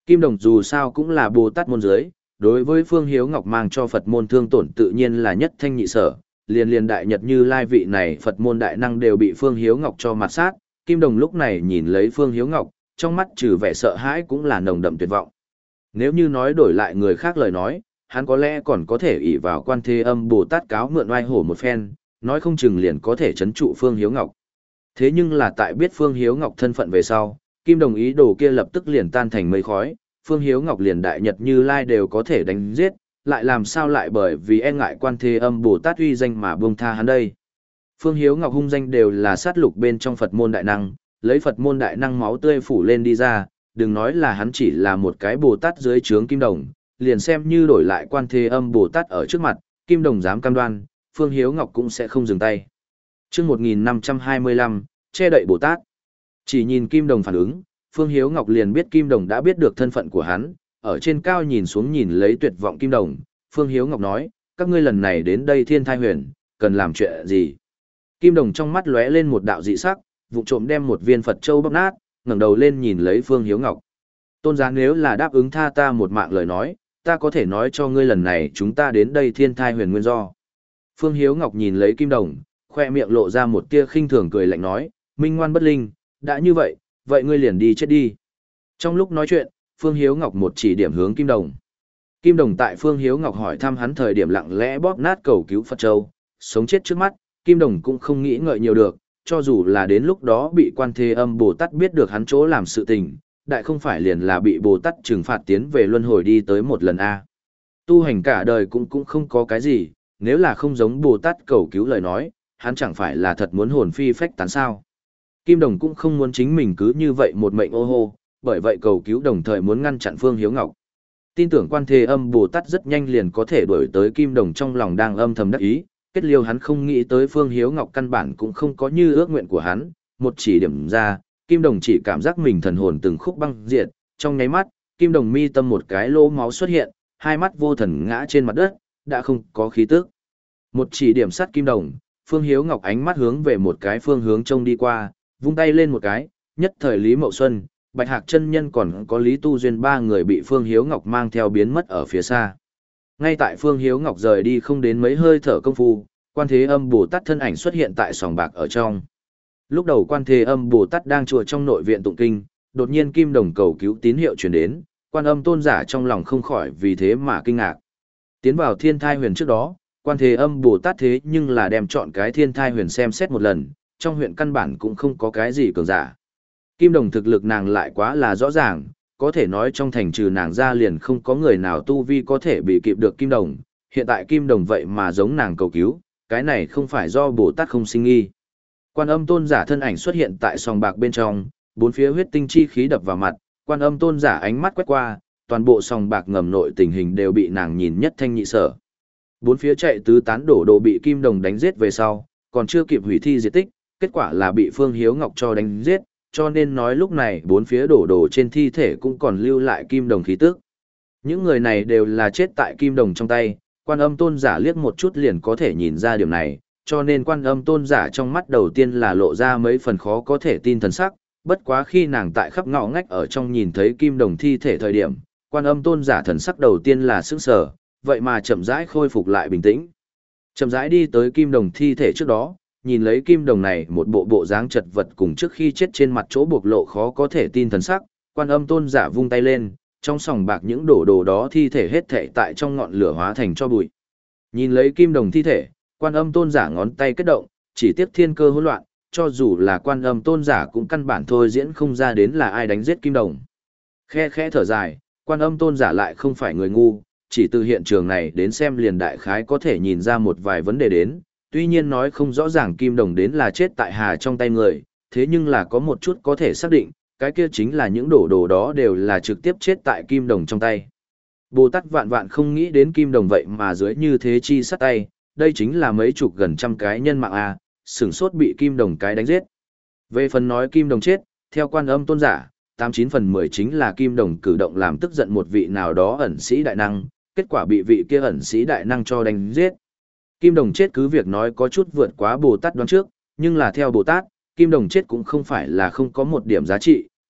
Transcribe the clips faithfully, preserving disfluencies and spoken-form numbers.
Kim Đồng dù sao cũng là Bồ Tát môn dưới, đối với Phương Hiếu Ngọc mang cho Phật môn thương tổn tự nhiên là nhất thanh nhị sở, liền liền đại nhật Như Lai vị này Phật môn đại năng đều bị Phương Hiếu Ngọc cho mặt sát, Kim Đồng lúc này nhìn lấy Phương Hiếu Ngọc, trong mắt trừ vẻ sợ hãi cũng là nồng đậm tuyệt vọng. Nếu như nói đổi lại người khác lời nói, hắn có lẽ còn có thể ỷ vào Quan Thế Âm Bồ Tát cáo mượn oai hổ một phen, nói không chừng liền có thể trấn trụ Phương Hiếu Ngọc. Thế nhưng là tại biết Phương Hiếu Ngọc thân phận về sau, Kim Đồng ý đồ kia lập tức liền tan thành mây khói, Phương Hiếu Ngọc liền đại nhật Như Lai đều có thể đánh giết, lại làm sao lại bởi vì e ngại Quan Thế Âm Bồ Tát uy danh mà buông tha hắn đây. Phương Hiếu Ngọc hung danh đều là sát lục bên trong Phật môn đại năng, lấy Phật môn đại năng máu tươi phủ lên đi ra, đừng nói là hắn chỉ là một cái Bồ Tát dưới trướng Kim Đồng, liền xem như đổi lại Quan Thế Âm Bồ Tát ở trước mặt, Kim Đồng dám cam đoan, Phương Hiếu Ngọc cũng sẽ không dừng tay. Chương một nghìn năm trăm hai mươi lăm, che đậy Bồ Tát. Chỉ nhìn Kim Đồng phản ứng, Phương Hiếu Ngọc liền biết Kim Đồng đã biết được thân phận của hắn, ở trên cao nhìn xuống nhìn lấy tuyệt vọng Kim Đồng, Phương Hiếu Ngọc nói, các ngươi lần này đến đây Thiên Thai Huyền, cần làm chuyện gì? Kim Đồng trong mắt lóe lên một đạo dị sắc, vụ trộm đem một viên Phật châu bóp nát, ngẩng đầu lên nhìn lấy Phương Hiếu Ngọc. Tôn giá nếu là đáp ứng tha ta một mạng lời nói, ta có thể nói cho ngươi lần này chúng ta đến đây Thiên Thai Huyền nguyên do. Phương Hiếu Ngọc nhìn lấy Kim Đồng, khoe miệng lộ ra một tia khinh thường cười lạnh nói, minh ngoan bất linh, đã như vậy, vậy ngươi liền đi chết đi. Trong lúc nói chuyện, Phương Hiếu Ngọc một chỉ điểm hướng Kim Đồng. Kim Đồng tại Phương Hiếu Ngọc hỏi thăm hắn thời điểm lặng lẽ bóp nát cầu cứu Phật Châu, sống chết trước mắt, Kim Đồng cũng không nghĩ ngợi nhiều được, cho dù là đến lúc đó bị Quan Thế Âm Bồ Tát biết được hắn chỗ làm sự tình, đại không phải liền là bị Bồ Tát trừng phạt tiến về luân hồi đi tới một lần a. Tu hành cả đời cũng cũng không có cái gì, nếu là không giống Bồ Tát cầu cứu lời nói, hắn chẳng phải là thật muốn hồn phi phách tán sao. Kim Đồng cũng không muốn chính mình cứ như vậy một mệnh ô hô, bởi vậy cầu cứu đồng thời muốn ngăn chặn Phương Hiếu Ngọc. Tin tưởng Quan Thế Âm Bồ Tát rất nhanh liền có thể đuổi tới Kim Đồng trong lòng đang âm thầm đắc ý, kết liêu hắn không nghĩ tới Phương Hiếu Ngọc căn bản cũng không có như ước nguyện của hắn, một chỉ điểm ra, Kim Đồng chỉ cảm giác mình thần hồn từng khúc băng diệt, trong nháy mắt, Kim Đồng mi tâm một cái lỗ máu xuất hiện, hai mắt vô thần ngã trên mặt đất, đã không có khí tức. Một chỉ điểm sát Kim Đồng, Phương Hiếu Ngọc ánh mắt hướng về một cái phương hướng trông đi qua, vung tay lên một cái, nhất thời Lý Mậu Xuân, Bạch Hạc chân nhân còn có Lý Tu Duyên ba người bị Phương Hiếu Ngọc mang theo biến mất ở phía xa. Ngay tại Phương Hiếu Ngọc rời đi không đến mấy hơi thở công phu, Quan Thế Âm Bồ Tát thân ảnh xuất hiện tại sòng bạc ở trong. Lúc đầu Quan Thế Âm Bồ Tát đang chùa trong nội viện tụng kinh, đột nhiên Kim Đồng cầu cứu tín hiệu truyền đến, Quan Âm Tôn giả trong lòng không khỏi vì thế mà kinh ngạc. Tiến vào Thiên Thai Huyền trước đó, Quan Thế Âm Bồ Tát thế nhưng là đem chọn cái Thiên Thai Huyền xem xét một lần, trong huyện căn bản cũng không có cái gì cường giả. Kim Đồng thực lực nàng lại quá là rõ ràng, có thể nói trong thành trừ nàng ra liền không có người nào tu vi có thể bị kịp được Kim Đồng, hiện tại Kim Đồng vậy mà giống nàng cầu cứu, cái này không phải do Bồ Tát không sinh nghi. Quan Âm Tôn giả thân ảnh xuất hiện tại sòng bạc bên trong, bốn phía huyết tinh chi khí đập vào mặt, Quan Âm Tôn giả ánh mắt quét qua, toàn bộ sòng bạc ngầm nội tình hình đều bị nàng nhìn nhất thanh nhị sở. Bốn phía chạy tứ tán đổ đồ bị Kim Đồng đánh giết về sau, còn chưa kịp hủy thi diệt tích, kết quả là bị Phương Hiếu Ngọc cho đánh giết, cho nên nói lúc này bốn phía đổ đồ trên thi thể cũng còn lưu lại Kim Đồng khí tức. Những người này đều là chết tại Kim Đồng trong tay, Quan Âm Tôn giả liếc một chút liền có thể nhìn ra điểm này, cho nên Quan Âm Tôn giả trong mắt đầu tiên là lộ ra mấy phần khó có thể tin thần sắc, bất quá khi nàng tại khắp ngõ ngách ở trong nhìn thấy Kim Đồng thi thể thời điểm, Quan Âm Tôn giả thần sắc đầu tiên là sững sờ, vậy mà chậm rãi khôi phục lại bình tĩnh. Chậm rãi đi tới Kim Đồng thi thể trước đó, nhìn lấy Kim Đồng này một bộ bộ dáng chật vật cùng trước khi chết trên mặt chỗ bộc lộ khó có thể tin thần sắc, Quan Âm Tôn giả vung tay lên, trong sòng bạc những đổ đồ đó thi thể hết thảy tại trong ngọn lửa hóa thành cho bụi. Nhìn lấy Kim Đồng thi thể, Quan Âm Tôn giả ngón tay kết động, chỉ tiếc thiên cơ hỗn loạn, cho dù là Quan Âm Tôn giả cũng căn bản thôi diễn không ra đến là ai đánh giết Kim Đồng. Khe khẽ thở dài, Quan Âm Tôn giả lại không phải người ngu, chỉ từ hiện trường này đến xem liền đại khái có thể nhìn ra một vài vấn đề đến, tuy nhiên nói không rõ ràng Kim Đồng đến là chết tại Hà trong tay người, thế nhưng là có một chút có thể xác định, cái kia chính là những đổ đồ đó đều là trực tiếp chết tại Kim Đồng trong tay. Bồ Tát vạn vạn không nghĩ đến Kim Đồng vậy mà dưới như thế chi sát tay, đây chính là mấy chục gần trăm cái nhân mạng a, sửng sốt bị Kim Đồng cái đánh giết. Về phần nói Kim Đồng chết, theo Quan Âm Tôn giả, tám chín phần mười chính là Kim Đồng cử động làm tức giận một vị nào đó ẩn sĩ đại năng, kết quả bị vị kia ẩn sĩ đại năng cho đánh giết. Kim Đồng chết cứ việc nói có chút vượt quá Bồ Tát đoán trước, nhưng là theo Bồ Tát, Kim Đồng chết cũng không phải là không có một điểm giá trị,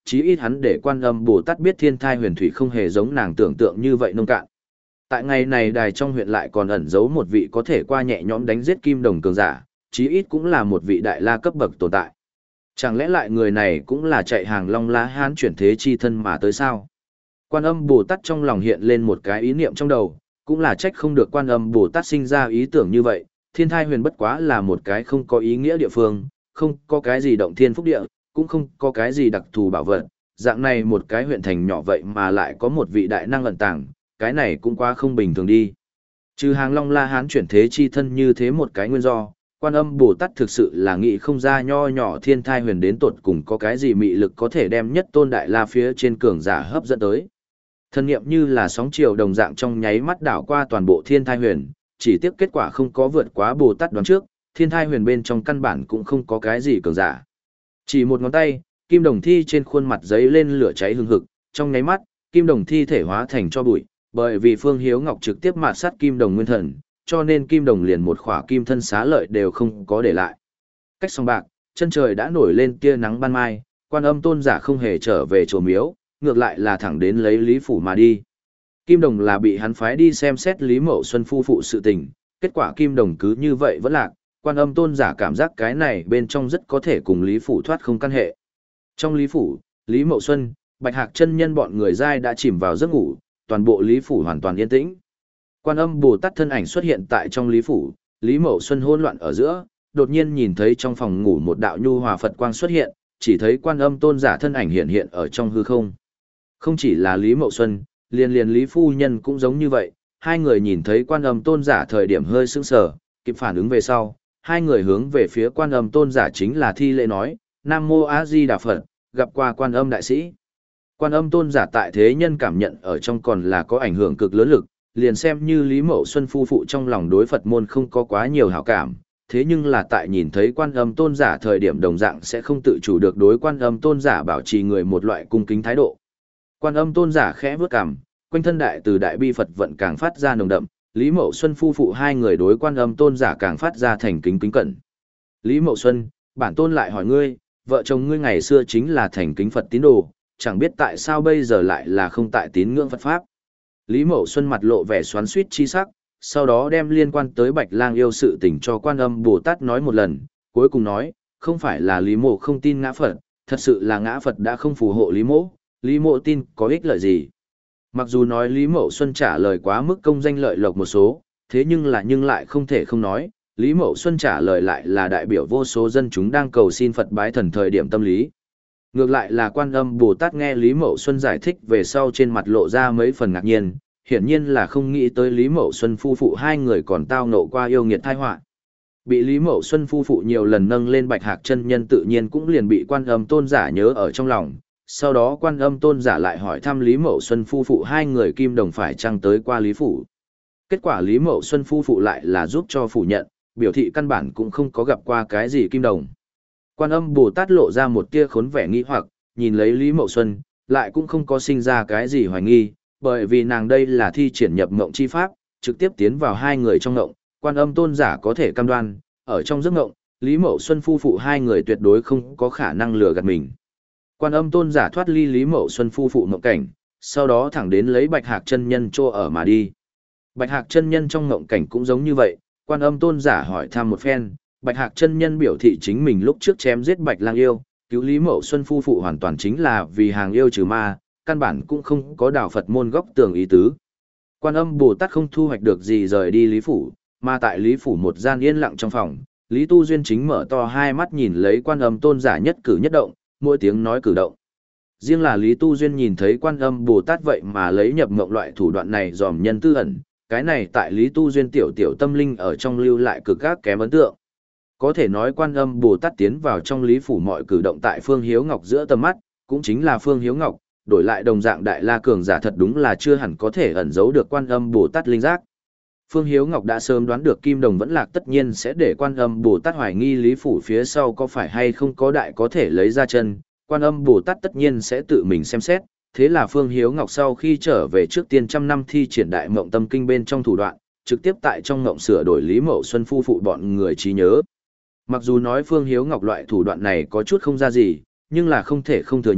chí ít hắn để Quan Âm Bồ Tát biết thiên thai huyền thủy không hề giống nàng tưởng tượng như vậy nông cạn. Tại ngày này đài trong huyện lại còn ẩn giấu một vị có thể qua nhẹ nhõm đánh giết kim đồng cường giả, chí ít cũng là một vị đại la cấp bậc tồn tại. Chẳng lẽ lại người này cũng là chạy hàng Long Lá Hán chuyển thế chi thân mà tới sao? Quan Âm Bồ Tát trong lòng hiện lên một cái ý niệm trong đầu, cũng là trách không được Quan Âm Bồ Tát sinh ra ý tưởng như vậy, thiên thai huyền bất quá là một cái không có ý nghĩa địa phương, không có cái gì động thiên phúc địa, cũng không có cái gì đặc thù bảo vật, dạng này một cái huyện thành nhỏ vậy mà lại có một vị đại năng ẩn tàng, cái này cũng quá không bình thường đi. Trừ hàng Long La Hán chuyển thế chi thân như thế một cái nguyên do, Quan Âm Bồ Tát thực sự là nghĩ không ra nho nhỏ thiên thai huyền đến tột cùng có cái gì mị lực có thể đem nhất tôn đại la phía trên cường giả hấp dẫn tới. Thân niệm như là sóng chiều đồng dạng trong nháy mắt đảo qua toàn bộ thiên thai huyền, chỉ tiếc kết quả không có vượt quá Bồ Tát đoán trước, thiên thai huyền bên trong căn bản cũng không có cái gì cường giả. Chỉ một ngón tay, kim đồng thi trên khuôn mặt giấy lên lửa cháy hừng hực, trong nháy mắt, kim đồng thi thể hóa thành cho bụi, bởi vì Phương Hiếu Ngọc trực tiếp mạt sát kim đồng nguyên thần, cho nên kim đồng liền một khỏa kim thân xá lợi đều không có để lại. Cách song bạc, chân trời đã nổi lên tia nắng ban mai, Quan Âm tôn giả không hề trở về chùa miếu, ngược lại là thẳng đến lấy Lý Phủ mà đi. Kim đồng là bị hắn phái đi xem xét Lý Mậu Xuân phu phụ sự tình, kết quả kim đồng cứ như vậy vẫn lạc, Quan Âm tôn giả cảm giác cái này bên trong rất có thể cùng Lý Phủ thoát không căn hệ. Trong Lý Phủ, Lý Mậu Xuân, Bạch Hạc chân nhân bọn người giai đã chìm vào giấc ngủ, toàn bộ Lý Phủ hoàn toàn yên tĩnh. Quan Âm Bồ Tát thân ảnh xuất hiện tại trong Lý Phủ, Lý Mậu Xuân hỗn loạn ở giữa, đột nhiên nhìn thấy trong phòng ngủ một đạo nhu hòa Phật quang xuất hiện, chỉ thấy Quan Âm tôn giả thân ảnh hiện hiện ở trong hư không. Không chỉ là Lý Mậu Xuân, liền liền Lý Phu Nhân cũng giống như vậy, hai người nhìn thấy Quan Âm tôn giả thời điểm hơi sững sờ, kịp phản ứng về sau, hai người hướng về phía Quan Âm tôn giả chính là thi lễ nói, Nam Mô A Di Đà Phật, gặp qua Quan Âm đại sĩ. Quan Âm tôn giả tại thế nhân cảm nhận ở trong còn là có ảnh hưởng cực lớn lực, liền xem như Lý Mậu Xuân phu phụ trong lòng đối Phật môn không có quá nhiều hảo cảm, thế nhưng là tại nhìn thấy Quan Âm tôn giả thời điểm đồng dạng sẽ không tự chủ được đối Quan Âm tôn giả bảo trì người một loại cung kính thái độ. Quan Âm tôn giả khẽ vướt cằm, quanh thân đại từ đại bi Phật vận càng phát ra nồng đậm, Lý Mậu Xuân phu phụ hai người đối Quan Âm tôn giả càng phát ra thành kính kính cẩn. Lý Mậu Xuân, bản tôn lại hỏi ngươi, vợ chồng ngươi ngày xưa chính là thành kính Phật tín đồ, chẳng biết tại sao bây giờ lại là không tại tín ngưỡng Phật Pháp. Lý Mậu Xuân mặt lộ vẻ xoắn xuýt chi sắc, sau đó đem liên quan tới Bạch Lang yêu sự tình cho Quan Âm Bồ Tát nói một lần, cuối cùng nói, không phải là Lý Mộ không tin ngã Phật, thật sự là ngã Phật đã không phù hộ Lý Mộ, Lý Mộ tin có ích lợi gì. Mặc dù nói Lý Mậu Xuân trả lời quá mức công danh lợi lộc một số, thế nhưng là nhưng lại không thể không nói, Lý Mậu Xuân trả lời lại là đại biểu vô số dân chúng đang cầu xin Phật bái thần thời điểm tâm lý. Ngược lại là Quan Âm Bồ Tát nghe Lý Mậu Xuân giải thích về sau trên mặt lộ ra mấy phần ngạc nhiên, hiển nhiên là không nghĩ tới Lý Mậu Xuân phu phụ hai người còn tao nộ qua yêu nghiệt tai họa. Bị Lý Mậu Xuân phu phụ nhiều lần nâng lên Bạch Hạc chân nhân tự nhiên cũng liền bị Quan Âm tôn giả nhớ ở trong lòng. Sau đó Quan Âm tôn giả lại hỏi thăm Lý Mậu Xuân phu phụ hai người kim đồng phải chăng tới qua Lý phủ. Kết quả Lý Mậu Xuân phu phụ lại là giúp cho phủ nhận, biểu thị căn bản cũng không có gặp qua cái gì kim đồng. Quan Âm Bồ Tát lộ ra một tia khốn vẻ nghi hoặc, nhìn lấy Lý Mậu Xuân, lại cũng không có sinh ra cái gì hoài nghi, bởi vì nàng đây là thi triển nhập ngộng chi pháp, trực tiếp tiến vào hai người trong ngộng, Quan Âm tôn giả có thể cam đoan, ở trong giấc ngộng, Lý Mậu Xuân phu phụ hai người tuyệt đối không có khả năng lừa gạt mình. Quan Âm tôn giả thoát ly Lý Mậu Xuân phu phụ ngộng cảnh, sau đó thẳng đến lấy Bạch Hạc chân nhân chỗ ở mà đi. Bạch Hạc chân nhân trong ngộng cảnh cũng giống như vậy, Quan Âm tôn giả hỏi thăm một phen, Bạch Hạc chân nhân biểu thị chính mình lúc trước chém giết Bạch Lang yêu, cứu Lý Mậu Xuân phu phụ hoàn toàn chính là vì hàng yêu trừ ma, căn bản cũng không có đạo Phật môn góc tường ý tứ. Quan Âm Bồ Tát không thu hoạch được gì rời đi Lý phủ, mà tại Lý phủ một gian yên lặng trong phòng, Lý Tu Duyên chính mở to hai mắt nhìn lấy Quan Âm tôn giả nhất cử nhất động, mỗi tiếng nói cử động. Riêng là Lý Tu Duyên nhìn thấy Quan Âm Bồ Tát vậy mà lấy nhập mộng loại thủ đoạn này dòm nhân tư ẩn, cái này tại Lý Tu Duyên tiểu tiểu tâm linh ở trong lưu lại cực các kém ấn tượng. Có thể nói Quan Âm Bồ Tát tiến vào trong Lý phủ mọi cử động tại Phương Hiếu Ngọc giữa tầm mắt, cũng chính là Phương Hiếu Ngọc, đổi lại đồng dạng đại la cường giả thật đúng là chưa hẳn có thể ẩn giấu được Quan Âm Bồ Tát linh giác. Phương Hiếu Ngọc đã sớm đoán được Kim Đồng vẫn lạc tất nhiên sẽ để Quan Âm Bồ Tát hoài nghi Lý phủ phía sau có phải hay không có đại có thể lấy ra chân, Quan Âm Bồ Tát tất nhiên sẽ tự mình xem xét, thế là Phương Hiếu Ngọc sau khi trở về trước tiên trăm năm thi triển đại mộng tâm kinh bên trong thủ đoạn, trực tiếp tại trong mộng sửa đổi Lý Mậu Xuân phu phụ bọn người trí nhớ. Mặc dù nói Phương Hiếu Ngọc loại thủ đoạn này có chút không ra gì, nhưng là không thể không thừa nhận,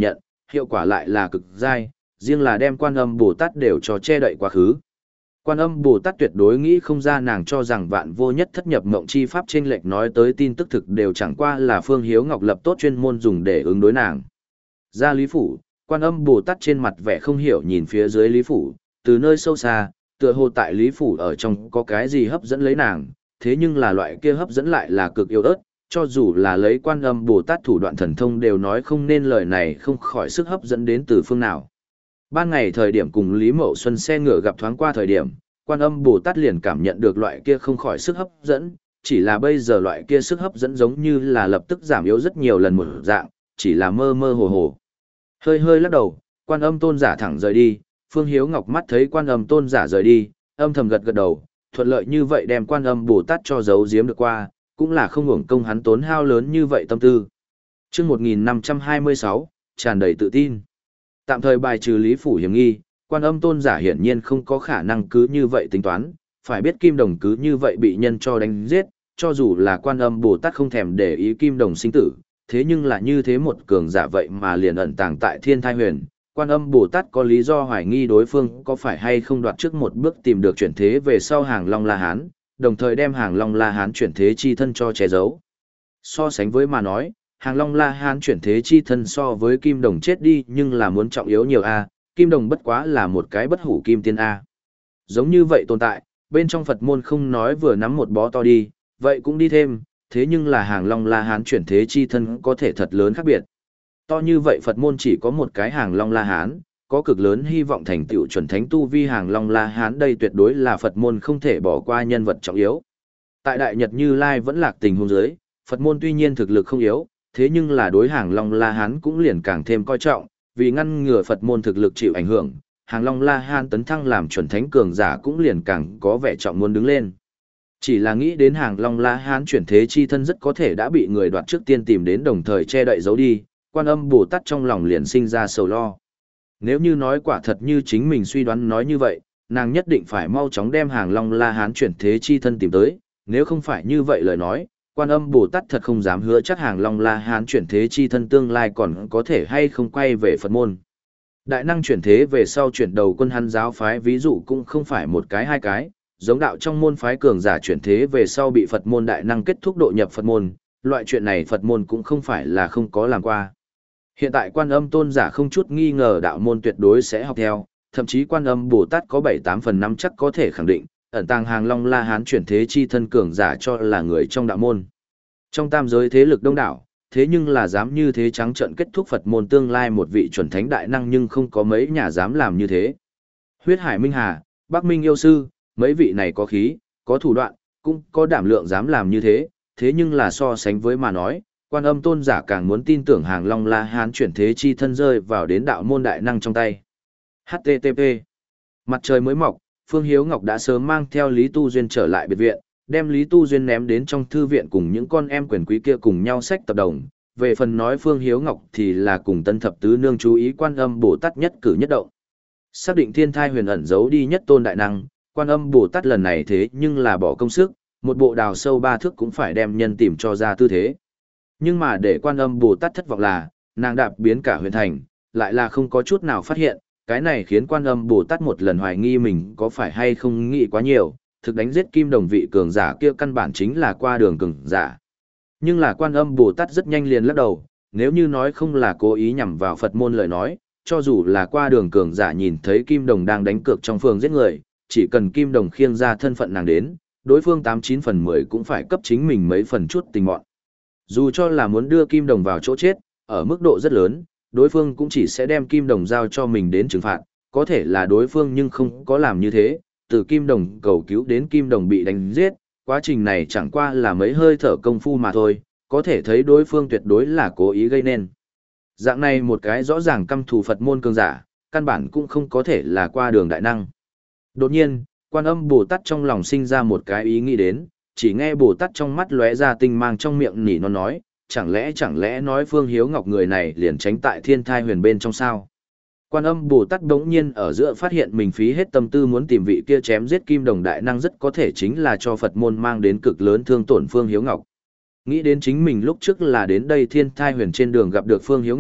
hiệu quả lại là cực dai, riêng là đem Quan Âm Bồ Tát đều cho che đậy quá khứ. Quan Âm Bồ Tát tuyệt đối nghĩ không ra nàng cho rằng vạn vô nhất thất nhập mộng chi pháp trên lệch nói tới tin tức thực đều chẳng qua là Phương Hiếu Ngọc lập tốt chuyên môn dùng để ứng đối nàng. Ra Lý Phủ, Quan Âm Bồ Tát trên mặt vẻ không hiểu nhìn phía dưới Lý Phủ, từ nơi sâu xa, tựa hồ tại Lý Phủ ở trong có cái gì hấp dẫn lấy nàng, thế nhưng là loại kia hấp dẫn lại là cực yếu ớt, cho dù là lấy Quan Âm Bồ Tát thủ đoạn thần thông đều nói không nên lời này không khỏi sức hấp dẫn đến từ phương nào. Ban ngày thời điểm cùng Lý Mậu Xuân xe ngựa gặp thoáng qua thời điểm, Quan Âm Bồ Tát liền cảm nhận được loại kia không khỏi sức hấp dẫn, chỉ là bây giờ loại kia sức hấp dẫn giống như là lập tức giảm yếu rất nhiều lần một dạng, chỉ là mơ mơ hồ hồ. Hơi hơi lắc đầu, Quan Âm Tôn giả thẳng rời đi, Phương Hiếu Ngọc mắt thấy Quan Âm Tôn giả rời đi, âm thầm gật gật đầu, thuận lợi như vậy đem Quan Âm Bồ Tát cho giấu giếm được qua, cũng là không hưởng công hắn tốn hao lớn như vậy tâm tư. Chương một nghìn năm trăm hai mươi sáu, tràn đầy tự tin. Tạm thời bài trừ Lý Phủ hiểm nghi, Quan Âm Tôn giả hiển nhiên không có khả năng cứ như vậy tính toán, phải biết Kim Đồng cứ như vậy bị nhân cho đánh giết, cho dù là Quan Âm Bồ Tát không thèm để ý Kim Đồng sinh tử, thế nhưng là như thế một cường giả vậy mà liền ẩn tàng tại Thiên Thai Huyền, Quan Âm Bồ Tát có lý do hoài nghi đối phương có phải hay không đoạt trước một bước tìm được chuyển thế về sau Hàng Long La Hán, đồng thời đem Hàng Long La Hán chuyển thế chi thân cho che giấu. So sánh với mà nói, Hàng Long La Hán chuyển thế chi thân so với Kim Đồng chết đi nhưng là muốn trọng yếu nhiều a, Kim Đồng bất quá là một cái bất hủ kim tiên a. Giống như vậy tồn tại, bên trong Phật môn không nói vừa nắm một bó to đi, vậy cũng đi thêm, thế nhưng là Hàng Long La Hán chuyển thế chi thân có thể thật lớn khác biệt. To như vậy Phật môn chỉ có một cái Hàng Long La Hán, có cực lớn hy vọng thành tựu chuẩn thánh tu vi Hàng Long La Hán đây tuyệt đối là Phật môn không thể bỏ qua nhân vật trọng yếu. Tại Đại Nhật Như Lai vẫn lạc tình huống dưới, Phật môn tuy nhiên thực lực không yếu, thế nhưng là đối Hàng Long La Hán cũng liền càng thêm coi trọng, vì ngăn ngừa Phật môn thực lực chịu ảnh hưởng, Hàng Long La Hán tấn thăng làm chuẩn thánh cường giả cũng liền càng có vẻ trọng muốn đứng lên. Chỉ là nghĩ đến Hàng Long La Hán chuyển thế chi thân rất có thể đã bị người đoạt trước tiên tìm đến đồng thời che đậy giấu đi, Quan Âm Bồ Tát trong lòng liền sinh ra sầu lo. Nếu như nói quả thật như chính mình suy đoán nói như vậy, nàng nhất định phải mau chóng đem Hàng Long La Hán chuyển thế chi thân tìm tới, nếu không phải như vậy lời nói, Quan Âm Bồ Tát thật không dám hứa chắc Hàng Long La Hán chuyển thế chi thân tương lai còn có thể hay không quay về Phật môn. Đại năng chuyển thế về sau chuyển đầu quân hắn giáo phái ví dụ cũng không phải một cái hai cái, giống đạo trong môn phái cường giả chuyển thế về sau bị Phật môn đại năng kết thúc độ nhập Phật môn, loại chuyện này Phật môn cũng không phải là không có làm qua. Hiện tại Quan Âm Tôn giả không chút nghi ngờ đạo môn tuyệt đối sẽ học theo, thậm chí Quan Âm Bồ Tát có bảy tám phần năm chắc có thể khẳng định, ẩn tàng Hàng Long La Hán chuyển thế chi thân cường giả cho là người trong đạo môn. Trong tam giới thế lực đông đảo, thế nhưng là dám như thế trắng trợn kết thúc Phật môn tương lai một vị chuẩn thánh đại năng nhưng không có mấy nhà dám làm như thế. Huyết Hải Minh Hà, Bắc Minh Yêu Sư, mấy vị này có khí, có thủ đoạn, cũng có đảm lượng dám làm như thế, thế nhưng là so sánh với mà nói, Quan Âm Tôn giả càng muốn tin tưởng Hàng Long La Hán chuyển thế chi thân rơi vào đến đạo môn đại năng trong tay. hát tê tê pê Mặt trời mới mọc, Phương Hiếu Ngọc đã sớm mang theo Lý Tu Duyên trở lại biệt viện, đem Lý Tu Duyên ném đến trong thư viện cùng những con em quyền quý kia cùng nhau sách tập đồng. Về phần nói Phương Hiếu Ngọc thì là cùng Tân Thập Tứ Nương chú ý Quan Âm Bồ Tát nhất cử nhất động. Xác định Thiên Thai Huyền ẩn giấu đi nhất tôn đại năng, Quan Âm Bồ Tát lần này thế nhưng là bỏ công sức, một bộ đào sâu ba thước cũng phải đem nhân tìm cho ra tư thế. Nhưng mà để Quan Âm Bồ Tát thất vọng là, nàng đạp biến cả huyền thành, lại là không có chút nào phát hiện, cái này khiến Quan Âm Bồ Tát một lần hoài nghi mình có phải hay không nghĩ quá nhiều, thực đánh giết Kim Đồng vị cường giả kia căn bản chính là qua đường cường giả. Nhưng là Quan Âm Bồ Tát rất nhanh liền lắc đầu, nếu như nói không là cố ý nhằm vào Phật môn lời nói, cho dù là qua đường cường giả nhìn thấy Kim Đồng đang đánh cược trong phường giết người, chỉ cần Kim Đồng khiêng ra thân phận nàng đến, đối phương tám chín phần mười cũng phải cấp chính mình mấy phần chút tình mọn. Dù cho là muốn đưa Kim Đồng vào chỗ chết, ở mức độ rất lớn, đối phương cũng chỉ sẽ đem Kim Đồng giao cho mình đến trừng phạt, có thể là đối phương nhưng không có làm như thế, từ Kim Đồng cầu cứu đến Kim Đồng bị đánh giết, quá trình này chẳng qua là mấy hơi thở công phu mà thôi, có thể thấy đối phương tuyệt đối là cố ý gây nên. Dạng này một cái rõ ràng căm thù Phật môn cường giả, căn bản cũng không có thể là qua đường đại năng. Đột nhiên, Quan Âm Bồ Tát trong lòng sinh ra một cái ý nghĩ đến, chỉ nghe Bồ Tát trong mắt lóe ra tinh mang trong miệng nỉ nó nói, chẳng lẽ chẳng lẽ nói Phương Hiếu Ngọc người này liền tránh tại Thiên Thai Huyền bên trong sao? Quan Âm Bồ Tát đống nhiên ở giữa phát hiện mình phí hết tâm tư muốn tìm vị kia chém giết Kim Đồng đại năng rất có thể chính là cho Phật môn mang đến cực lớn thương tổn Phương Hiếu Ngọc. Nghĩ đến chính mình lúc trước là đến đây Thiên Thai Huyền trên đường gặp được Phương Hiếu Ngọc,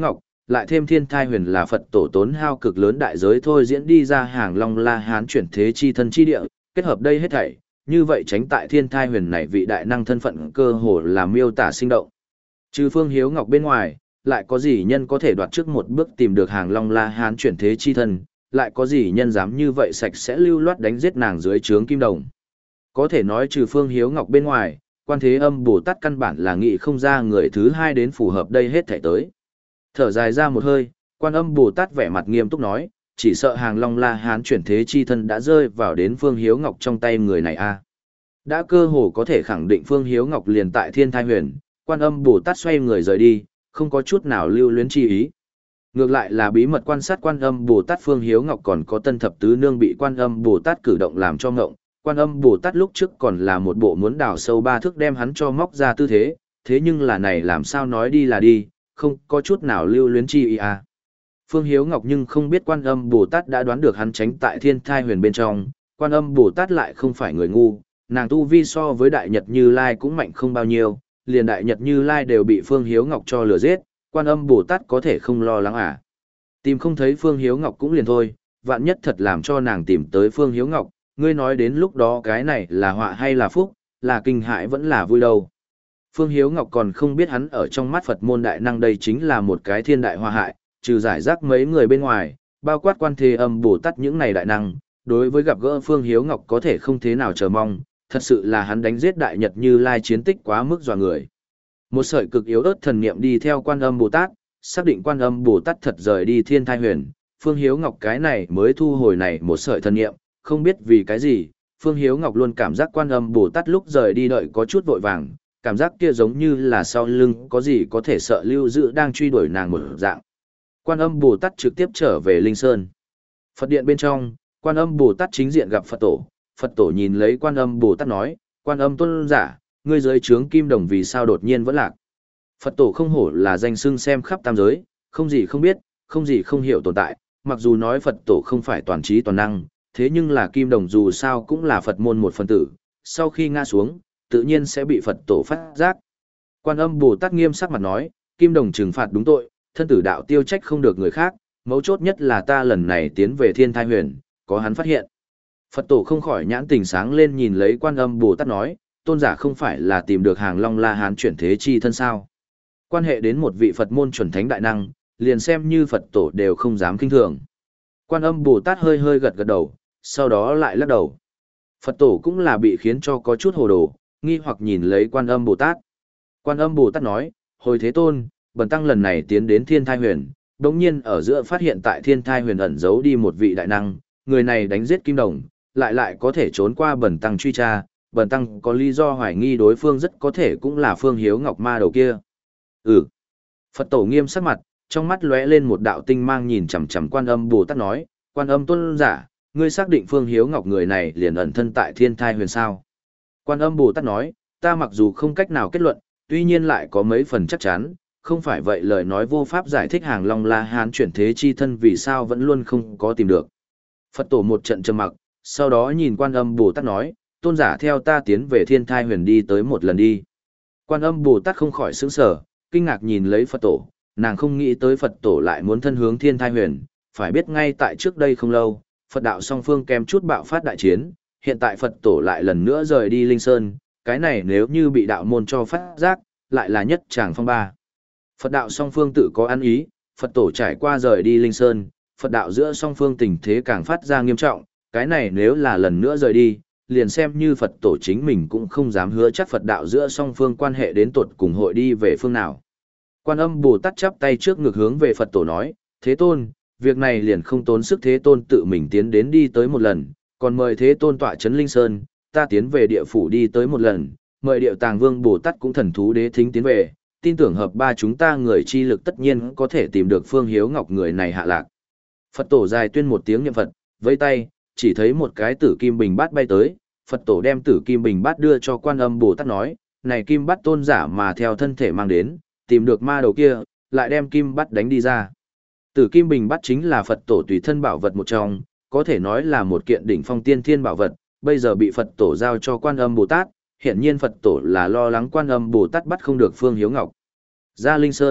lại thêm thiên thai huyền là Phật tổ tốn hao cực lớn đại giới thôi diễn đi ra hàng long la hán chuyển thế chi thân chi địa, kết hợp đây hết thảy, như vậy tránh tại thiên thai huyền này vị đại năng thân phận cơ hồ là miêu tả sinh động. Trừ Phương Hiếu Ngọc bên ngoài, lại có gì nhân có thể đoạt trước một bước tìm được hàng long la hán chuyển thế chi thân, lại có gì nhân dám như vậy sạch sẽ lưu loát đánh giết nàng dưới trướng kim đồng. Có thể nói trừ Phương Hiếu Ngọc bên ngoài, Quan Thế Âm Bồ Tát căn bản là nghĩ không ra người thứ hai đến phù hợp đây hết thảy tới. Thở dài ra một hơi, Quan Âm Bồ Tát vẻ mặt nghiêm túc nói, chỉ sợ hàng long la hán chuyển thế chi thân đã rơi vào đến Phương Hiếu Ngọc trong tay người này a. Đã cơ hồ có thể khẳng định Phương Hiếu Ngọc liền tại Thiên Thai Huyền, Quan Âm Bồ Tát xoay người rời đi, không có chút nào lưu luyến chi ý. Ngược lại là bí mật quan sát Quan Âm Bồ Tát Phương Hiếu Ngọc còn có Tân Thập Tứ Nương bị Quan Âm Bồ Tát cử động làm cho ngộng. Quan Âm Bồ Tát lúc trước còn là một bộ muốn đào sâu ba thước đem hắn cho móc ra tư thế, thế nhưng là này làm sao nói đi là đi, không có chút nào lưu luyến chi ý à. Phương Hiếu Ngọc nhưng không biết Quan Âm Bồ Tát đã đoán được hắn tránh tại Thiên Thai Huyền bên trong, Quan Âm Bồ Tát lại không phải người ngu, nàng tu vi so với Đại Nhật Như Lai cũng mạnh không bao nhiêu, liền Đại Nhật Như Lai đều bị Phương Hiếu Ngọc cho lừa giết, Quan Âm Bồ Tát có thể không lo lắng à. Tìm không thấy Phương Hiếu Ngọc cũng liền thôi, vạn nhất thật làm cho nàng tìm tới Phương Hiếu Ngọc, ngươi nói đến lúc đó cái này là họa hay là phúc, là kinh hãi vẫn là vui đâu. Phương Hiếu Ngọc còn không biết hắn ở trong mắt Phật môn đại năng đây chính là một cái thiên đại hoa hại, trừ giải rác mấy người bên ngoài, bao quát Quan Thế Âm Bồ Tát những này đại năng, đối với gặp gỡ Phương Hiếu Ngọc có thể không thế nào chờ mong, thật sự là hắn đánh giết Đại Nhật Như Lai chiến tích quá mức dọa người. Một sợi cực yếu ớt thần niệm đi theo Quan Âm Bồ Tát, xác định Quan Âm Bồ Tát thật rời đi Thiên Thai Huyền, Phương Hiếu Ngọc cái này mới thu hồi này một sợi thần niệm, không biết vì cái gì, Phương Hiếu Ngọc luôn cảm giác Quan Âm Bồ Tát lúc rời đi đợi có chút vội vàng, cảm giác kia giống như là sau lưng có gì có thể sợ lưu giữ đang truy đuổi nàng một dạng. Quan Âm Bồ Tát trực tiếp trở về Linh Sơn. Phật điện bên trong, Quan Âm Bồ Tát chính diện gặp Phật tổ, Phật tổ nhìn lấy Quan Âm Bồ Tát nói, Quan Âm tôn giả, ngươi dưới trướng kim đồng vì sao đột nhiên vẫn lạc. Phật tổ không hổ là danh xưng xem khắp tam giới, không gì không biết, không gì không hiểu tồn tại, mặc dù nói Phật tổ không phải toàn trí toàn năng, thế nhưng là kim đồng dù sao cũng là Phật môn một phần tử, sau khi ngã xuống, tự nhiên sẽ bị Phật tổ phát giác. Quan Âm Bồ Tát nghiêm sắc mặt nói, kim đồng trừng phạt đúng tội, thân tử đạo tiêu trách không được người khác, mấu chốt nhất là ta lần này tiến về Thiên Thai Huyền, có hắn phát hiện. Phật tổ không khỏi nhãn tình sáng lên nhìn lấy Quan Âm Bồ Tát nói, tôn giả không phải là tìm được hàng long la hán chuyển thế chi thân sao. Quan hệ đến một vị Phật môn chuẩn thánh đại năng, liền xem như Phật tổ đều không dám kinh thường. Quan Âm Bồ Tát hơi hơi gật gật đầu, sau đó lại lắc đầu. Phật tổ cũng là bị khiến cho có chút hồ đồ, nghi hoặc nhìn lấy Quan Âm Bồ Tát. Quan Âm Bồ Tát nói, hồi Thế Tôn, bần tăng lần này tiến đến Thiên Thai Huyền, đống nhiên ở giữa phát hiện tại Thiên Thai Huyền ẩn giấu đi một vị đại năng, người này đánh giết kim đồng, lại lại có thể trốn qua bần tăng truy tra, bần tăng có lý do hoài nghi đối phương rất có thể cũng là Phương Hiếu Ngọc ma đầu kia. Ừ. Phật tổ nghiêm sắc mặt, trong mắt lóe lên một đạo tinh mang nhìn chằm chằm Quan Âm Bồ Tát nói, Quan Âm tôn giả, ngươi xác định Phương Hiếu Ngọc người này liền ẩn thân tại Thiên Thai Huyền sao? Quan Âm Bồ Tát nói, ta mặc dù không cách nào kết luận, tuy nhiên lại có mấy phần chắc chắn, không phải vậy lời nói vô pháp giải thích hàng long la hán chuyển thế chi thân vì sao vẫn luôn không có tìm được. Phật tổ một trận trầm mặc, sau đó nhìn Quan Âm Bồ Tát nói, tôn giả theo ta tiến về Thiên Thai Huyền đi tới một lần đi. Quan Âm Bồ Tát không khỏi sững sờ, kinh ngạc nhìn lấy Phật tổ, nàng không nghĩ tới Phật tổ lại muốn thân hướng Thiên Thai Huyền, phải biết ngay tại trước đây không lâu, Phật đạo song phương kèm chút bạo phát đại chiến, hiện tại Phật tổ lại lần nữa rời đi Linh Sơn, cái này nếu như bị đạo môn cho phát giác, lại là nhất tràng phong ba. Phật đạo song phương tự có ăn ý, Phật tổ trải qua rời đi Linh Sơn, Phật đạo giữa song phương tình thế càng phát ra nghiêm trọng, cái này nếu là lần nữa rời đi, liền xem như Phật tổ chính mình cũng không dám hứa chắc Phật đạo giữa song phương quan hệ đến tột cùng hội đi về phương nào. Quan Âm Bồ Tát chắp tay trước ngực hướng về Phật tổ nói, Thế Tôn, việc này liền không tốn sức Thế Tôn tự mình tiến đến đi tới một lần, còn mời Thế Tôn tọa chấn Linh Sơn, ta tiến về địa phủ đi tới một lần, mời Điệu Tàng Vương Bồ Tát cũng thần thú đế thính tiến về, tin tưởng hợp ba chúng ta người chi lực tất nhiên có thể tìm được Phương Hiếu Ngọc người này hạ lạc. Phật tổ dài tuyên một tiếng niệm Phật, vẫy tay, chỉ thấy một cái tử kim bình bát bay tới, Phật tổ đem tử kim bình bát đưa cho Quan Âm Bồ Tát nói, này kim bát tôn giả mà theo thân thể mang đến, tìm được ma đầu kia, lại đem kim bát đánh đi ra. Tử kim bình bát chính là Phật tổ tùy thân bảo vật một trong, có thể nói là một kiện đỉnh phong tiên thiên bảo vật, bây giờ bị Phật tổ giao cho Quan Âm Bồ Tát, hiện nhiên Phật tổ là lo lắng Quan Âm Bồ Tát bắt không được Phương Hiếu Ngọc. Ra Linh Sơn,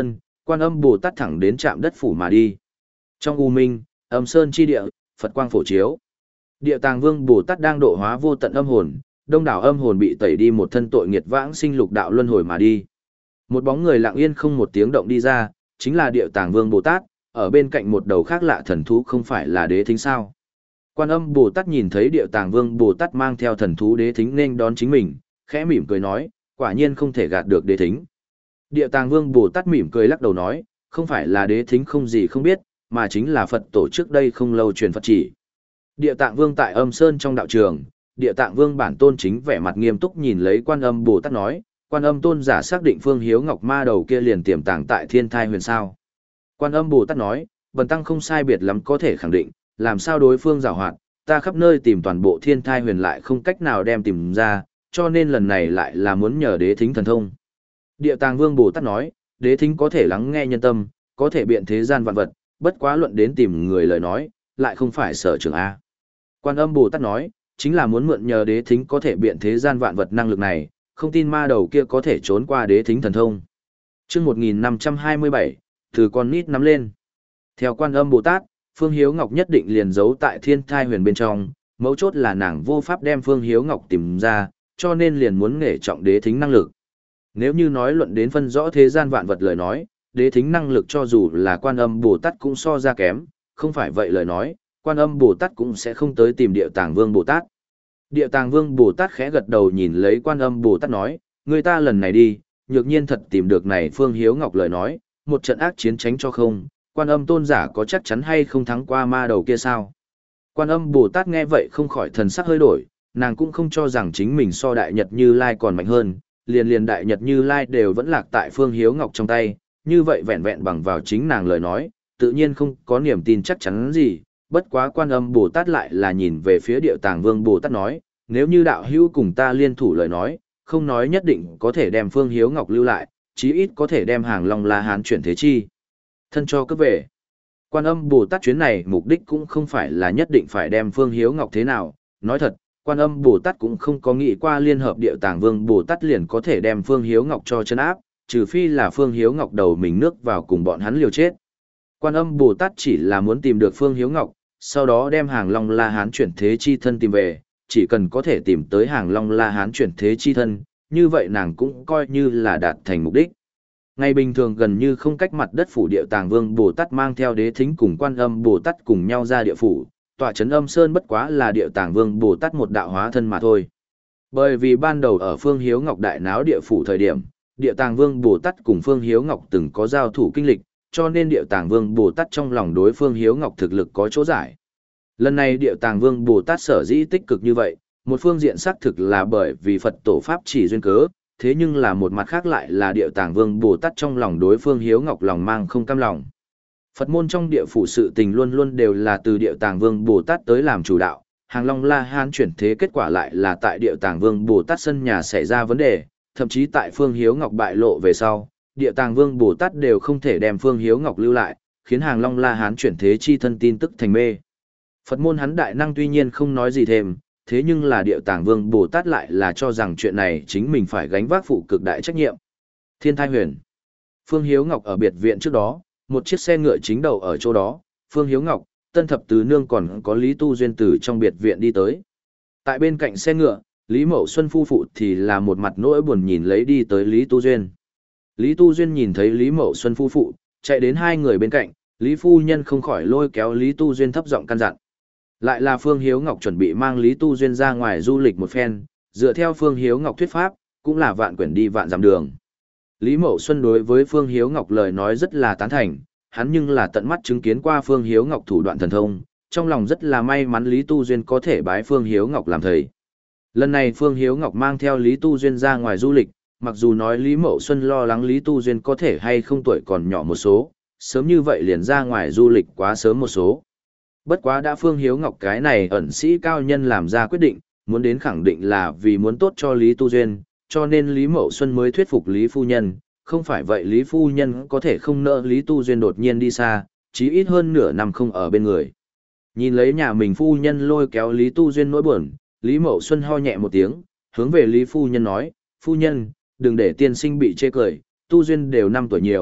Quan Âm Bồ Tát thẳng đến trạm đất phủ mà đi. Trong u minh, âm sơn chi địa, Phật quang phổ chiếu. Địa Tàng Vương Bồ Tát đang độ hóa vô tận âm hồn, đông đảo âm hồn bị tẩy đi một thân tội nghiệt vãng sinh lục đạo luân hồi mà đi. Một bóng người lặng yên không một tiếng động đi ra, chính là Địa Tàng Vương Bồ Tát, ở bên cạnh một đầu khác lạ thần thú không phải là Đế Thính sao? Quan Âm Bồ Tát nhìn thấy Địa Tàng Vương Bồ Tát mang theo thần thú Đế Thính nên đón chính mình, khẽ mỉm cười nói, quả nhiên không thể gạt được Đế Thính. Địa Tàng Vương Bồ Tát mỉm cười lắc đầu nói, không phải là Đế Thính không gì không biết, mà chính là Phật tổ trước đây không lâu truyền Phật chỉ. Địa Tạng Vương tại Âm Sơn trong đạo trường, Địa Tạng Vương bản tôn chính vẻ mặt nghiêm túc nhìn lấy Quan Âm Bồ Tát nói, Quan Âm tôn giả xác định Phương Hiếu Ngọc ma đầu kia liền tiềm tàng tại Thiên Thai Huyền sao? Quan Âm Bồ Tát nói, bần tăng không sai biệt lắm có thể khẳng định, làm sao đối phương giảo hoạt, ta khắp nơi tìm toàn bộ Thiên Thai Huyền lại không cách nào đem tìm ra, cho nên lần này lại là muốn nhờ Đế Thính thần thông. Địa Tàng Vương Bồ Tát nói, Đế Thính có thể lắng nghe nhân tâm, có thể biện thế gian vạn vật, bất quá luận đến tìm người lời nói, lại không phải sở trường A. Quan Âm Bồ Tát nói, chính là muốn mượn nhờ Đế Thính có thể biện thế gian vạn vật năng lực này, không tin ma đầu kia có thể trốn qua Đế Thính thần thông. Chương một nghìn năm trăm hai mươi bảy, từ con nít nắm lên. Theo Quan Âm Bồ Tát, Phương Hiếu Ngọc nhất định liền giấu tại Thiên Thai Huyền bên trong, mấu chốt là nàng vô pháp đem Phương Hiếu Ngọc tìm ra, cho nên liền muốn nghệ trọng Đế Thính năng lực. Nếu như nói luận đến phân rõ thế gian vạn vật lời nói, Đế Thính năng lực cho dù là Quan Âm Bồ Tát cũng so ra kém, không phải vậy lời nói, Quan Âm Bồ Tát cũng sẽ không tới tìm Địa Tàng Vương Bồ Tát. Địa Tàng Vương Bồ Tát khẽ gật đầu nhìn lấy Quan Âm Bồ Tát nói, người ta lần này đi, nhược nhiên thật tìm được này Phương Hiếu Ngọc lời nói, một trận ác chiến tránh cho không, Quan Âm tôn giả có chắc chắn hay không thắng qua ma đầu kia sao? Quan Âm Bồ Tát nghe vậy không khỏi thần sắc hơi đổi, nàng cũng không cho rằng chính mình so Đại Nhật Như Lai còn mạnh hơn, liền liền Đại Nhật Như Lai đều vẫn lạc tại Phương Hiếu Ngọc trong tay, như vậy vẹn vẹn bằng vào chính nàng lời nói, tự nhiên không có niềm tin chắc chắn gì, bất quá Quan Âm Bồ Tát lại là nhìn về phía Địa Tàng Vương Bồ Tát nói, nếu như đạo hữu cùng ta liên thủ lời nói, không nói nhất định có thể đem Phương Hiếu Ngọc lưu lại, chí ít có thể đem Hàng Long La Hán chuyển thế chi thân cho cướp về. Quan Âm Bồ Tát chuyến này mục đích cũng không phải là nhất định phải đem Phương Hiếu Ngọc thế nào, nói thật, Quan Âm Bồ Tát cũng không có nghĩ qua liên hợp Địa Tàng Vương Bồ Tát liền có thể đem Phương Hiếu Ngọc cho chân áp, trừ phi là Phương Hiếu Ngọc đầu mình nước vào cùng bọn hắn liều chết. Quan Âm Bồ Tát chỉ là muốn tìm được Phương Hiếu Ngọc, sau đó đem Hàng Long La Hán chuyển thế chi thân tìm về, chỉ cần có thể tìm tới Hàng Long La Hán chuyển thế chi thân, như vậy nàng cũng coi như là đạt thành mục đích. Ngày bình thường gần như không cách mặt đất phủ Địa Tàng Vương Bồ Tát mang theo Đế Thính cùng Quan Âm Bồ Tát cùng nhau ra địa phủ, tọa trấn Âm Sơn bất quá là Địa Tàng Vương Bồ Tát một đạo hóa thân mà thôi. Bởi vì ban đầu ở Phương Hiếu Ngọc đại náo địa phủ thời điểm, Địa Tàng Vương Bồ Tát cùng Phương Hiếu Ngọc từng có giao thủ kinh lịch, cho nên Địa Tàng Vương Bồ Tát trong lòng đối Phương Hiếu Ngọc thực lực có chỗ giải. Lần này Địa Tàng Vương Bồ Tát sở dĩ tích cực như vậy, một phương diện xác thực là bởi vì Phật tổ Pháp chỉ duyên cớ, thế nhưng là một mặt khác lại là Địa Tàng Vương Bồ Tát trong lòng đối Phương Hiếu Ngọc lòng mang không cam lòng. Phật môn trong địa phủ sự tình luôn luôn đều là từ Địa Tàng Vương Bồ Tát tới làm chủ đạo, Hàng Long La Hán chuyển thế kết quả lại là tại Địa Tàng Vương Bồ Tát sân nhà xảy ra vấn đề, thậm chí tại Phương Hiếu Ngọc bại lộ về sau, Địa Tàng Vương Bồ Tát đều không thể đem Phương Hiếu Ngọc lưu lại, khiến Hàng Long La Hán chuyển thế chi thân tin tức thành mê. Phật môn hắn đại năng tuy nhiên không nói gì thêm, thế nhưng là Địa Tàng Vương Bồ Tát lại là cho rằng chuyện này chính mình phải gánh vác phụ cực đại trách nhiệm. Thiên Thai Huyền. Phương Hiếu Ngọc ở biệt viện trước đó, một chiếc xe ngựa chính đầu ở chỗ đó, Phương Hiếu Ngọc, Tân Thập Tứ Nương còn có Lý Tu Duyên từ trong biệt viện đi tới. Tại bên cạnh xe ngựa, Lý Mậu Xuân phu phụ thì là một mặt nỗi buồn nhìn lấy đi tới Lý Tu Duyên. Lý Tu Duyên nhìn thấy Lý Mậu Xuân phu phụ, chạy đến hai người bên cạnh, Lý phu nhân không khỏi lôi kéo Lý Tu Duyên thấp giọng căn dặn. Lại là Phương Hiếu Ngọc chuẩn bị mang Lý Tu Duyên ra ngoài du lịch một phen, dựa theo Phương Hiếu Ngọc thuyết pháp, cũng là vạn quyển đi vạn dặm đường. Lý Mậu Xuân đối với Phương Hiếu Ngọc lời nói rất là tán thành, hắn nhưng là tận mắt chứng kiến qua Phương Hiếu Ngọc thủ đoạn thần thông, trong lòng rất là may mắn Lý Tu Duyên có thể bái Phương Hiếu Ngọc làm thầy. Lần này Phương Hiếu Ngọc mang theo Lý Tu Duyên ra ngoài du lịch, mặc dù nói Lý Mậu Xuân lo lắng Lý Tu Duyên có thể hay không tuổi còn nhỏ một số, sớm như vậy liền ra ngoài du lịch quá sớm một số. Bất quá đã Phương Hiếu Ngọc cái này ẩn sĩ cao nhân làm ra quyết định, muốn đến khẳng định là vì muốn tốt cho Lý Tu Duyên, cho nên Lý Mậu Xuân mới thuyết phục Lý Phu Nhân, không phải vậy Lý Phu Nhân có thể không nỡ Lý Tu Duyên đột nhiên đi xa, chí ít hơn nửa năm không ở bên người. Nhìn lấy nhà mình Phu Nhân lôi kéo Lý Tu Duyên nỗi buồn, Lý Mậu Xuân ho nhẹ một tiếng, hướng về Lý Phu Nhân nói, Phu Nhân, đừng để tiên sinh bị chê cười, Tu Duyên đều năm tuổi nhiều,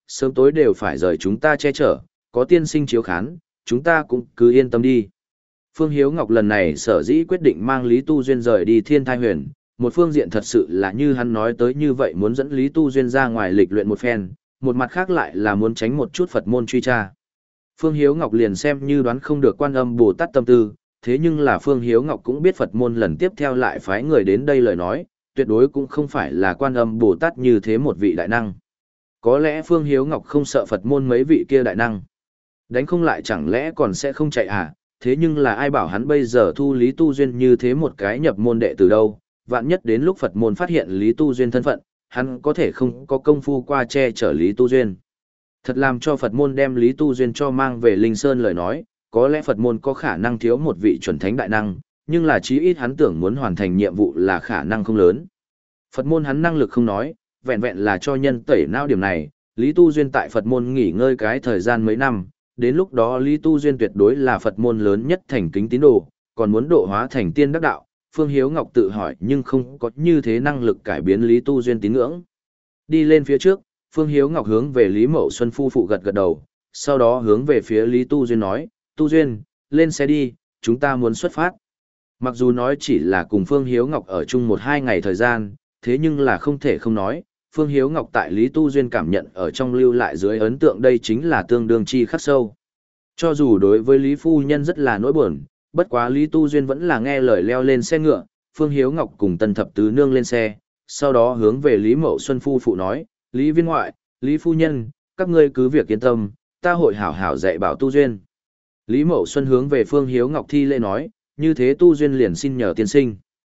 sớm tối đều phải rời chúng ta che chở, có tiên sinh chiếu khán, chúng ta cũng cứ yên tâm đi. Phương Hiếu Ngọc lần này sở dĩ quyết định mang Lý Tu Duyên rời đi Thiên Thai Huyền, một phương diện thật sự là như hắn nói tới như vậy muốn dẫn Lý Tu Duyên ra ngoài lịch luyện một phen, một mặt khác lại là muốn tránh một chút Phật môn truy tra. Phương Hiếu Ngọc liền xem như đoán không được Quan Âm Bồ Tát tâm tư, thế nhưng là Phương Hiếu Ngọc cũng biết Phật môn lần tiếp theo lại phái người đến đây lời nói, tuyệt đối cũng không phải là Quan Âm Bồ Tát như thế một vị đại năng. Có lẽ Phương Hiếu Ngọc không sợ Phật môn mấy vị kia đại năng. Đánh không lại chẳng lẽ còn sẽ không chạy à, thế nhưng là ai bảo hắn bây giờ thu Lý Tu Duyên như thế một cái nhập môn đệ từ đâu, vạn nhất đến lúc Phật môn phát hiện Lý Tu Duyên thân phận, hắn có thể không có công phu qua che chở Lý Tu Duyên. Thật làm cho Phật môn đem Lý Tu Duyên cho mang về Linh Sơn lời nói, có lẽ Phật môn có khả năng thiếu một vị chuẩn thánh đại năng, nhưng là chí ít hắn tưởng muốn hoàn thành nhiệm vụ là khả năng không lớn. Phật môn hắn năng lực không nói, vẹn vẹn là cho nhân tẩy não điểm này, Lý Tu Duyên tại Phật môn nghỉ ngơi cái thời gian mấy năm, đến lúc đó Lý Tu Duyên tuyệt đối là Phật môn lớn nhất thành kính tín đồ, còn muốn độ hóa thành tiên đắc đạo. Phương Hiếu Ngọc tự hỏi nhưng không có như thế năng lực cải biến Lý Tu Duyên tín ngưỡng. Đi lên phía trước, Phương Hiếu Ngọc hướng về Lý Mậu Xuân phu phụ gật gật đầu, sau đó hướng về phía Lý Tu Duyên nói, Tu Duyên, lên xe đi, chúng ta muốn xuất phát. Mặc dù nói chỉ là cùng Phương Hiếu Ngọc ở chung một hai ngày thời gian, thế nhưng là không thể không nói, Phương Hiếu Ngọc tại Lý Tu Duyên cảm nhận ở trong lưu lại dưới ấn tượng đây chính là tương đương chi khắc sâu. Cho dù đối với Lý Phu Nhân rất là nỗi buồn, bất quá Lý Tu Duyên vẫn là nghe lời leo lên xe ngựa, Phương Hiếu Ngọc cùng Tân Thập Tứ Nương lên xe, sau đó hướng về Lý Mậu Xuân phu phụ nói, Lý Viên Ngoại, Lý Phu Nhân, các ngươi cứ việc yên tâm, ta hội hảo hảo dạy bảo Tu Duyên. Lý Mậu Xuân hướng về Phương Hiếu Ngọc thi lễ nói, như thế Tu Duyên liền xin nhờ tiên sinh.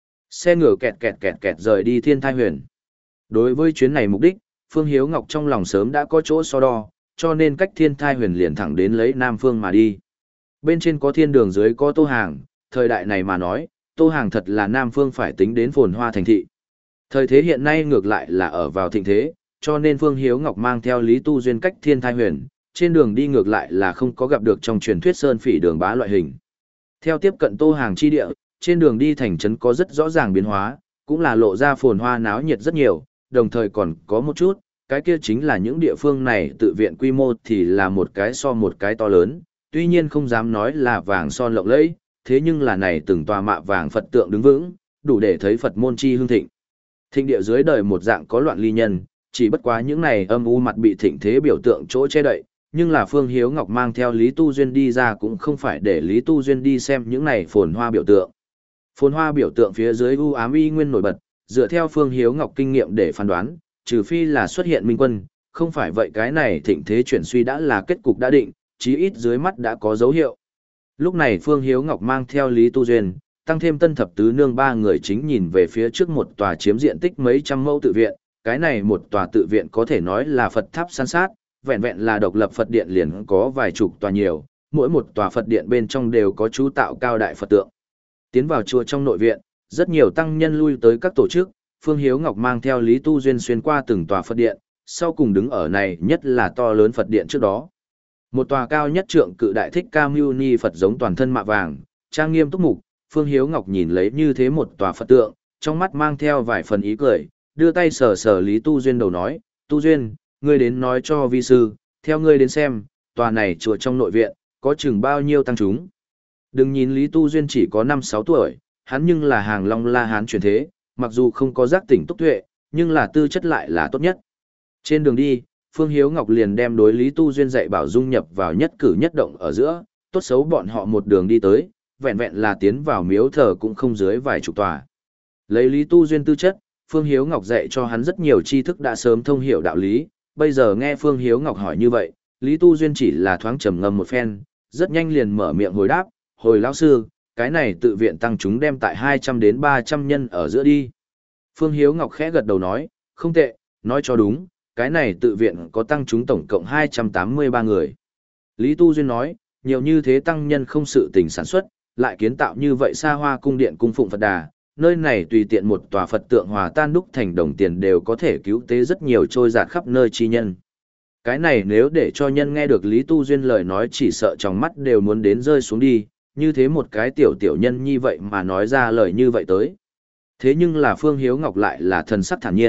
Xe ngựa kẹt kẹt kẹt kẹt rời đi Thiên Thai Huyền. Đối với chuyến này mục đích, Phương Hiếu Ngọc trong lòng sớm đã có chỗ so đo, cho nên cách Thiên Thai Huyền liền thẳng đến lấy Nam Phương mà đi. Bên trên có thiên đường, dưới có Tô Hàng, thời đại này mà nói, Tô Hàng thật là Nam Phương phải tính đến phồn hoa thành thị. Thời thế hiện nay ngược lại là ở vào thịnh thế, cho nên Phương Hiếu Ngọc mang theo Lý Tu Duyên cách Thiên Thai Huyền, trên đường đi ngược lại là không có gặp được trong truyền thuyết sơn phỉ đường bá loại hình. Theo tiếp cận Tô Hàng chi địa, trên đường đi thành trấn có rất rõ ràng biến hóa, cũng là lộ ra phồn hoa náo nhiệt rất nhiều, đồng thời còn có một chút, cái kia chính là những địa phương này tự viện quy mô thì là một cái so một cái to lớn, tuy nhiên không dám nói là vàng son lộng lẫy, thế nhưng là này từng tòa mạ vàng Phật tượng đứng vững, đủ để thấy Phật môn chi hương thịnh. Thịnh địa dưới đời một dạng có loạn ly nhân, chỉ bất quá những này âm u mặt bị thịnh thế biểu tượng chỗ che đậy, nhưng là Phương Hiếu Ngọc mang theo Lý Tu Duyên đi ra cũng không phải để Lý Tu Duyên đi xem những này phồn hoa biểu tượng. Phồn hoa biểu tượng phía dưới u ám y nguyên nổi bật, dựa theo Phương Hiếu Ngọc kinh nghiệm để phán đoán, trừ phi là xuất hiện minh quân, không phải vậy cái này thịnh thế chuyển suy đã là kết cục đã định, chí ít dưới mắt đã có dấu hiệu. Lúc này Phương Hiếu Ngọc mang theo Lý Tu Duyên, tăng thêm Tân Thập Tứ Nương ba người chính nhìn về phía trước một tòa chiếm diện tích mấy trăm mẫu tự viện, cái này một tòa tự viện có thể nói là Phật tháp san sát, vẹn vẹn là độc lập Phật điện liền có vài chục tòa nhiều, mỗi một tòa Phật điện bên trong đều có chú tạo cao đại Phật tượng. Tiến vào chùa trong nội viện, rất nhiều tăng nhân lui tới các tổ chức, Phương Hiếu Ngọc mang theo Lý Tu Duyên xuyên qua từng tòa Phật điện, sau cùng đứng ở này nhất là to lớn Phật điện trước đó. Một tòa cao nhất trượng cự đại Thích Ca Mâu Ni Phật giống toàn thân mạ vàng, trang nghiêm túc mục, Phương Hiếu Ngọc nhìn lấy như thế một tòa Phật tượng, trong mắt mang theo vài phần ý cười, đưa tay sờ sờ Lý Tu Duyên đầu nói, Tu Duyên, ngươi đến nói cho vi sư, theo ngươi đến xem, tòa này chùa trong nội viện, có chừng bao nhiêu tăng chúng. Đừng nhìn Lý Tu Duyên chỉ có năm sáu tuổi, hắn nhưng là hàng Long La Hán truyền thế, mặc dù không có giác tỉnh túc tuệ, nhưng là tư chất lại là tốt nhất. Trên đường đi, Phương Hiếu Ngọc liền đem đối Lý Tu Duyên dạy bảo dung nhập vào nhất cử nhất động ở giữa, tốt xấu bọn họ một đường đi tới, vẹn vẹn là tiến vào miếu thờ cũng không dưới vài chục tòa. Lấy Lý Tu Duyên tư chất, Phương Hiếu Ngọc dạy cho hắn rất nhiều tri thức đã sớm thông hiểu đạo lý, bây giờ nghe Phương Hiếu Ngọc hỏi như vậy, Lý Tu Duyên chỉ là thoáng trầm ngâm một phen, rất nhanh liền mở miệng hồi đáp, hồi lão sư, cái này tự viện tăng chúng đem tại hai trăm đến ba trăm nhân ở giữa đi. Phương Hiếu Ngọc khẽ gật đầu nói, không tệ, nói cho đúng, cái này tự viện có tăng chúng tổng cộng hai trăm tám mươi ba người. Lý Tu Duyên nói, nhiều như thế tăng nhân không sự tình sản xuất, lại kiến tạo như vậy xa hoa cung điện cung phụng Phật Đà, nơi này tùy tiện một tòa Phật tượng hòa tan đúc thành đồng tiền đều có thể cứu tế rất nhiều trôi giạt khắp nơi chi nhân. Cái này nếu để cho nhân nghe được Lý Tu Duyên lời nói chỉ sợ trong mắt đều muốn đến rơi xuống đi, như thế một cái tiểu tiểu nhân như vậy mà nói ra lời như vậy tới. Thế nhưng là Phương Hiếu Ngọc lại là thần sắc thản nhiên,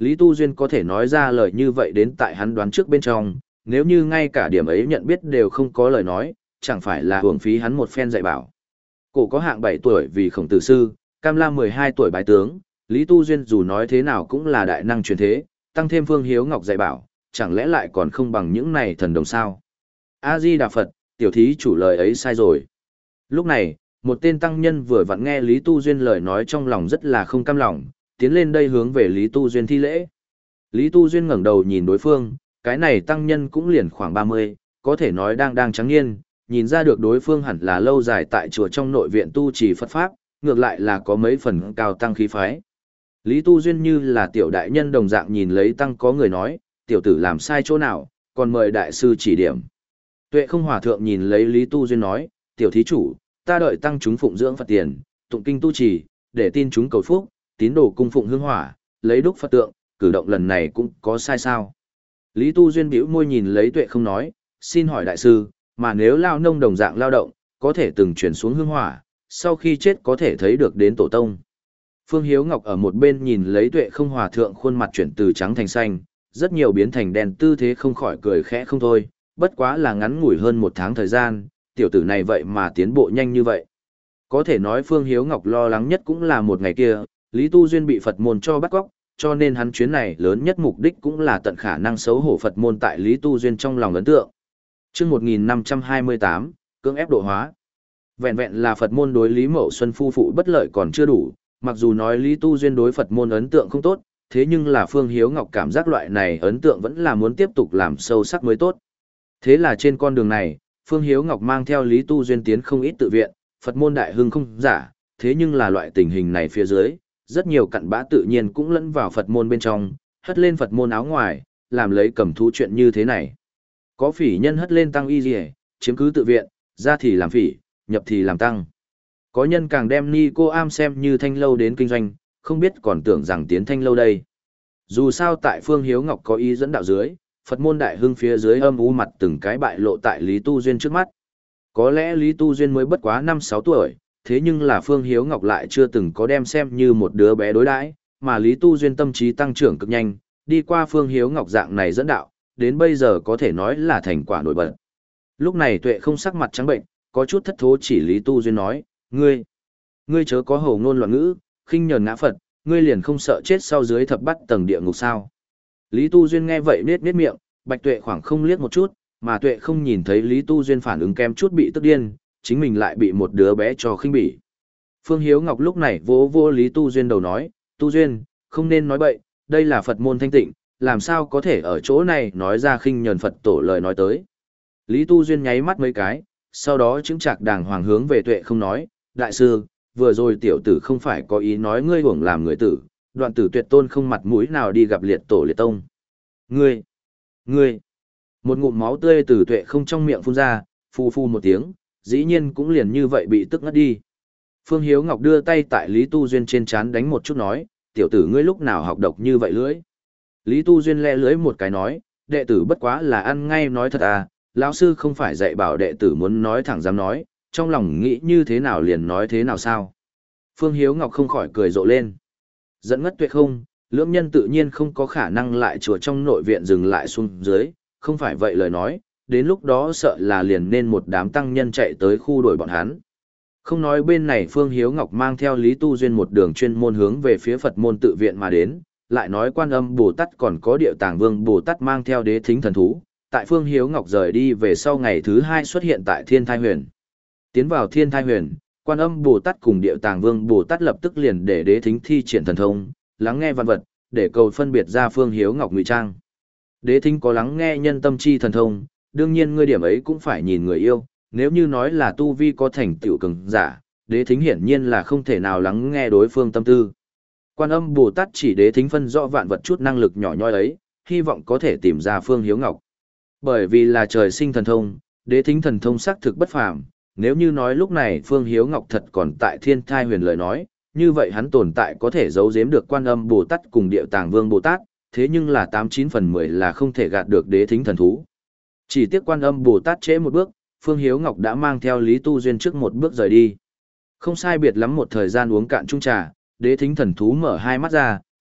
Lý Tu Duyên có thể nói ra lời như vậy đến tại hắn đoán trước bên trong, nếu như ngay cả điểm ấy nhận biết đều không có lời nói, chẳng phải là hưởng phí hắn một phen dạy bảo. Cổ có hạng bảy tuổi vì khổng tử sư, Cam La mười hai tuổi bái tướng, Lý Tu Duyên dù nói thế nào cũng là đại năng truyền thế, tăng thêm Phương Hiếu Ngọc dạy bảo, chẳng lẽ lại còn không bằng những này thần đồng sao? A-di-đà Phật, tiểu thí chủ lời ấy sai rồi. Lúc này, một tên tăng nhân vừa vặn nghe Lý Tu Duyên lời nói trong lòng rất là không cam lòng, tiến lên đây hướng về Lý Tu Duyên thi lễ. Lý Tu Duyên ngẩng đầu nhìn đối phương, cái này tăng nhân cũng liền khoảng ba mươi, có thể nói đang đang trắng niên, nhìn ra được đối phương hẳn là lâu dài tại chùa trong nội viện tu trì Phật Pháp, ngược lại là có mấy phần cao tăng khí phái. Lý Tu Duyên như là tiểu đại nhân đồng dạng nhìn lấy tăng có người nói, tiểu tử làm sai chỗ nào, còn mời đại sư chỉ điểm. Tuệ không hòa thượng nhìn lấy Lý Tu Duyên nói, tiểu thí chủ, ta đợi tăng chúng phụng dưỡng Phật tiền, tụng kinh tu trì, để tin chúng cầu phúc, tín đồ cung phụng hương hỏa, lấy đúc Phật tượng, cử động lần này cũng có sai sao. Lý Tu Duyên bĩu môi nhìn lấy Tuệ không nói, xin hỏi đại sư, mà nếu lao nông đồng dạng lao động, có thể từng chuyển xuống hương hỏa, sau khi chết có thể thấy được đến tổ tông. Phương Hiếu Ngọc ở một bên nhìn lấy Tuệ không hòa thượng khuôn mặt chuyển từ trắng thành xanh, rất nhiều biến thành đen tư thế không khỏi cười khẽ không thôi, bất quá là ngắn ngủi hơn một tháng thời gian, tiểu tử này vậy mà tiến bộ nhanh như vậy. Có thể nói Phương Hiếu Ngọc lo lắng nhất cũng là một ngày kia, Lý Tu Duyên bị Phật môn cho bắt cóc, cho nên hắn chuyến này lớn nhất mục đích cũng là tận khả năng xấu hổ Phật môn tại Lý Tu Duyên trong lòng ấn tượng. Trước một nghìn năm trăm hai mươi tám, cưỡng ép độ hóa. Vẹn vẹn là Phật môn đối Lý Mậu Xuân phu phụ bất lợi còn chưa đủ, mặc dù nói Lý Tu Duyên đối Phật môn ấn tượng không tốt, thế nhưng là Phương Hiếu Ngọc cảm giác loại này ấn tượng vẫn là muốn tiếp tục làm sâu sắc mới tốt. Thế là trên con đường này, Phương Hiếu Ngọc mang theo Lý Tu Duyên tiến không ít tự viện, Phật môn đại hưng không giả, thế nhưng là loại tình hình này phía dưới, rất nhiều cặn bã tự nhiên cũng lẫn vào Phật môn bên trong, hất lên Phật môn áo ngoài, làm lấy cầm thú chuyện như thế này. Có phỉ nhân hất lên tăng y rìa, chiếm cứ tự viện, ra thì làm phỉ, nhập thì làm tăng. Có nhân càng đem ni cô am xem như thanh lâu đến kinh doanh, không biết còn tưởng rằng tiến thanh lâu đây. Dù sao tại Phương Hiếu Ngọc có ý dẫn đạo dưới, Phật môn đại hưng phía dưới âm u mặt từng cái bại lộ tại Lý Tu Duyên trước mắt. Có lẽ Lý Tu Duyên mới bất quá năm sáu tuổi, thế nhưng là Phương Hiếu Ngọc lại chưa từng có đem xem như một đứa bé đối đãi, mà Lý Tu Duyên tâm trí tăng trưởng cực nhanh, đi qua Phương Hiếu Ngọc dạng này dẫn đạo, đến bây giờ có thể nói là thành quả nổi bật. Lúc này Tuệ không sắc mặt trắng bệnh, có chút thất thố chỉ Lý Tu Duyên nói, ngươi, ngươi chớ có hổ ngôn loạn ngữ, khinh nhờn ngã Phật, ngươi liền không sợ chết sau dưới thập bắt tầng địa ngục sao. Lý Tu Duyên nghe vậy nết nết miệng, Bạch Tuệ khoảng không liếc một chút, mà Tuệ không nhìn thấy Lý Tu Duyên phản ứng kem chút bị tức điên, chính mình lại bị một đứa bé cho khinh bỉ. Phương Hiếu Ngọc lúc này vỗ vỗ Lý Tu Duyên đầu nói, Tu Duyên, không nên nói bậy, đây là Phật môn thanh tịnh, làm sao có thể ở chỗ này nói ra khinh nhờn Phật tổ lời nói tới. Lý Tu Duyên nháy mắt mấy cái, sau đó chứng chạc đàng hoàng hướng về Tuệ không nói, đại sư, vừa rồi tiểu tử không phải có ý nói ngươi uổng làm người tử, đoạn tử tuyệt tôn không mặt mũi nào đi gặp liệt tổ liệt tông. Ngươi, ngươi, một ngụm máu tươi từ Tuệ không trong miệng phun ra, phu phu một tiếng, dĩ nhiên cũng liền như vậy bị tức ngất đi. Phương Hiếu Ngọc đưa tay tại Lý Tu Duyên trên trán đánh một chút nói, tiểu tử ngươi lúc nào học độc như vậy lưỡi. Lý Tu Duyên le lưỡi một cái nói, đệ tử bất quá là ăn ngay nói thật à, lão sư không phải dạy bảo đệ tử muốn nói thẳng dám nói, trong lòng nghĩ như thế nào liền nói thế nào sao. Phương Hiếu Ngọc không khỏi cười rộ lên. Dẫn ngất Tuệ không, lưỡng nhân tự nhiên không có khả năng lại chùa trong nội viện dừng lại xuống dưới, không phải vậy lời nói, đến lúc đó sợ là liền nên một đám tăng nhân chạy tới khu đuổi bọn hắn. Không nói bên này Phương Hiếu Ngọc mang theo Lý Tu Duyên một đường chuyên môn hướng về phía Phật môn tự viện mà đến, lại nói Quan Âm Bồ Tát còn có Điệu Tàng Vương Bồ Tát mang theo Đế Thính thần thú, tại Phương Hiếu Ngọc rời đi về sau ngày thứ hai xuất hiện tại Thiên Thai Huyền. Tiến vào Thiên Thai Huyền, Quan Âm Bồ Tát cùng Điệu Tàng Vương Bồ Tát lập tức liền để Đế Thính thi triển thần thông, lắng nghe văn vật, để cầu phân biệt ra Phương Hiếu Ngọc ngụy trang. Đế Thính có lắng nghe nhân tâm chi thần thông, đương nhiên ngươi điểm ấy cũng phải nhìn người yêu, nếu như nói là tu vi có thành tựu cường giả, Đế Thính hiển nhiên là không thể nào lắng nghe đối phương tâm tư. Quan Âm Bồ Tát chỉ Đế Thính phân rõ vạn vật chút năng lực nhỏ nhoi ấy, hy vọng có thể tìm ra Phương Hiếu Ngọc. Bởi vì là trời sinh thần thông, Đế Thính thần thông xác thực bất phàm, nếu như nói lúc này Phương Hiếu Ngọc thật còn tại Thiên Thai Huyền lời nói, như vậy hắn tồn tại có thể giấu giếm được Quan Âm Bồ Tát cùng Điệu Tàng Vương Bồ Tát, thế nhưng là tám chín phần mười là không thể gạt được Đế Thính thần thú. Chỉ tiếc Quan Âm Bồ Tát trễ một bước, Phương Hiếu Ngọc đã mang theo Lý Tu Duyên trước một bước rời đi. Không sai biệt lắm một thời gian uống cạn chung trà, Đế Thính thần thú mở hai mắt ra,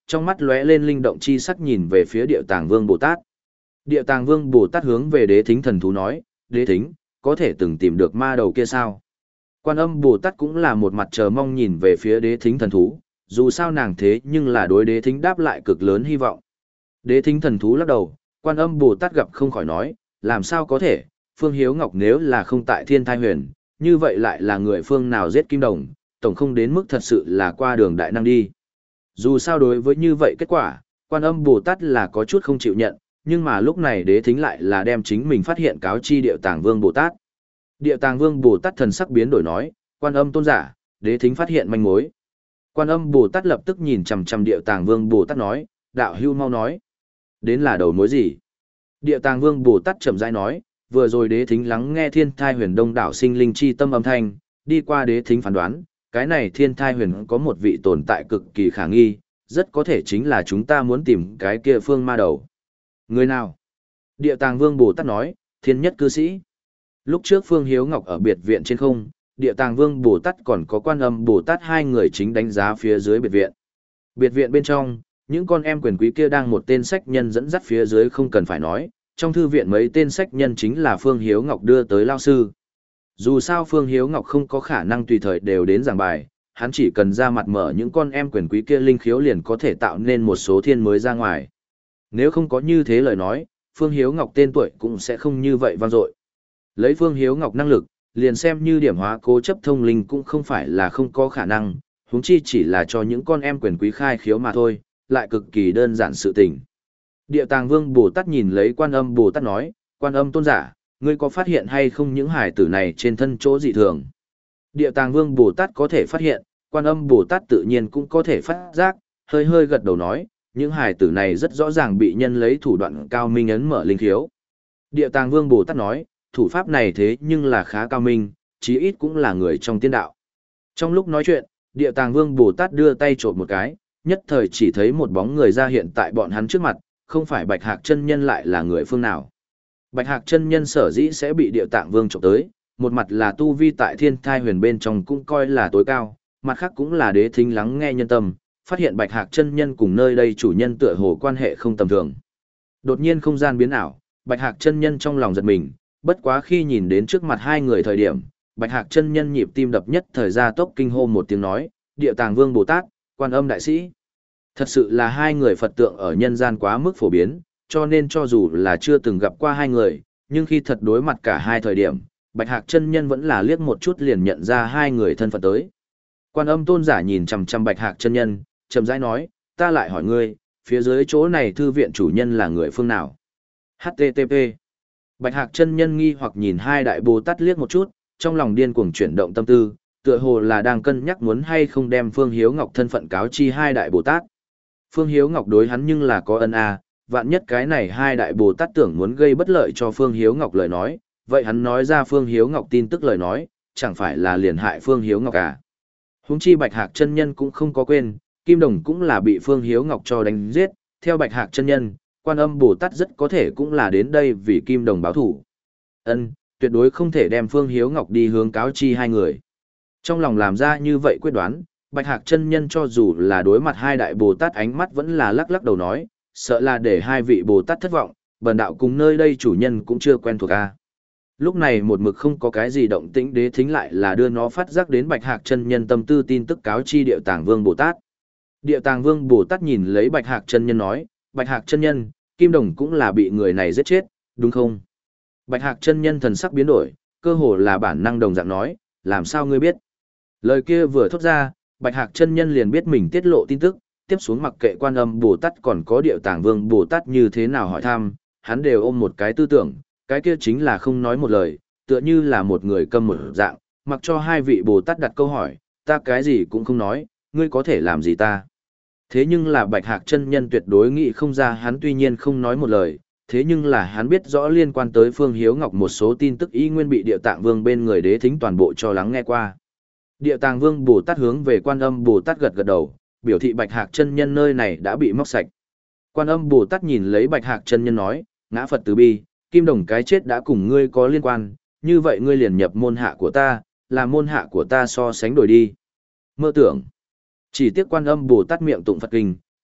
trong mắt lóe lên linh động chi sắc nhìn về phía Điệu Tàng Vương Bồ Tát. Điệu Tàng Vương Bồ Tát hướng về Đế Thính thần thú nói, Đế Thính, có thể từng tìm được ma đầu kia sao? Quan Âm Bồ Tát cũng là một mặt chờ mong nhìn về phía Đế Thính thần thú, dù sao nàng thế nhưng là đối Đế Thính đáp lại cực lớn hy vọng. Đế Thính thần thú lắc đầu, Quan Âm Bồ Tát gặp không khỏi nói, làm sao có thể, Phương Hiếu Ngọc nếu là không tại Thiên Thai Huyền, như vậy lại là người phương nào giết Kim Đồng, tổng không đến mức thật sự là qua đường đại năng đi. Dù sao đối với như vậy kết quả, Quan Âm Bồ Tát là có chút không chịu nhận, nhưng mà lúc này Đế Thính lại là đem chính mình phát hiện cáo chi Điệu Tàng Vương Bồ Tát. Điệu Tàng Vương Bồ Tát thần sắc biến đổi nói, Quan Âm tôn giả, Đế Thính phát hiện manh mối. Quan Âm Bồ Tát lập tức nhìn chằm chằm Điệu Tàng Vương Bồ Tát nói, đạo hưu mau nói, đến là đầu mối gì? Điệu Tàng Vương Bồ Tát chậm rãi nói, vừa rồi Đế Thính lắng nghe Thiên Thai Huyền Đông đảo sinh linh chi tâm âm thanh, đi qua Đế Thính phán đoán, cái này Thiên Thai Huyền có một vị tồn tại cực kỳ khả nghi, rất có thể chính là chúng ta muốn tìm cái kia phương ma đầu. Người nào? Điệu Tàng Vương Bồ Tát nói, Thiên Nhất cư sĩ. Lúc trước Phương Hiếu Ngọc ở biệt viện trên không, Điệu Tàng Vương Bồ Tát còn có Quan Âm Bồ Tát hai người chính đánh giá phía dưới biệt viện. Biệt viện bên trong, những con em quyền quý kia đang một tên sách nhân dẫn dắt phía dưới không cần phải nói, trong thư viện mấy tên sách nhân chính là Phương Hiếu Ngọc đưa tới lao sư. Dù sao Phương Hiếu Ngọc không có khả năng tùy thời đều đến giảng bài, hắn chỉ cần ra mặt mở những con em quyền quý kia linh khiếu liền có thể tạo nên một số thiên mới ra ngoài. Nếu không có như thế lời nói, Phương Hiếu Ngọc tên tuổi cũng sẽ không như vậy vang dội. Lấy Phương Hiếu Ngọc năng lực, liền xem như điểm hóa cố chấp thông linh cũng không phải là không có khả năng, huống chi chỉ là cho những con em quyền quý khai khiếu mà thôi, lại cực kỳ đơn giản sự tình. Điệu Tàng Vương Bồ Tát nhìn lấy Quan Âm Bồ Tát nói, Quan Âm tôn giả, ngươi có phát hiện hay không những hải tử này trên thân chỗ dị thường? Điệu Tàng Vương Bồ Tát có thể phát hiện, Quan Âm Bồ Tát tự nhiên cũng có thể phát giác, hơi hơi gật đầu nói, những hải tử này rất rõ ràng bị nhân lấy thủ đoạn cao minh ấn mở linh khiếu. Điệu Tàng Vương Bồ Tát nói, thủ pháp này thế nhưng là khá cao minh, chí ít cũng là người trong tiên đạo. Trong lúc nói chuyện, Điệu Tàng Vương Bồ Tát đưa tay trộm một cái, nhất thời chỉ thấy một bóng người ra hiện tại bọn hắn trước mặt, không phải Bạch Hạc chân nhân lại là người phương nào. Bạch Hạc chân nhân sở dĩ sẽ bị Điệu Tạng Vương trộm tới, một mặt là tu vi tại Thiên Thai Huyền bên trong cũng coi là tối cao, mặt khác cũng là Đế Thính lắng nghe nhân tâm, phát hiện Bạch Hạc chân nhân cùng nơi đây chủ nhân tựa hồ quan hệ không tầm thường. Đột nhiên không gian biến ảo, Bạch Hạc chân nhân trong lòng giật mình, bất quá khi nhìn đến trước mặt hai người thời điểm, Bạch Hạc chân nhân nhịp tim đập nhất thời ra tốc kinh hô một tiếng nói, Điệu Tàng Vương Bồ Tát, Quan Âm đại sĩ. Thật sự là hai người Phật tượng ở nhân gian quá mức phổ biến, cho nên cho dù là chưa từng gặp qua hai người, nhưng khi thật đối mặt cả hai thời điểm, Bạch Hạc chân nhân vẫn là liếc một chút liền nhận ra hai người thân phận tới. Quan Âm tôn giả nhìn chằm chằm Bạch Hạc chân nhân, chậm rãi nói, ta lại hỏi ngươi, phía dưới chỗ này thư viện chủ nhân là người phương nào? hát tê tê pê. Bạch Hạc chân nhân nghi hoặc nhìn hai đại Bồ Tát liếc một chút, trong lòng điên cuồng chuyển động tâm tư, tựa hồ là đang cân nhắc muốn hay không đem Phương Hiếu Ngọc thân phận cáo chi hai đại Bồ Tát. Phương Hiếu Ngọc đối hắn nhưng là có ân a, vạn nhất cái này hai đại Bồ Tát tưởng muốn gây bất lợi cho Phương Hiếu Ngọc lời nói, vậy hắn nói ra Phương Hiếu Ngọc tin tức lời nói, chẳng phải là liền hại Phương Hiếu Ngọc à. Huống chi Bạch Hạc chân nhân cũng không có quên, Kim Đồng cũng là bị Phương Hiếu Ngọc cho đánh giết, theo Bạch Hạc chân nhân, Quan Âm Bồ Tát rất có thể cũng là đến đây vì Kim Đồng báo thủ. Ân, tuyệt đối không thể đem Phương Hiếu Ngọc đi hướng cáo chi hai người. Trong lòng làm ra như vậy quyết đoán, Bạch Hạc chân nhân cho dù là đối mặt hai đại Bồ Tát ánh mắt vẫn là lắc lắc đầu nói, sợ là để hai vị Bồ Tát thất vọng, bần đạo cùng nơi đây chủ nhân cũng chưa quen thuộc a. Lúc này một mực không có cái gì động tĩnh, Đế Thính lại là đưa nó phát giác đến Bạch Hạc chân nhân tâm tư tin tức cáo chi Điệu Tàng Vương Bồ Tát. Điệu Tàng Vương Bồ Tát nhìn lấy Bạch Hạc chân nhân nói, Bạch Hạc chân nhân, Kim Đồng cũng là bị người này giết chết, đúng không? Bạch Hạc chân nhân thần sắc biến đổi, cơ hồ là bản năng đồng dạng nói, làm sao ngươi biết? Lời kia vừa thốt ra, Bạch Hạc chân nhân liền biết mình tiết lộ tin tức, tiếp xuống mặc kệ Quan Âm Bồ Tát còn có Điệu Tàng Vương Bồ Tát như thế nào hỏi thăm, hắn đều ôm một cái tư tưởng, cái kia chính là không nói một lời, tựa như là một người câm một dạng, mặc cho hai vị Bồ Tát đặt câu hỏi, ta cái gì cũng không nói, ngươi có thể làm gì ta. Thế nhưng là Bạch Hạc chân nhân tuyệt đối nghĩ không ra, hắn tuy nhiên không nói một lời, thế nhưng là hắn biết rõ liên quan tới Phương Hiếu Ngọc một số tin tức y nguyên bị Điệu Tạng Vương bên người Đế Thính toàn bộ cho lắng nghe qua. Điệu Tàng Vương Bồ Tát hướng về Quan Âm Bồ Tát gật gật đầu, biểu thị Bạch Hạc chân nhân nơi này đã bị móc sạch. Quan Âm Bồ Tát nhìn lấy Bạch Hạc chân nhân nói, ngã Phật từ bi, Kim Đồng cái chết đã cùng ngươi có liên quan, như vậy ngươi liền nhập môn hạ của ta, là môn hạ của ta so sánh đổi đi. Mơ tưởng. Chỉ tiếc Quan Âm Bồ Tát miệng tụng Phật kinh,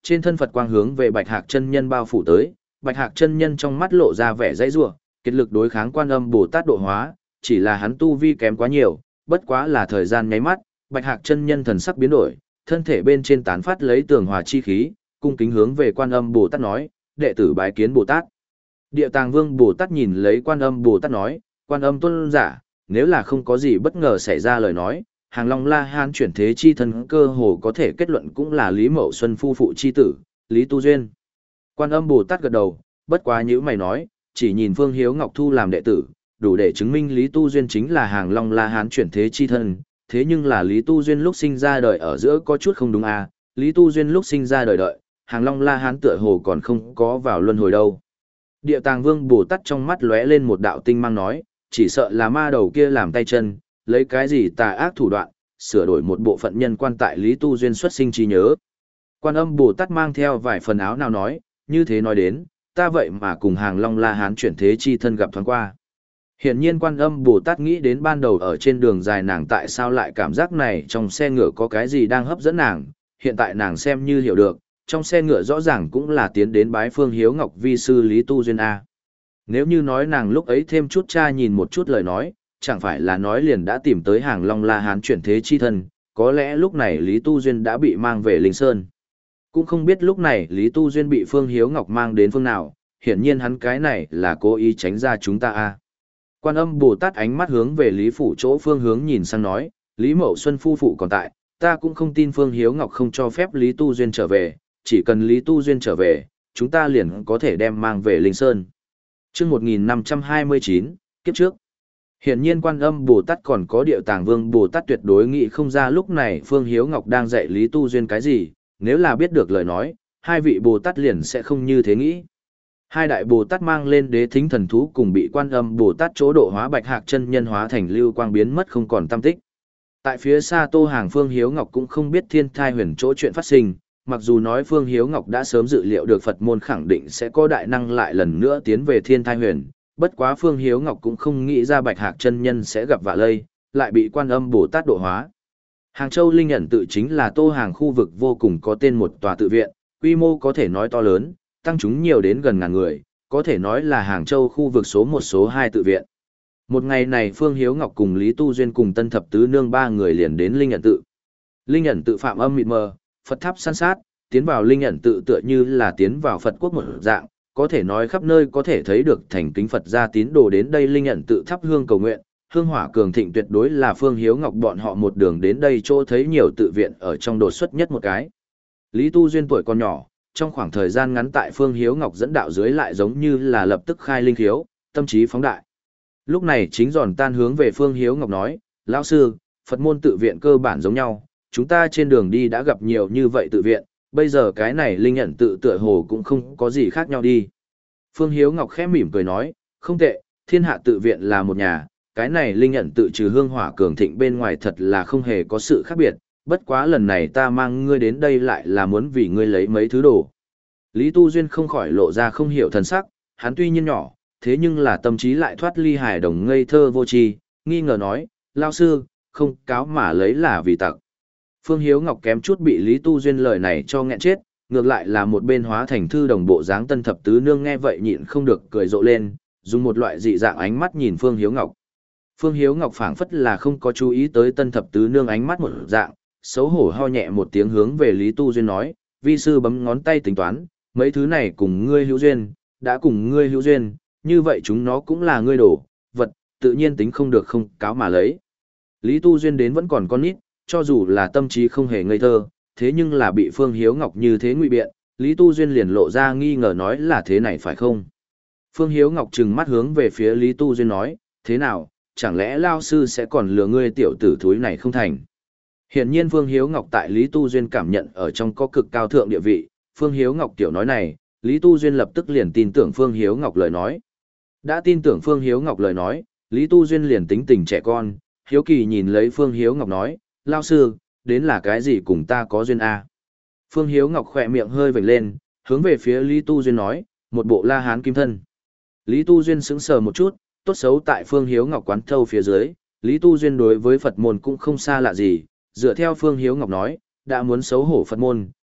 Trên thân Phật quang hướng về Bạch Hạc chân nhân bao phủ tới, Bạch Hạc chân nhân trong mắt lộ ra vẻ dãy rủa, kết lực đối kháng Quan Âm Bồ Tát độ hóa, chỉ là hắn tu vi kém quá nhiều, bất quá là thời gian nháy mắt, Bạch Hạc chân nhân thần sắc biến đổi, thân thể bên trên tán phát lấy tường hòa chi khí, cung kính hướng về Quan Âm Bồ Tát nói, đệ tử bái kiến Bồ Tát. Địa Tàng Vương Bồ Tát nhìn lấy Quan Âm Bồ Tát nói, Quan Âm tôn giả, nếu là không có gì bất ngờ xảy ra lời nói, Hàng Long La Hán chuyển thế chi thân cơ hồ có thể kết luận cũng là Lý Mậu Xuân phu phụ chi tử, Lý Tu Duyên. Quan Âm Bồ Tát gật đầu, bất quá như mày nói, chỉ nhìn Phương Hiếu Ngọc thu làm đệ tử, đủ để chứng minh Lý Tu Duyên chính là Hàng Long La Hán chuyển thế chi thân, thế nhưng là Lý Tu Duyên lúc sinh ra đời ở giữa có chút không đúng à, Lý Tu Duyên lúc sinh ra đời đợi, Hàng Long La Hán tựa hồ còn không có vào luân hồi đâu. Địa Tàng Vương Bồ Tát trong mắt lóe lên một đạo tinh mang nói, chỉ sợ là ma đầu kia làm tay chân, lấy cái gì tà ác thủ đoạn, sửa đổi một bộ phận nhân quan tại Lý Tu Duyên xuất sinh trí nhớ. Quan Âm Bồ Tát mang theo vài phần áo nào nói, như thế nói đến, ta vậy mà cùng Hàng Long La Hán chuyển thế chi thân gặp thoáng qua. Hiển nhiên Quan Âm Bồ Tát nghĩ đến ban đầu ở trên đường dài nàng tại sao lại cảm giác này trong xe ngựa có cái gì đang hấp dẫn nàng, hiện tại nàng xem như hiểu được, trong xe ngựa rõ ràng cũng là tiến đến bái Phương Hiếu Ngọc vi sư Lý Tu Duyên A. Nếu như nói nàng lúc ấy thêm chút cha nhìn một chút lời nói, chẳng phải là nói liền đã tìm tới Hàng Long La Hán chuyển thế chi thân, có lẽ lúc này Lý Tu Duyên đã bị mang về Linh Sơn. Cũng không biết lúc này Lý Tu Duyên bị Phương Hiếu Ngọc mang đến phương nào, hiển nhiên hắn cái này là cố ý tránh ra chúng ta A. Quan Âm Bồ Tát ánh mắt hướng về Lý Phủ chỗ phương hướng nhìn sang nói, Lý Mậu Xuân phu phụ còn tại, ta cũng không tin Phương Hiếu Ngọc không cho phép Lý Tu Duyên trở về, chỉ cần Lý Tu Duyên trở về, chúng ta liền có thể đem mang về Linh Sơn. Trước một nghìn năm trăm hai mươi chín, kiếp trước. Hiển nhiên Quan Âm Bồ Tát còn có Điệu Tàng Vương Bồ Tát tuyệt đối nghĩ không ra lúc này Phương Hiếu Ngọc đang dạy Lý Tu Duyên cái gì, nếu là biết được lời nói, hai vị Bồ Tát liền sẽ không như thế nghĩ. Hai đại Bồ Tát mang lên đế thính thần thú cùng bị Quan Âm Bồ Tát chỗ độ hóa Bạch Hạc chân nhân hóa thành lưu quang biến mất không còn tăm tích. Tại phía xa Tô Hàng Phương Hiếu Ngọc cũng không biết thiên thai huyền chỗ chuyện phát sinh, mặc dù nói Phương Hiếu Ngọc đã sớm dự liệu được Phật môn khẳng định sẽ có đại năng lại lần nữa tiến về thiên thai huyền, bất quá Phương Hiếu Ngọc cũng không nghĩ ra Bạch Hạc chân nhân sẽ gặp vạ lây, lại bị Quan Âm Bồ Tát độ hóa. Hàng Châu Linh Ẩn tự chính là Tô Hàng khu vực vô cùng có tên một tòa tự viện, quy mô có thể nói to lớn, tăng chúng nhiều đến gần ngàn người, có thể nói là Hàng Châu khu vực số một số hai tự viện. Một ngày này Phương Hiếu Ngọc cùng Lý Tu Duyên cùng Tân Thập Tứ Nương ba người liền đến Linh Ẩn tự. Linh Ẩn tự phạm âm mịt mờ, Phật tháp san sát, tiến vào Linh Ẩn tự tựa như là tiến vào Phật quốc một dạng, có thể nói khắp nơi có thể thấy được thành kính Phật gia tín đồ đến đây Linh Ẩn tự thắp hương cầu nguyện, hương hỏa cường thịnh tuyệt đối là Phương Hiếu Ngọc bọn họ một đường đến đây chỗ thấy nhiều tự viện ở trong đột xuất nhất một cái. Lý Tu Duyên tuổi còn nhỏ, trong khoảng thời gian ngắn tại Phương Hiếu Ngọc dẫn đạo dưới lại giống như là lập tức khai linh khiếu, tâm trí phóng đại. Lúc này chính giòn tan hướng về Phương Hiếu Ngọc nói, lão sư, Phật môn tự viện cơ bản giống nhau, chúng ta trên đường đi đã gặp nhiều như vậy tự viện, bây giờ cái này Linh Ẩn tự tựa hồ cũng không có gì khác nhau đi. Phương Hiếu Ngọc khẽ mỉm cười nói, không tệ, thiên hạ tự viện là một nhà, cái này Linh Ẩn tự trừ hương hỏa cường thịnh bên ngoài thật là không hề có sự khác biệt, bất quá lần này ta mang ngươi đến đây lại là muốn vì ngươi lấy mấy thứ đồ. Lý Tu Duyên không khỏi lộ ra không hiểu thần sắc, hắn tuy nhiên nhỏ, thế nhưng là tâm trí lại thoát ly hài đồng ngây thơ vô tri, nghi ngờ nói, lao sư, không cáo mà lấy là vì tặc. Phương Hiếu Ngọc kém chút bị Lý Tu Duyên lời này cho nghẹn chết, ngược lại là một bên hóa thành thư đồng bộ dáng Tân Thập Tứ Nương nghe vậy nhịn không được cười rộ lên, dùng một loại dị dạng ánh mắt nhìn Phương Hiếu Ngọc. Phương Hiếu Ngọc phảng phất là không có chú ý tới Tân Thập Tứ Nương ánh mắt một dạng, xấu hổ ho nhẹ một tiếng hướng về Lý Tu Duyên nói, vi sư bấm ngón tay tính toán, mấy thứ này cùng ngươi hữu duyên, đã cùng ngươi hữu duyên, như vậy chúng nó cũng là ngươi đổ, vật, tự nhiên tính không được không cáo mà lấy. Lý Tu Duyên đến vẫn còn con nít, cho dù là tâm trí không hề ngây thơ, thế nhưng là bị Phương Hiếu Ngọc như thế ngụy biện, Lý Tu Duyên liền lộ ra nghi ngờ nói là thế này phải không? Phương Hiếu Ngọc trừng mắt hướng về phía Lý Tu Duyên nói, thế nào, chẳng lẽ lao sư sẽ còn lừa ngươi tiểu tử thúi này không thành? Hiển nhiên Phương Hiếu Ngọc tại Lý Tu Duyên cảm nhận ở trong có cực cao thượng địa vị, Phương Hiếu Ngọc tiểu nói này, Lý Tu Duyên lập tức liền tin tưởng Phương Hiếu Ngọc lời nói. Đã tin tưởng Phương Hiếu Ngọc lời nói, Lý Tu Duyên liền tính tình trẻ con, hiếu kỳ nhìn lấy Phương Hiếu Ngọc nói, lao sư, đến là cái gì cùng ta có duyên a? Phương Hiếu Ngọc khỏe miệng hơi vểnh lên, hướng về phía Lý Tu Duyên nói, một bộ La Hán kim thân. Lý Tu Duyên sững sờ một chút, tốt xấu tại Phương Hiếu Ngọc quán thâu phía dưới, Lý Tu Duyên đối với Phật môn cũng không xa lạ gì, dựa theo Phương Hiếu Ngọc nói, đã muốn xấu hổ Phật môn,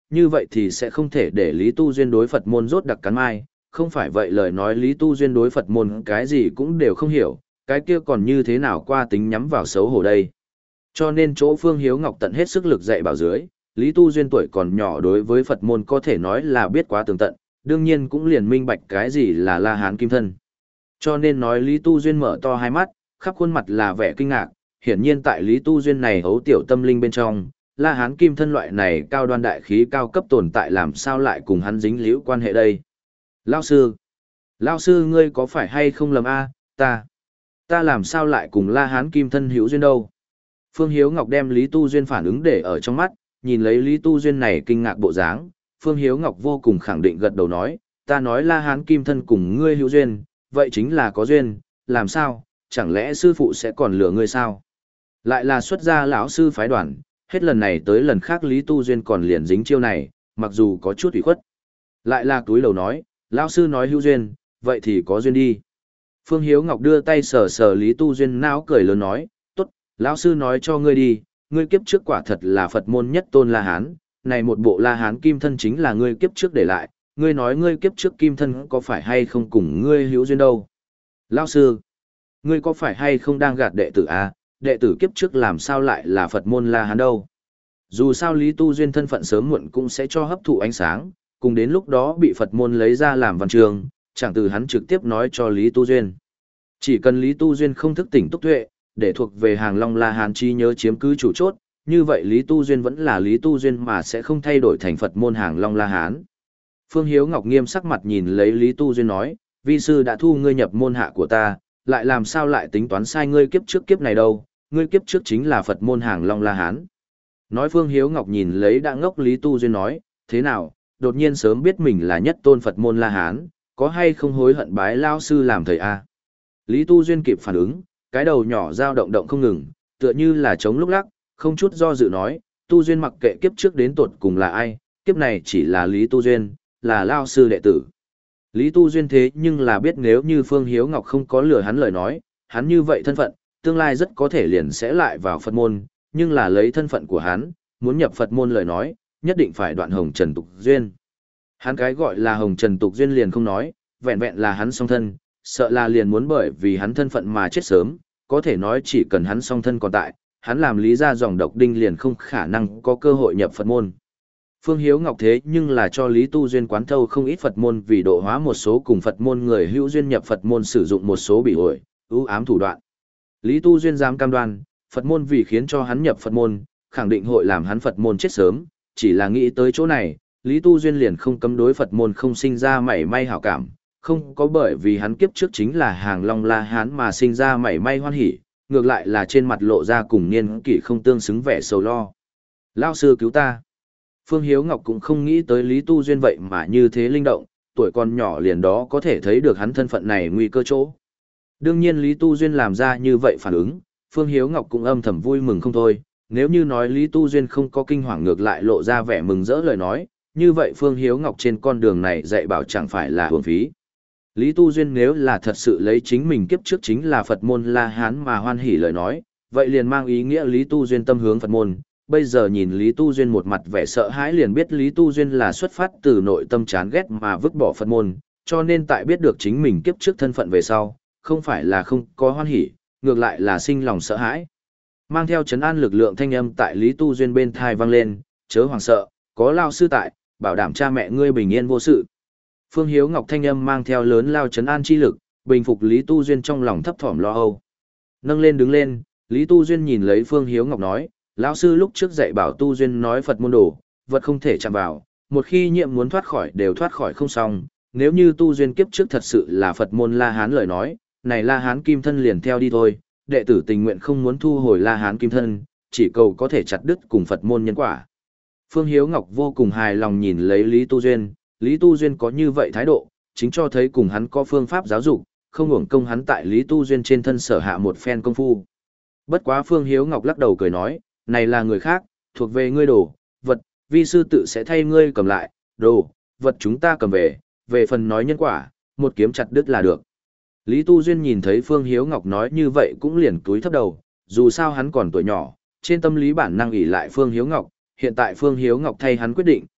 như vậy thì sẽ không thể để Lý Tu Duyên đối Phật môn rốt đặc cắn mai, không phải vậy lời nói Lý Tu Duyên đối Phật môn cái gì cũng đều không hiểu, cái kia còn như thế nào qua tính nhắm vào xấu hổ đây. Cho nên chỗ Phương Hiếu Ngọc tận hết sức lực dạy bảo dưới, Lý Tu Duyên tuổi còn nhỏ đối với Phật môn có thể nói là biết quá tường tận, đương nhiên cũng liền minh bạch cái gì là La Hán Kim Thân. Cho nên nói Lý Tu Duyên mở to hai mắt, khắp khuôn mặt là vẻ kinh ngạc, hiển nhiên tại Lý Tu Duyên này hấu tiểu tâm linh bên trong, La Hán Kim Thân loại này cao đoan đại khí cao cấp tồn tại làm sao lại cùng hắn dính liễu quan hệ đây. Lao sư, Lao sư ngươi có phải hay không lầm a? ta, ta làm sao lại cùng La Hán Kim Thân hữu duyên đâu? Phương Hiếu Ngọc đem Lý Tu Duyên phản ứng để ở trong mắt, nhìn lấy Lý Tu Duyên này kinh ngạc bộ dáng, Phương Hiếu Ngọc vô cùng khẳng định gật đầu nói, ta nói La Hán Kim Thân cùng ngươi hữu duyên, vậy chính là có duyên, làm sao, chẳng lẽ sư phụ sẽ còn lừa ngươi sao? Lại là xuất gia lão sư phái đoàn, hết lần này tới lần khác Lý Tu Duyên còn liền dính chiêu này, mặc dù có chút ủy khuất. Lại là túi lầu nói, lão sư nói hữu duyên, vậy thì có duyên đi. Phương Hiếu Ngọc đưa tay sờ sờ Lý Tu Duyên não cười lớn nói, tốt, lão sư nói cho ngươi đi, ngươi kiếp trước quả thật là Phật môn nhất tôn La Hán, này một bộ La Hán Kim Thân chính là ngươi kiếp trước để lại, ngươi nói ngươi kiếp trước Kim Thân có phải hay không cùng ngươi hữu duyên đâu. Lão sư, ngươi có phải hay không đang gạt đệ tử à, đệ tử kiếp trước làm sao lại là Phật môn La Hán đâu. Dù sao Lý Tu Duyên thân phận sớm muộn cũng sẽ cho hấp thụ ánh sáng, cùng đến lúc đó bị Phật môn lấy ra làm văn trường, chẳng từ hắn trực tiếp nói cho Lý Tu Duyên. Chỉ cần Lý Tu Duyên không thức tỉnh túc tuệ, để thuộc về hàng Long La Hán chi nhớ chiếm cứ chủ chốt, như vậy Lý Tu Duyên vẫn là Lý Tu Duyên mà sẽ không thay đổi thành Phật môn hàng Long La Hán. Phương Hiếu Ngọc nghiêm sắc mặt nhìn lấy Lý Tu Duyên nói, vi sư đã thu ngươi nhập môn hạ của ta, lại làm sao lại tính toán sai ngươi kiếp trước kiếp này đâu, ngươi kiếp trước chính là Phật môn hàng Long La Hán. Nói Phương Hiếu Ngọc nhìn lấy đã ngốc Lý Tu Duyên nói, thế nào, đột nhiên sớm biết mình là nhất tôn Phật môn La Hán, có hay không hối hận bái lao sư làm thầy a? Lý Tu Duyên kịp phản ứng, cái đầu nhỏ dao động động không ngừng, tựa như là chống lúc lắc, không chút do dự nói, Tu Duyên mặc kệ kiếp trước đến tột cùng là ai, kiếp này chỉ là Lý Tu Duyên, là lao sư đệ tử. Lý Tu Duyên thế nhưng là biết nếu như Phương Hiếu Ngọc không có lừa hắn lời nói, hắn như vậy thân phận, tương lai rất có thể liền sẽ lại vào Phật môn, nhưng là lấy thân phận của hắn, muốn nhập Phật môn lời nói, nhất định phải đoạn hồng trần tục duyên. Hắn cái gọi là hồng trần tục duyên liền không nói, vẹn vẹn là hắn song thân, sợ là liền muốn bởi vì hắn thân phận mà chết sớm, có thể nói chỉ cần hắn song thân còn tại, hắn làm lý ra dòng độc đinh liền không khả năng có cơ hội nhập Phật môn. Phương Hiếu Ngọc thế nhưng là cho Lý Tu Duyên quán thâu không ít Phật môn vì độ hóa một số cùng Phật môn người hữu duyên nhập Phật môn sử dụng một số bị hội, ưu ám thủ đoạn. Lý Tu Duyên dám cam đoan, Phật môn vì khiến cho hắn nhập Phật môn, khẳng định hội làm hắn Phật môn chết sớm, chỉ là nghĩ tới chỗ này, Lý Tu Duyên liền không cấm đối Phật môn không sinh ra mảy may hảo cảm, không có bởi vì hắn kiếp trước chính là hàng Long La Hán mà sinh ra mảy may hoan hỉ, ngược lại là trên mặt lộ ra cùng niên kỷ không tương xứng vẻ sầu lo. Lao sư cứu ta. Phương Hiếu Ngọc cũng không nghĩ tới Lý Tu Duyên vậy mà như thế linh động, tuổi còn nhỏ liền đó có thể thấy được hắn thân phận này nguy cơ chỗ. Đương nhiên Lý Tu Duyên làm ra như vậy phản ứng, Phương Hiếu Ngọc cũng âm thầm vui mừng không thôi, nếu như nói Lý Tu Duyên không có kinh hoàng ngược lại lộ ra vẻ mừng rỡ lời nói, như vậy Phương Hiếu Ngọc trên con đường này dạy bảo chẳng phải là uổng phí. Lý Tu Duyên nếu là thật sự lấy chính mình kiếp trước chính là Phật môn La Hán mà hoan hỉ lời nói, vậy liền mang ý nghĩa Lý Tu Duyên tâm hướng Phật môn. Bây giờ nhìn Lý Tu Duyên một mặt vẻ sợ hãi liền biết Lý Tu Duyên là xuất phát từ nội tâm chán ghét mà vứt bỏ Phật môn, cho nên tại biết được chính mình kiếp trước thân phận về sau, không phải là không có hoan hỉ, ngược lại là sinh lòng sợ hãi. Mang theo trấn an lực lượng thanh âm tại Lý Tu Duyên bên thai vang lên, chớ hoàng sợ, có lao sư tại, bảo đảm cha mẹ ngươi bình yên vô sự. Phương Hiếu Ngọc thanh âm mang theo lớn lao trấn an chi lực, bình phục Lý Tu Duyên trong lòng thấp thỏm lo âu. Nâng lên đứng lên, Lý Tu Duyên nhìn lấy Phương Hiếu Ngọc nói, lão sư lúc trước dạy bảo Tu Duyên nói Phật môn đồ, vật không thể chạm vào, một khi nhiệm muốn thoát khỏi đều thoát khỏi không xong, nếu như Tu Duyên kiếp trước thật sự là Phật môn La Hán lời nói, này La Hán Kim Thân liền theo đi thôi, đệ tử tình nguyện không muốn thu hồi La Hán Kim Thân, chỉ cầu có thể chặt đứt cùng Phật môn nhân quả. Phương Hiếu Ngọc vô cùng hài lòng nhìn lấy Lý Tu Duyên, Lý Tu Duyên có như vậy thái độ, chính cho thấy cùng hắn có phương pháp giáo dục, không uổng công hắn tại Lý Tu Duyên trên thân sở hạ một phen công phu. Bất quá Phương Hiếu Ngọc lắc đầu cười nói, này là người khác, thuộc về ngươi đồ, vật, vi sư tự sẽ thay ngươi cầm lại, đồ, vật chúng ta cầm về, về phần nói nhân quả, một kiếm chặt đứt là được. Lý Tu Duyên nhìn thấy Phương Hiếu Ngọc nói như vậy cũng liền túi thấp đầu, dù sao hắn còn tuổi nhỏ, trên tâm lý bản năng ỷ lại Phương Hiếu Ngọc, hiện tại Phương Hiếu Ngọc thay hắn quyết định,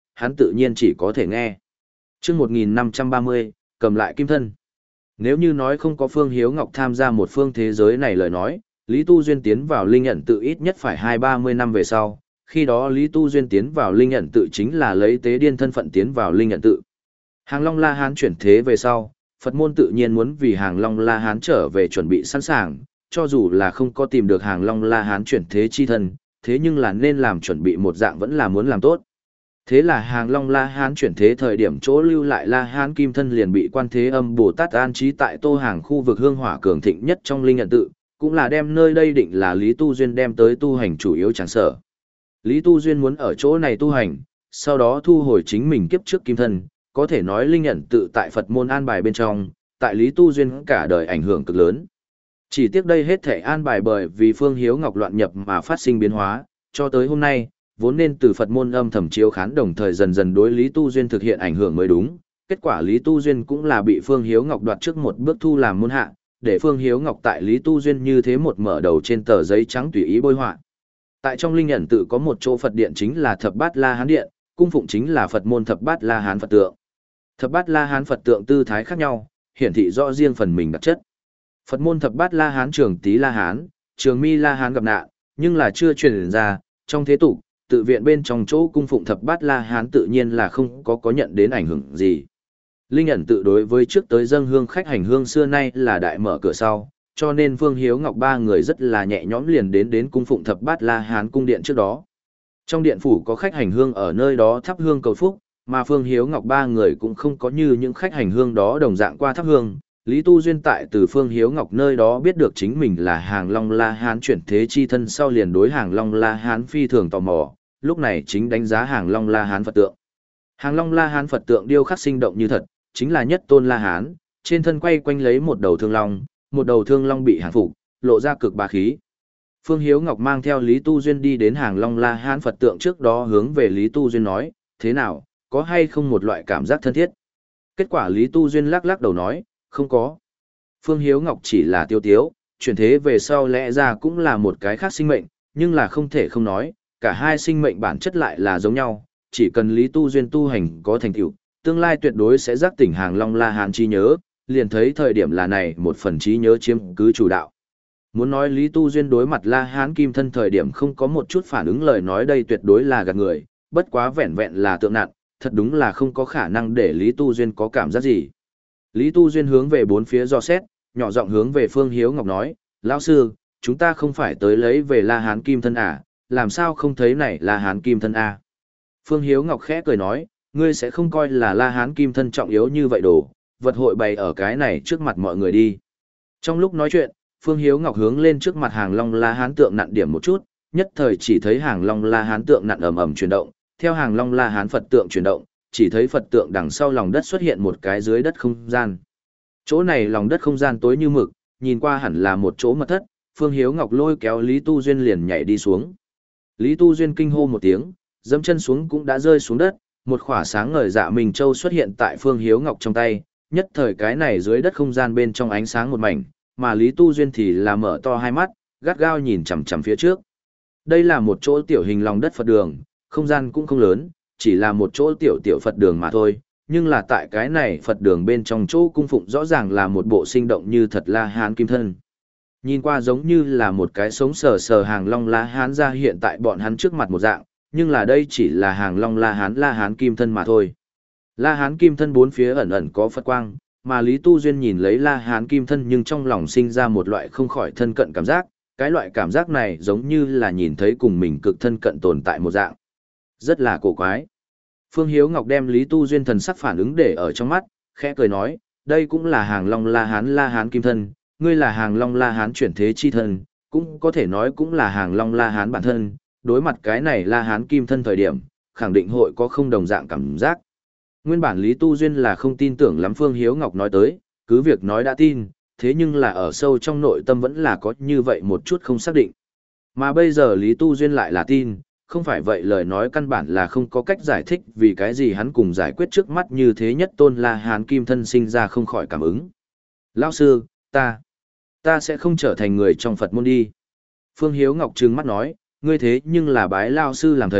hắn tự nhiên chỉ có thể nghe. Trước một nghìn năm trăm ba mươi, cầm lại kim thân. Nếu như nói không có Phương Hiếu Ngọc tham gia một phương thế giới này lời nói, Lý Tu Duyên tiến vào linh ẩn tự ít nhất phải hai ba mươi năm về sau, khi đó Lý Tu Duyên tiến vào linh ẩn tự chính là lấy tế điên thân phận tiến vào linh ẩn tự. Hàng Long La Hán chuyển thế về sau, Phật môn tự nhiên muốn vì Hàng Long La Hán trở về chuẩn bị sẵn sàng, cho dù là không có tìm được Hàng Long La Hán chuyển thế chi thân, thế nhưng là nên làm chuẩn bị một dạng vẫn là muốn làm tốt. Thế là Hàng Long La Hán chuyển thế thời điểm chỗ lưu lại La Hán kim thân liền bị Quan Thế Âm Bồ Tát an trí tại Tô Hàng khu vực hương hỏa cường thịnh nhất trong linh nhận tự, cũng là đem nơi đây định là Lý Tu Duyên đem tới tu hành chủ yếu tràng sở. Lý Tu Duyên muốn ở chỗ này tu hành, sau đó thu hồi chính mình kiếp trước kim thân, có thể nói linh nhận tự tại Phật môn an bài bên trong, tại Lý Tu Duyên cả đời ảnh hưởng cực lớn. Chỉ tiếc đây hết thể an bài bởi vì Phương Hiếu Ngọc loạn nhập mà phát sinh biến hóa, cho tới hôm nay, vốn nên từ Phật môn âm thầm chiếu khán đồng thời dần dần đối Lý Tu Duyên thực hiện ảnh hưởng mới đúng. Kết quả Lý Tu Duyên cũng là bị Phương Hiếu Ngọc đoạt trước một bước thu làm môn hạ, để Phương Hiếu Ngọc tại Lý Tu Duyên như thế một mở đầu trên tờ giấy trắng tùy ý bôi họa. Tại trong linh ẩn tự có một chỗ Phật điện chính là Thập Bát La Hán điện, cung phụng chính là Phật môn Thập Bát La Hán Phật tượng. Thập Bát La Hán Phật tượng tư thái khác nhau, hiển thị rõ riêng phần mình đặc chất. Phật môn Thập Bát La Hán Trường Tý La Hán, Trường Mi La Hán gặp nạn, nhưng là chưa truyền ra, trong thế tục, tự viện bên trong chỗ cung phụng Thập Bát La Hán tự nhiên là không có có nhận đến ảnh hưởng gì. Linh ẩn tự đối với trước tới dâng hương khách hành hương xưa nay là đại mở cửa sau, cho nên Phương Hiếu Ngọc ba người rất là nhẹ nhõm liền đến đến cung phụng Thập Bát La Hán cung điện trước đó. Trong điện phủ có khách hành hương ở nơi đó thắp hương cầu phúc, mà Phương Hiếu Ngọc ba người cũng không có như những khách hành hương đó đồng dạng qua thắp hương. Lý Tu Duyên tại từ Phương Hiếu Ngọc nơi đó biết được chính mình là Hàng Long La Hán chuyển thế chi thân sau liền đối Hàng Long La Hán phi thường tò mò, lúc này chính đánh giá Hàng Long La Hán Phật tượng. Hàng Long La Hán Phật tượng điêu khắc sinh động như thật, chính là nhất tôn La Hán, trên thân quay quanh lấy một đầu thương long, một đầu thương long bị hàng phục, lộ ra cực bá khí. Phương Hiếu Ngọc mang theo Lý Tu Duyên đi đến Hàng Long La Hán Phật tượng trước đó hướng về Lý Tu Duyên nói, thế nào, có hay không một loại cảm giác thân thiết? Kết quả Lý Tu Duyên lắc lắc đầu nói, không có. Phương Hiếu Ngọc chỉ là tiêu tiếu, chuyển thế về sau lẽ ra cũng là một cái khác sinh mệnh, nhưng là không thể không nói, cả hai sinh mệnh bản chất lại là giống nhau, chỉ cần Lý Tu Duyên tu hành có thành tựu, tương lai tuyệt đối sẽ giác tỉnh Hàng Long La Hán trí nhớ, liền thấy thời điểm là này một phần trí nhớ chiếm cứ chủ đạo. Muốn nói Lý Tu Duyên đối mặt La Hán kim thân thời điểm không có một chút phản ứng lời nói đây tuyệt đối là gạt người, bất quá vẹn vẹn là tượng nặn, thật đúng là không có khả năng để Lý Tu Duyên có cảm giác gì. Lý Tu Duyên hướng về bốn phía do xét, nhỏ giọng hướng về Phương Hiếu Ngọc nói, lão sư, chúng ta không phải tới lấy về La Hán kim thân à, làm sao không thấy này La Hán kim thân à. Phương Hiếu Ngọc khẽ cười nói, ngươi sẽ không coi là La Hán kim thân trọng yếu như vậy đồ, vật hội bày ở cái này trước mặt mọi người đi. Trong lúc nói chuyện, Phương Hiếu Ngọc hướng lên trước mặt Hàng Long La Hán tượng nặn điểm một chút, nhất thời chỉ thấy Hàng Long La Hán tượng nặn ầm ầm chuyển động, theo Hàng Long La Hán Phật tượng chuyển động, chỉ thấy Phật tượng đằng sau lòng đất xuất hiện một cái dưới đất không gian. Chỗ này lòng đất không gian tối như mực, nhìn qua hẳn là một chỗ mật thất, Phương Hiếu Ngọc lôi kéo Lý Tu Duyên liền nhảy đi xuống. Lý Tu Duyên kinh hô một tiếng, dẫm chân xuống cũng đã rơi xuống đất, một khỏa sáng ngời dạ mình châu xuất hiện tại Phương Hiếu Ngọc trong tay, nhất thời cái này dưới đất không gian bên trong ánh sáng một mảnh, mà Lý Tu Duyên thì là mở to hai mắt, gắt gao nhìn chằm chằm phía trước. Đây là một chỗ tiểu hình lòng đất Phật đường, không gian cũng không lớn, chỉ là một chỗ tiểu tiểu Phật đường mà thôi, nhưng là tại cái này Phật đường bên trong chỗ cung phụng rõ ràng là một bộ sinh động như thật La Hán kim thân. Nhìn qua giống như là một cái sống sờ sờ Hàng Long La Hán ra hiện tại bọn hắn trước mặt một dạng, nhưng là đây chỉ là Hàng Long La Hán La Hán kim thân mà thôi. La Hán kim thân bốn phía ẩn ẩn có Phật quang, mà Lý Tu Duyên nhìn lấy La Hán kim thân nhưng trong lòng sinh ra một loại không khỏi thân cận cảm giác, cái loại cảm giác này giống như là nhìn thấy cùng mình cực thân cận tồn tại một dạng. Rất là cổ quái. Phương Hiếu Ngọc đem Lý Tu Duyên thần sắc phản ứng để ở trong mắt, khẽ cười nói, đây cũng là Hàng Long La Hán La Hán kim thân, ngươi là Hàng Long La Hán chuyển thế chi thân, cũng có thể nói cũng là Hàng Long La Hán bản thân, đối mặt cái này La Hán kim thân thời điểm, khẳng định hội có không đồng dạng cảm giác. Nguyên bản Lý Tu Duyên là không tin tưởng lắm Phương Hiếu Ngọc nói tới, cứ việc nói đã tin, thế nhưng là ở sâu trong nội tâm vẫn là có như vậy một chút không xác định. Mà bây giờ Lý Tu Duyên lại là tin, không phải vậy lời nói căn bản là không có cách giải thích vì cái gì hắn cùng giải quyết trước mắt như thế nhất tôn La Hán kim thân sinh ra không khỏi cảm ứng. Lão sư, ta, ta sẽ không trở thành người trong Phật môn đi. Phương Hiếu Ngọc trừng mắt nói, ngươi thế nhưng là bái Lão sư làm thầy,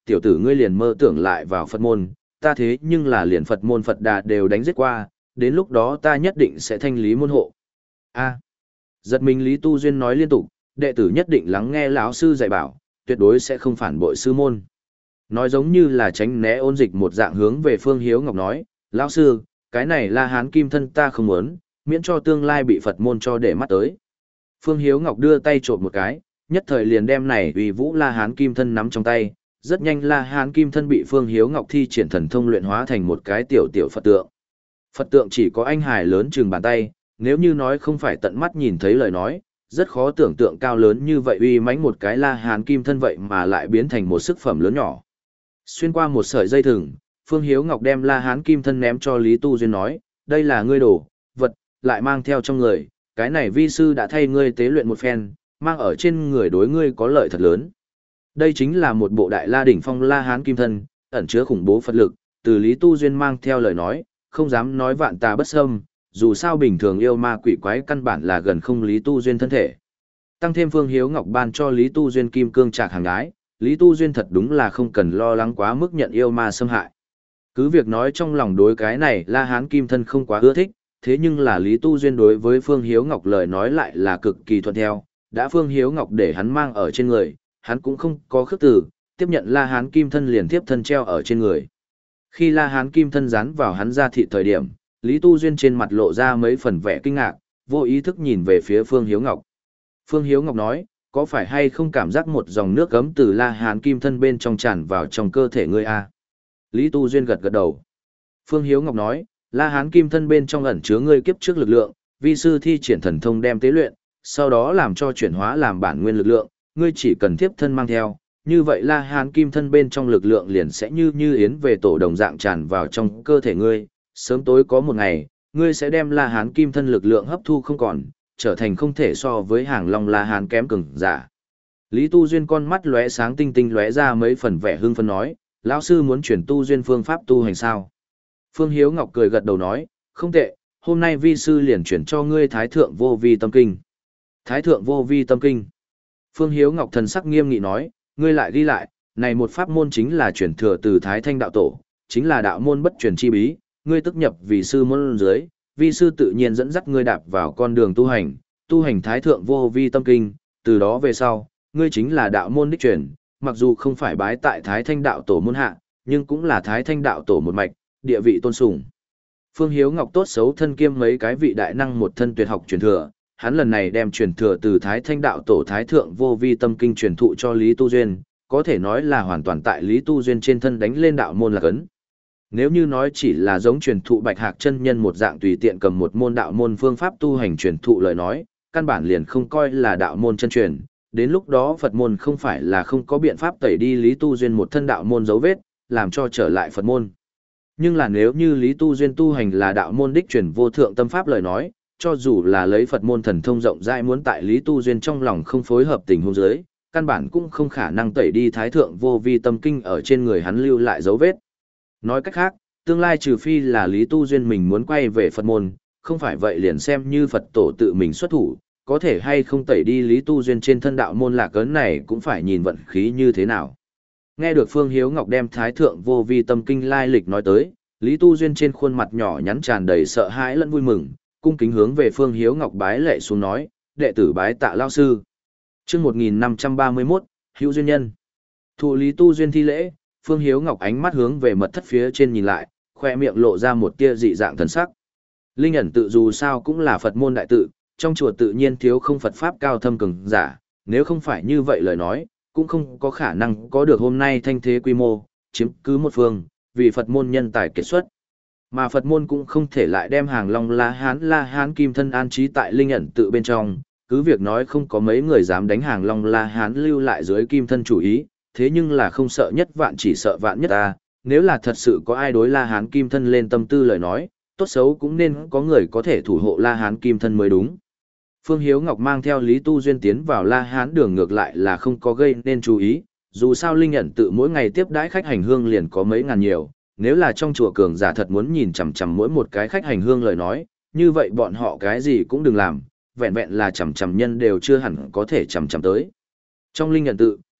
tiểu tử ngươi liền mơ tưởng lại vào Phật môn, ta thế nhưng là liền Phật môn Phật Đà đều đánh giết qua, đến lúc đó ta nhất định sẽ thanh lý môn hộ. A. Giật mình Lý Tu Duyên nói liên tục, đệ tử nhất định lắng nghe lão sư dạy bảo, tuyệt đối sẽ không phản bội sư môn. Nói giống như là tránh né ôn dịch một dạng hướng về Phương Hiếu Ngọc nói, lão sư, cái này La Hán kim thân ta không muốn, miễn cho tương lai bị Phật môn cho để mắt tới. Phương Hiếu Ngọc đưa tay trộm một cái, nhất thời liền đem này uy vũ La Hán kim thân nắm trong tay, rất nhanh La Hán kim thân bị Phương Hiếu Ngọc thi triển thần thông luyện hóa thành một cái tiểu tiểu Phật tượng. Phật tượng chỉ có anh hài lớn chừng bàn tay, nếu như nói không phải tận mắt nhìn thấy lời nói, rất khó tưởng tượng cao lớn như vậy uy mãnh một cái La Hán kim thân vậy mà lại biến thành một sức phẩm lớn nhỏ. Xuyên qua một sợi dây thừng, Phương Hiếu Ngọc đem La Hán kim thân ném cho Lý Tu Duyên nói, đây là ngươi đồ, vật, lại mang theo trong người, cái này vi sư đã thay ngươi tế luyện một phen, mang ở trên người đối ngươi có lợi thật lớn. Đây chính là một bộ đại la đỉnh phong La Hán kim thân, ẩn chứa khủng bố Phật lực, từ Lý Tu Duyên mang theo lời nói, không dám nói vạn tà bất xâm, dù sao bình thường yêu ma quỷ quái căn bản là gần không Lý Tu Duyên thân thể. Tăng thêm Phương Hiếu Ngọc ban cho Lý Tu Duyên kim cương trạc hàng ái, Lý Tu Duyên thật đúng là không cần lo lắng quá mức nhận yêu ma xâm hại. Cứ việc nói trong lòng đối cái này La Hán kim thân không quá ưa thích, thế nhưng là Lý Tu Duyên đối với Phương Hiếu Ngọc lời nói lại là cực kỳ thuận theo, đã Phương Hiếu Ngọc để hắn mang ở trên người, hắn cũng không có khước từ, tiếp nhận La Hán kim thân liền tiếp thân treo ở trên người. Khi La Hán kim thân dán vào hắn ra thị thời điểm, Lý Tu Duyên trên mặt lộ ra mấy phần vẻ kinh ngạc, vô ý thức nhìn về phía Phương Hiếu Ngọc. Phương Hiếu Ngọc nói, có phải hay không cảm giác một dòng nước gấm từ La Hán kim thân bên trong tràn vào trong cơ thể ngươi a? Lý Tu Duyên gật gật đầu. Phương Hiếu Ngọc nói, La Hán kim thân bên trong ẩn chứa ngươi kiếp trước lực lượng, vi sư thi triển thần thông đem tế luyện, sau đó làm cho chuyển hóa làm bản nguyên lực lượng, ngươi chỉ cần tiếp thân mang theo, như vậy La Hán kim thân bên trong lực lượng liền sẽ như như yến về tổ đồng dạng tràn vào trong cơ thể ngươi, sớm tối có một ngày, ngươi sẽ đem La Hán kim thân lực lượng hấp thu không còn, trở thành không thể so với hàng long La Hán kém cường giả. Lý Tu Duyên con mắt lóe sáng tinh tinh lóe ra mấy phần vẻ hưng phấn nói, lão sư muốn chuyển tu duyên phương pháp tu hành sao? Phương Hiếu Ngọc cười gật đầu nói, không tệ, hôm nay vi sư liền chuyển cho ngươi Thái Thượng Vô Vi Tâm Kinh. Thái Thượng Vô Vi Tâm Kinh. Phương Hiếu Ngọc thần sắc nghiêm nghị nói, ngươi lại ghi lại, này một pháp môn chính là chuyển thừa từ Thái Thanh đạo tổ, chính là đạo môn bất truyền chi bí, ngươi tức nhập vì sư môn dưới, vi sư tự nhiên dẫn dắt ngươi đạp vào con đường tu hành, tu hành Thái Thượng Vô Vi Tâm Kinh, từ đó về sau, ngươi chính là đạo môn đích truyền, mặc dù không phải bái tại Thái Thanh đạo tổ môn hạ, nhưng cũng là Thái Thanh đạo tổ một mạch, địa vị tôn sùng. Phương Hiếu Ngọc tốt xấu thân kiêm mấy cái vị đại năng một thân tuyệt học truyền thừa, hắn lần này đem truyền thừa từ Thái Thanh đạo tổ Thái Thượng Vô Vi Tâm Kinh truyền thụ cho Lý Tu Duyên, có thể nói là hoàn toàn tại Lý Tu Duyên trên thân đánh lên đạo môn là cấn. Nếu như nói chỉ là giống truyền thụ Bạch Hạc chân nhân một dạng tùy tiện cầm một môn đạo môn phương pháp tu hành truyền thụ lời nói, căn bản liền không coi là đạo môn chân truyền, đến lúc đó Phật môn không phải là không có biện pháp tẩy đi Lý Tu Duyên một thân đạo môn dấu vết, làm cho trở lại Phật môn. Nhưng là nếu như Lý Tu Duyên tu hành là đạo môn đích truyền vô thượng tâm pháp lời nói, cho dù là lấy Phật môn thần thông rộng rãi muốn tại Lý Tu Duyên trong lòng không phối hợp tình huống dưới, căn bản cũng không khả năng tẩy đi Thái Thượng Vô Vi Tâm Kinh ở trên người hắn lưu lại dấu vết. Nói cách khác, tương lai trừ phi là Lý Tu Duyên mình muốn quay về Phật môn, không phải vậy liền xem như Phật tổ tự mình xuất thủ, có thể hay không tẩy đi Lý Tu Duyên trên thân đạo môn lạc ấn này cũng phải nhìn vận khí như thế nào. Nghe được Phương Hiếu Ngọc đem Thái Thượng Vô Vi Tâm Kinh lai lịch nói tới, Lý Tu Duyên trên khuôn mặt nhỏ nhắn tràn đầy sợ hãi lẫn vui mừng, cung kính hướng về Phương Hiếu Ngọc bái lệ xuống nói, đệ tử bái tạ lao sư. Chương một nghìn năm trăm ba mươi mốt, Hữu duyên nhân. Thụ Lý Tu Duyên thi lễ, Phương Hiếu Ngọc ánh mắt hướng về mật thất phía trên nhìn lại, khoe miệng lộ ra một tia dị dạng thần sắc. Linh ẩn tự dù sao cũng là Phật môn đại tự, trong chùa tự nhiên thiếu không Phật pháp cao thâm cường giả, nếu không phải như vậy lời nói, cũng không có khả năng có được hôm nay thanh thế quy mô, chiếm cứ một phương, vì Phật môn nhân tài kết xuất. Mà Phật môn cũng không thể lại đem hàng long La Hán La Hán kim thân an trí tại linh ẩn tự bên trong, cứ việc nói không có mấy người dám đánh hàng long La Hán lưu lại dưới kim thân chủ ý, thế nhưng là không sợ nhất vạn chỉ sợ vạn nhất ta, nếu là thật sự có ai đối La Hán kim thân lên tâm tư lời nói, tốt xấu cũng nên có người có thể thủ hộ La Hán kim thân mới đúng. Phương Hiếu Ngọc mang theo Lý Tu Duyên tiến vào La Hán đường ngược lại là không có gây nên chú ý, dù sao linh ẩn tự mỗi ngày tiếp đãi khách hành hương liền có mấy ngàn nhiều, nếu là trong chùa cường giả thật muốn nhìn chằm chằm mỗi một cái khách hành hương lời nói, như vậy bọn họ cái gì cũng đừng làm, vẹn vẹn là chằm chằm nhân đều chưa hẳn có thể chằm chằm tới. Trong linh ẩn tự,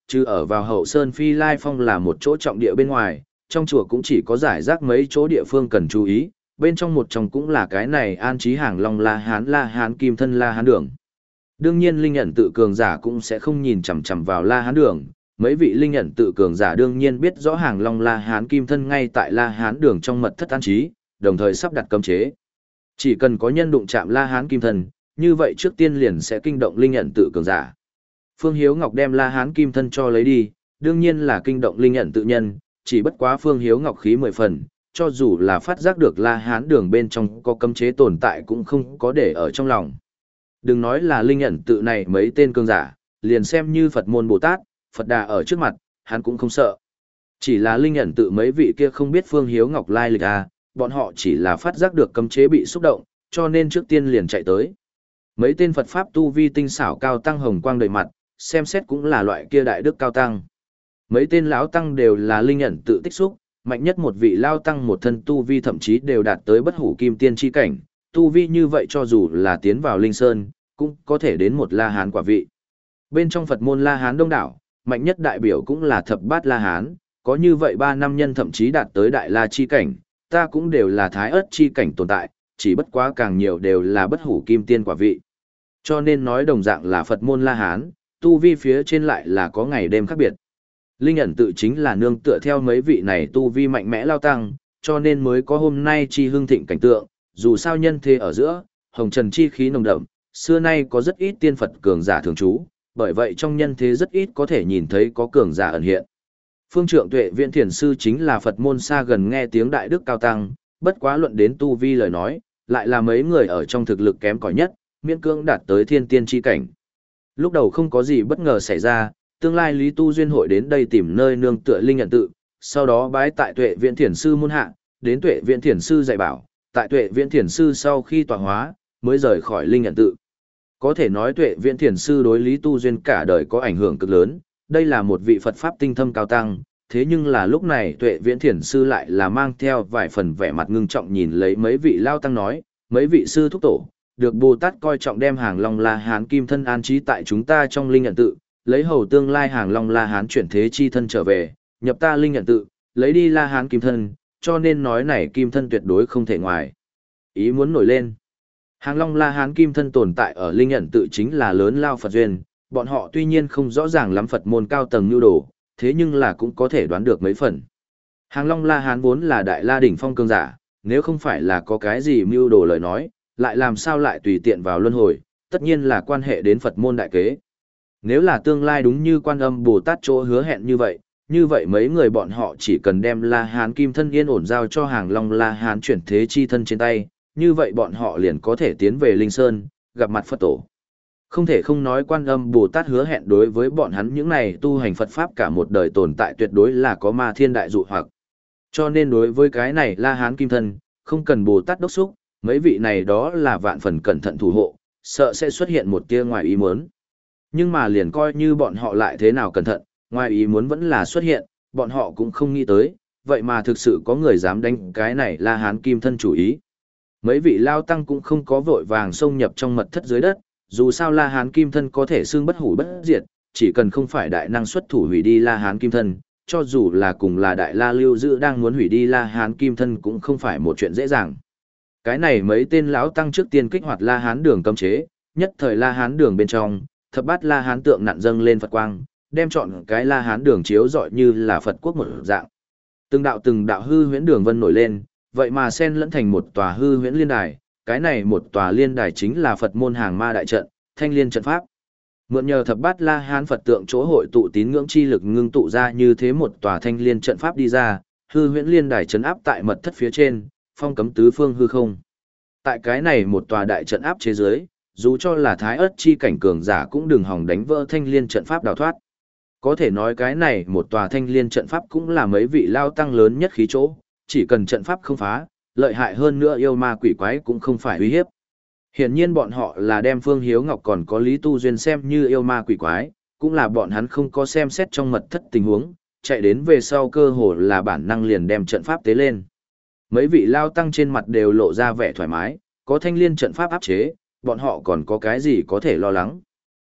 chứ ở vào hậu sơn Phi Lai Phong là một chỗ trọng địa bên ngoài, trong chùa cũng chỉ có giải rác mấy chỗ địa phương cần chú ý, bên trong một trong cũng là cái này an trí hàng long La Hán La Hán Kim Thân La Hán Đường. Đương nhiên linh ẩn tự cường giả cũng sẽ không nhìn chằm chằm vào La Hán Đường, mấy vị linh ẩn tự cường giả đương nhiên biết rõ hàng long La Hán Kim Thân ngay tại La Hán Đường trong mật thất an trí, đồng thời sắp đặt cấm chế. Chỉ cần có nhân đụng chạm La Hán Kim Thân, như vậy trước tiên liền sẽ kinh động linh ẩn tự cường giả. Phương Hiếu Ngọc đem La Hán Kim Thân cho lấy đi, đương nhiên là kinh động linh ẩn tự nhân, chỉ bất quá Phương Hiếu Ngọc khí mười phần, cho dù là phát giác được La Hán Đường bên trong có cấm chế tồn tại cũng không có để ở trong lòng. Đừng nói là linh ẩn tự này mấy tên cường giả, liền xem như Phật môn Bồ Tát, Phật Đà ở trước mặt, hắn cũng không sợ. Chỉ là linh ẩn tự mấy vị kia không biết Phương Hiếu Ngọc lai lịch à, bọn họ chỉ là phát giác được cấm chế bị xúc động, cho nên trước tiên liền chạy tới. Mấy tên Phật Pháp tu vi tinh xảo cao tăng hồng quang đầy mặt, xem xét cũng là loại kia đại đức cao tăng. Mấy tên lão tăng đều là linh ẩn tự tích xúc, mạnh nhất một vị lao tăng một thân tu vi thậm chí đều đạt tới bất hủ kim tiên chi cảnh, tu vi như vậy cho dù là tiến vào linh sơn, cũng có thể đến một La Hán quả vị. Bên trong Phật môn La Hán đông đảo, mạnh nhất đại biểu cũng là thập bát La Hán, có như vậy ba năm nhân thậm chí đạt tới đại La chi cảnh, ta cũng đều là thái ớt chi cảnh tồn tại, chỉ bất quá càng nhiều đều là bất hủ kim tiên quả vị. Cho nên nói đồng dạng là Phật môn La Hán, tu vi phía trên lại là có ngày đêm khác biệt. Linh ẩn tự chính là nương tựa theo mấy vị này tu vi mạnh mẽ lao tăng, cho nên mới có hôm nay chi hưng thịnh cảnh tượng, dù sao nhân thế ở giữa, hồng trần chi khí nồng đậm, xưa nay có rất ít tiên Phật cường giả thường trú, bởi vậy trong nhân thế rất ít có thể nhìn thấy có cường giả ẩn hiện. Phương Trượng Tuệ Viễn Thiền Sư chính là Phật môn xa gần nghe tiếng đại đức cao tăng, bất quá luận đến tu vi lời nói, lại là mấy người ở trong thực lực kém cỏi nhất, miễn cưỡng đạt tới thiên tiên chi cảnh. Lúc đầu không có gì bất ngờ xảy ra, tương lai Lý Tu Duyên hội đến đây tìm nơi nương tựa linh nhận tự, sau đó bái tại Tuệ Viễn Thiền Sư môn hạ, đến Tuệ Viễn Thiền Sư dạy bảo, tại Tuệ Viễn Thiền Sư sau khi tọa hóa, mới rời khỏi linh nhận tự. Có thể nói Tuệ Viễn Thiền Sư đối Lý Tu Duyên cả đời có ảnh hưởng cực lớn, đây là một vị Phật Pháp tinh thâm cao tăng, thế nhưng là lúc này Tuệ Viễn Thiền Sư lại là mang theo vài phần vẻ mặt ngưng trọng nhìn lấy mấy vị lao tăng nói, mấy vị sư thúc tổ, được Bồ Tát coi trọng đem hàng Long La Hán Kim Thân an trí tại chúng ta trong linh nhận tự, lấy hầu tương lai hàng Long La Hán chuyển thế chi thân trở về, nhập ta linh nhận tự, lấy đi La Hán Kim Thân, cho nên nói này Kim Thân tuyệt đối không thể ngoài. Ý muốn nổi lên. Hàng Long La Hán Kim Thân tồn tại ở linh nhận tự chính là lớn lao Phật duyên, bọn họ tuy nhiên không rõ ràng lắm Phật môn cao tầng nhu đồ, thế nhưng là cũng có thể đoán được mấy phần. Hàng Long La Hán vốn là đại la đỉnh phong cường giả, nếu không phải là có cái gì mưu đồ lời nói, lại làm sao lại tùy tiện vào luân hồi, tất nhiên là quan hệ đến Phật môn đại kế. Nếu là tương lai đúng như Quan Âm Bồ Tát chỗ hứa hẹn như vậy, như vậy mấy người bọn họ chỉ cần đem La Hán Kim Thân yên ổn giao cho hàng Long La Hán chuyển thế chi thân trên tay, như vậy bọn họ liền có thể tiến về Linh Sơn, gặp mặt Phật tổ. Không thể không nói Quan Âm Bồ Tát hứa hẹn đối với bọn hắn những này tu hành Phật Pháp cả một đời tồn tại tuyệt đối là có ma thiên đại dụ hoặc. Cho nên đối với cái này La Hán Kim Thân, không cần Bồ Tát đốc xúc, mấy vị này đó là vạn phần cẩn thận thủ hộ, sợ sẽ xuất hiện một tia ngoài ý muốn. Nhưng mà liền coi như bọn họ lại thế nào cẩn thận, ngoài ý muốn vẫn là xuất hiện, bọn họ cũng không nghĩ tới, vậy mà thực sự có người dám đánh cái này La Hán Kim Thân chủ ý. Mấy vị lao tăng cũng không có vội vàng xông nhập trong mật thất dưới đất, dù sao La Hán Kim Thân có thể xương bất hủ bất diệt, chỉ cần không phải đại năng xuất thủ hủy đi La Hán Kim Thân, cho dù là cùng là đại la lưu giữ đang muốn hủy đi La Hán Kim Thân cũng không phải một chuyện dễ dàng. Cái này mấy tên lão tăng trước tiên kích hoạt La Hán Đường cấm chế, nhất thời La Hán Đường bên trong, thập bát La Hán tượng nặn dâng lên Phật quang, đem chọn cái La Hán Đường chiếu rọi như là Phật quốc một dạng. Từng đạo từng đạo hư huyễn đường vân nổi lên, vậy mà xen lẫn thành một tòa hư huyễn liên đài, cái này một tòa liên đài chính là Phật môn hàng ma đại trận, Thanh Liên trận pháp. Mượn nhờ thập bát La Hán Phật tượng chỗ hội tụ tín ngưỡng chi lực ngưng tụ ra như thế một tòa Thanh Liên trận pháp đi ra, hư huyễn liên đài trấn áp tại mật thất phía trên, phong cấm tứ phương hư không. Tại cái này một tòa đại trận áp chế dưới, dù cho là thái ớt chi cảnh cường giả cũng đừng hòng đánh vỡ Thanh Liên trận pháp đào thoát. Có thể nói cái này một tòa Thanh Liên trận pháp cũng là mấy vị lao tăng lớn nhất khí chỗ, chỉ cần trận pháp không phá, lợi hại hơn nữa yêu ma quỷ quái cũng không phải uy hiếp. Hiển nhiên bọn họ là đem Phương Hiếu Ngọc còn có Lý Tu Duyên xem như yêu ma quỷ quái, cũng là bọn hắn không có xem xét trong mật thất tình huống, chạy đến về sau cơ hồ là bản năng liền đem trận pháp tế lên. Mấy vị lao tăng trên mặt đều lộ ra vẻ thoải mái, có Thanh Liên trận pháp áp chế, bọn họ còn có cái gì có thể lo lắng.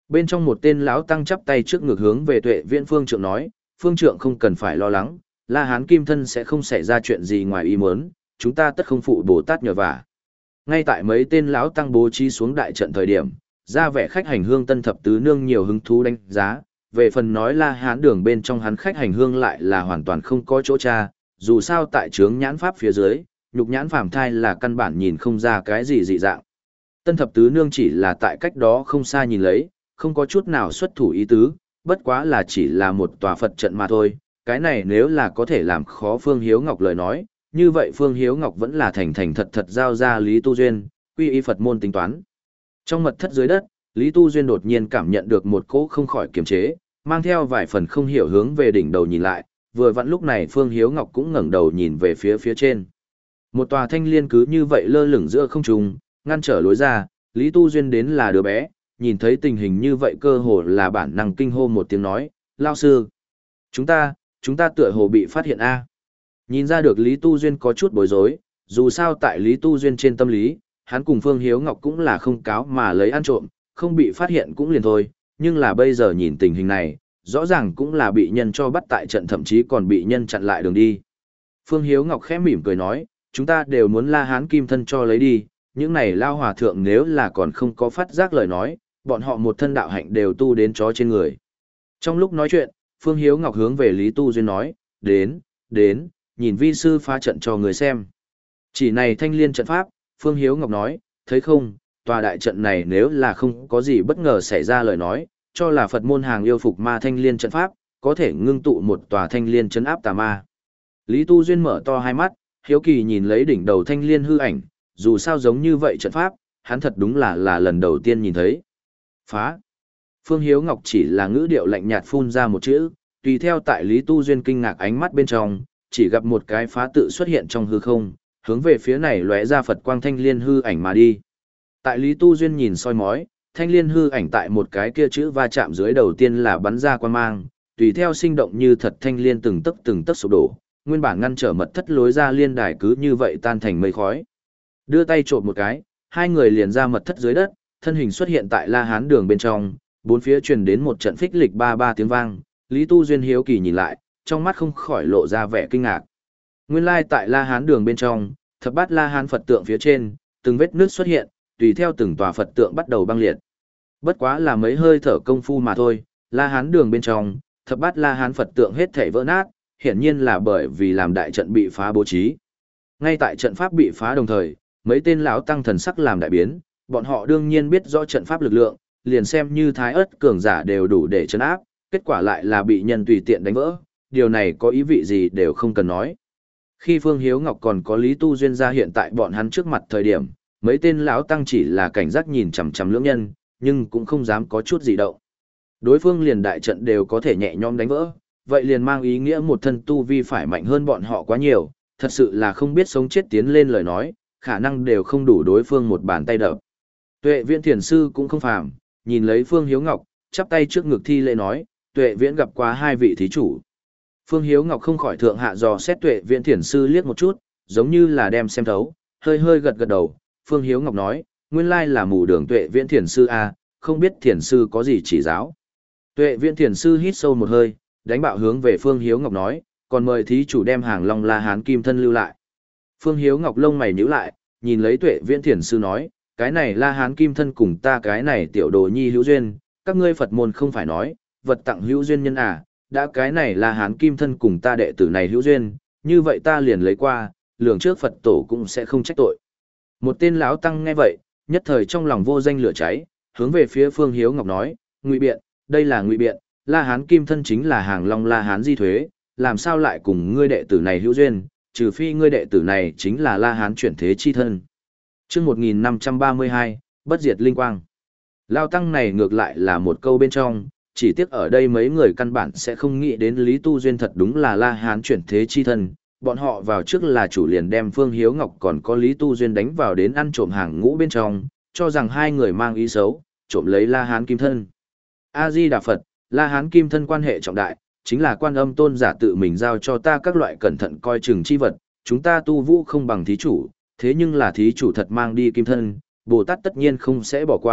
Bên trong một tên lão tăng chắp tay trước ngực hướng về Tuệ Viễn Phương Trượng nói, Phương Trượng không cần phải lo lắng, La Hán Kim Thân sẽ không xảy ra chuyện gì ngoài ý muốn, chúng ta tất không phụ Bồ Tát nhờ vả. Ngay tại mấy tên lão tăng bố trí xuống đại trận thời điểm, ra vẻ khách hành hương Tân Thập Tứ Nương nhiều hứng thú đánh giá, về phần nói La Hán đường bên trong hắn khách hành hương lại là hoàn toàn không có chỗ tra, dù sao tại trướng nhãn pháp phía dưới, nhục nhãn phàm thai là căn bản nhìn không ra cái gì dị dạng. Tân Thập Tứ Nương chỉ là tại cách đó không xa nhìn lấy, không có chút nào xuất thủ ý tứ, bất quá là chỉ là một tòa Phật trận mà thôi, cái này nếu là có thể làm khó Phương Hiếu Ngọc lời nói, như vậy Phương Hiếu Ngọc vẫn là thành thành thật thật giao ra Lý Tu Duyên, quy y Phật môn tính toán. Trong mật thất dưới đất, Lý Tu Duyên đột nhiên cảm nhận được một cỗ không khỏi kiềm chế, mang theo vài phần không hiểu hướng về đỉnh đầu nhìn lại, vừa vặn lúc này Phương Hiếu Ngọc cũng ngẩng đầu nhìn về phía phía trên. Một tòa thanh liên cứ như vậy lơ lửng giữa không trung, ngăn trở lối ra, Lý Tu Duyên đến là đứa bé, nhìn thấy tình hình như vậy cơ hồ là bản năng kinh hô một tiếng nói, lao sư. Chúng ta, chúng ta tựa hồ bị phát hiện a. Nhìn ra được Lý Tu Duyên có chút bối rối, dù sao tại Lý Tu Duyên trên tâm lý, hắn cùng Phương Hiếu Ngọc cũng là không cáo mà lấy ăn trộm, không bị phát hiện cũng liền thôi, nhưng là bây giờ nhìn tình hình này, rõ ràng cũng là bị nhân cho bắt tại trận thậm chí còn bị nhân chặn lại đường đi. Phương Hiếu Ngọc khẽ mỉm cười nói, chúng ta đều muốn La Hán Kim Thân cho lấy đi, những này lao hòa thượng nếu là còn không có phát giác lời nói, bọn họ một thân đạo hạnh đều tu đến chó trên người. Trong lúc nói chuyện, Phương Hiếu Ngọc hướng về Lý Tu Duyên nói, đến, đến, nhìn vi sư phá trận cho người xem. Chỉ này thanh liên trận pháp, Phương Hiếu Ngọc nói, thấy không, tòa đại trận này nếu là không có gì bất ngờ xảy ra lời nói, cho là Phật môn hàng yêu phục ma thanh liên trận pháp, có thể ngưng tụ một tòa thanh liên trấn áp tà ma. Lý Tu Duyên mở to hai mắt, hiếu kỳ nhìn lấy đỉnh đầu thanh liên hư ảnh, dù sao giống như vậy trận pháp, hắn thật đúng là là lần đầu tiên nhìn thấy. Phá. Phương Hiếu Ngọc chỉ là ngữ điệu lạnh nhạt phun ra một chữ, tùy theo tại Lý Tu Duyên kinh ngạc ánh mắt bên trong, chỉ gặp một cái phá tự xuất hiện trong hư không, hướng về phía này lóe ra Phật quang thanh liên hư ảnh mà đi. Tại Lý Tu Duyên nhìn soi mói, thanh liên hư ảnh tại một cái kia chữ va chạm dưới đầu tiên là bắn ra quang mang, tùy theo sinh động như thật thanh liên từng tấc từng tấc sụp đổ, nguyên bản ngăn trở mật thất lối ra liên đài cứ như vậy tan thành mây khói. Đưa tay trộm một cái, hai người liền ra mật thất dưới đất, thân hình xuất hiện tại La Hán đường bên trong, bốn phía truyền đến một trận phích lịch ba ba tiếng vang, Lý Tu Duyên hiếu kỳ nhìn lại, trong mắt không khỏi lộ ra vẻ kinh ngạc. Nguyên lai tại La Hán đường bên trong, thập bát La Hán Phật tượng phía trên, từng vết nước xuất hiện, tùy theo từng tòa Phật tượng bắt đầu băng liệt. Bất quá là mấy hơi thở công phu mà thôi, La Hán đường bên trong, thập bát La Hán Phật tượng hết thảy vỡ nát, hiển nhiên là bởi vì làm đại trận bị phá bố trí. Ngay tại trận pháp bị phá đồng thời, mấy tên lão tăng thần sắc làm đại biến, bọn họ đương nhiên biết rõ trận pháp lực lượng, liền xem như thái ớt cường giả đều đủ để trấn áp, kết quả lại là bị nhân tùy tiện đánh vỡ, điều này có ý vị gì đều không cần nói. Khi Phương Hiếu Ngọc còn có Lý Tu Duyên ra hiện tại bọn hắn trước mặt thời điểm, mấy tên lão tăng chỉ là cảnh giác nhìn chằm chằm lưỡng nhân, nhưng cũng không dám có chút gì động. Đối phương liền đại trận đều có thể nhẹ nhõm đánh vỡ, vậy liền mang ý nghĩa một thân tu vi phải mạnh hơn bọn họ quá nhiều, thật sự là không biết sống chết tiến lên lời nói, khả năng đều không đủ đối phương một bàn tay đập. Tuệ Viễn Thiền sư cũng không phàm, nhìn lấy Phương Hiếu Ngọc, chắp tay trước ngực thi lễ nói, Tuệ Viễn gặp qua hai vị thí chủ. Phương Hiếu Ngọc không khỏi thượng hạ dò xét Tuệ Viễn Thiền sư liếc một chút, giống như là đem xem thấu, hơi hơi gật gật đầu. Phương Hiếu Ngọc nói, nguyên lai là mù đường Tuệ Viễn Thiền sư a, không biết Thiền sư có gì chỉ giáo. Tuệ Viễn Thiền sư hít sâu một hơi, đánh bạo hướng về Phương Hiếu Ngọc nói, còn mời thí chủ đem hàng Long La Hán Kim Thân lưu lại. Phương Hiếu Ngọc lông mày nhíu lại, nhìn lấy Tuệ Viễn Thiền sư nói, cái này La Hán Kim Thân cùng ta cái này tiểu đồ nhi hữu duyên, các ngươi Phật môn không phải nói, vật tặng hữu duyên nhân à, đã cái này La Hán Kim Thân cùng ta đệ tử này hữu duyên, như vậy ta liền lấy qua, lường trước Phật tổ cũng sẽ không trách tội. Một tên lão tăng nghe vậy, nhất thời trong lòng vô danh lửa cháy, hướng về phía Phương Hiếu Ngọc nói, ngụy biện, đây là ngụy biện, La Hán Kim Thân chính là hàng Long La Hán di thuế, làm sao lại cùng ngươi đệ tử này hữu duyên, trừ phi ngươi đệ tử này chính là La Hán chuyển thế chi thân. Chương một nghìn năm trăm ba mươi hai, bất diệt linh quang. Lao tăng này ngược lại là một câu bên trong, chỉ tiếc ở đây mấy người căn bản sẽ không nghĩ đến Lý Tu Duyên thật đúng là La Hán chuyển thế chi thân, bọn họ vào trước là chủ liền đem Phương Hiếu Ngọc còn có Lý Tu Duyên đánh vào đến ăn trộm hàng ngũ bên trong, cho rằng hai người mang ý xấu, trộm lấy La Hán Kim Thân. A-di Đà Phật, La Hán Kim Thân quan hệ trọng đại, chính là Quan Âm Tôn giả tự mình giao cho ta các loại cẩn thận coi chừng chi vật, chúng ta tu vũ không bằng thí chủ, thế nhưng là thí chủ thật mang đi Kim Thân, Bồ Tát tất nhiên không sẽ bỏ qua,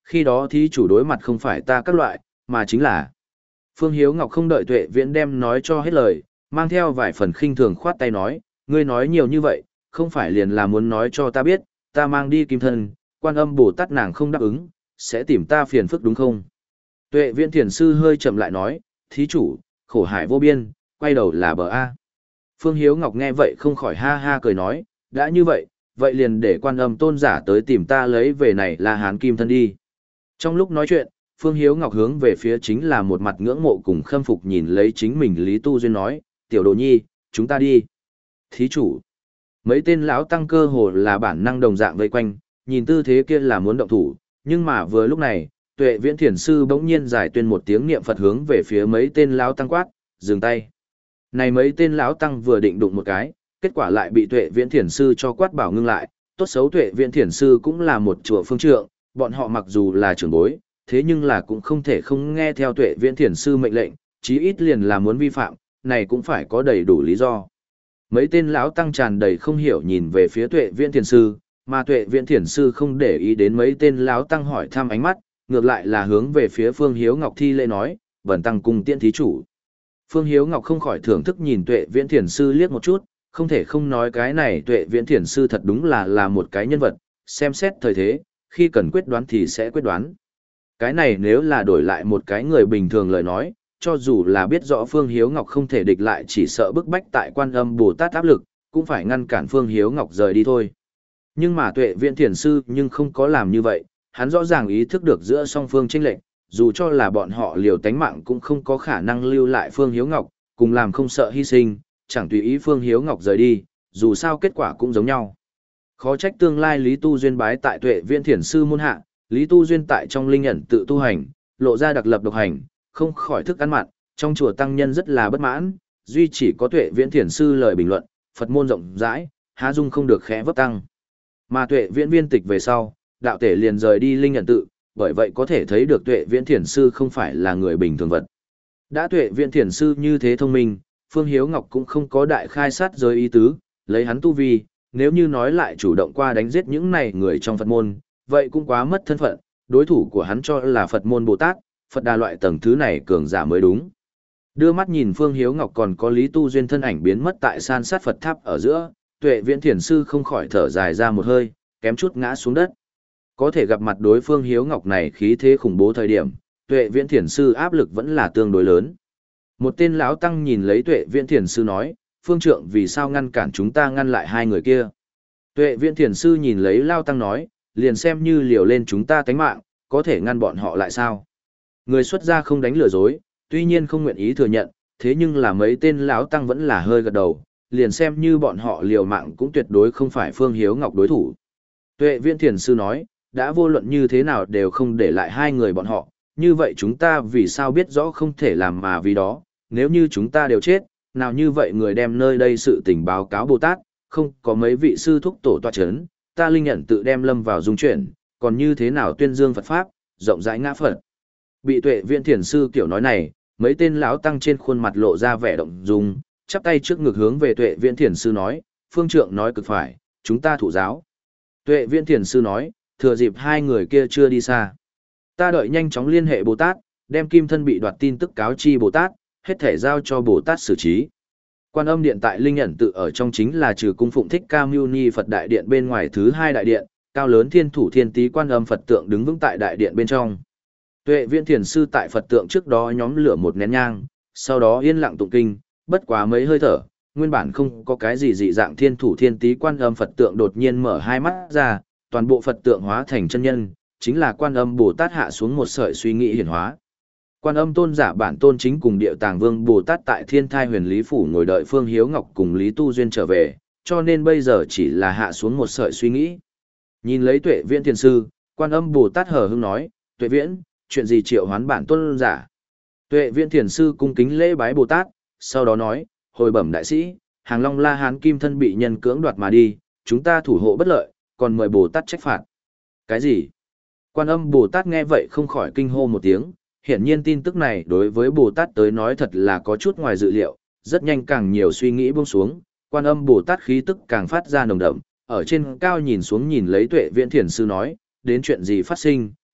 khi đó thí chủ đối mặt không phải ta các loại, mà chính là... Phương Hiếu Ngọc không đợi Tuệ Viễn đem nói cho hết lời, mang theo vài phần khinh thường khoát tay nói, ngươi nói nhiều như vậy, không phải liền là muốn nói cho ta biết, ta mang đi kim thân, Quan Âm Bồ Tát nàng không đáp ứng, sẽ tìm ta phiền phức đúng không? Tuệ Viễn thiền sư hơi chậm lại nói, thí chủ, khổ hải vô biên, quay đầu là bờ A. Phương Hiếu Ngọc nghe vậy không khỏi ha ha cười nói, đã như vậy, vậy liền để Quan Âm tôn giả tới tìm ta lấy về này là hán kim thân đi. Trong lúc nói chuyện, Phương Hiếu Ngọc hướng về phía chính là một mặt ngưỡng mộ cùng khâm phục nhìn lấy chính mình Lý Tu Duyên nói, tiểu đồ nhi, chúng ta đi. Thí chủ, mấy tên lão tăng cơ hồ là bản năng đồng dạng vây quanh, nhìn tư thế kia là muốn động thủ, nhưng mà vừa lúc này, Tuệ Viễn thiền sư bỗng nhiên giải tuyên một tiếng niệm Phật hướng về phía mấy tên lão tăng quát, dừng tay. Này mấy tên lão tăng vừa định đụng một cái, kết quả lại bị Tuệ Viễn thiền sư cho quát bảo ngưng lại, tốt xấu Tuệ Viễn thiền sư cũng là một chùa phương trượng, bọn họ mặc dù là trưởng bối, thế nhưng là cũng không thể không nghe theo Tuệ Viễn thiền sư mệnh lệnh, chí ít liền là muốn vi phạm, này cũng phải có đầy đủ lý do. Mấy tên lão tăng tràn đầy không hiểu nhìn về phía Tuệ Viễn thiền sư, mà Tuệ Viễn thiền sư không để ý đến mấy tên lão tăng hỏi thăm ánh mắt, ngược lại là hướng về phía Phương Hiếu Ngọc thi lễ nói, "Bần tăng cùng tiễn thí chủ." Phương Hiếu Ngọc không khỏi thưởng thức nhìn Tuệ Viễn thiền sư liếc một chút, không thể không nói cái này Tuệ Viễn thiền sư thật đúng là là một cái nhân vật, xem xét thời thế, khi cần quyết đoán thì sẽ quyết đoán. Cái này nếu là đổi lại một cái người bình thường lời nói, cho dù là biết rõ Phương Hiếu Ngọc không thể địch lại chỉ sợ bức bách tại Quan Âm Bồ Tát áp lực, cũng phải ngăn cản Phương Hiếu Ngọc rời đi thôi. Nhưng mà Tuệ Viễn thiền sư nhưng không có làm như vậy, hắn rõ ràng ý thức được giữa song phương chênh lệch, dù cho là bọn họ liều tánh mạng cũng không có khả năng lưu lại Phương Hiếu Ngọc, cùng làm không sợ hy sinh, chẳng tùy ý Phương Hiếu Ngọc rời đi, dù sao kết quả cũng giống nhau. Khó trách tương lai Lý Tu Duyên bái tại Tuệ Viễn thiền sư môn hạ, Lý Tu Duyên tại trong linh ẩn tự tu hành, lộ ra đặc lập độc hành, không khỏi thức ăn mặn, trong chùa tăng nhân rất là bất mãn, duy chỉ có Tuệ Viễn thiền sư lời bình luận, Phật môn rộng rãi, há dung không được khẽ vấp tăng. Mà Tuệ Viễn viên tịch về sau, đạo tể liền rời đi linh ẩn tự, bởi vậy có thể thấy được Tuệ Viễn thiền sư không phải là người bình thường vật. Đã Tuệ Viễn thiền sư như thế thông minh, Phương Hiếu Ngọc cũng không có đại khai sát giới ý tứ, lấy hắn tu vi, nếu như nói lại chủ động qua đánh giết những này người trong Phật môn, vậy cũng quá mất thân phận, đối thủ của hắn cho là Phật môn Bồ Tát, Phật đà loại tầng thứ này cường giả mới đúng. Đưa mắt nhìn Phương Hiếu Ngọc còn có Lý Tu Duyên thân ảnh biến mất tại san sát Phật tháp ở giữa, Tuệ Viễn thiền sư không khỏi thở dài ra một hơi, kém chút ngã xuống đất. Có thể gặp mặt đối phương Hiếu Ngọc này khí thế khủng bố thời điểm, Tuệ Viễn thiền sư áp lực vẫn là tương đối lớn. Một tên lão tăng nhìn lấy Tuệ Viễn thiền sư nói, phương trượng vì sao ngăn cản chúng ta ngăn lại hai người kia. Tuệ Viễn thiền sư nhìn lấy lao tăng nói, liền xem như liều lên chúng ta tánh mạng, có thể ngăn bọn họ lại sao. Người xuất gia không đánh lừa dối, tuy nhiên không nguyện ý thừa nhận, thế nhưng là mấy tên lão tăng vẫn là hơi gật đầu, liền xem như bọn họ liều mạng cũng tuyệt đối không phải Phương Hiếu Ngọc đối thủ. Tuệ Viễn thiền sư nói, đã vô luận như thế nào đều không để lại hai người bọn họ, như vậy chúng ta vì sao biết rõ không thể làm mà vì đó, nếu như chúng ta đều chết, nào như vậy người đem nơi đây sự tình báo cáo Bồ Tát, không có mấy vị sư thúc tổ tọa chấn, ta linh nhận tự đem lâm vào dung chuyển, còn như thế nào tuyên dương Phật Pháp, rộng rãi ngã Phật. Bị Tuệ Viễn thiền sư kiểu nói này, mấy tên lão tăng trên khuôn mặt lộ ra vẻ động dung, chắp tay trước ngực hướng về Tuệ Viễn thiền sư nói, phương trượng nói cực phải, chúng ta thụ giáo. Tuệ Viễn thiền sư nói, thừa dịp hai người kia chưa đi xa, ta đợi nhanh chóng liên hệ Bồ Tát, đem kim thân bị đoạt tin tức cáo chi Bồ Tát, hết thể giao cho Bồ Tát xử trí. Quan Âm điện tại linh ẩn tự ở trong chính là trừ cung phụng Thích Ca Mâu Ni Phật đại điện bên ngoài thứ hai đại điện, cao lớn thiên thủ thiên tý Quan Âm Phật tượng đứng vững tại đại điện bên trong. Tuệ Viễn thiền sư tại Phật tượng trước đó nhóm lửa một nén nhang, sau đó yên lặng tụng kinh, bất quá mấy hơi thở, nguyên bản không có cái gì dị dạng thiên thủ thiên tý Quan Âm Phật tượng đột nhiên mở hai mắt ra, toàn bộ Phật tượng hóa thành chân nhân, chính là Quan Âm Bồ Tát hạ xuống một sợi suy nghĩ hiển hóa. Quan Âm tôn giả bản tôn chính cùng Điệu Tàng Vương Bồ Tát tại Thiên Thai Huyền Lý phủ ngồi đợi Phương Hiếu Ngọc cùng Lý Tu Duyên trở về, cho nên bây giờ chỉ là hạ xuống một sợi suy nghĩ. Nhìn lấy Tuệ Viễn thiền sư, Quan Âm Bồ Tát hờ hững nói, Tuệ Viễn, chuyện gì triệu hoán bản tôn giả? Tuệ Viễn thiền sư cung kính lễ bái Bồ Tát, sau đó nói, hồi bẩm đại sĩ, Hàng Long La Hán kim thân bị nhân cưỡng đoạt mà đi, chúng ta thủ hộ bất lợi, còn mời Bồ Tát trách phạt. Cái gì? Quan Âm Bồ Tát nghe vậy không khỏi kinh hô một tiếng, hiển nhiên tin tức này đối với Bồ Tát tới nói thật là có chút ngoài dự liệu, rất nhanh càng nhiều suy nghĩ buông xuống, Quan Âm Bồ Tát khí tức càng phát ra nồng đậm, ở trên cao nhìn xuống nhìn lấy Tuệ Viễn thiền sư nói, đến chuyện gì phát sinh,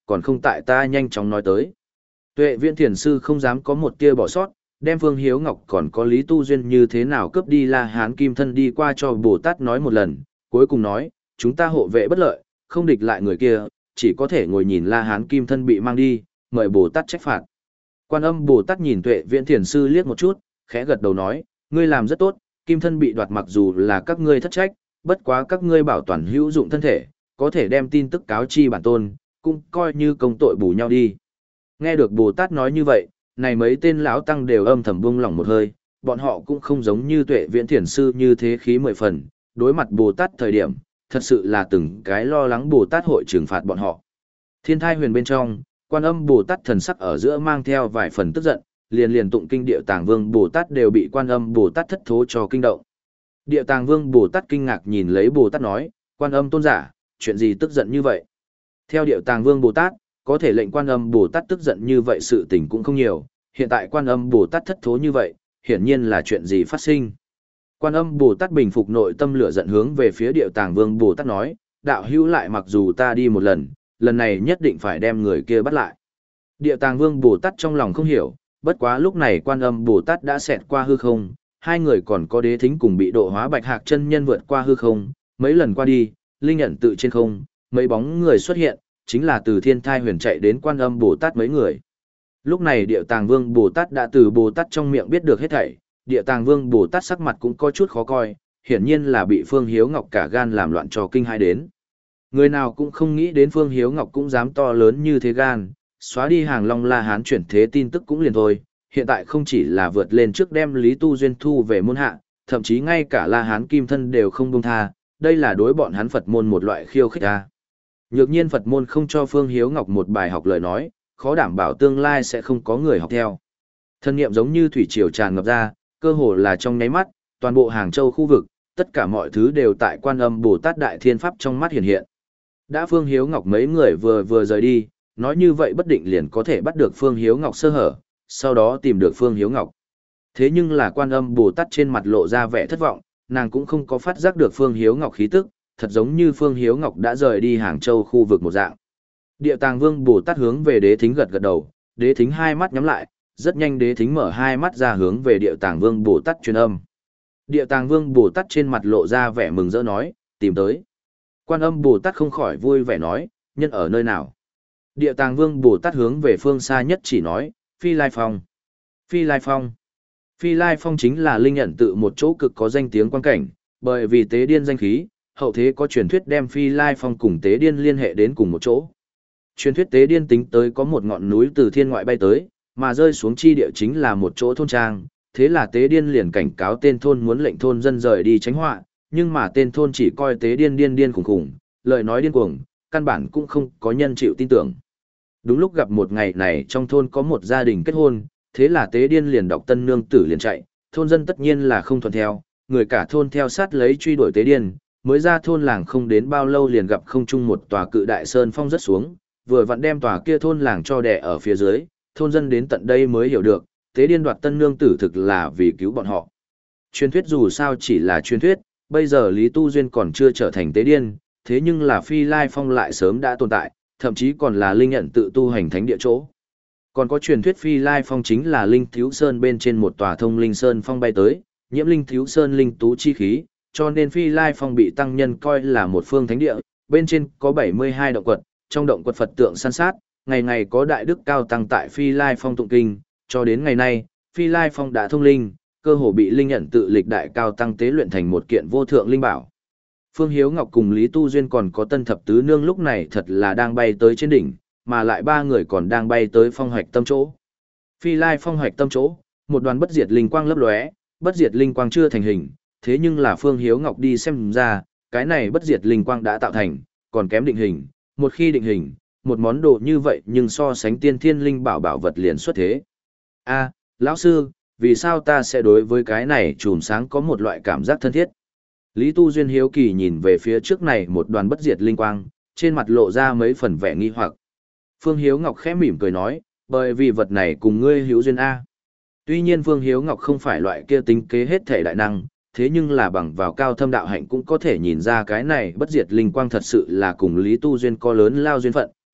còn không tại ta nhanh chóng nói tới. Tuệ Viễn Thiền Sư không dám có một tia bỏ sót, đem Phương Hiếu Ngọc còn có Lý Tu Duyên như thế nào cướp đi La Hán Kim Thân đi qua cho Bồ Tát nói một lần, cuối cùng nói, chúng ta hộ vệ bất lợi, không địch lại người kia, chỉ có thể ngồi nhìn La Hán Kim Thân bị mang đi, mời Bồ Tát trách phạt. Quan Âm Bồ Tát nhìn Tuệ Viễn Thiền Sư liếc một chút, khẽ gật đầu nói, ngươi làm rất tốt, Kim Thân bị đoạt mặc dù là các ngươi thất trách, bất quá các ngươi bảo toàn hữu dụng thân thể, có thể đem tin tức cáo chi bản tôn, cũng coi như công tội bù nhau đi. Nghe được Bồ Tát nói như vậy, này mấy tên lão tăng đều âm thầm buông lỏng một hơi, bọn họ cũng không giống như Tuệ Viễn Thiền Sư như thế khí mười phần, đối mặt Bồ Tát thời điểm, thật sự là từng cái lo lắng Bồ Tát hội trừng phạt bọn họ. Thiên Thai Huyền bên trong, Quan Âm Bồ Tát thần sắc ở giữa mang theo vài phần tức giận, liền liền tụng kinh Địa Tàng Vương Bồ Tát đều bị Quan Âm Bồ Tát thất thố cho kinh động. Địa Tàng Vương Bồ Tát kinh ngạc nhìn lấy Bồ Tát nói, Quan Âm tôn giả, chuyện gì tức giận như vậy? Theo Địa Tàng Vương Bồ Tát, có thể lệnh Quan Âm Bồ Tát tức giận như vậy sự tình cũng không nhiều, hiện tại Quan Âm Bồ Tát thất thố như vậy, hiển nhiên là chuyện gì phát sinh. Quan Âm Bồ Tát bình phục nội tâm lửa giận hướng về phía Địa Tàng Vương Bồ Tát nói, đạo hữu lại mặc dù ta đi một lần, lần này nhất định phải đem người kia bắt lại. Địa Tàng Vương Bồ Tát trong lòng không hiểu, bất quá lúc này Quan Âm Bồ Tát đã xẹt qua hư không, hai người còn có Đế Thính cùng bị độ hóa Bạch Hạc chân nhân vượt qua hư không, mấy lần qua đi, linh ẩn tự trên không, mấy bóng người xuất hiện, chính là từ Thiên Thai Huyền chạy đến Quan Âm Bồ Tát mấy người. Lúc này Địa Tàng Vương Bồ Tát đã từ Bồ Tát trong miệng biết được hết thảy, Địa Tàng Vương Bồ Tát sắc mặt cũng có chút khó coi, hiển nhiên là bị Phương Hiếu Ngọc cả gan làm loạn cho kinh hai đến. Người nào cũng không nghĩ đến Phương Hiếu Ngọc cũng dám to lớn như thế gan, xóa đi hàng Long La Hán chuyển thế tin tức cũng liền thôi, hiện tại không chỉ là vượt lên trước đem Lý Tu Duyên thu về môn hạ, thậm chí ngay cả La Hán Kim Thân đều không buông tha, đây là đối bọn hắn Phật môn một loại khiêu khích a. Nhược nhiên Phật môn không cho Phương Hiếu Ngọc một bài học lời nói, khó đảm bảo tương lai sẽ không có người học theo. Thân niệm giống như thủy triều tràn ngập ra, cơ hồ là trong nháy mắt, toàn bộ Hàng Châu khu vực, tất cả mọi thứ đều tại Quan Âm Bồ Tát Đại Thiên Pháp trong mắt hiện hiện. Đã Phương Hiếu Ngọc mấy người vừa vừa rời đi, nói như vậy bất định liền có thể bắt được Phương Hiếu Ngọc sơ hở, sau đó tìm được Phương Hiếu Ngọc. Thế nhưng là Quan Âm Bồ Tát trên mặt lộ ra vẻ thất vọng, nàng cũng không có phát giác được Phương Hiếu Ngọc khí tức, thật giống như Phương Hiếu Ngọc đã rời đi Hàng Châu khu vực một dạng. Địa Tàng Vương Bồ Tát hướng về Đế Thính gật gật đầu, Đế Thính hai mắt nhắm lại, rất nhanh Đế Thính mở hai mắt ra hướng về Địa Tàng Vương Bồ Tát truyền âm. Địa Tàng Vương Bồ Tát trên mặt lộ ra vẻ mừng rỡ nói, tìm tới. Quan Âm Bồ Tát không khỏi vui vẻ nói, nhân ở nơi nào? Địa Tàng Vương Bồ Tát hướng về phương xa nhất chỉ nói, Phi Lai Phong. Phi Lai Phong. Phi Lai Phong chính là linh ẩn tự một chỗ cực có danh tiếng quan cảnh, bởi vì tế điên danh khí, hậu thế có truyền thuyết đem Phi Lai Phong cùng tế điên liên hệ đến cùng một chỗ. Truyền thuyết tế điên tính tới có một ngọn núi từ thiên ngoại bay tới, mà rơi xuống chi địa chính là một chỗ thôn trang, thế là tế điên liền cảnh cáo tên thôn muốn lệnh thôn dân rời đi tránh họa, nhưng mà tên thôn chỉ coi tế điên điên điên khủng khủng, lời nói điên cuồng, căn bản cũng không có nhân chịu tin tưởng. Đúng lúc gặp một ngày này trong thôn có một gia đình kết hôn, thế là tế điên liền đọc tân nương tử liền chạy, thôn dân tất nhiên là không thuận theo, người cả thôn theo sát lấy truy đuổi tế điên, mới ra thôn làng không đến bao lâu liền gặp không trung một tòa cự đại sơn phong rất xuống, vừa vặn đem tòa kia thôn làng cho đè ở phía dưới, thôn dân đến tận đây mới hiểu được, tế điên đoạt tân nương tử thực là vì cứu bọn họ. Truyền thuyết dù sao chỉ là truyền thuyết, bây giờ Lý Tu Duyên còn chưa trở thành tế điên, thế nhưng là Phi Lai Phong lại sớm đã tồn tại, thậm chí còn là linh nhận tự tu hành thánh địa chỗ. Còn có truyền thuyết Phi Lai Phong chính là Linh Thiếu Sơn bên trên một tòa thông linh sơn phong bay tới, nhiễm Linh Thiếu Sơn linh tú chi khí, cho nên Phi Lai Phong bị tăng nhân coi là một phương thánh địa, bên trên có bảy mươi hai động quật, trong động quật Phật tượng san sát, ngày ngày có đại đức cao tăng tại Phi Lai Phong tụng kinh, cho đến ngày nay, Phi Lai Phong đã thông linh, cơ hồ bị linh nhận tự lịch đại cao tăng tế luyện thành một kiện vô thượng linh bảo. Phương Hiếu Ngọc cùng Lý Tu Duyên còn có Tân Thập Tứ Nương lúc này thật là đang bay tới trên đỉnh, mà lại ba người còn đang bay tới phong hoạch tâm chỗ. Phi Lai phong hoạch tâm chỗ, một đoàn bất diệt linh quang lấp lóe, bất diệt linh quang chưa thành hình, thế nhưng là Phương Hiếu Ngọc đi xem ra, cái này bất diệt linh quang đã tạo thành, còn kém định hình, một khi định hình, một món đồ như vậy nhưng so sánh tiên thiên linh bảo bảo vật liền xuất thế. A, lão sư, vì sao ta sẽ đối với cái này chùm sáng có một loại cảm giác thân thiết? Lý Tu Duyên hiếu kỳ nhìn về phía trước này một đoàn bất diệt linh quang, trên mặt lộ ra mấy phần vẻ nghi hoặc. Phương Hiếu Ngọc khẽ mỉm cười nói, bởi vì vật này cùng ngươi hữu duyên A. Tuy nhiên Phương Hiếu Ngọc không phải loại kia tính kế hết thể đại năng, thế nhưng là bằng vào cao thâm đạo hạnh cũng có thể nhìn ra cái này bất diệt linh quang thật sự là cùng Lý Tu Duyên có lớn lao duyên phận,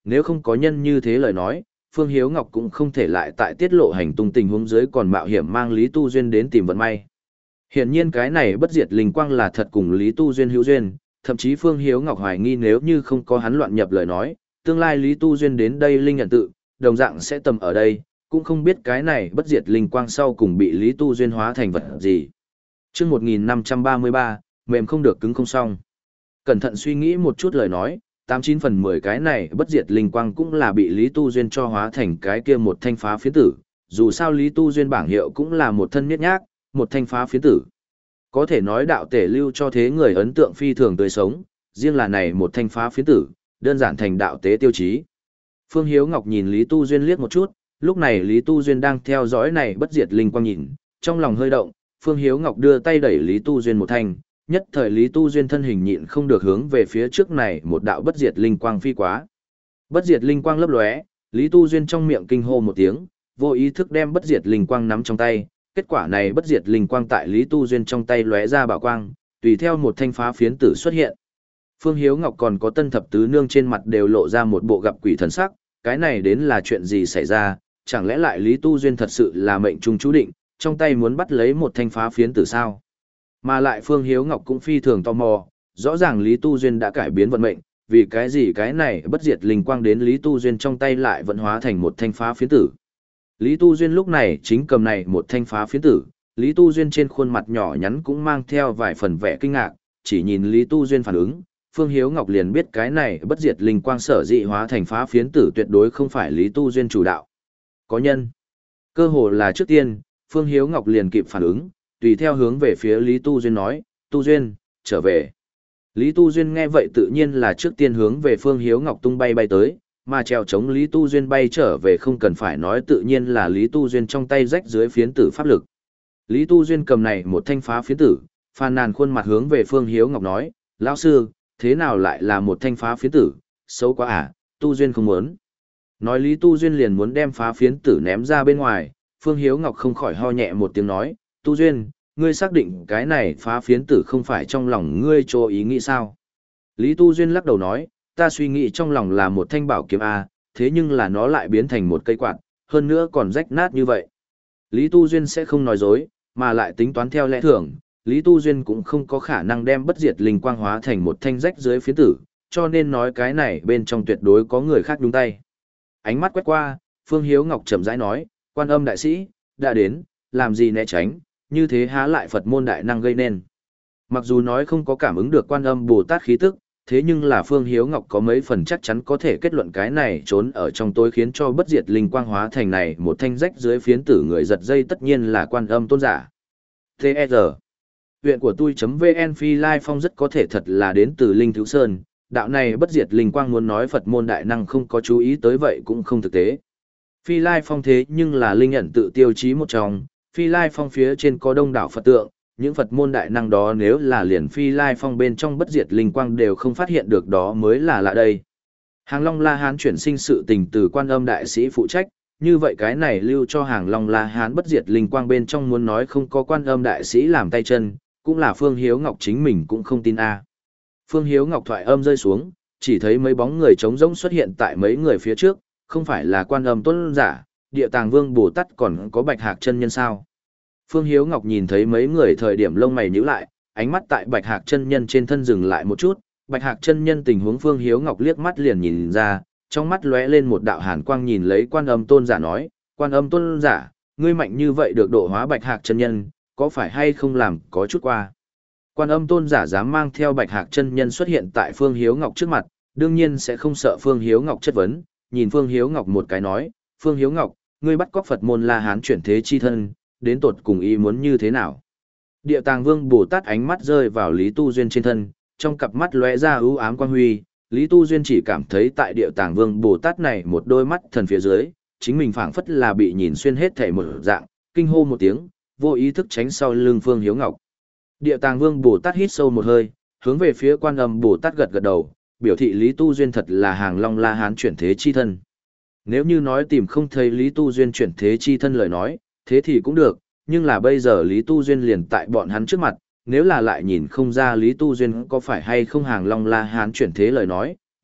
nếu không có nhân như thế lời nói, Phương Hiếu Ngọc cũng không thể lại tại tiết lộ hành tung tình huống dưới còn mạo hiểm mang Lý Tu Duyên đến tìm vận may. Hiển nhiên cái này bất diệt linh quang là thật cùng Lý Tu Duyên hữu duyên, thậm chí Phương Hiếu Ngọc hoài nghi nếu như không có hắn loạn nhập lời nói, tương lai Lý Tu Duyên đến đây linh nhận tự, đồng dạng sẽ tầm ở đây, cũng không biết cái này bất diệt linh quang sau cùng bị Lý Tu Duyên hóa thành vật gì. Chương một nghìn năm trăm ba mươi ba, mềm không được cứng không xong. Cẩn thận suy nghĩ một chút lời nói, tám chín phần mười cái này bất diệt linh quang cũng là bị Lý Tu Duyên cho hóa thành cái kia một thanh phá phiến tử, dù sao Lý Tu Duyên bảng hiệu cũng là một thân miết nhác, một thanh phá phiến tử. Có thể nói đạo tể lưu cho thế người ấn tượng phi thường tươi sống, riêng là này một thanh phá phiến tử, đơn giản thành đạo tế tiêu chí. Phương Hiếu Ngọc nhìn Lý Tu Duyên liếc một chút, lúc này Lý Tu Duyên đang theo dõi này bất diệt linh quang nhìn, trong lòng hơi động, Phương Hiếu Ngọc đưa tay đẩy Lý Tu Duyên một thanh, nhất thời Lý Tu Duyên thân hình nhịn không được hướng về phía trước này một đạo bất diệt linh quang phi quá. Bất diệt linh quang lấp lóe, Lý Tu Duyên trong miệng kinh hô một tiếng, vô ý thức đem bất diệt linh quang nắm trong tay, kết quả này bất diệt linh quang tại Lý Tu Duyên trong tay lóe ra bảo quang, tùy theo một thanh phá phiến tử xuất hiện. Phương Hiếu Ngọc còn có Tân Thập Tứ Nương trên mặt đều lộ ra một bộ gặp quỷ thần sắc, cái này đến là chuyện gì xảy ra, chẳng lẽ lại Lý Tu Duyên thật sự là mệnh trung chú định, trong tay muốn bắt lấy một thanh phá phiến tử sao? Mà lại Phương Hiếu Ngọc cũng phi thường tò mò, rõ ràng Lý Tu Duyên đã cải biến vận mệnh, vì cái gì cái này bất diệt linh quang đến Lý Tu Duyên trong tay lại vận hóa thành một thanh phá phiến tử. Lý Tu Duyên lúc này chính cầm này một thanh phá phiến tử, Lý Tu Duyên trên khuôn mặt nhỏ nhắn cũng mang theo vài phần vẻ kinh ngạc, chỉ nhìn Lý Tu Duyên phản ứng, Phương Hiếu Ngọc liền biết cái này bất diệt linh quang sở dị hóa thành phá phiến tử tuyệt đối không phải Lý Tu Duyên chủ đạo. Có nhân. Cơ hồ là trước tiên, Phương Hiếu Ngọc liền kịp phản ứng, tùy theo hướng về phía Lý Tu Duyên nói, Tu Duyên, trở về. Lý Tu Duyên nghe vậy tự nhiên là trước tiên hướng về Phương Hiếu Ngọc tung bay bay tới, mà trèo chống Lý Tu Duyên bay trở về không cần phải nói tự nhiên là Lý Tu Duyên trong tay rách dưới phiến tử pháp lực. Lý Tu Duyên cầm này một thanh phá phiến tử, phàn nàn khuôn mặt hướng về Phương Hiếu Ngọc nói, lão sư, thế nào lại là một thanh phá phiến tử, xấu quá à, Tu Duyên không muốn. Nói Lý Tu Duyên liền muốn đem phá phiến tử ném ra bên ngoài, Phương Hiếu Ngọc không khỏi ho nhẹ một tiếng nói, Tu Duyên, ngươi xác định cái này phá phiến tử không phải trong lòng ngươi cho ý nghĩ sao? Lý Tu Duyên lắc đầu nói, ta suy nghĩ trong lòng là một thanh bảo kiếm A, thế nhưng là nó lại biến thành một cây quạt, hơn nữa còn rách nát như vậy. Lý Tu Duyên sẽ không nói dối, mà lại tính toán theo lẽ thường, Lý Tu Duyên cũng không có khả năng đem bất diệt linh quang hóa thành một thanh rách dưới phiến tử, cho nên nói cái này bên trong tuyệt đối có người khác đúng tay. Ánh mắt quét qua, Phương Hiếu Ngọc chậm rãi nói, Quan Âm đại sĩ, đã đến, làm gì né tránh, như thế há lại Phật môn đại năng gây nên. Mặc dù nói không có cảm ứng được Quan Âm Bồ Tát khí tức, thế nhưng là Phương Hiếu Ngọc có mấy phần chắc chắn có thể kết luận cái này trốn ở trong tối khiến cho bất diệt linh quang hóa thành này một thanh rách dưới phiến tử người giật dây tất nhiên là Quan Âm tôn giả. tê e rờ Huyện của tôi.vn Phi Lai Phong rất có thể thật là đến từ Linh Thiếu Sơn, đạo này bất diệt linh quang muốn nói Phật môn đại năng không có chú ý tới vậy cũng không thực tế. Phi Lai Phong thế nhưng là linh ẩn tự tiêu chí một trong, Phi Lai Phong phía trên có đông đảo Phật tượng, những Phật môn đại năng đó nếu là liền Phi Lai Phong bên trong bất diệt linh quang đều không phát hiện được đó mới là lạ đây. Hàng Long La Hán chuyển sinh sự tình từ Quan Âm đại sĩ phụ trách, như vậy cái này lưu cho Hàng Long La Hán bất diệt linh quang bên trong muốn nói không có Quan Âm đại sĩ làm tay chân, cũng là Phương Hiếu Ngọc chính mình cũng không tin a. Phương Hiếu Ngọc thoại âm rơi xuống, chỉ thấy mấy bóng người trống rỗng xuất hiện tại mấy người phía trước, không phải là Quan Âm tôn giả, Địa Tàng Vương Bồ Tát còn có Bạch Hạc chân nhân sao? Phương Hiếu Ngọc nhìn thấy mấy người thời điểm lông mày nhíu lại, ánh mắt tại Bạch Hạc chân nhân trên thân dừng lại một chút, Bạch Hạc chân nhân tình huống Phương Hiếu Ngọc liếc mắt liền nhìn ra, trong mắt lóe lên một đạo hàn quang nhìn lấy Quan Âm tôn giả nói, Quan Âm tôn giả, ngươi mạnh như vậy được độ hóa Bạch Hạc chân nhân, có phải hay không làm có chút qua? Quan Âm tôn giả dám mang theo Bạch Hạc chân nhân xuất hiện tại Phương Hiếu Ngọc trước mặt, đương nhiên sẽ không sợ Phương Hiếu Ngọc chất vấn, nhìn Phương Hiếu Ngọc một cái nói, Phương Hiếu Ngọc, ngươi bắt cóc Phật môn La Hán chuyển thế chi thân, đến tột cùng ý muốn như thế nào? Địa Tàng Vương Bồ Tát ánh mắt rơi vào Lý Tu Duyên trên thân, trong cặp mắt lóe ra ưu ám quang huy, Lý Tu Duyên chỉ cảm thấy tại Địa Tàng Vương Bồ Tát này một đôi mắt thần phía dưới, chính mình phảng phất là bị nhìn xuyên hết thảy một dạng, kinh hô một tiếng, vô ý thức tránh sau lưng Phương Hiếu Ngọc. Địa Tàng Vương Bồ Tát hít sâu một hơi, hướng về phía Quan Âm Bồ Tát gật gật đầu, biểu thị Lý Tu Duyên thật là Hàng Long La Hán chuyển thế chi thân. Nếu như nói tìm không thấy Lý Tu Duyên chuyển thế chi thân lời nói, thế thì cũng được, nhưng là bây giờ Lý Tu Duyên liền tại bọn hắn trước mặt, nếu là lại nhìn không ra Lý Tu Duyên có phải hay không Hàng Long La Hán chuyển thế lời nói,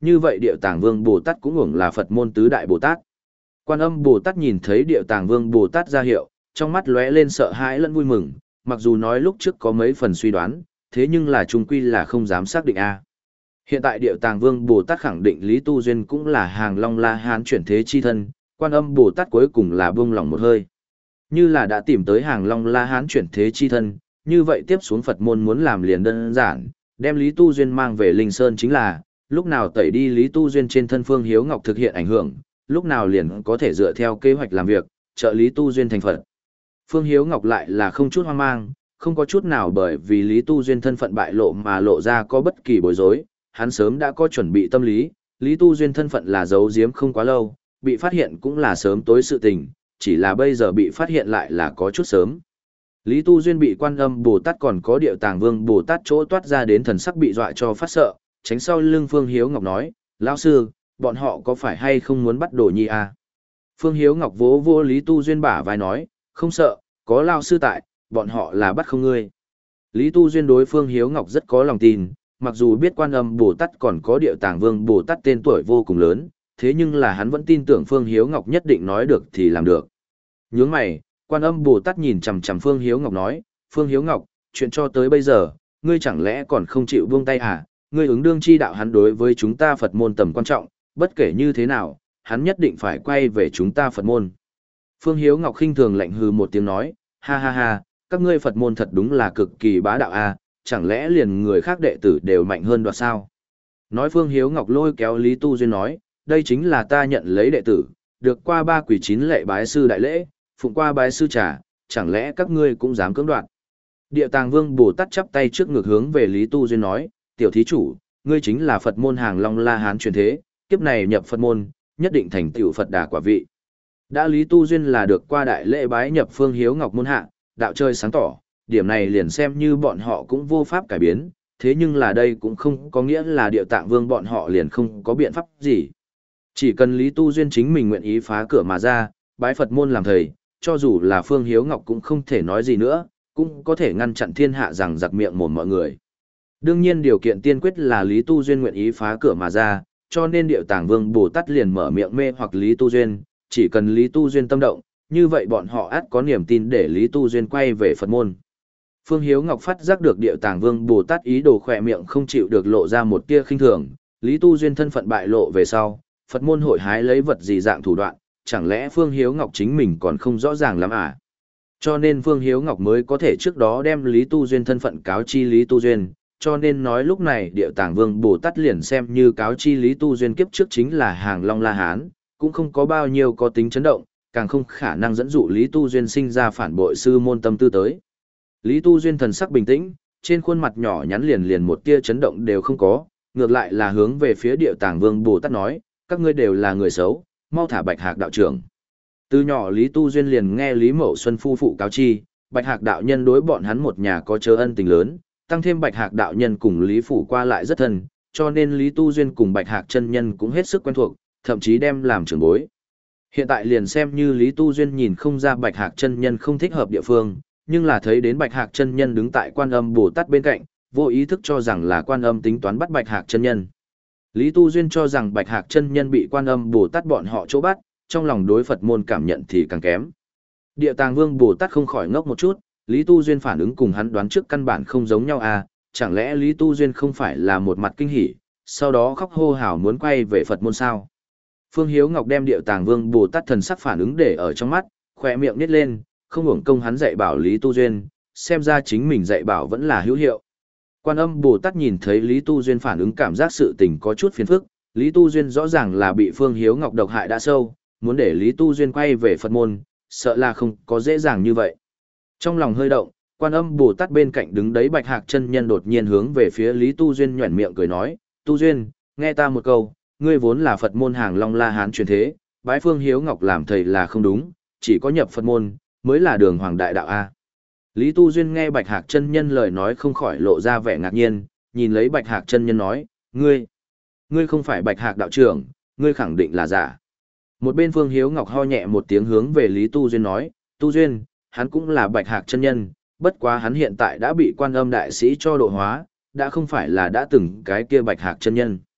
như vậy Điệu Tàng Vương Bồ Tát cũng hưởng là Phật môn tứ đại Bồ Tát. Quan Âm Bồ Tát nhìn thấy Điệu Tàng Vương Bồ Tát ra hiệu, trong mắt lóe lên sợ hãi lẫn vui mừng, mặc dù nói lúc trước có mấy phần suy đoán, thế nhưng là chung quy là không dám xác định a. Hiện tại Điệu Tàng Vương Bồ Tát khẳng định Lý Tu Duyên cũng là Hàng Long La Hán chuyển thế chi thân, Quan Âm Bồ Tát cuối cùng là buông lòng một hơi. Như là đã tìm tới Hàng Long La Hán chuyển thế chi thân, như vậy tiếp xuống Phật môn muốn làm liền đơn giản, đem Lý Tu Duyên mang về Linh Sơn chính là, lúc nào tẩy đi Lý Tu Duyên trên thân Phương Hiếu Ngọc thực hiện ảnh hưởng, lúc nào liền có thể dựa theo kế hoạch làm việc, trợ Lý Tu Duyên thành Phật. Phương Hiếu Ngọc lại là không chút hoang mang, không có chút nào bởi vì Lý Tu Duyên thân phận bại lộ mà lộ ra có bất kỳ bối rối, hắn sớm đã có chuẩn bị tâm lý, Lý Tu Duyên thân phận là giấu giếm không quá lâu, bị phát hiện cũng là sớm tối sự tình, chỉ là bây giờ bị phát hiện lại là có chút sớm. Lý Tu Duyên bị Quan Âm Bồ Tát còn có Điệu Tàng Vương Bồ Tát chỗ toát ra đến thần sắc bị dọa cho phát sợ, tránh sau lưng Phương Hiếu Ngọc nói, lão sư, bọn họ có phải hay không muốn bắt Đồ Nhi à? Phương Hiếu Ngọc vỗ vỗ Lý Tu Duyên bả vai nói, không sợ, có lão sư tại, bọn họ là bắt không ngươi. Lý Tu Duyên đối Phương Hiếu Ngọc rất có lòng tin, mặc dù biết Quan Âm Bồ Tát còn có Điệu Tàng Vương Bồ Tát tên tuổi vô cùng lớn, thế nhưng là hắn vẫn tin tưởng Phương Hiếu Ngọc nhất định nói được thì làm được. Nhướng mày, Quan Âm Bồ Tát nhìn chằm chằm Phương Hiếu Ngọc nói, Phương Hiếu Ngọc, chuyện cho tới bây giờ, ngươi chẳng lẽ còn không chịu buông tay à? Ngươi ứng đương chi đạo hắn đối với chúng ta Phật môn tầm quan trọng, bất kể như thế nào, hắn nhất định phải quay về chúng ta Phật môn. Phương Hiếu Ngọc khinh thường lạnh hừ một tiếng nói, ha ha ha, các ngươi Phật môn thật đúng là cực kỳ bá đạo a, chẳng lẽ liền người khác đệ tử đều mạnh hơn đoạt sao? Nói Phương Hiếu Ngọc lôi kéo Lý Tu Duyên nói, đây chính là ta nhận lấy đệ tử, được qua ba quỷ chín lệ bái sư đại lễ, phụng qua bái sư trà, chẳng lẽ các ngươi cũng dám cưỡng đoạt? Địa Tàng Vương Bồ Tát chắp tay trước ngực hướng về Lý Tu Duyên nói, tiểu thí chủ, ngươi chính là Phật môn Hàng Long La Hán truyền thế, kiếp này nhập Phật môn, nhất định thành tựu Phật đà quả vị. Đã Lý Tu Duyên là được qua đại lễ bái nhập Phương Hiếu Ngọc môn hạ, đạo chơi sáng tỏ, điểm này liền xem như bọn họ cũng vô pháp cải biến, thế nhưng là đây cũng không có nghĩa là Địa Tạng Vương bọn họ liền không có biện pháp gì. Chỉ cần Lý Tu Duyên chính mình nguyện ý phá cửa mà ra, bái Phật môn làm thầy, cho dù là Phương Hiếu Ngọc cũng không thể nói gì nữa, cũng có thể ngăn chặn thiên hạ rằng giặc miệng mồm mọi người. Đương nhiên điều kiện tiên quyết là Lý Tu Duyên nguyện ý phá cửa mà ra, cho nên Điệu Tàng Vương Bồ Tát liền mở miệng mê hoặc Lý Tu Duyên, chỉ cần Lý Tu Duyên tâm động, như vậy bọn họ ắt có niềm tin để Lý Tu Duyên quay về Phật môn. Phương Hiếu Ngọc phát giác được Điệu Tàng Vương Bồ Tát ý đồ khỏe miệng không chịu được lộ ra một tia khinh thường, Lý Tu Duyên thân phận bại lộ về sau, Phật môn hội hái lấy vật gì dạng thủ đoạn, chẳng lẽ Phương Hiếu Ngọc chính mình còn không rõ ràng lắm à? Cho nên Phương Hiếu Ngọc mới có thể trước đó đem Lý Tu Duyên thân phận cáo chi Lý Tu Duyên, cho nên nói lúc này Điệu Tàng Vương Bồ Tát liền xem như cáo chi Lý Tu Duyên kiếp trước chính là Hàng Long La Hán, cũng không có bao nhiêu có tính chấn động, càng không khả năng dẫn dụ Lý Tu Duyên sinh ra phản bội sư môn tâm tư tới. Lý Tu Duyên thần sắc bình tĩnh, trên khuôn mặt nhỏ nhắn liền liền một tia chấn động đều không có, ngược lại là hướng về phía Điệu Tàng Vương Bồ Tát nói, các ngươi đều là người xấu, mau thả Bạch Hạc đạo trưởng. Từ nhỏ Lý Tu Duyên liền nghe Lý Mậu Xuân phu phụ cáo chi, Bạch Hạc đạo nhân đối bọn hắn một nhà có chớ ân tình lớn, tăng thêm Bạch Hạc đạo nhân cùng Lý phủ qua lại rất thân, cho nên Lý Tu Duyên cùng Bạch Hạc chân nhân cũng hết sức quen thuộc, thậm chí đem làm trưởng bối. Hiện tại liền xem như Lý Tu Duyên nhìn không ra Bạch Hạc chân nhân không thích hợp địa phương, nhưng là thấy đến Bạch Hạc chân nhân đứng tại Quan Âm Bồ Tát bên cạnh, vô ý thức cho rằng là Quan Âm tính toán bắt Bạch Hạc chân nhân. Lý Tu Duyên cho rằng Bạch Hạc chân nhân bị Quan Âm Bồ Tát bọn họ chỗ bắt, trong lòng đối Phật môn cảm nhận thì càng kém. Địa Tàng Vương Bồ Tát không khỏi ngốc một chút, Lý Tu Duyên phản ứng cùng hắn đoán trước căn bản không giống nhau à, chẳng lẽ Lý Tu Duyên không phải là một mặt kinh hỉ, sau đó khóc hô hào muốn quay về Phật môn sao? Phương Hiếu Ngọc đem Địa Tàng Vương Bồ Tát thần sắc phản ứng để ở trong mắt, khỏe miệng nít lên, không hưởng công hắn dạy bảo Lý Tu Duyên, xem ra chính mình dạy bảo vẫn là hữu hiệu. Quan Âm Bồ Tát nhìn thấy Lý Tu Duyên phản ứng cảm giác sự tình có chút phiền phức, Lý Tu Duyên rõ ràng là bị Phương Hiếu Ngọc độc hại đã sâu, muốn để Lý Tu Duyên quay về Phật môn, sợ là không có dễ dàng như vậy. Trong lòng hơi động, Quan Âm Bồ Tát bên cạnh đứng đấy Bạch Hạc chân nhân đột nhiên hướng về phía Lý Tu Duyên nhoẻn miệng cười nói, Tu Duyên, nghe ta một câu, ngươi vốn là Phật môn Hàng Long La Hán truyền thế, bái Phương Hiếu Ngọc làm thầy là không đúng, chỉ có nhập Phật môn, mới là đường hoàng đại đạo A. Lý Tu Duyên nghe Bạch Hạc chân nhân lời nói không khỏi lộ ra vẻ ngạc nhiên, nhìn lấy Bạch Hạc chân nhân nói, ngươi, ngươi không phải Bạch Hạc đạo trưởng, ngươi khẳng định là giả. Một bên Phương Hiếu Ngọc ho nhẹ một tiếng hướng về Lý Tu Duyên nói, Tu Duyên, hắn cũng là Bạch Hạc chân nhân, bất quá hắn hiện tại đã bị Quan Âm đại sĩ cho độ hóa, đã không phải là đã từng cái kia Bạch Hạc chân nhân.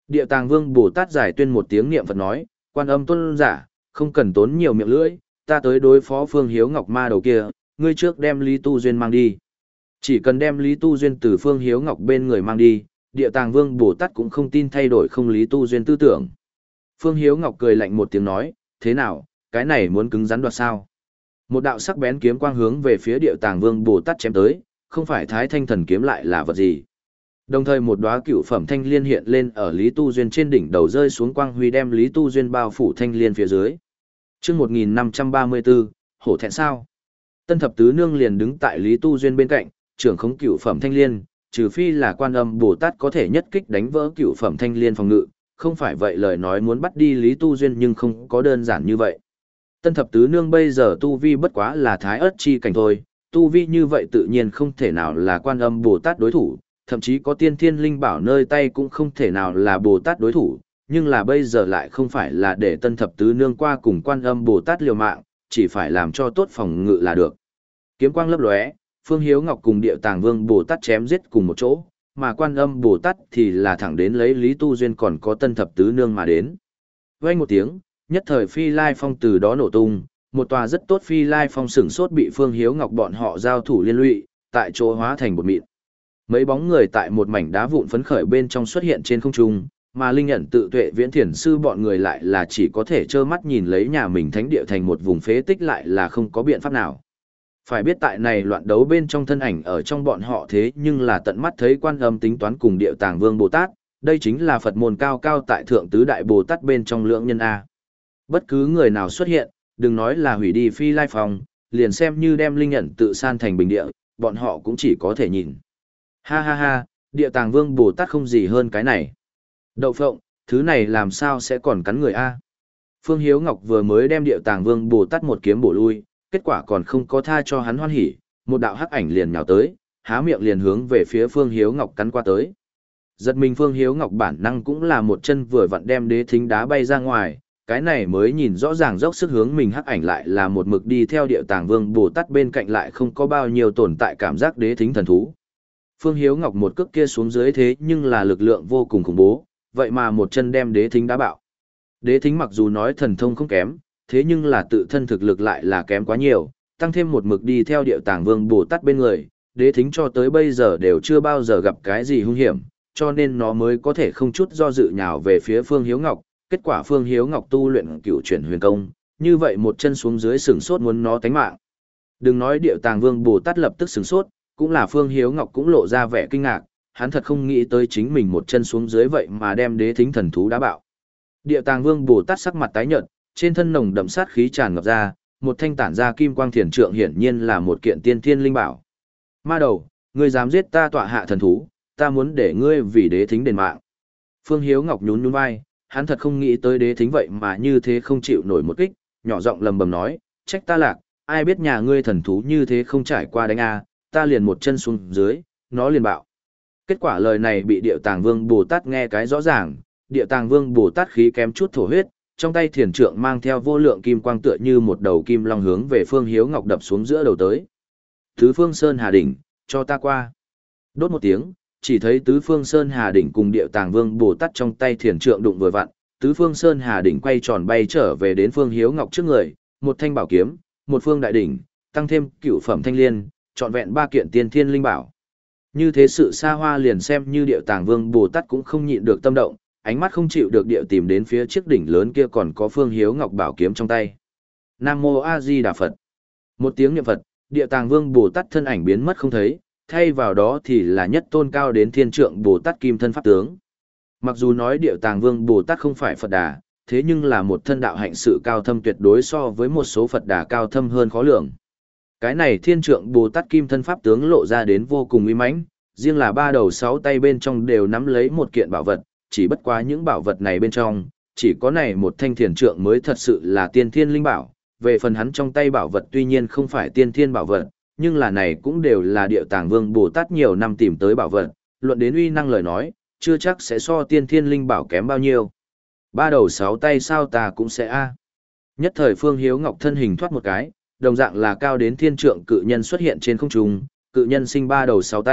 Địa Tàng Vương Bồ Tát giải tuyên một tiếng niệm Phật nói, Quan Âm tôn giả, không cần tốn nhiều miệng lưỡi, ta tới đối phó Phương Hiếu Ngọc ma đầu kia, ngươi trước đem Lý Tu Duyên mang đi. Chỉ cần đem Lý Tu Duyên từ Phương Hiếu Ngọc bên người mang đi, Địa Tàng Vương Bồ Tát cũng không tin thay đổi không Lý Tu Duyên tư tưởng. Phương Hiếu Ngọc cười lạnh một tiếng nói, thế nào, cái này muốn cứng rắn đoạt sao? Một đạo sắc bén kiếm quang hướng về phía Địa Tàng Vương Bồ Tát chém tới, không phải Thái Thanh Thần kiếm lại là vật gì. Đồng thời một đóa cựu phẩm thanh liên hiện lên ở Lý Tu Duyên trên đỉnh đầu rơi xuống quang huy đem Lý Tu Duyên bao phủ thanh liên phía dưới. Chương một nghìn năm trăm ba mươi tư, hổ thẹn sao? Tân thập tứ nương liền đứng tại Lý Tu Duyên bên cạnh, trưởng khống cựu phẩm thanh liên, trừ phi là Quan Âm Bồ Tát có thể nhất kích đánh vỡ cựu phẩm thanh liên phòng ngự, không phải vậy lời nói muốn bắt đi Lý Tu Duyên nhưng không có đơn giản như vậy. Tân thập tứ nương bây giờ tu vi bất quá là thái ớt chi cảnh thôi, tu vi như vậy tự nhiên không thể nào là Quan Âm Bồ Tát đối thủ, thậm chí có tiên thiên linh bảo nơi tay cũng không thể nào là Bồ Tát đối thủ, nhưng là bây giờ lại không phải là để tân thập tứ nương qua cùng Quan Âm Bồ Tát liều mạng, chỉ phải làm cho tốt phòng ngự là được. Kiếm quang lấp lóe, Phương Hiếu Ngọc cùng Địa Tàng Vương Bồ Tát chém giết cùng một chỗ, mà Quan Âm Bồ Tát thì là thẳng đến lấy Lý Tu Duyên còn có tân thập tứ nương mà đến. Vang một tiếng, nhất thời phi lai phong từ đó nổ tung, một tòa rất tốt phi lai phong sửng sốt bị Phương Hiếu Ngọc bọn họ giao thủ liên lụy, tại chỗ hóa thành bột mịn. Mấy bóng người tại một mảnh đá vụn phấn khởi bên trong xuất hiện trên không trung, mà linh nhận tự tuệ viễn thiền sư bọn người lại là chỉ có thể trơ mắt nhìn lấy nhà mình thánh địa thành một vùng phế tích lại là không có biện pháp nào. Phải biết tại này loạn đấu bên trong thân ảnh ở trong bọn họ thế nhưng là tận mắt thấy Quan Âm tính toán cùng Địa Tàng Vương Bồ Tát, đây chính là Phật môn cao cao tại thượng tứ đại Bồ Tát bên trong lưỡng nhân A. Bất cứ người nào xuất hiện, đừng nói là hủy đi phi lai phòng, liền xem như đem linh nhận tự san thành bình địa, bọn họ cũng chỉ có thể nhìn. Ha ha ha, Địa Tàng Vương Bồ Tát không gì hơn cái này. Đậu phộng, thứ này làm sao sẽ còn cắn người A. Phương Hiếu Ngọc vừa mới đem Địa Tàng Vương Bồ Tát một kiếm bổ lui, kết quả còn không có tha cho hắn hoan hỉ, một đạo hắc ảnh liền nhào tới, há miệng liền hướng về phía Phương Hiếu Ngọc cắn qua tới. Giật mình Phương Hiếu Ngọc bản năng cũng là một chân vừa vặn đem đế thính đá bay ra ngoài, cái này mới nhìn rõ ràng dốc sức hướng mình hắc ảnh lại là một mực đi theo Địa Tàng Vương Bồ Tát bên cạnh lại không có bao nhiêu tồn tại cảm giác đế thính thần thú. Phương Hiếu Ngọc một cước kia xuống dưới thế nhưng là lực lượng vô cùng khủng bố, vậy mà một chân đem đế thính đá bạo. Đế thính mặc dù nói thần thông không kém, thế nhưng là tự thân thực lực lại là kém quá nhiều, tăng thêm một mực đi theo Địa Tàng Vương Bồ Tát bên người, đế thính cho tới bây giờ đều chưa bao giờ gặp cái gì hung hiểm, cho nên nó mới có thể không chút do dự nhào về phía Phương Hiếu Ngọc, kết quả Phương Hiếu Ngọc tu luyện cửu chuyển huyền công, như vậy một chân xuống dưới sừng sốt muốn nó tánh mạng. Đừng nói Địa Tàng Vương Bồ Tát lập tức sừng sốt, cũng là Phương Hiếu Ngọc cũng lộ ra vẻ kinh ngạc, hắn thật không nghĩ tới chính mình một chân xuống dưới vậy mà đem đế thính thần thú đá bạo. Địa Tàng Vương Bồ Tát sắc mặt tái nhợt, trên thân nồng đậm sát khí tràn ngập ra, một thanh tản ra kim quang thiền trượng hiển nhiên là một kiện tiên thiên linh bảo. Ma đầu, ngươi dám giết ta tọa hạ thần thú, ta muốn để ngươi vì đế thính đền mạng. Phương Hiếu Ngọc nhún nhún vai, hắn thật không nghĩ tới đế thính vậy mà như thế không chịu nổi một kích, nhỏ giọng lầm bầm nói, trách ta lạc, ai biết nhà ngươi thần thú như thế không trải qua đánh a, ta liền một chân xuống dưới, nó liền bạo. Kết quả lời này bị Địa Tàng Vương Bồ Tát nghe cái rõ ràng, Địa Tàng Vương Bồ Tát khí kém chút thổ huyết, trong tay thiền trượng mang theo vô lượng kim quang tựa như một đầu kim long hướng về Phương Hiếu Ngọc đập xuống giữa đầu tới. Tứ Phương Sơn Hà Đỉnh, cho ta qua. Đốt một tiếng, chỉ thấy Tứ Phương Sơn Hà Đỉnh cùng Địa Tàng Vương Bồ Tát trong tay thiền trượng đụng vừa vặn, Tứ Phương Sơn Hà Đỉnh quay tròn bay trở về đến Phương Hiếu Ngọc trước người, một thanh bảo kiếm, một phương đại đỉnh, tăng thêm cửu phẩm thanh liên, trọn vẹn ba kiện tiên thiên linh bảo. Như thế sự xa hoa liền xem như Địa Tàng Vương Bồ Tát cũng không nhịn được tâm động, ánh mắt không chịu được điệu tìm đến phía chiếc đỉnh lớn kia còn có Phương Hiếu Ngọc bảo kiếm trong tay. Nam Mô A Di Đà Phật. Một tiếng niệm Phật, Địa Tàng Vương Bồ Tát thân ảnh biến mất không thấy, thay vào đó thì là nhất tôn cao đến thiên trượng Bồ Tát kim thân pháp tướng. Mặc dù nói Địa Tàng Vương Bồ Tát không phải Phật Đà, thế nhưng là một thân đạo hạnh sự cao thâm tuyệt đối so với một số Phật Đà cao thâm hơn khó lường. Cái này thiên trượng Bồ Tát kim thân pháp tướng lộ ra đến vô cùng uy mãnh, riêng là ba đầu sáu tay bên trong đều nắm lấy một kiện bảo vật, chỉ bất quá những bảo vật này bên trong, chỉ có này một thanh thiền trượng mới thật sự là tiên thiên linh bảo, về phần hắn trong tay bảo vật tuy nhiên không phải tiên thiên bảo vật, nhưng là này cũng đều là Địa Tàng Vương Bồ Tát nhiều năm tìm tới bảo vật, luận đến uy năng lời nói, chưa chắc sẽ so tiên thiên linh bảo kém bao nhiêu. Ba đầu sáu tay sao ta cũng sẽ a. Nhất thời Phương Hiếu Ngọc thân hình thoát một cái, đồng dạng là cao đến thiên trượng cự nhân xuất hiện trên không trung, cự nhân sinh ba đầu sáu tay,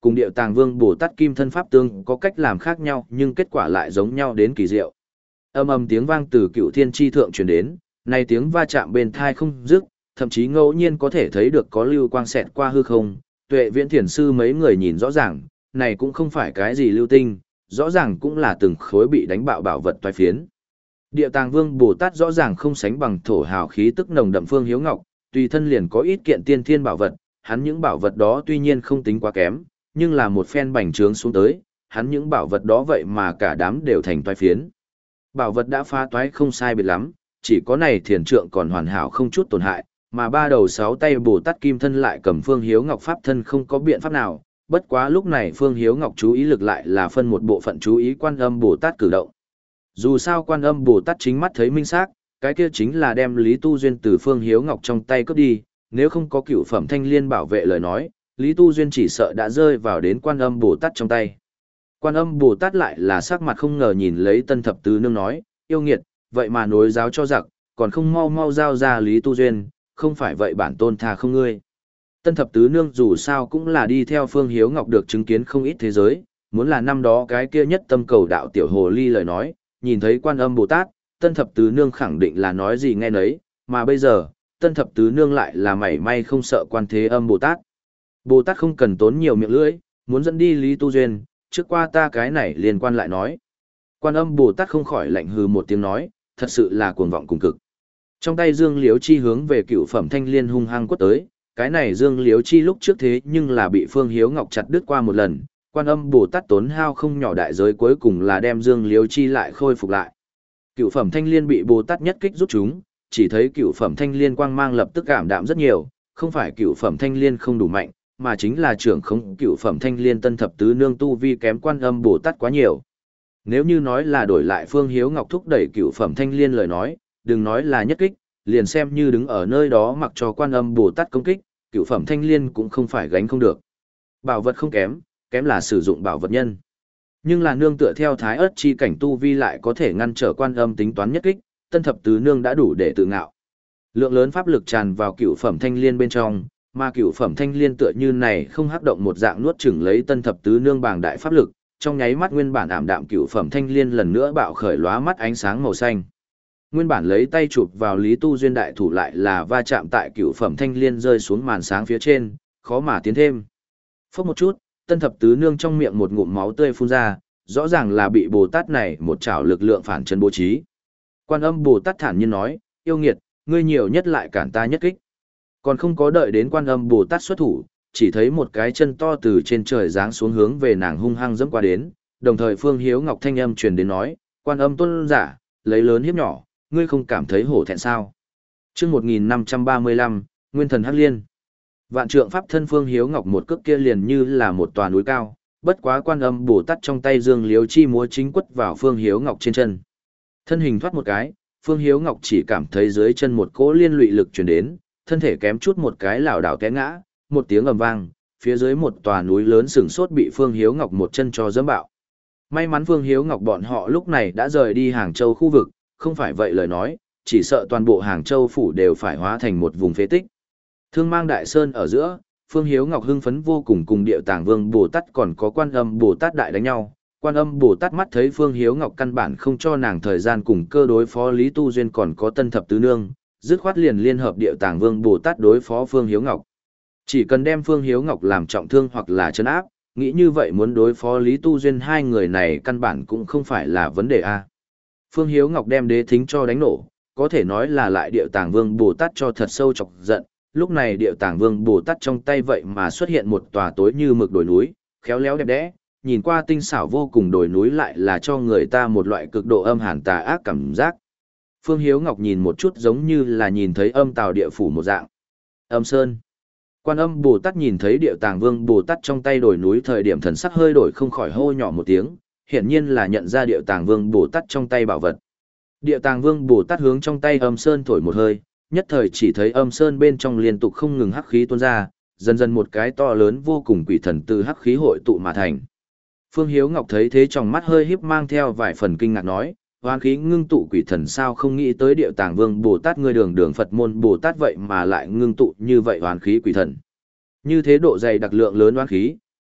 cùng Điệu Tàng Vương Bồ Tát kim thân pháp tương có cách làm khác nhau, nhưng kết quả lại giống nhau đến kỳ diệu. Âm ầm tiếng vang từ Cựu Thiên chi thượng truyền đến, này tiếng va chạm bên thai không dứt, thậm chí ngẫu nhiên có thể thấy được có lưu quang xẹt qua hư không. Tuệ Viễn Thiền sư mấy người nhìn rõ ràng, này cũng không phải cái gì lưu tinh, rõ ràng cũng là từng khối bị đánh bạo bảo vật toái phiến. Địa Tàng Vương Bồ Tát rõ ràng không sánh bằng thổ hào khí tức nồng đậm Phương Hiếu Ngọc, tùy thân liền có ít kiện tiên thiên bảo vật, hắn những bảo vật đó tuy nhiên không tính quá kém, nhưng là một phen bành trướng xuống tới, hắn những bảo vật đó vậy mà cả đám đều thành toái phiến. Bảo vật đã phá toái không sai biệt lắm, chỉ có này thiền trượng còn hoàn hảo không chút tổn hại, mà ba đầu sáu tay Bồ Tát kim thân lại cầm Phương Hiếu Ngọc pháp thân không có biện pháp nào, bất quá lúc này Phương Hiếu Ngọc chú ý lực lại là phân một bộ phận chú ý Quan Âm Bồ Tát cử động. Dù sao Quan Âm Bồ Tát chính mắt thấy minh xác, cái kia chính là đem Lý Tu Duyên từ Phương Hiếu Ngọc trong tay cướp đi, nếu không có cửu phẩm thanh liên bảo vệ lời nói, Lý Tu Duyên chỉ sợ đã rơi vào đến Quan Âm Bồ Tát trong tay. Quan Âm Bồ Tát lại là sắc mặt không ngờ nhìn lấy Tân Thập Tứ Nương nói, yêu nghiệt, vậy mà nối giáo cho giặc, còn không mau mau giao ra Lý Tu Duyên, không phải vậy bản tôn tha không ngươi. Tân Thập Tứ Nương dù sao cũng là đi theo Phương Hiếu Ngọc được chứng kiến không ít thế giới, muốn là năm đó cái kia nhất tâm cầu đạo tiểu hồ ly lời nói, nhìn thấy Quan Âm Bồ Tát, Tân Thập Tứ Nương khẳng định là nói gì nghe nấy, mà bây giờ, Tân Thập Tứ Nương lại là mảy may không sợ Quan Thế Âm Bồ Tát. Bồ Tát không cần tốn nhiều miệng lưỡi, muốn dẫn đi Lý Tu Duyên, trước qua ta cái này liên quan lại nói. Quan Âm Bồ Tát không khỏi lạnh hừ một tiếng nói, thật sự là cuồng vọng cùng cực. Trong tay Dương Liếu Chi hướng về cựu phẩm thanh liên hung hăng quất tới, cái này Dương Liếu Chi lúc trước thế nhưng là bị Phương Hiếu Ngọc chặt đứt qua một lần, Quan Âm Bồ Tát tốn hao không nhỏ đại giới cuối cùng là đem Dương Liếu Chi lại khôi phục lại. Cựu phẩm thanh liên bị Bồ Tát nhất kích rút chúng, chỉ thấy cựu phẩm thanh liên quang mang lập tức cảm đạm rất nhiều, không phải cựu phẩm thanh liên không đủ mạnh, mà chính là trưởng không cựu phẩm thanh liên Tân Thập Tứ Nương tu vi kém Quan Âm Bồ Tát quá nhiều. Nếu như nói là đổi lại Phương Hiếu Ngọc thúc đẩy cựu phẩm thanh liên lời nói, đừng nói là nhất kích, liền xem như đứng ở nơi đó mặc cho Quan Âm Bồ Tát công kích, cựu phẩm thanh liên cũng không phải gánh không được. Bảo vật không kém, kém là sử dụng bảo vật nhân. Nhưng là nương tựa theo thái ớt chi cảnh tu vi lại có thể ngăn trở Quan Âm tính toán nhất kích, Tân Thập Tứ Nương đã đủ để tự ngạo. Lượng lớn pháp lực tràn vào cựu phẩm thanh liên bên trong, mà cựu phẩm thanh liên tựa như này không hắc động một dạng nuốt chửng lấy Tân Thập Tứ Nương bàng đại pháp lực, trong nháy mắt nguyên bản ảm đạm cựu phẩm thanh liên lần nữa bạo khởi lóa mắt ánh sáng màu xanh. Nguyên bản lấy tay chụp vào Lý Tu Duyên đại thủ lại là va chạm tại cựu phẩm thanh liên rơi xuống màn sáng phía trên, khó mà tiến thêm. Phốc một chút, Tân Thập Tứ Nương trong miệng một ngụm máu tươi phun ra, rõ ràng là bị Bồ Tát này một chảo lực lượng phản chân bố trí. Quan Âm Bồ Tát thản nhiên nói, yêu nghiệt, ngươi nhiều nhất lại cản ta nhất kích. Còn không có đợi đến Quan Âm Bồ Tát xuất thủ, chỉ thấy một cái chân to từ trên trời giáng xuống hướng về nàng hung hăng dẫm qua đến, đồng thời Phương Hiếu Ngọc thanh âm truyền đến nói, Quan Âm tôn giả, lấy lớn hiếp nhỏ, ngươi không cảm thấy hổ thẹn sao? Chương một nghìn năm trăm ba mươi lăm, Nguyên Thần Hắc Liên. Vạn trượng pháp thân Phương Hiếu Ngọc một cước kia liền như là một tòa núi cao, bất quá Quan Âm Bồ Tát trong tay Dương Liếu Chi múa chính quất vào Phương Hiếu Ngọc trên chân. Thân hình thoát một cái, Phương Hiếu Ngọc chỉ cảm thấy dưới chân một cỗ liên lụy lực truyền đến, thân thể kém chút một cái lảo đảo té ngã, một tiếng ầm vang, phía dưới một tòa núi lớn sừng sốt bị Phương Hiếu Ngọc một chân cho dẫm bạo. May mắn Phương Hiếu Ngọc bọn họ lúc này đã rời đi Hàng Châu khu vực, không phải vậy lời nói, chỉ sợ toàn bộ Hàng Châu phủ đều phải hóa thành một vùng phế tích. Thương Mang Đại Sơn ở giữa, Phương Hiếu Ngọc hưng phấn vô cùng cùng Điệu Tàng Vương Bồ Tát còn có Quan Âm Bồ Tát đại đánh nhau. Quan Âm Bồ Tát mắt thấy Phương Hiếu Ngọc căn bản không cho nàng thời gian cùng cơ đối phó Lý Tu Duyên còn có Tân Thập Tứ Nương, dứt khoát liền liên hợp Điệu Tàng Vương Bồ Tát đối phó Phương Hiếu Ngọc. Chỉ cần đem Phương Hiếu Ngọc làm trọng thương hoặc là trấn áp, nghĩ như vậy muốn đối phó Lý Tu Duyên hai người này căn bản cũng không phải là vấn đề a. Phương Hiếu Ngọc đem đế thính cho đánh nổ, có thể nói là lại Điệu Tàng Vương Bồ Tát cho thật sâu chọc giận. Lúc này Điệu Tàng Vương Bồ Tát trong tay vậy mà xuất hiện một tòa tối như mực đồi núi, khéo léo đẹp đẽ, nhìn qua tinh xảo vô cùng đồi núi lại là cho người ta một loại cực độ âm hàn tà ác cảm giác. Phương Hiếu Ngọc nhìn một chút giống như là nhìn thấy âm tào địa phủ một dạng. Âm Sơn. Quan Âm Bồ Tát nhìn thấy Điệu Tàng Vương Bồ Tát trong tay đồi núi thời điểm thần sắc hơi đổi không khỏi hô nhỏ một tiếng, hiển nhiên là nhận ra Điệu Tàng Vương Bồ Tát trong tay bảo vật. Điệu Tàng Vương Bồ Tát hướng trong tay Âm Sơn thổi một hơi, nhất thời chỉ thấy Âm Sơn bên trong liên tục không ngừng hắc khí tuôn ra, dần dần một cái to lớn vô cùng quỷ thần từ hắc khí hội tụ mà thành. Phương Hiếu Ngọc thấy thế trong mắt hơi híp mang theo vài phần kinh ngạc nói, hoán khí ngưng tụ quỷ thần sao không nghĩ tới Điệu Tàng Vương Bồ Tát ngươi đường đường Phật môn Bồ Tát vậy mà lại ngưng tụ như vậy hoán khí quỷ thần. Như thế độ dày đặc lượng lớn hoán khí,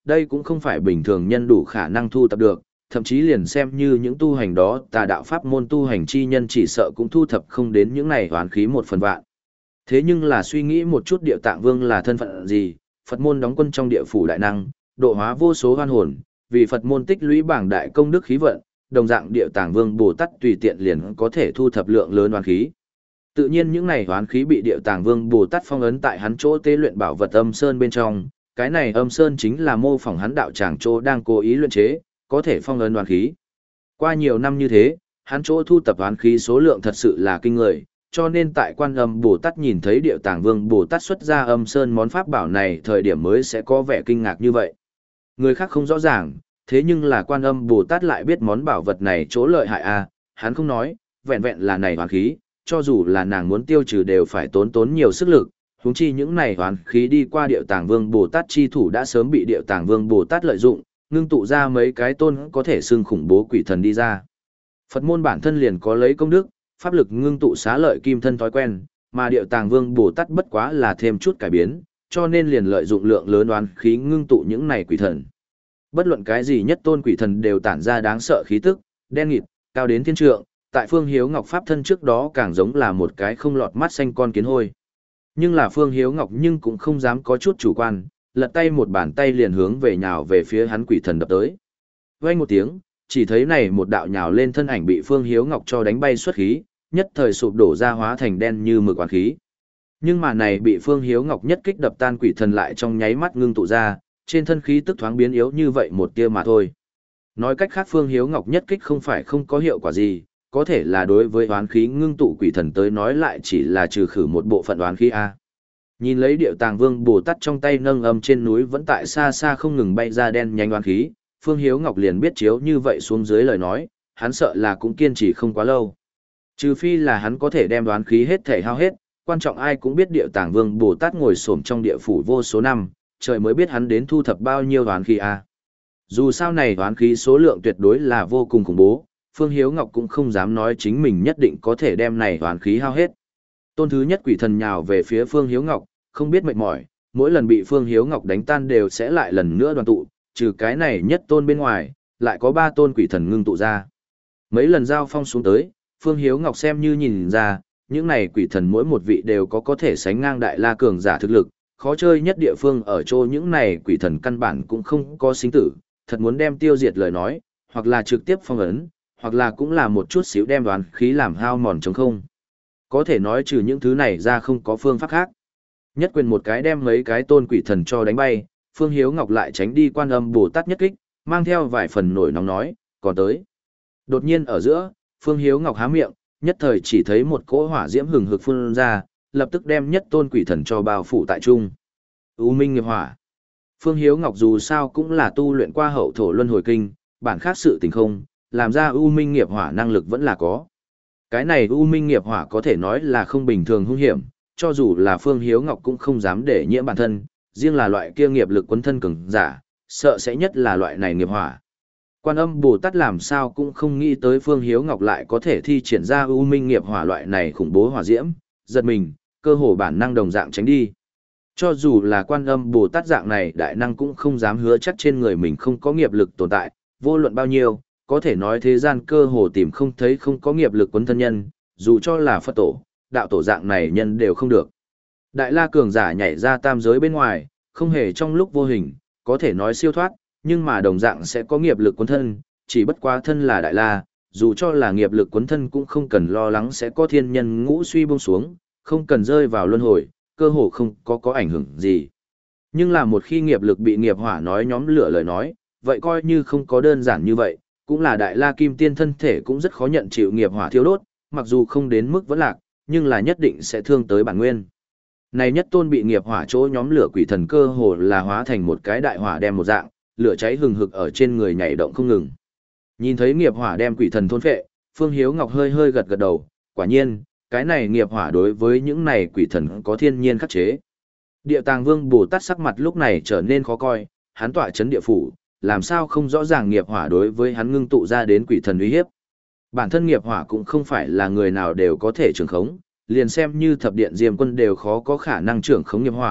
đây cũng không phải bình thường nhân đủ khả năng thu tập được, thậm chí liền xem như những tu hành đó tà đạo pháp môn tu hành chi nhân chỉ sợ cũng thu thập không đến những này hoán khí một phần vạn. Thế nhưng là suy nghĩ một chút Địa Tạng Vương là thân phận gì, Phật môn đóng quân trong địa phủ đại năng, độ hóa vô số hoan hồn, vì Phật môn tích lũy bảng đại công đức khí vận, đồng dạng Địa Tạng Vương Bồ Tát tùy tiện liền có thể thu thập lượng lớn hoán khí. Tự nhiên những này hoán khí bị Địa Tạng Vương Bồ Tát phong ấn tại hắn chỗ tế luyện bảo vật âm sơn bên trong, cái này âm sơn chính là mô phỏng hắn đạo tràng chỗ đang cố ý luyện chế, có thể phong ấn hoán khí. Qua nhiều năm như thế, hắn chỗ thu tập hoán khí số lượng thật sự là kinh người, cho nên tại Quan Âm Bồ Tát nhìn thấy Địa Tạng Vương Bồ Tát xuất ra âm sơn món pháp bảo này thời điểm mới sẽ có vẻ kinh ngạc như vậy. Người khác không rõ ràng, thế nhưng là Quan Âm Bồ Tát lại biết món bảo vật này chỗ lợi hại a, hắn không nói, vẹn vẹn là này hoán khí, cho dù là nàng muốn tiêu trừ đều phải tốn tốn nhiều sức lực, huống chi những này hoán khí đi qua Địa Tạng Vương Bồ Tát chi thủ đã sớm bị Địa Tạng Vương Bồ Tát lợi dụng, ngưng tụ ra mấy cái tôn có thể xưng khủng bố quỷ thần đi ra. Phật môn bản thân liền có lấy công đức, pháp lực ngưng tụ xá lợi kim thân thói quen, mà Địa Tạng Vương Bồ Tát bất quá là thêm chút cải biến, cho nên liền lợi dụng lượng lớn oán khí ngưng tụ những này quỷ thần. Bất luận cái gì nhất tôn quỷ thần đều tản ra đáng sợ khí tức, đen nghịt, cao đến thiên trượng, tại Phương Hiếu Ngọc pháp thân trước đó càng giống là một cái không lọt mắt xanh con kiến hôi. Nhưng là Phương Hiếu Ngọc nhưng cũng không dám có chút chủ quan, lật tay một bàn tay liền hướng về nhào về phía hắn quỷ thần đập tới. Vang một tiếng, chỉ thấy này một đạo nhào lên thân ảnh bị Phương Hiếu Ngọc cho đánh bay xuất khí, nhất thời sụp đổ ra hóa thành đen như mực oán khí. Nhưng mà này bị Phương Hiếu Ngọc nhất kích đập tan quỷ thần lại trong nháy mắt ngưng tụ ra, trên thân khí tức thoáng biến yếu như vậy một tia mà thôi. Nói cách khác Phương Hiếu Ngọc nhất kích không phải không có hiệu quả gì, có thể là đối với oán khí ngưng tụ quỷ thần tới nói lại chỉ là trừ khử một bộ phận oán khí a. Nhìn lấy Địa Tạng Vương Bồ Tát trong tay nâng âm trên núi vẫn tại xa xa không ngừng bay ra đen nhanh oán khí, Phương Hiếu Ngọc liền biết chiếu như vậy xuống dưới lời nói, hắn sợ là cũng kiên trì không quá lâu. Trừ phi là hắn có thể đem đoán khí hết thể hao hết, quan trọng ai cũng biết Địa Tạng Vương Bồ Tát ngồi xổm trong địa phủ vô số năm, trời mới biết hắn đến thu thập bao nhiêu đoán khí a. Dù sao này đoán khí số lượng tuyệt đối là vô cùng khủng bố, Phương Hiếu Ngọc cũng không dám nói chính mình nhất định có thể đem này đoán khí hao hết. Tôn thứ nhất quỷ thần nhào về phía Phương Hiếu Ngọc, không biết mệt mỏi, mỗi lần bị Phương Hiếu Ngọc đánh tan đều sẽ lại lần nữa đoàn tụ, trừ cái này nhất tôn bên ngoài, lại có ba tôn quỷ thần ngưng tụ ra. Mấy lần giao phong xuống tới, Phương Hiếu Ngọc xem như nhìn ra, những này quỷ thần mỗi một vị đều có có thể sánh ngang đại la cường giả thực lực, khó chơi nhất địa phương ở chỗ những này quỷ thần căn bản cũng không có sinh tử, thật muốn đem tiêu diệt lời nói, hoặc là trực tiếp phong ấn, hoặc là cũng là một chút xíu đem đoán khí làm hao mòn trống không. Có thể nói trừ những thứ này ra không có phương pháp khác. Nhất quyền một cái đem mấy cái tôn quỷ thần cho đánh bay, Phương Hiếu Ngọc lại tránh đi Quan Âm Bồ Tát nhất kích, mang theo vài phần nổi nóng nói, còn tới. Đột nhiên ở giữa, Phương Hiếu Ngọc há miệng, nhất thời chỉ thấy một cỗ hỏa diễm hừng hực phun ra, lập tức đem nhất tôn quỷ thần cho bao phủ tại trung. U Minh nghiệp hỏa. Phương Hiếu Ngọc dù sao cũng là tu luyện qua hậu thổ luân hồi kinh, bản khác sự tình không, làm ra U Minh nghiệp hỏa năng lực vẫn là có. Cái này U Minh nghiệp hỏa có thể nói là không bình thường hung hiểm, cho dù là Phương Hiếu Ngọc cũng không dám để nhiễm bản thân, riêng là loại kia nghiệp lực quấn thân cường giả, sợ sẽ nhất là loại này nghiệp hỏa. Quan Âm Bồ Tát làm sao cũng không nghĩ tới Phương Hiếu Ngọc lại có thể thi triển ra U Minh nghiệp hỏa loại này khủng bố hỏa diễm, giật mình, cơ hồ bản năng đồng dạng tránh đi. Cho dù là Quan Âm Bồ Tát dạng này đại năng cũng không dám hứa chắc trên người mình không có nghiệp lực tồn tại, vô luận bao nhiêu, có thể nói thế gian cơ hồ tìm không thấy không có nghiệp lực quấn thân nhân, dù cho là Phật tổ, đạo tổ dạng này nhân đều không được. Đại la cường giả nhảy ra tam giới bên ngoài, không hề trong lúc vô hình, có thể nói siêu thoát, nhưng mà đồng dạng sẽ có nghiệp lực quấn thân, chỉ bất quá thân là đại la, dù cho là nghiệp lực quấn thân cũng không cần lo lắng sẽ có thiên nhân ngũ suy buông xuống, không cần rơi vào luân hồi, cơ hồ không có có ảnh hưởng gì. Nhưng là một khi nghiệp lực bị nghiệp hỏa nói nhóm lửa lời nói, vậy coi như không có đơn giản như vậy, cũng là đại la kim tiên thân thể cũng rất khó nhận chịu nghiệp hỏa thiêu đốt, mặc dù không đến mức vẫn lạc, nhưng là nhất định sẽ thương tới bản nguyên. Này nhất tôn bị nghiệp hỏa chỗ nhóm lửa quỷ thần cơ hồ là hóa thành một cái đại hỏa đem một dạng, lửa cháy hừng hực ở trên người nhảy động không ngừng. Nhìn thấy nghiệp hỏa đem quỷ thần thôn phệ, Phương Hiếu Ngọc hơi hơi gật gật đầu, quả nhiên, cái này nghiệp hỏa đối với những này quỷ thần có thiên nhiên khắc chế. Địa Tạng Vương Bồ Tát sắc mặt lúc này trở nên khó coi, hắn tọa chấn địa phủ, làm sao không rõ ràng nghiệp hỏa đối với hắn ngưng tụ ra đến quỷ thần uy hiếp. Bản thân nghiệp hỏa cũng không phải là người nào đều có thể trưởng khống, liền xem như thập điện diêm quân đều khó có khả năng trưởng khống nghiệp hỏa,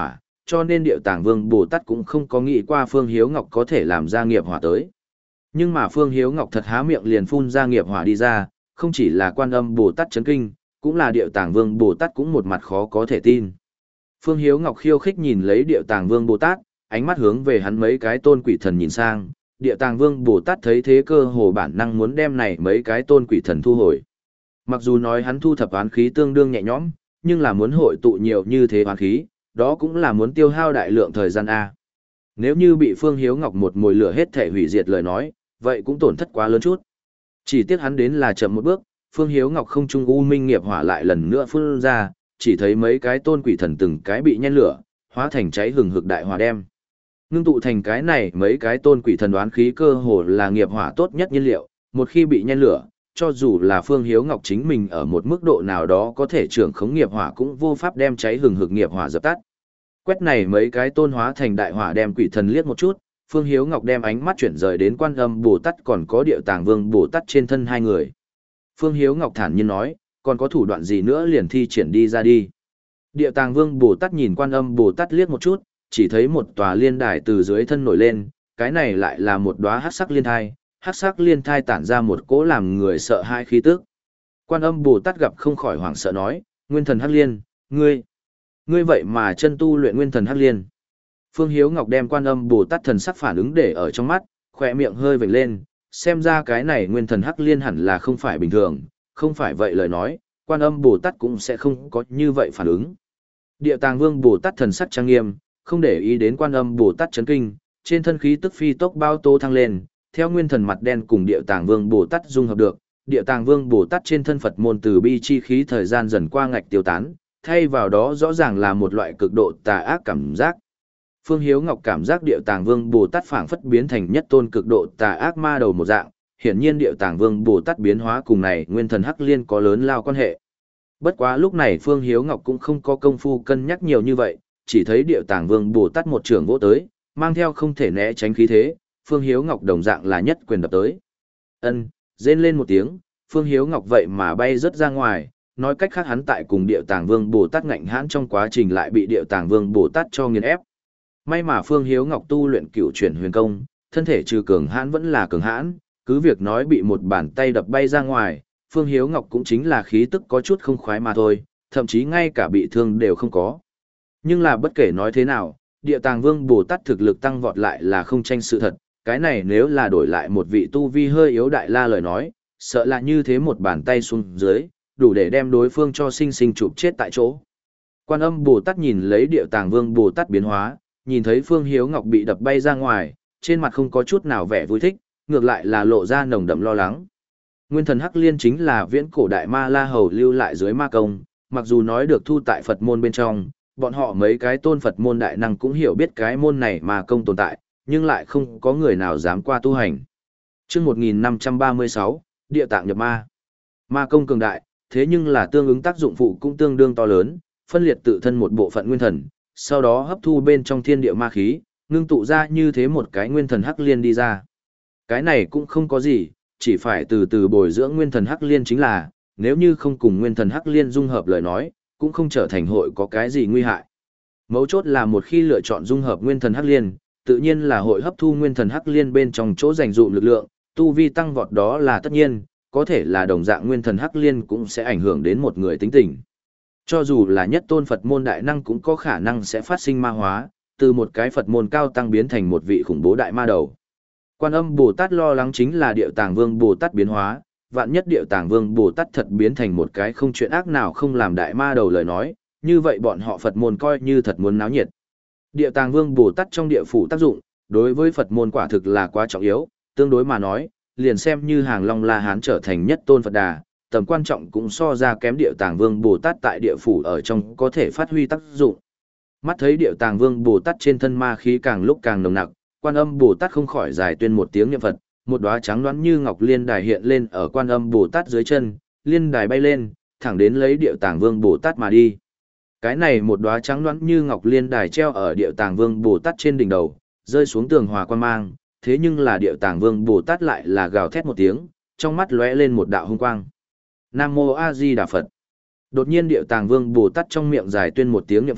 cho nên Điệu Tàng Vương Bồ Tát cũng không có nghĩ qua Phương Hiếu Ngọc có thể làm ra nghiệp hỏa tới. Nhưng mà Phương Hiếu Ngọc thật há miệng liền phun ra nghiệp hỏa đi ra, không chỉ là Quan Âm Bồ Tát chấn kinh, cũng là Điệu Tàng Vương Bồ Tát cũng một mặt khó có thể tin. Phương Hiếu Ngọc khiêu khích nhìn lấy Điệu Tàng Vương Bồ Tát, ánh mắt hướng về hắn mấy cái tôn quỷ thần nhìn sang, Điệu Tàng Vương Bồ Tát thấy thế cơ hồ bản năng muốn đem này mấy cái tôn quỷ thần thu hồi. Mặc dù nói hắn thu thập oán khí tương đương nhẹ nhõm, nhưng là muốn hội tụ nhiều như thế oán khí, đó cũng là muốn tiêu hao đại lượng thời gian a. Nếu như bị Phương Hiếu Ngọc một mồi lửa hết thể hủy diệt lời nói, vậy cũng tổn thất quá lớn chút. Chỉ tiếc hắn đến là chậm một bước, Phương Hiếu Ngọc không trung u minh nghiệp hỏa lại lần nữa phun ra, chỉ thấy mấy cái tôn quỷ thần từng cái bị nhen lửa, hóa thành cháy hừng hực đại hỏa đem. Ngưng tụ thành cái này mấy cái tôn quỷ thần đoán khí cơ hồ là nghiệp hỏa tốt nhất nhiên liệu, một khi bị nhen lửa, cho dù là Phương Hiếu Ngọc chính mình ở một mức độ nào đó có thể trưởng khống nghiệp hỏa cũng vô pháp đem cháy hừng hực nghiệp hỏa dập tắt. Quét này mấy cái tôn hóa thành đại hỏa đem quỷ thần liếc một chút, Phương Hiếu Ngọc đem ánh mắt chuyển rời đến Quan Âm Bồ Tát còn có Điệu Tàng Vương Bồ Tát trên thân hai người. Phương Hiếu Ngọc thản nhiên nói, còn có thủ đoạn gì nữa liền thi triển đi ra đi. Điệu Tàng Vương Bồ Tát nhìn Quan Âm Bồ Tát liếc một chút, chỉ thấy một tòa liên đài từ dưới thân nổi lên, cái này lại là một đóa hắc sắc liên thai, hắc sắc liên thai tản ra một cỗ làm người sợ hãi khí tức. Quan Âm Bồ Tát gặp không khỏi hoảng sợ nói, Nguyên Thần Hắc Liên, ngươi, ngươi vậy mà chân tu luyện Nguyên Thần Hắc Liên. Phương Hiếu Ngọc đem Quan Âm Bồ Tát thần sắc phản ứng để ở trong mắt, khỏe miệng hơi vểnh lên, xem ra cái này Nguyên Thần Hắc Liên hẳn là không phải bình thường, không phải vậy lời nói, Quan Âm Bồ Tát cũng sẽ không có như vậy phản ứng. Điệu Tàng Vương Bồ Tát thần sắc trang nghiêm, không để ý đến Quan Âm Bồ Tát chấn kinh, trên thân khí tức phi tốc bao tô thăng lên, theo nguyên thần mặt đen cùng Điệu Tàng Vương Bồ Tát dung hợp được, Điệu Tàng Vương Bồ Tát trên thân Phật môn từ bi chi khí thời gian dần qua ngạch tiêu tán, thay vào đó rõ ràng là một loại cực độ tà ác cảm giác. Phương Hiếu Ngọc cảm giác Điệu Tàng Vương Bồ Tát phảng phất biến thành nhất tôn cực độ tà ác ma đầu một dạng, hiển nhiên Điệu Tàng Vương Bồ Tát biến hóa cùng này Nguyên Thần Hắc Liên có lớn lao quan hệ. Bất quá lúc này Phương Hiếu Ngọc cũng không có công phu cân nhắc nhiều như vậy, chỉ thấy Điệu Tàng Vương Bồ Tát một trường vỗ tới, mang theo không thể né tránh khí thế, Phương Hiếu Ngọc đồng dạng là nhất quyền đập tới. Ân, rên lên một tiếng, Phương Hiếu Ngọc vậy mà bay rất ra ngoài, nói cách khác hắn tại cùng Điệu Tàng Vương Bồ Tát ngạnh hãn trong quá trình lại bị Điệu Tàng Vương Bồ Tát cho nghiền ép. May mà Phương Hiếu Ngọc tu luyện Cửu Chuyển Huyền Công, thân thể trừ cường hãn vẫn là cường hãn, cứ việc nói bị một bàn tay đập bay ra ngoài, Phương Hiếu Ngọc cũng chính là khí tức có chút không khoái mà thôi, thậm chí ngay cả bị thương đều không có. Nhưng là bất kể nói thế nào, Điệu Tàng Vương Bồ Tát thực lực tăng vọt lại là không tranh sự thật, cái này nếu là đổi lại một vị tu vi hơi yếu đại la lời nói, sợ là như thế một bàn tay xuống dưới, đủ để đem đối phương cho sinh sinh chụp chết tại chỗ. Quan Âm Bồ Tát nhìn lấy Điệu Tàng Vương Bồ Tát biến hóa, nhìn thấy Phương Hiếu Ngọc bị đập bay ra ngoài, trên mặt không có chút nào vẻ vui thích, ngược lại là lộ ra nồng đậm lo lắng. Nguyên Thần Hắc Liên chính là viễn cổ đại ma La Hầu lưu lại dưới ma công, mặc dù nói được thu tại Phật môn bên trong, bọn họ mấy cái tôn Phật môn đại năng cũng hiểu biết cái môn này ma công tồn tại, nhưng lại không có người nào dám qua tu hành. Chương một nghìn năm trăm ba mươi sáu, Địa Tạng nhập ma. Ma công cường đại, thế nhưng là tương ứng tác dụng phụ cũng tương đương to lớn, phân liệt tự thân một bộ phận nguyên thần, sau đó hấp thu bên trong thiên địa ma khí, ngưng tụ ra như thế một cái Nguyên Thần Hắc Liên đi ra. Cái này cũng không có gì, chỉ phải từ từ bồi dưỡng Nguyên Thần Hắc Liên chính là, nếu như không cùng Nguyên Thần Hắc Liên dung hợp lời nói, cũng không trở thành hội có cái gì nguy hại. Mấu chốt là một khi lựa chọn dung hợp Nguyên Thần Hắc Liên, tự nhiên là hội hấp thu Nguyên Thần Hắc Liên bên trong chỗ dành dụm lực lượng, tu vi tăng vọt đó là tất nhiên, có thể là đồng dạng Nguyên Thần Hắc Liên cũng sẽ ảnh hưởng đến một người tính tình. Cho dù là nhất tôn Phật môn đại năng cũng có khả năng sẽ phát sinh ma hóa, từ một cái Phật môn cao tăng biến thành một vị khủng bố đại ma đầu. Quan Âm Bồ Tát lo lắng chính là Điệu Tàng Vương Bồ Tát biến hóa, vạn nhất Điệu Tàng Vương Bồ Tát thật biến thành một cái không chuyện ác nào không làm đại ma đầu lời nói, như vậy bọn họ Phật môn coi như thật muốn náo nhiệt. Điệu Tàng Vương Bồ Tát trong địa phủ tác dụng, đối với Phật môn quả thực là quá trọng yếu, tương đối mà nói, liền xem như Hàng Long La Hán trở thành nhất tôn Phật Đà, tầm quan trọng cũng so ra kém Điệu Tàng Vương Bồ Tát tại địa phủ ở trong có thể phát huy tác dụng. Mắt thấy Điệu Tàng Vương Bồ Tát trên thân ma khí càng lúc càng nồng nặc, Quan Âm Bồ Tát không khỏi giải tuyên một tiếng niệm Phật, một đóa trắng loáng như ngọc liên đài hiện lên ở Quan Âm Bồ Tát dưới chân, liên đài bay lên, thẳng đến lấy Điệu Tàng Vương Bồ Tát mà đi. Cái này một đóa trắng loáng như ngọc liên đài treo ở Điệu Tàng Vương Bồ Tát trên đỉnh đầu, rơi xuống tường hòa quan mang, thế nhưng là Điệu Tàng Vương Bồ Tát lại là gào thét một tiếng, trong mắt lóe lên một đạo hung quang. Nam Mô A Di Đà Phật. Đột nhiên Điệu Tàng Vương Bồ Tát trong miệng giải tuyên một tiếng niệm Phật,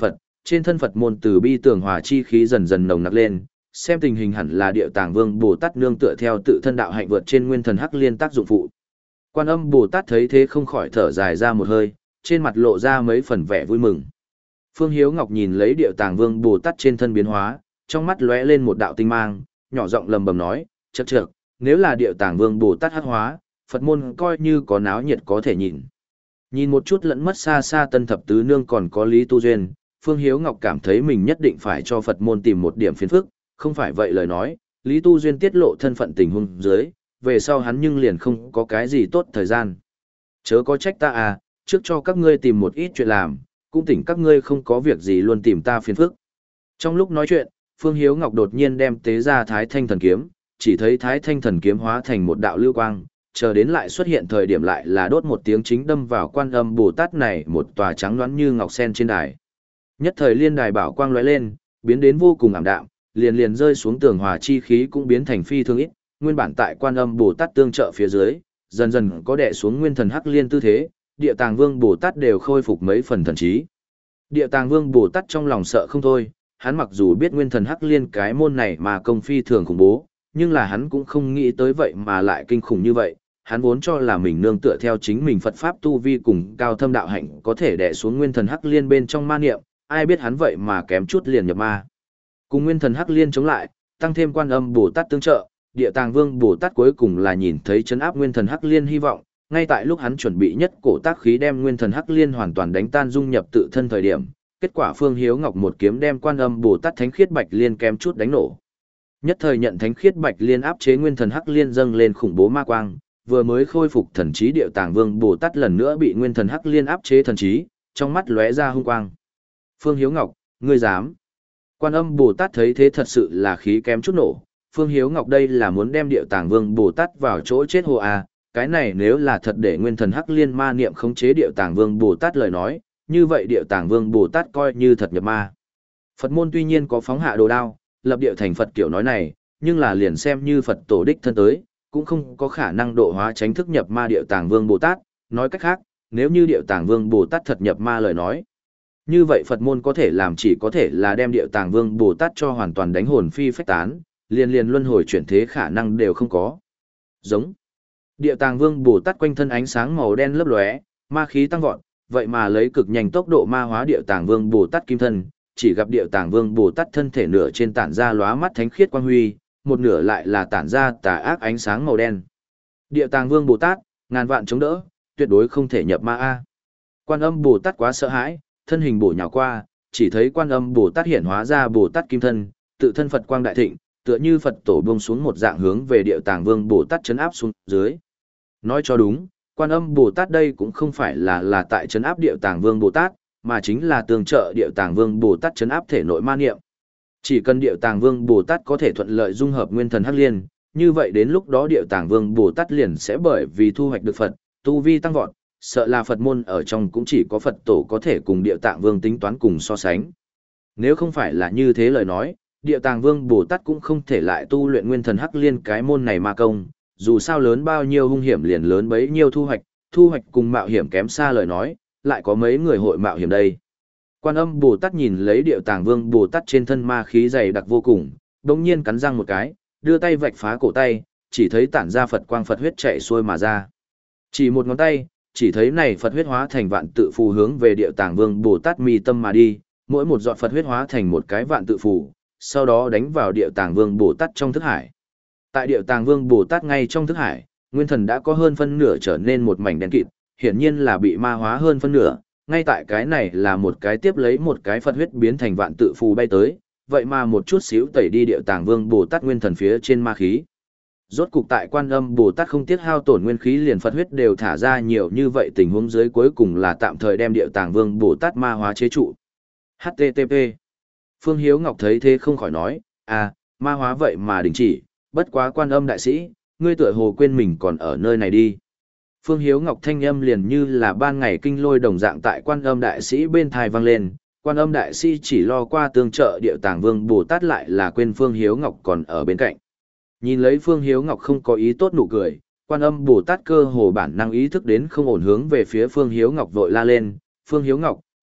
trên thân Phật môn từ bi tường hòa chi khí dần dần nồng nặc lên, xem tình hình hẳn là Điệu Tàng Vương Bồ Tát nương tựa theo tự thân đạo hạnh vượt trên nguyên thần Hắc Liên tác dụng phụ. Quan Âm Bồ Tát thấy thế không khỏi thở dài ra một hơi, trên mặt lộ ra mấy phần vẻ vui mừng. Phương Hiếu Ngọc nhìn lấy Điệu Tàng Vương Bồ Tát trên thân biến hóa, trong mắt lóe lên một đạo tinh mang, nhỏ giọng lầm bầm nói, chậc chậc, nếu là Điệu Tàng Vương Bồ Tát hắc hóa, Phật môn coi như có náo nhiệt có thể nhìn. Nhìn một chút lẫn mất xa xa Tân Thập Tứ Nương còn có Lý Tu Duyên, Phương Hiếu Ngọc cảm thấy mình nhất định phải cho Phật môn tìm một điểm phiền phức, không phải vậy lời nói, Lý Tu Duyên tiết lộ thân phận tình huống dưới, về sau hắn nhưng liền không có cái gì tốt thời gian. Chớ có trách ta à, trước cho các ngươi tìm một ít chuyện làm, cũng tỉnh các ngươi không có việc gì luôn tìm ta phiền phức. Trong lúc nói chuyện, Phương Hiếu Ngọc đột nhiên đem tế ra Thái Thanh Thần Kiếm, chỉ thấy Thái Thanh Thần Kiếm hóa thành một đạo lưu quang, chờ đến lại xuất hiện thời điểm lại là đốt một tiếng chính đâm vào Quan Âm Bồ Tát này một tòa trắng loãng như ngọc sen trên đài. Nhất thời liên đài bảo quang lóe lên, biến đến vô cùng ảm đạm, liền liền rơi xuống tường hòa chi khí cũng biến thành phi thường ít, nguyên bản tại Quan Âm Bồ Tát tương trợ phía dưới, dần dần có đè xuống nguyên thần Hắc Liên tư thế, Địa Tàng Vương Bồ Tát đều khôi phục mấy phần thần trí. Địa Tàng Vương Bồ Tát trong lòng sợ không thôi, hắn mặc dù biết nguyên thần Hắc Liên cái môn này mà công phi thường khủng bố, nhưng là hắn cũng không nghĩ tới vậy mà lại kinh khủng như vậy. Hắn vốn cho là mình nương tựa theo chính mình Phật Pháp tu vi cùng cao thâm đạo hạnh có thể đè xuống nguyên thần Hắc Liên bên trong ma niệm, ai biết hắn vậy mà kém chút liền nhập ma. Cùng nguyên thần Hắc Liên chống lại, tăng thêm Quan Âm Bồ Tát tương trợ, Địa Tàng Vương Bồ Tát cuối cùng là nhìn thấy chấn áp nguyên thần Hắc Liên hy vọng, ngay tại lúc hắn chuẩn bị nhất cổ tác khí đem nguyên thần Hắc Liên hoàn toàn đánh tan dung nhập tự thân thời điểm, kết quả Phương Hiếu Ngọc một kiếm đem Quan Âm Bồ Tát Thánh Khiết Bạch Liên kém chút đánh nổ. Nhất thời nhận Thánh Khiết Bạch Liên áp chế nguyên thần Hắc Liên dâng lên khủng bố ma quang, vừa mới khôi phục thần trí Địa Tàng Vương Bồ Tát lần nữa bị nguyên thần Hắc Liên áp chế thần trí, trong mắt lóe ra hung quang. Phương Hiếu Ngọc, ngươi dám? Quan Âm Bồ Tát thấy thế thật sự là khí kém chút nổ, Phương Hiếu Ngọc đây là muốn đem Địa Tàng Vương Bồ Tát vào chỗ chết hồ à, cái này nếu là thật để nguyên thần Hắc Liên ma niệm khống chế Địa Tàng Vương Bồ Tát lời nói, như vậy Địa Tàng Vương Bồ Tát coi như thật nhập ma. Phật môn tuy nhiên có phóng hạ đồ đao, lập địa thành Phật kiểu nói này, nhưng là liền xem như Phật tổ đích thân tới, cũng không có khả năng độ hóa tránh thức nhập ma Địa Tàng Vương Bồ Tát, nói cách khác, nếu như Địa Tàng Vương Bồ Tát thật nhập ma lời nói, như vậy Phật môn có thể làm chỉ có thể là đem Địa Tàng Vương Bồ Tát cho hoàn toàn đánh hồn phi phách tán, liền liền luân hồi chuyển thế khả năng đều không có. Giống. Địa Tàng Vương Bồ Tát quanh thân ánh sáng màu đen lấp lóe, ma khí tăng vọt, vậy mà lấy cực nhanh tốc độ ma hóa Địa Tàng Vương Bồ Tát kim thân, chỉ gặp Địa Tàng Vương Bồ Tát thân thể nửa trên tản ra lóa mắt thánh khiết quang huy, một nửa lại là tản ra tà ác ánh sáng màu đen. Địa Tàng Vương Bồ Tát, ngàn vạn chống đỡ, tuyệt đối không thể nhập ma a. Quan Âm Bồ Tát quá sợ hãi, thân hình bổ nhào qua, chỉ thấy Quan Âm Bồ Tát hiện hóa ra Bồ Tát kim thân, tự thân Phật quang đại thịnh, tựa như Phật tổ buông xuống một dạng hướng về Địa Tàng Vương Bồ Tát trấn áp xuống dưới. Nói cho đúng, Quan Âm Bồ Tát đây cũng không phải là là tại trấn áp Địa Tàng Vương Bồ Tát, mà chính là tương trợ Địa Tàng Vương Bồ Tát trấn áp thể nội ma niệm. Chỉ cần Địa Tàng Vương Bồ Tát có thể thuận lợi dung hợp nguyên thần Hắc Liên, như vậy đến lúc đó Địa Tàng Vương Bồ Tát liền sẽ bởi vì thu hoạch được Phật, tu vi tăng vọt, sợ là Phật môn ở trong cũng chỉ có Phật tổ có thể cùng Địa Tạng Vương tính toán cùng so sánh. Nếu không phải là như thế lời nói, Địa Tàng Vương Bồ Tát cũng không thể lại tu luyện nguyên thần Hắc Liên cái môn này ma công, dù sao lớn bao nhiêu hung hiểm liền lớn bấy nhiêu thu hoạch, thu hoạch cùng mạo hiểm kém xa lời nói, lại có mấy người hội mạo hiểm đây. Quan Âm Bồ Tát nhìn lấy Địa Tàng Vương Bồ Tát trên thân ma khí dày đặc vô cùng, đột nhiên cắn răng một cái, đưa tay vạch phá cổ tay, chỉ thấy tản ra Phật quang Phật huyết chạy xuôi mà ra. Chỉ một ngón tay, chỉ thấy này Phật huyết hóa thành vạn tự phù hướng về Địa Tàng Vương Bồ Tát mi tâm mà đi, mỗi một giọt Phật huyết hóa thành một cái vạn tự phù, sau đó đánh vào Địa Tàng Vương Bồ Tát trong thức hải. Tại Địa Tàng Vương Bồ Tát ngay trong thức hải, nguyên thần đã có hơn phân nửa trở nên một mảnh đen kịt, hiển nhiên là bị ma hóa hơn phân nửa, ngay tại cái này là một cái tiếp lấy một cái Phật huyết biến thành vạn tự phù bay tới, vậy mà một chút xíu tẩy đi Địa Tàng Vương Bồ Tát nguyên thần phía trên ma khí. Rốt cục tại Quan Âm Bồ Tát không tiếc hao tổn nguyên khí liền Phật huyết đều thả ra nhiều như vậy, tình huống dưới cuối cùng là tạm thời đem Địa Tàng Vương Bồ Tát ma hóa chế trụ. hát tê tê pê Phương Hiếu Ngọc thấy thế không khỏi nói, à, ma hóa vậy mà đình chỉ, bất quá Quan Âm đại sĩ, ngươi tựa hồ quên mình còn ở nơi này đi. Phương Hiếu Ngọc thanh âm liền như là ban ngày kinh lôi đồng dạng tại Quan Âm đại sĩ bên thai vang lên, Quan Âm đại sĩ chỉ lo qua tương trợ Địa Tàng Vương Bồ Tát lại là quên Phương Hiếu Ngọc còn ở bên cạnh. Nhìn lấy Phương Hiếu Ngọc không có ý tốt nụ cười, Quan Âm Bồ Tát cơ hồ bản năng ý thức đến không ổn hướng về phía Phương Hiếu Ngọc vội la lên, Phương Hiếu Ngọc,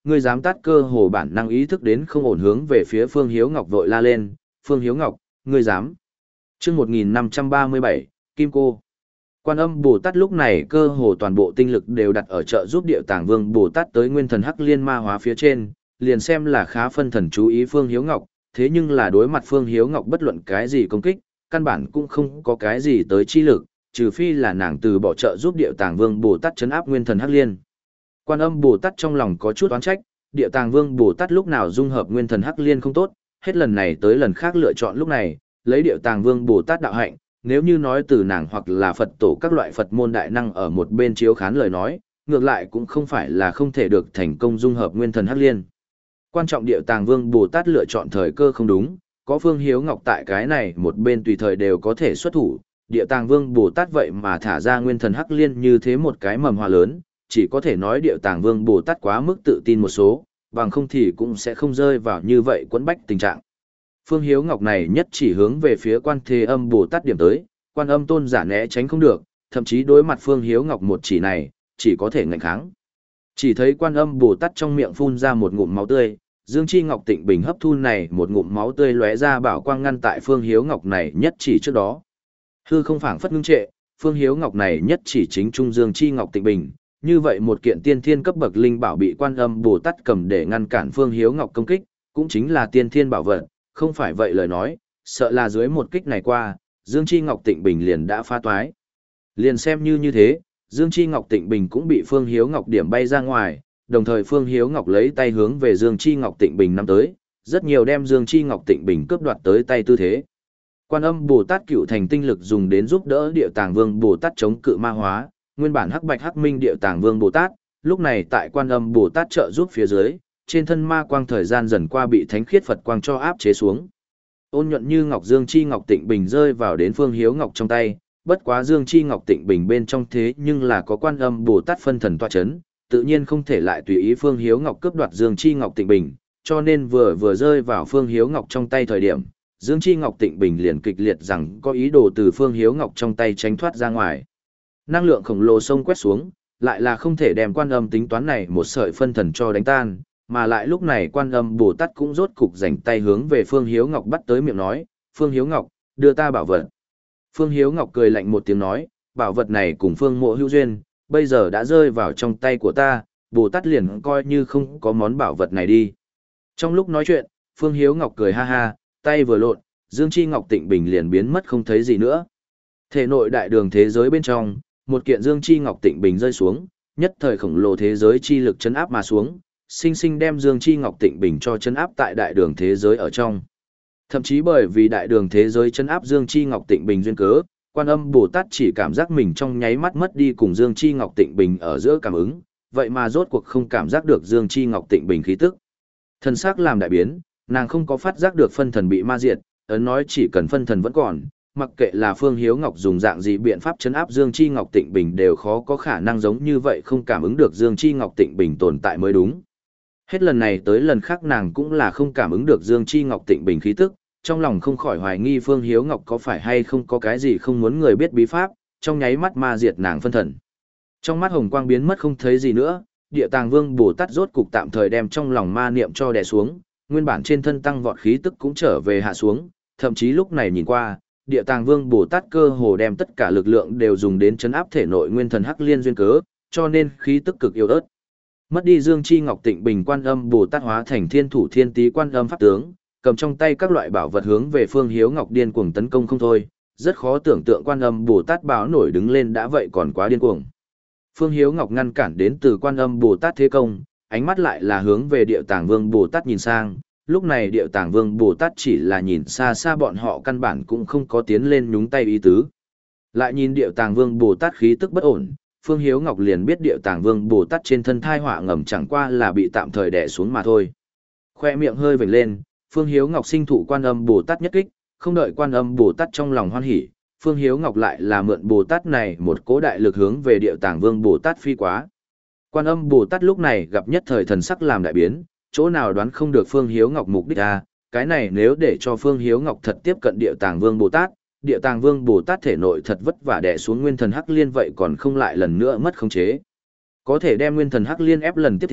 ngươi dám tát cơ hồ bản năng ý thức đến không ổn hướng về phía Phương Hiếu Ngọc vội la lên, Phương Hiếu Ngọc, ngươi dám. chương một nghìn năm trăm ba mươi bảy, Kim Cô. Quan Âm Bồ Tát lúc này cơ hồ toàn bộ tinh lực đều đặt ở trợ giúp Điệu Tàng Vương Bồ Tát tới nguyên thần hắc liên ma hóa phía trên, liền xem là khá phân thần chú ý Phương Hiếu Ngọc, thế nhưng là đối mặt Phương Hiếu Ngọc bất luận cái gì công kích, căn bản cũng không có cái gì tới chi lực, trừ phi là nàng từ bỏ trợ giúp Điệu Tàng Vương Bồ Tát trấn áp nguyên thần hắc liên. Quan Âm Bồ Tát trong lòng có chút oán trách, Điệu Tàng Vương Bồ Tát lúc nào dung hợp nguyên thần hắc liên không tốt, hết lần này tới lần khác lựa chọn lúc này, lấy Điệu Tàng Vương Bồ Tát đạo hạnh, nếu như nói từ nàng hoặc là Phật tổ các loại Phật môn đại năng ở một bên chiếu khán lời nói, ngược lại cũng không phải là không thể được thành công dung hợp nguyên thần hắc liên. Quan trọng Điệu Tàng Vương Bồ Tát lựa chọn thời cơ không đúng, có Phương Hiếu Ngọc tại cái này một bên tùy thời đều có thể xuất thủ, Điệu Tàng Vương Bồ Tát vậy mà thả ra nguyên thần hắc liên như thế một cái mầm hoa lớn, chỉ có thể nói Điệu Tàng Vương Bồ Tát quá mức tự tin một số, bằng không thì cũng sẽ không rơi vào như vậy quẫn bách tình trạng. Phương Hiếu Ngọc này nhất chỉ hướng về phía Quan Thế Âm Bồ Tát điểm tới, Quan Âm tôn giả né tránh không được, thậm chí đối mặt Phương Hiếu Ngọc một chỉ này, chỉ có thể ngạnh kháng. Chỉ thấy Quan Âm Bồ Tát trong miệng phun ra một ngụm máu tươi, Dương Chi Ngọc Tịnh Bình hấp thu này một ngụm máu tươi lóe ra bảo quang ngăn tại Phương Hiếu Ngọc này nhất chỉ trước đó. Hư không phảng phất ngưng trệ, Phương Hiếu Ngọc này nhất chỉ chính trung Dương Chi Ngọc Tịnh Bình, như vậy một kiện tiên thiên cấp bậc linh bảo bị Quan Âm Bồ Tát cầm để ngăn cản Phương Hiếu Ngọc công kích, cũng chính là tiên thiên bảo vật, không phải vậy lời nói, sợ là dưới một kích này qua, Dương Chi Ngọc Tịnh Bình liền đã phá toái. Liền xem như như thế, Dương Chi Ngọc Tịnh Bình cũng bị Phương Hiếu Ngọc điểm bay ra ngoài, đồng thời Phương Hiếu Ngọc lấy tay hướng về Dương Chi Ngọc Tịnh Bình năm tới, rất nhiều đem Dương Chi Ngọc Tịnh Bình cướp đoạt tới tay tư thế. Quan Âm Bồ Tát cựu thành tinh lực dùng đến giúp đỡ Điệu Tàng Vương Bồ Tát chống cự ma hóa, nguyên bản hắc bạch hắc minh Điệu Tàng Vương Bồ Tát, lúc này tại Quan Âm Bồ Tát trợ giúp phía dưới, trên thân ma quang thời gian dần qua bị thánh khiết Phật quang cho áp chế xuống. Ôn nhuận như ngọc Dương Chi Ngọc Tịnh Bình rơi vào đến Phương Hiếu Ngọc trong tay, bất quá Dương Chi Ngọc Tịnh Bình bên trong thế nhưng là có Quan Âm Bồ Tát phân thần tọa chấn, tự nhiên không thể lại tùy ý Phương Hiếu Ngọc cướp đoạt Dương Chi Ngọc Tịnh Bình, cho nên vừa vừa rơi vào Phương Hiếu Ngọc trong tay thời điểm, Dương Chi Ngọc Tịnh Bình liền kịch liệt rằng có ý đồ từ Phương Hiếu Ngọc trong tay tránh thoát ra ngoài. Năng lượng khổng lồ xông quét xuống, lại là không thể đem Quan Âm tính toán này một sợi phân thần cho đánh tan, mà lại lúc này Quan Âm Bồ Tát cũng rốt cục rảnh tay hướng về Phương Hiếu Ngọc bắt tới miệng nói, Phương Hiếu Ngọc, đưa ta bảo vật. Phương Hiếu Ngọc cười lạnh một tiếng nói, bảo vật này cùng Phương Mộ hữu duyên, bây giờ đã rơi vào trong tay của ta, Bồ Tát liền coi như không có món bảo vật này đi. Trong lúc nói chuyện, Phương Hiếu Ngọc cười ha ha, tay vừa lộn, Dương Chi Ngọc Tịnh Bình liền biến mất không thấy gì nữa. Thể nội đại đường thế giới bên trong, một kiện Dương Chi Ngọc Tịnh Bình rơi xuống, nhất thời khổng lồ thế giới chi lực chấn áp mà xuống, sinh sinh đem Dương Chi Ngọc Tịnh Bình cho chấn áp tại đại đường thế giới ở trong. Thậm chí bởi vì đại đường thế giới chấn áp Dương Chi Ngọc Tịnh Bình duyên cớ, Quan Âm Bồ Tát chỉ cảm giác mình trong nháy mắt mất đi cùng Dương Chi Ngọc Tịnh Bình ở giữa cảm ứng, vậy mà rốt cuộc không cảm giác được Dương Chi Ngọc Tịnh Bình khí tức. Thần sắc làm đại biến, nàng không có phát giác được phân thần bị ma diệt, ấn nói chỉ cần phân thần vẫn còn, mặc kệ là Phương Hiếu Ngọc dùng dạng gì biện pháp chấn áp Dương Chi Ngọc Tịnh Bình đều khó có khả năng giống như vậy không cảm ứng được Dương Chi Ngọc Tịnh Bình tồn tại mới đúng. Hết lần này tới lần khác nàng cũng là không cảm ứng được Dương Chi Ngọc Tịnh Bình khí tức, trong lòng không khỏi hoài nghi Phương Hiếu Ngọc có phải hay không có cái gì không muốn người biết bí pháp, trong nháy mắt ma diệt nàng phân thần. Trong mắt hồng quang biến mất không thấy gì nữa, Địa Tàng Vương Bồ Tát rốt cục tạm thời đem trong lòng ma niệm cho đè xuống, nguyên bản trên thân tăng vọt khí tức cũng trở về hạ xuống, thậm chí lúc này nhìn qua, Địa Tàng Vương Bồ Tát cơ hồ đem tất cả lực lượng đều dùng đến chấn áp thể nội nguyên thần hắc liên duyên cớ, cho nên khí tức cực yếu ớt. Mất đi Dương Chi Ngọc Tịnh Bình, Quan Âm Bồ Tát hóa thành Thiên Thủ Thiên Tý Quan Âm pháp tướng, cầm trong tay các loại bảo vật hướng về Phương Hiếu Ngọc điên cuồng tấn công không thôi, rất khó tưởng tượng Quan Âm Bồ Tát báo nổi đứng lên đã vậy còn quá điên cuồng. Phương Hiếu Ngọc ngăn cản đến từ Quan Âm Bồ Tát thế công, ánh mắt lại là hướng về Điệu Tàng Vương Bồ Tát nhìn sang, lúc này Điệu Tàng Vương Bồ Tát chỉ là nhìn xa xa bọn họ căn bản cũng không có tiến lên nhúng tay ý tứ. Lại nhìn Điệu Tàng Vương Bồ Tát khí tức bất ổn, Phương Hiếu Ngọc liền biết Điệu Tàng Vương Bồ Tát trên thân thai họa ngầm chẳng qua là bị tạm thời đè xuống mà thôi. Khoe miệng hơi vểnh lên, Phương Hiếu Ngọc sinh thụ Quan Âm Bồ Tát nhất kích, không đợi Quan Âm Bồ Tát trong lòng hoan hỉ, Phương Hiếu Ngọc lại là mượn Bồ Tát này một cỗ đại lực hướng về Điệu Tàng Vương Bồ Tát phi quá. Quan Âm Bồ Tát lúc này gặp nhất thời thần sắc làm đại biến, chỗ nào đoán không được Phương Hiếu Ngọc mục đích a, cái này nếu để cho Phương Hiếu Ngọc thật tiếp cận Điệu Tàng Vương Bồ Tát, Điệu Tàng Vương Bồ Tát thể nội thật vất vả đè xuống nguyên thần hắc liên vậy còn không lại lần nữa mất khống chế. Có thể đem nguyên thần hắc liên ép lần tiếp theo,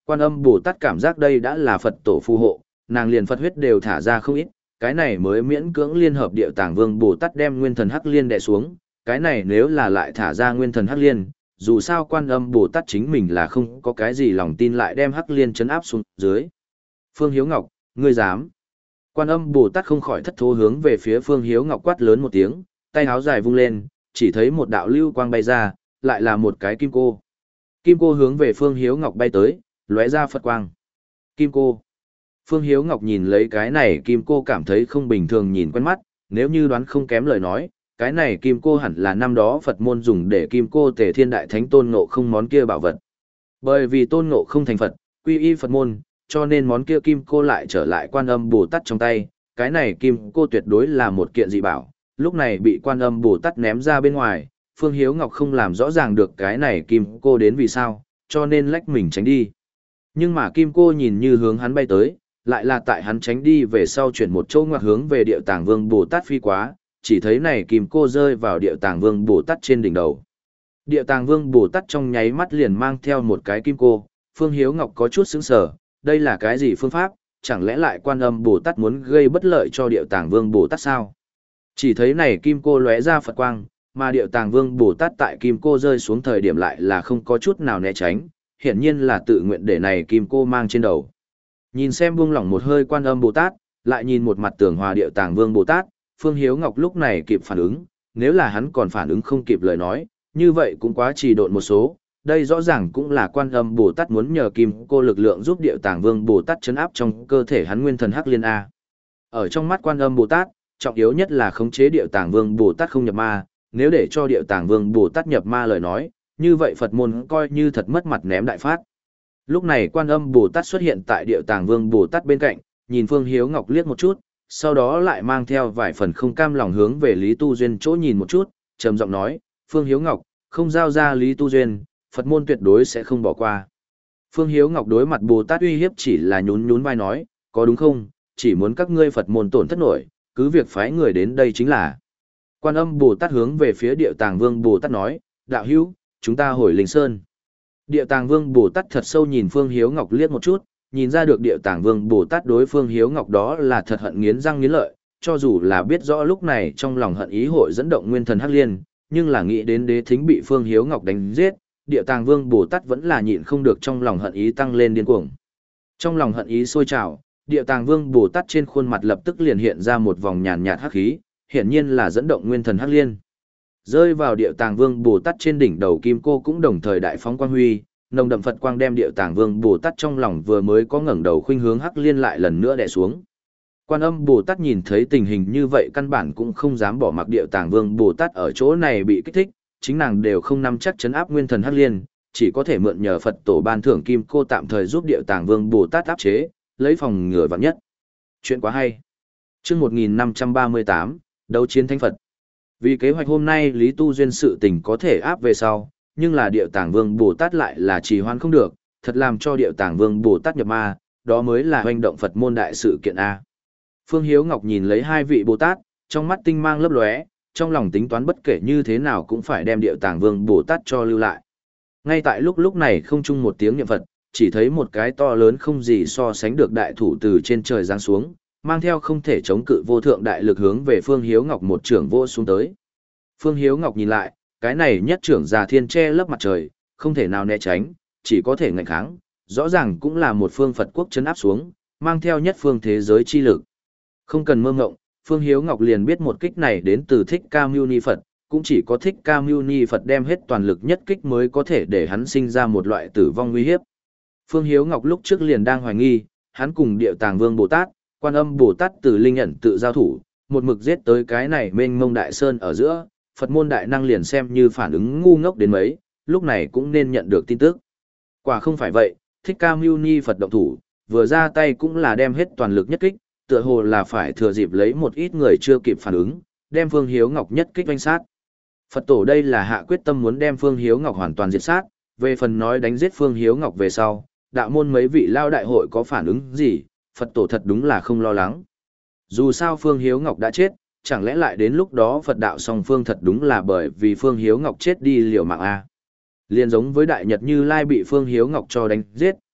Quan Âm Bồ Tát cảm giác đây đã là Phật tổ phù hộ, nàng liền Phật huyết đều thả ra không ít, cái này mới miễn cưỡng liên hợp Địa Tạng Vương Bồ Tát đem Nguyên Thần Hắc Liên đè xuống, cái này nếu là lại thả ra Nguyên Thần Hắc Liên, dù sao Quan Âm Bồ Tát chính mình là không có cái gì lòng tin lại đem Hắc Liên trấn áp xuống dưới. Phương Hiếu Ngọc, ngươi dám? Quan Âm Bồ Tát không khỏi thất thố hướng về phía Phương Hiếu Ngọc quát lớn một tiếng, tay áo dài vung lên, chỉ thấy một đạo lưu quang bay ra, lại là một cái kim cô. Kim cô hướng về Phương Hiếu Ngọc bay tới, lóe ra Phật quang. Kim cô. Phương Hiếu Ngọc nhìn lấy cái này kim cô cảm thấy không bình thường nhìn quen mắt, nếu như đoán không kém lời nói, cái này kim cô hẳn là năm đó Phật môn dùng để kim cô Tề Thiên Đại Thánh Tôn Ngộ Không món kia bảo vật. Bởi vì Tôn Ngộ Không thành Phật, quy y Phật môn, cho nên món kia kim cô lại trở lại Quan Âm Bồ Tát trong tay, cái này kim cô tuyệt đối là một kiện dị bảo, lúc này bị Quan Âm Bồ Tát ném ra bên ngoài, Phương Hiếu Ngọc không làm rõ ràng được cái này kim cô đến vì sao, cho nên lách mình tránh đi. Nhưng mà kim cô nhìn như hướng hắn bay tới, lại là tại hắn tránh đi về sau chuyển một chỗ ngoặt hướng về Địa Tạng Vương Bồ Tát phi quá, chỉ thấy này kim cô rơi vào Địa Tạng Vương Bồ Tát trên đỉnh đầu. Địa Tạng Vương Bồ Tát trong nháy mắt liền mang theo một cái kim cô, Phương Hiếu Ngọc có chút sững sờ, đây là cái gì phương pháp, chẳng lẽ lại Quan Âm Bồ Tát muốn gây bất lợi cho Địa Tạng Vương Bồ Tát sao? Chỉ thấy này kim cô lóe ra Phật quang, mà Địa Tạng Vương Bồ Tát tại kim cô rơi xuống thời điểm lại là không có chút nào né tránh, hiển nhiên là tự nguyện để này kim cô mang trên đầu. Nhìn xem buông lỏng một hơi Quan Âm Bồ Tát, lại nhìn một mặt tưởng hòa Địa Tạng Vương Bồ Tát, Phương Hiếu Ngọc lúc này kịp phản ứng, nếu là hắn còn phản ứng không kịp lời nói, như vậy cũng quá trì độn một số, đây rõ ràng cũng là Quan Âm Bồ Tát muốn nhờ kim cô lực lượng giúp Địa Tạng Vương Bồ Tát trấn áp trong cơ thể hắn Nguyên Thần Hắc Liên A. Ở trong mắt Quan Âm Bồ Tát, trọng yếu nhất là khống chế Địa Tạng Vương Bồ Tát không nhập ma, nếu để cho Địa Tạng Vương Bồ Tát nhập ma lời nói, như vậy Phật môn coi như thật mất mặt ném đại phát. Lúc này Quan Âm Bồ Tát xuất hiện tại Địa Tạng Vương Bồ Tát bên cạnh, nhìn Phương Hiếu Ngọc liếc một chút, sau đó lại mang theo vài phần không cam lòng hướng về Lý Tu Duyên chỗ nhìn một chút, trầm giọng nói, Phương Hiếu Ngọc, không giao ra Lý Tu Duyên, Phật môn tuyệt đối sẽ không bỏ qua. Phương Hiếu Ngọc đối mặt Bồ Tát uy hiếp chỉ là nhún nhún vai nói, có đúng không, chỉ muốn các ngươi Phật môn tổn thất nổi, cứ việc phái người đến đây chính là. Quan Âm Bồ Tát hướng về phía Địa Tạng Vương Bồ Tát nói, đạo hữu, chúng ta hồi Linh Sơn. Địa Tạng Vương Bồ Tát thật sâu nhìn Phương Hiếu Ngọc liếc một chút, nhìn ra được Địa Tạng Vương Bồ Tát đối Phương Hiếu Ngọc đó là thật hận nghiến răng nghiến lợi, cho dù là biết rõ lúc này trong lòng hận ý hội dẫn động Nguyên Thần Hắc Liên, nhưng là nghĩ đến Đế Thính bị Phương Hiếu Ngọc đánh giết, Địa Tạng Vương Bồ Tát vẫn là nhịn không được trong lòng hận ý tăng lên điên cuồng. Trong lòng hận ý sôi trào, Địa Tạng Vương Bồ Tát trên khuôn mặt lập tức liền hiện ra một vòng nhàn nhạt hắc khí, hiển nhiên là dẫn động Nguyên Thần Hắc Liên. Rơi vào Địa Tạng Vương Bồ Tát trên đỉnh đầu kim cô cũng đồng thời đại phóng quang huy, nồng đậm Phật quang đem Địa Tạng Vương Bồ Tát trong lòng vừa mới có ngẩng đầu khuynh hướng Hắc Liên lại lần nữa đè xuống. Quan Âm Bồ Tát nhìn thấy tình hình như vậy căn bản cũng không dám bỏ mặc Địa Tạng Vương Bồ Tát ở chỗ này bị kích thích, chính nàng đều không nắm chắc trấn áp Nguyên Thần Hắc Liên, chỉ có thể mượn nhờ Phật tổ ban thưởng kim cô tạm thời giúp Địa Tạng Vương Bồ Tát áp chế, lấy phòng ngừa vạn nhất. Chuyện quá hay. Chương một nghìn năm trăm ba mươi tám, đấu chiến thánh Phật. Vì kế hoạch hôm nay Lý Tu Duyên sự tình có thể áp về sau, nhưng là Địa Tạng Vương Bồ Tát lại là trì hoãn không được, thật làm cho Địa Tạng Vương Bồ Tát nhập ma, đó mới là hoành động Phật môn đại sự kiện a. Phương Hiếu Ngọc nhìn lấy hai vị Bồ Tát, trong mắt tinh mang lấp lóe, trong lòng tính toán bất kể như thế nào cũng phải đem Địa Tạng Vương Bồ Tát cho lưu lại. Ngay tại lúc lúc này không chung một tiếng niệm Phật, chỉ thấy một cái to lớn không gì so sánh được đại thủ từ trên trời giáng xuống, mang theo không thể chống cự vô thượng đại lực hướng về Phương Hiếu Ngọc một trưởng vô xuống tới. Phương Hiếu Ngọc nhìn lại, cái này nhất trưởng già thiên che lấp mặt trời, không thể nào né tránh, chỉ có thể ngạnh kháng, rõ ràng cũng là một phương Phật quốc chấn áp xuống, mang theo nhất phương thế giới chi lực. Không cần mơ ngộng, Phương Hiếu Ngọc liền biết một kích này đến từ Thích Ca Mâu Ni Phật, cũng chỉ có Thích Ca Mâu Ni Phật đem hết toàn lực nhất kích mới có thể để hắn sinh ra một loại tử vong nguy hiếp. Phương Hiếu Ngọc lúc trước liền đang hoài nghi, hắn cùng Địa Tạng Vương Bồ Tát, Quan Âm Bồ Tát từ linh ẩn tự giao thủ, một mực giết tới cái này mênh mông đại sơn ở giữa, Phật môn đại năng liền xem như phản ứng ngu ngốc đến mấy, lúc này cũng nên nhận được tin tức. Quả không phải vậy, Thích Ca Mâu Ni Phật động thủ, vừa ra tay cũng là đem hết toàn lực nhất kích, tựa hồ là phải thừa dịp lấy một ít người chưa kịp phản ứng, đem Phương Hiếu Ngọc nhất kích oanh sát. Phật tổ đây là hạ quyết tâm muốn đem Phương Hiếu Ngọc hoàn toàn diệt sát, về phần nói đánh giết Phương Hiếu Ngọc về sau, đạo môn mấy vị lao đại hội có phản ứng gì, Phật tổ thật đúng là không lo lắng. Dù sao Phương Hiếu Ngọc đã chết, chẳng lẽ lại đến lúc đó Phật đạo song phương thật đúng là bởi vì Phương Hiếu Ngọc chết đi liều mạng a. Liên giống với Đại Nhật Như Lai bị Phương Hiếu Ngọc cho đánh giết,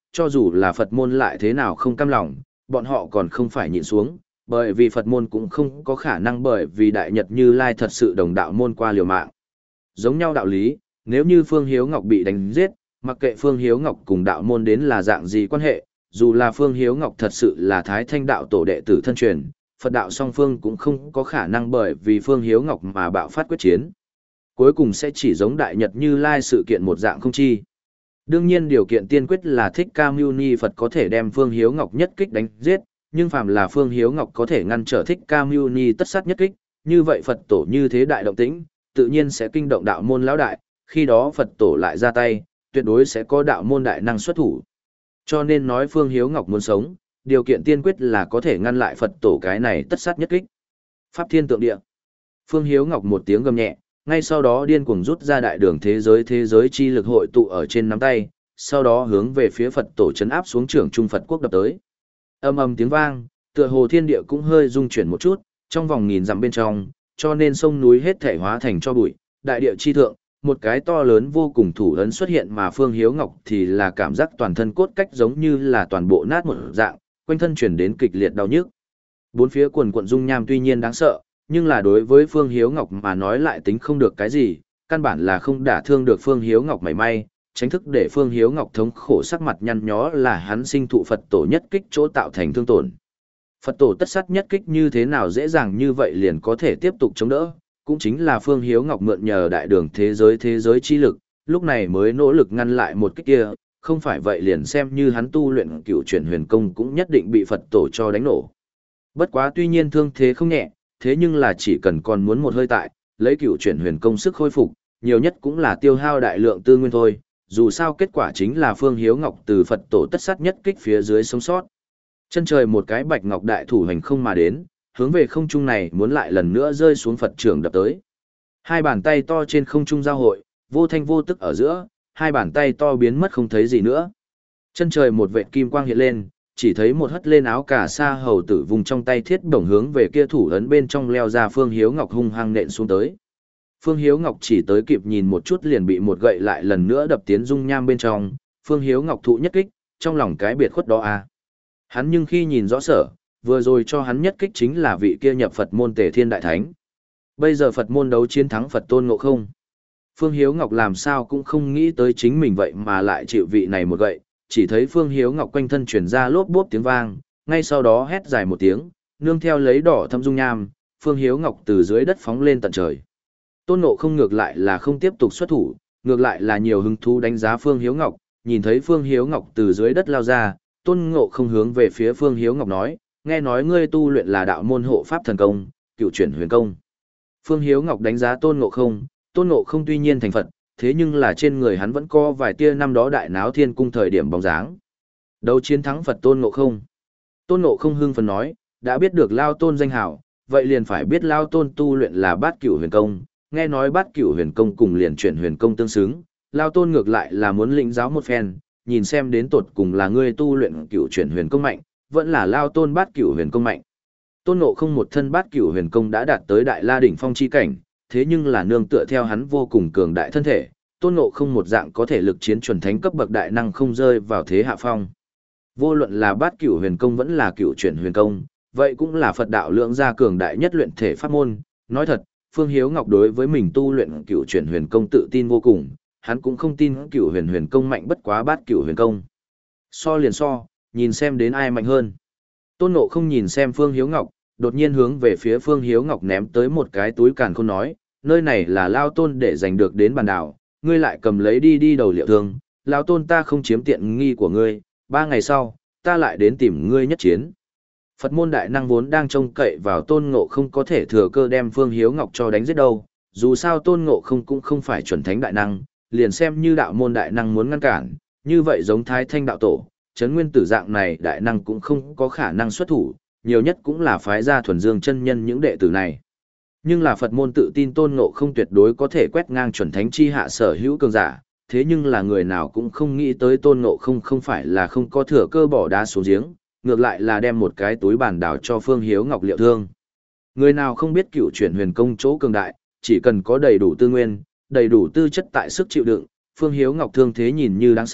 cho dù là Phật môn lại thế nào không cam lòng, bọn họ còn không phải nhịn xuống, bởi vì Phật môn cũng không có khả năng bởi vì Đại Nhật Như Lai thật sự đồng đạo môn qua liều mạng. Giống nhau đạo lý, nếu như Phương Hiếu Ngọc bị đánh giết, mặc kệ Phương Hiếu Ngọc cùng đạo môn đến là dạng gì quan hệ, dù là Phương Hiếu Ngọc thật sự là Thái Thanh đạo tổ đệ tử thân truyền, Phật đạo song phương cũng không có khả năng bởi vì Phương Hiếu Ngọc mà bạo phát quyết chiến. Cuối cùng sẽ chỉ giống Đại Nhật Như Lai sự kiện một dạng không chi. Đương nhiên điều kiện tiên quyết là Thích Ca Mâu Ni Phật có thể đem Phương Hiếu Ngọc nhất kích đánh giết, nhưng phàm là Phương Hiếu Ngọc có thể ngăn trở Thích Ca Mâu Ni tất sát nhất kích, như vậy Phật tổ như thế đại động tĩnh, tự nhiên sẽ kinh động đạo môn lão đại, khi đó Phật tổ lại ra tay, tuyệt đối sẽ có đạo môn đại năng xuất thủ. Cho nên nói Phương Hiếu Ngọc muốn sống, điều kiện tiên quyết là có thể ngăn lại Phật tổ cái này tất sát nhất kích. Pháp Thiên Tượng Địa. Phương Hiếu Ngọc một tiếng gầm nhẹ, ngay sau đó điên cuồng rút ra đại đường thế giới thế giới chi lực hội tụ ở trên nắm tay, sau đó hướng về phía Phật tổ chấn áp xuống trưởng trung Phật quốc đập tới. Âm ầm tiếng vang, tựa hồ thiên địa cũng hơi rung chuyển một chút, trong vòng nghìn dặm bên trong, cho nên sông núi hết thể hóa thành cho bụi, đại địa chi thượng, một cái to lớn vô cùng thủ ấn xuất hiện mà Phương Hiếu Ngọc thì là cảm giác toàn thân cốt cách giống như là toàn bộ nát một dạng, quanh thân chuyển đến kịch liệt đau nhức. Bốn phía quần quận dung nham tuy nhiên đáng sợ, nhưng là đối với Phương Hiếu Ngọc mà nói lại tính không được cái gì, căn bản là không đả thương được Phương Hiếu Ngọc mảy may, tránh thức để Phương Hiếu Ngọc thống khổ sắc mặt nhăn nhó là hắn sinh thụ Phật tổ nhất kích chỗ tạo thành thương tổn. Phật tổ tất sát nhất kích như thế nào dễ dàng như vậy liền có thể tiếp tục chống đỡ, cũng chính là Phương Hiếu Ngọc mượn nhờ đại đường thế giới thế giới chi lực, lúc này mới nỗ lực ngăn lại một kích kia, không phải vậy liền xem như hắn tu luyện cựu chuyển huyền công cũng nhất định bị Phật tổ cho đánh nổ. Bất quá tuy nhiên thương thế không nhẹ, thế nhưng là chỉ cần còn muốn một hơi tại, lấy cựu chuyển huyền công sức khôi phục, nhiều nhất cũng là tiêu hao đại lượng tư nguyên thôi, dù sao kết quả chính là Phương Hiếu Ngọc từ Phật tổ tất sát nhất kích phía dưới sống sót. Chân trời một cái bạch ngọc đại thủ hành không mà đến, hướng về không trung này muốn lại lần nữa rơi xuống Phật trưởng đập tới. Hai bàn tay to trên không trung giao hội, vô thanh vô tức ở giữa, hai bàn tay to biến mất không thấy gì nữa. Chân trời một vệt kim quang hiện lên, chỉ thấy một hất lên áo cà sa hầu tử vùng trong tay thiết bổng hướng về kia thủ ấn bên trong leo ra Phương Hiếu Ngọc hung hăng nện xuống tới. Phương Hiếu Ngọc chỉ tới kịp nhìn một chút liền bị một gậy lại lần nữa đập tiến dung nham bên trong, Phương Hiếu Ngọc thụ nhất kích, trong lòng cái biệt khuất đó à. Hắn nhưng khi nhìn rõ sở, vừa rồi cho hắn nhất kích chính là vị kia nhập Phật môn Tề Thiên Đại Thánh. Bây giờ Phật môn đấu chiến thắng Phật Tôn Ngộ Không. Phương Hiếu Ngọc làm sao cũng không nghĩ tới chính mình vậy mà lại chịu vị này một gậy, chỉ thấy Phương Hiếu Ngọc quanh thân truyền ra lốp bốp tiếng vang, ngay sau đó hét dài một tiếng, nương theo lấy đỏ thâm dung nham, Phương Hiếu Ngọc từ dưới đất phóng lên tận trời. Tôn Ngộ Không ngược lại là không tiếp tục xuất thủ, ngược lại là nhiều hứng thú đánh giá Phương Hiếu Ngọc, nhìn thấy Phương Hiếu Ngọc từ dưới đất lao ra, Tôn Ngộ Không hướng về phía Phương Hiếu Ngọc nói, nghe nói ngươi tu luyện là đạo môn hộ pháp thần công, cựu chuyển huyền công. Phương Hiếu Ngọc đánh giá Tôn Ngộ Không, Tôn Ngộ Không tuy nhiên thành Phật, thế nhưng là trên người hắn vẫn có vài tia năm đó đại náo thiên cung thời điểm bóng dáng. Đấu chiến thắng Phật Tôn Ngộ Không. Tôn Ngộ Không hưng phấn nói, đã biết được Lao Tôn danh hảo, vậy liền phải biết Lao Tôn tu luyện là bát cửu huyền công, nghe nói bát cửu huyền công cùng liền chuyển huyền công tương xứng, Lao Tôn ngược lại là muốn lĩnh giáo một phen, nhìn xem đến tột cùng là ngươi tu luyện cửu chuyển huyền công mạnh, vẫn là Lao Tôn bát cửu huyền công mạnh. Tôn Ngộ Không một thân bát cửu huyền công đã đạt tới đại la đỉnh phong chi cảnh, thế nhưng là nương tựa theo hắn vô cùng cường đại thân thể, Tôn Ngộ Không một dạng có thể lực chiến chuẩn thánh cấp bậc đại năng không rơi vào thế hạ phong. Vô luận là bát cửu huyền công vẫn là cửu chuyển huyền công, vậy cũng là Phật đạo lượng gia cường đại nhất luyện thể pháp môn. Nói thật, Phương Hiếu Ngọc đối với mình tu luyện cửu chuyển huyền công tự tin vô cùng, hắn cũng không tin cửu huyền huyền công mạnh bất quá bát cửu huyền công. So liền so, nhìn xem đến ai mạnh hơn. Tôn Ngộ Không nhìn xem Phương Hiếu Ngọc, đột nhiên hướng về phía Phương Hiếu Ngọc ném tới một cái túi càn khôn nói, nơi này là Lao Tôn để giành được đến bàn đảo, ngươi lại cầm lấy đi đi đầu liệu thương, Lao Tôn ta không chiếm tiện nghi của ngươi, ba ngày sau, ta lại đến tìm ngươi nhất chiến. Phật môn đại năng vốn đang trông cậy vào Tôn Ngộ Không có thể thừa cơ đem Phương Hiếu Ngọc cho đánh giết đâu, dù sao Tôn Ngộ Không cũng không phải chuẩn thánh đại năng, liền xem như đạo môn đại năng muốn ngăn cản, như vậy giống Thái Thanh đạo tổ, Trấn Nguyên Tử dạng này đại năng cũng không có khả năng xuất thủ, nhiều nhất cũng là phái ra thuần dương chân nhân những đệ tử này. Nhưng là Phật môn tự tin Tôn Ngộ Không tuyệt đối có thể quét ngang chuẩn thánh chi hạ sở hữu cường giả, thế nhưng là người nào cũng không nghĩ tới Tôn Ngộ Không không phải là không có thừa cơ bỏ đá xuống giếng, ngược lại là đem một cái túi bản đảo cho Phương Hiếu Ngọc liệu thương. Người nào không biết cựu chuyển huyền công chỗ cường đại, chỉ cần có đầy đủ tư nguyên, đầy đủ tư chất tại sức chịu đựng, Phương Hiếu Ngọc thương thế nhìn như đáng sợ,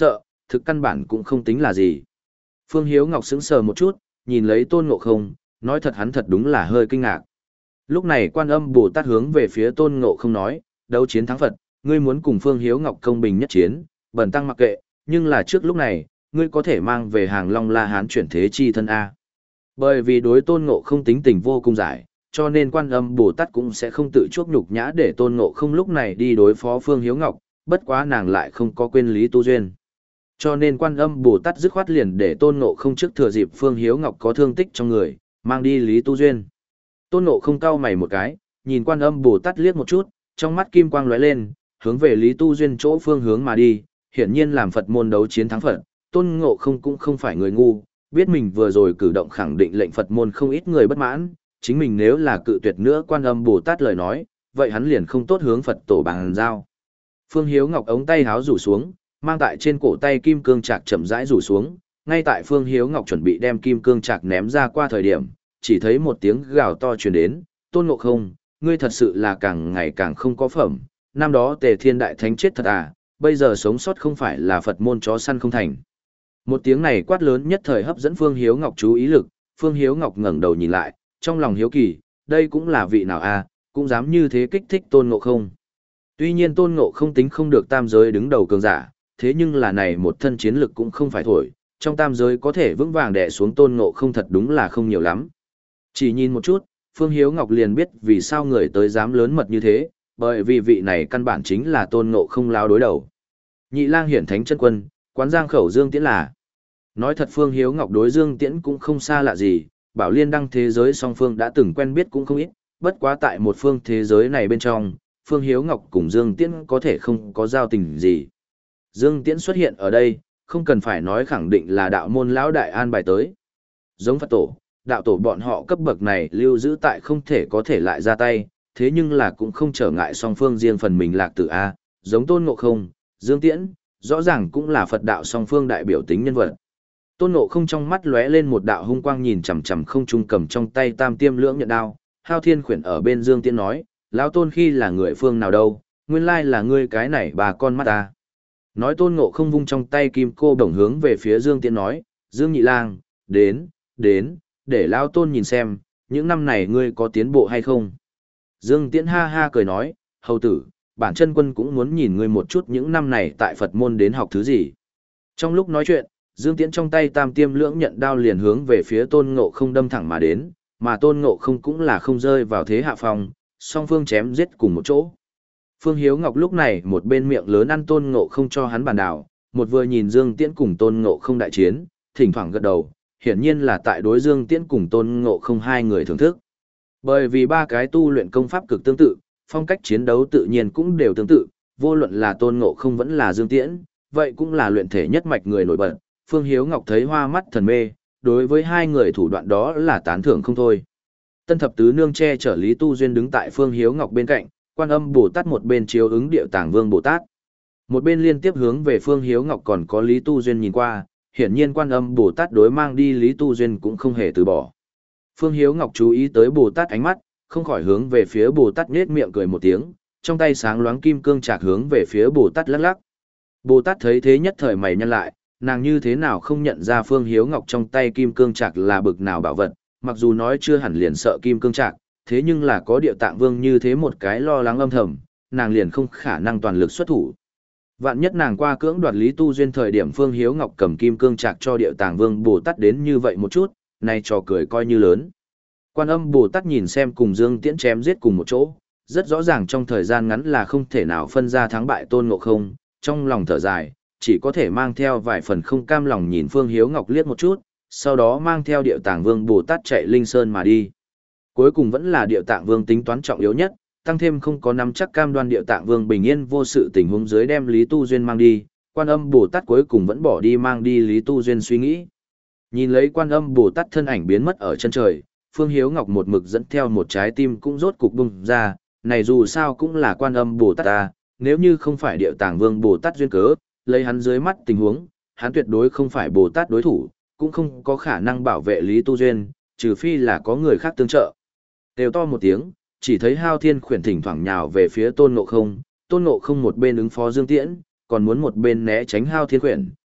thực căn bản cũng không tính là gì. Phương Hiếu Ngọc sững sờ một chút, nhìn lấy Tôn Ngộ Không, nói thật hắn thật đúng là hơi kinh ngạc. Lúc này Quan Âm Bồ Tát hướng về phía Tôn Ngộ Không nói, đấu chiến thắng Phật, ngươi muốn cùng Phương Hiếu Ngọc công bình nhất chiến, bần tăng mặc kệ, nhưng là trước lúc này, ngươi có thể mang về Hàng Long La Hán chuyển thế chi thân A. Bởi vì đối Tôn Ngộ Không tính tình vô cùng giải, cho nên Quan Âm Bồ Tát cũng sẽ không tự chuốc nhục nhã để Tôn Ngộ Không lúc này đi đối phó Phương Hiếu Ngọc, bất quá nàng lại không có quên Lý Tu Duyên. Cho nên Quan Âm Bồ Tát dứt khoát liền để Tôn Ngộ Không trước thừa dịp Phương Hiếu Ngọc có thương tích trong người, mang đi Lý Tu Duyên. Tôn Ngộ Không cau mày một cái, nhìn Quan Âm Bồ Tát liếc một chút, trong mắt kim quang lóe lên, hướng về Lý Tu Duyên chỗ phương hướng mà đi, hiển nhiên làm Phật môn đấu chiến thắng Phật. Tôn Ngộ Không cũng không phải người ngu, biết mình vừa rồi cử động khẳng định lệnh Phật môn không ít người bất mãn, chính mình nếu là cự tuyệt nữa Quan Âm Bồ Tát lời nói, vậy hắn liền không tốt hướng Phật tổ bàn giao. Phương Hiếu Ngọc ống tay háo rủ xuống, mang tại trên cổ tay kim cương trạc chậm rãi rủ xuống, ngay tại Phương Hiếu Ngọc chuẩn bị đem kim cương trạc ném ra qua thời điểm, chỉ thấy một tiếng gào to truyền đến, Tôn Ngộ Không, ngươi thật sự là càng ngày càng không có phẩm, năm đó Tề Thiên Đại Thánh chết thật à, bây giờ sống sót không phải là Phật môn chó săn không thành. Một tiếng này quát lớn nhất thời hấp dẫn Phương Hiếu Ngọc chú ý lực, Phương Hiếu Ngọc ngẩng đầu nhìn lại, trong lòng hiếu kỳ, đây cũng là vị nào a, cũng dám như thế kích thích Tôn Ngộ Không. Tuy nhiên Tôn Ngộ Không tính không được tam giới đứng đầu cường giả, thế nhưng là này một thân chiến lực cũng không phải thổi, trong tam giới có thể vững vàng đè xuống Tôn Ngộ Không thật đúng là không nhiều lắm. Chỉ nhìn một chút, Phương Hiếu Ngọc liền biết vì sao người tới dám lớn mật như thế, bởi vì vị này căn bản chính là Tôn Ngộ Không lao đối đầu. Nhị lang hiển thánh chân quân, quán giang khẩu Dương Tiễn là. Nói thật Phương Hiếu Ngọc đối Dương Tiễn cũng không xa lạ gì, bảo liên đăng thế giới song phương đã từng quen biết cũng không ít, bất quá tại một phương thế giới này bên trong, Phương Hiếu Ngọc cùng Dương Tiễn có thể không có giao tình gì. Dương Tiễn xuất hiện ở đây, không cần phải nói khẳng định là đạo môn lão đại an bài tới. Giống Phật tổ, đạo tổ bọn họ cấp bậc này lưu giữ tại không thể có thể lại ra tay, thế nhưng là cũng không trở ngại song phương riêng phần mình lạc tử A, giống Tôn Ngộ Không, Dương Tiễn, rõ ràng cũng là Phật đạo song phương đại biểu tính nhân vật. Tôn Ngộ Không trong mắt lóe lên một đạo hung quang nhìn chằm chằm không trung cầm trong tay tam tiêm lưỡng nhận đao, Hao Thiên khuyển ở bên Dương Tiễn nói, lão Tôn khi là người phương nào đâu, nguyên lai là ngươi cái này bà con mắt ta. Nói Tôn Ngộ Không vung trong tay kim cô đồng hướng về phía Dương Tiễn nói, Dương Nhị Lang, đến, đến, để lão Tôn nhìn xem, những năm này ngươi có tiến bộ hay không. Dương Tiễn ha ha cười nói, hầu tử, bản chân quân cũng muốn nhìn ngươi một chút những năm này tại Phật môn đến học thứ gì. Trong lúc nói chuyện, Dương Tiễn trong tay tam tiêm lưỡng nhận đao liền hướng về phía Tôn Ngộ Không đâm thẳng mà đến, mà Tôn Ngộ Không cũng là không rơi vào thế hạ phong, song phương chém giết cùng một chỗ. Phương Hiếu Ngọc lúc này một bên miệng lớn ăn Tôn Ngộ Không cho hắn bàn đảo, một vừa nhìn Dương Tiễn cùng Tôn Ngộ Không đại chiến, thỉnh thoảng gật đầu, hiển nhiên là tại đối Dương Tiễn cùng Tôn Ngộ Không hai người thưởng thức. Bởi vì ba cái tu luyện công pháp cực tương tự, phong cách chiến đấu tự nhiên cũng đều tương tự, vô luận là Tôn Ngộ Không vẫn là Dương Tiễn, vậy cũng là luyện thể nhất mạch người nổi bật. Phương Hiếu Ngọc thấy hoa mắt thần mê, đối với hai người thủ đoạn đó là tán thưởng không thôi. Tân thập tứ nương che chở Lý Tu Duyên đứng tại Phương Hiếu Ngọc bên cạnh, Quan Âm Bồ Tát một bên chiếu ứng Điệu Tàng Vương Bồ Tát. Một bên liên tiếp hướng về Phương Hiếu Ngọc còn có Lý Tu Duyên nhìn qua, hiển nhiên Quan Âm Bồ Tát đối mang đi Lý Tu Duyên cũng không hề từ bỏ. Phương Hiếu Ngọc chú ý tới Bồ Tát ánh mắt, không khỏi hướng về phía Bồ Tát nhếch miệng cười một tiếng, trong tay sáng loáng kim cương trạc hướng về phía Bồ Tát lắc lắc. Bồ Tát thấy thế nhất thời mày nhăn lại, nàng như thế nào không nhận ra Phương Hiếu Ngọc trong tay kim cương trạc là bực nào bảo vật, mặc dù nói chưa hẳn liền sợ kim cương trạc, thế nhưng là có Địa Tạng Vương như thế một cái lo lắng âm thầm, nàng liền không khả năng toàn lực xuất thủ. Vạn nhất nàng qua cưỡng đoạt Lý Tu Duyên thời điểm Phương Hiếu Ngọc cầm kim cương trạc cho Địa Tạng Vương Bồ Tát đến như vậy một chút, nay trò cười coi như lớn. Quan Âm Bồ Tát nhìn xem cùng Dương Tiễn chém giết cùng một chỗ, rất rõ ràng trong thời gian ngắn là không thể nào phân ra thắng bại Tôn Ngộ Không, trong lòng thở dài, chỉ có thể mang theo vài phần không cam lòng nhìn Phương Hiếu Ngọc liếc một chút, sau đó mang theo Điệu Tạng Vương Bồ Tát chạy Linh Sơn mà đi. Cuối cùng vẫn là Điệu Tạng Vương tính toán trọng yếu nhất, tăng thêm không có nắm chắc cam đoan Điệu Tạng Vương bình yên vô sự tình huống dưới đem Lý Tu Duyên mang đi, Quan Âm Bồ Tát cuối cùng vẫn bỏ đi mang đi Lý Tu Duyên suy nghĩ. Nhìn lấy Quan Âm Bồ Tát thân ảnh biến mất ở chân trời, Phương Hiếu Ngọc một mực dẫn theo một trái tim cũng rốt cục bung ra, này dù sao cũng là Quan Âm Bồ Tát ta, nếu như không phải Điệu Tạng Vương Bồ Tát duyên cớ, lấy hắn dưới mắt tình huống, hắn tuyệt đối không phải Bồ Tát đối thủ, cũng không có khả năng bảo vệ Lý Tu Duyên, trừ phi là có người khác tương trợ. Đều to một tiếng, chỉ thấy Hao Thiên khuyển thỉnh thoảng nhào về phía Tôn Ngộ Không, Tôn Ngộ Không một bên ứng phó Dương Tiễn, còn muốn một bên né tránh Hao Thiên khuyển,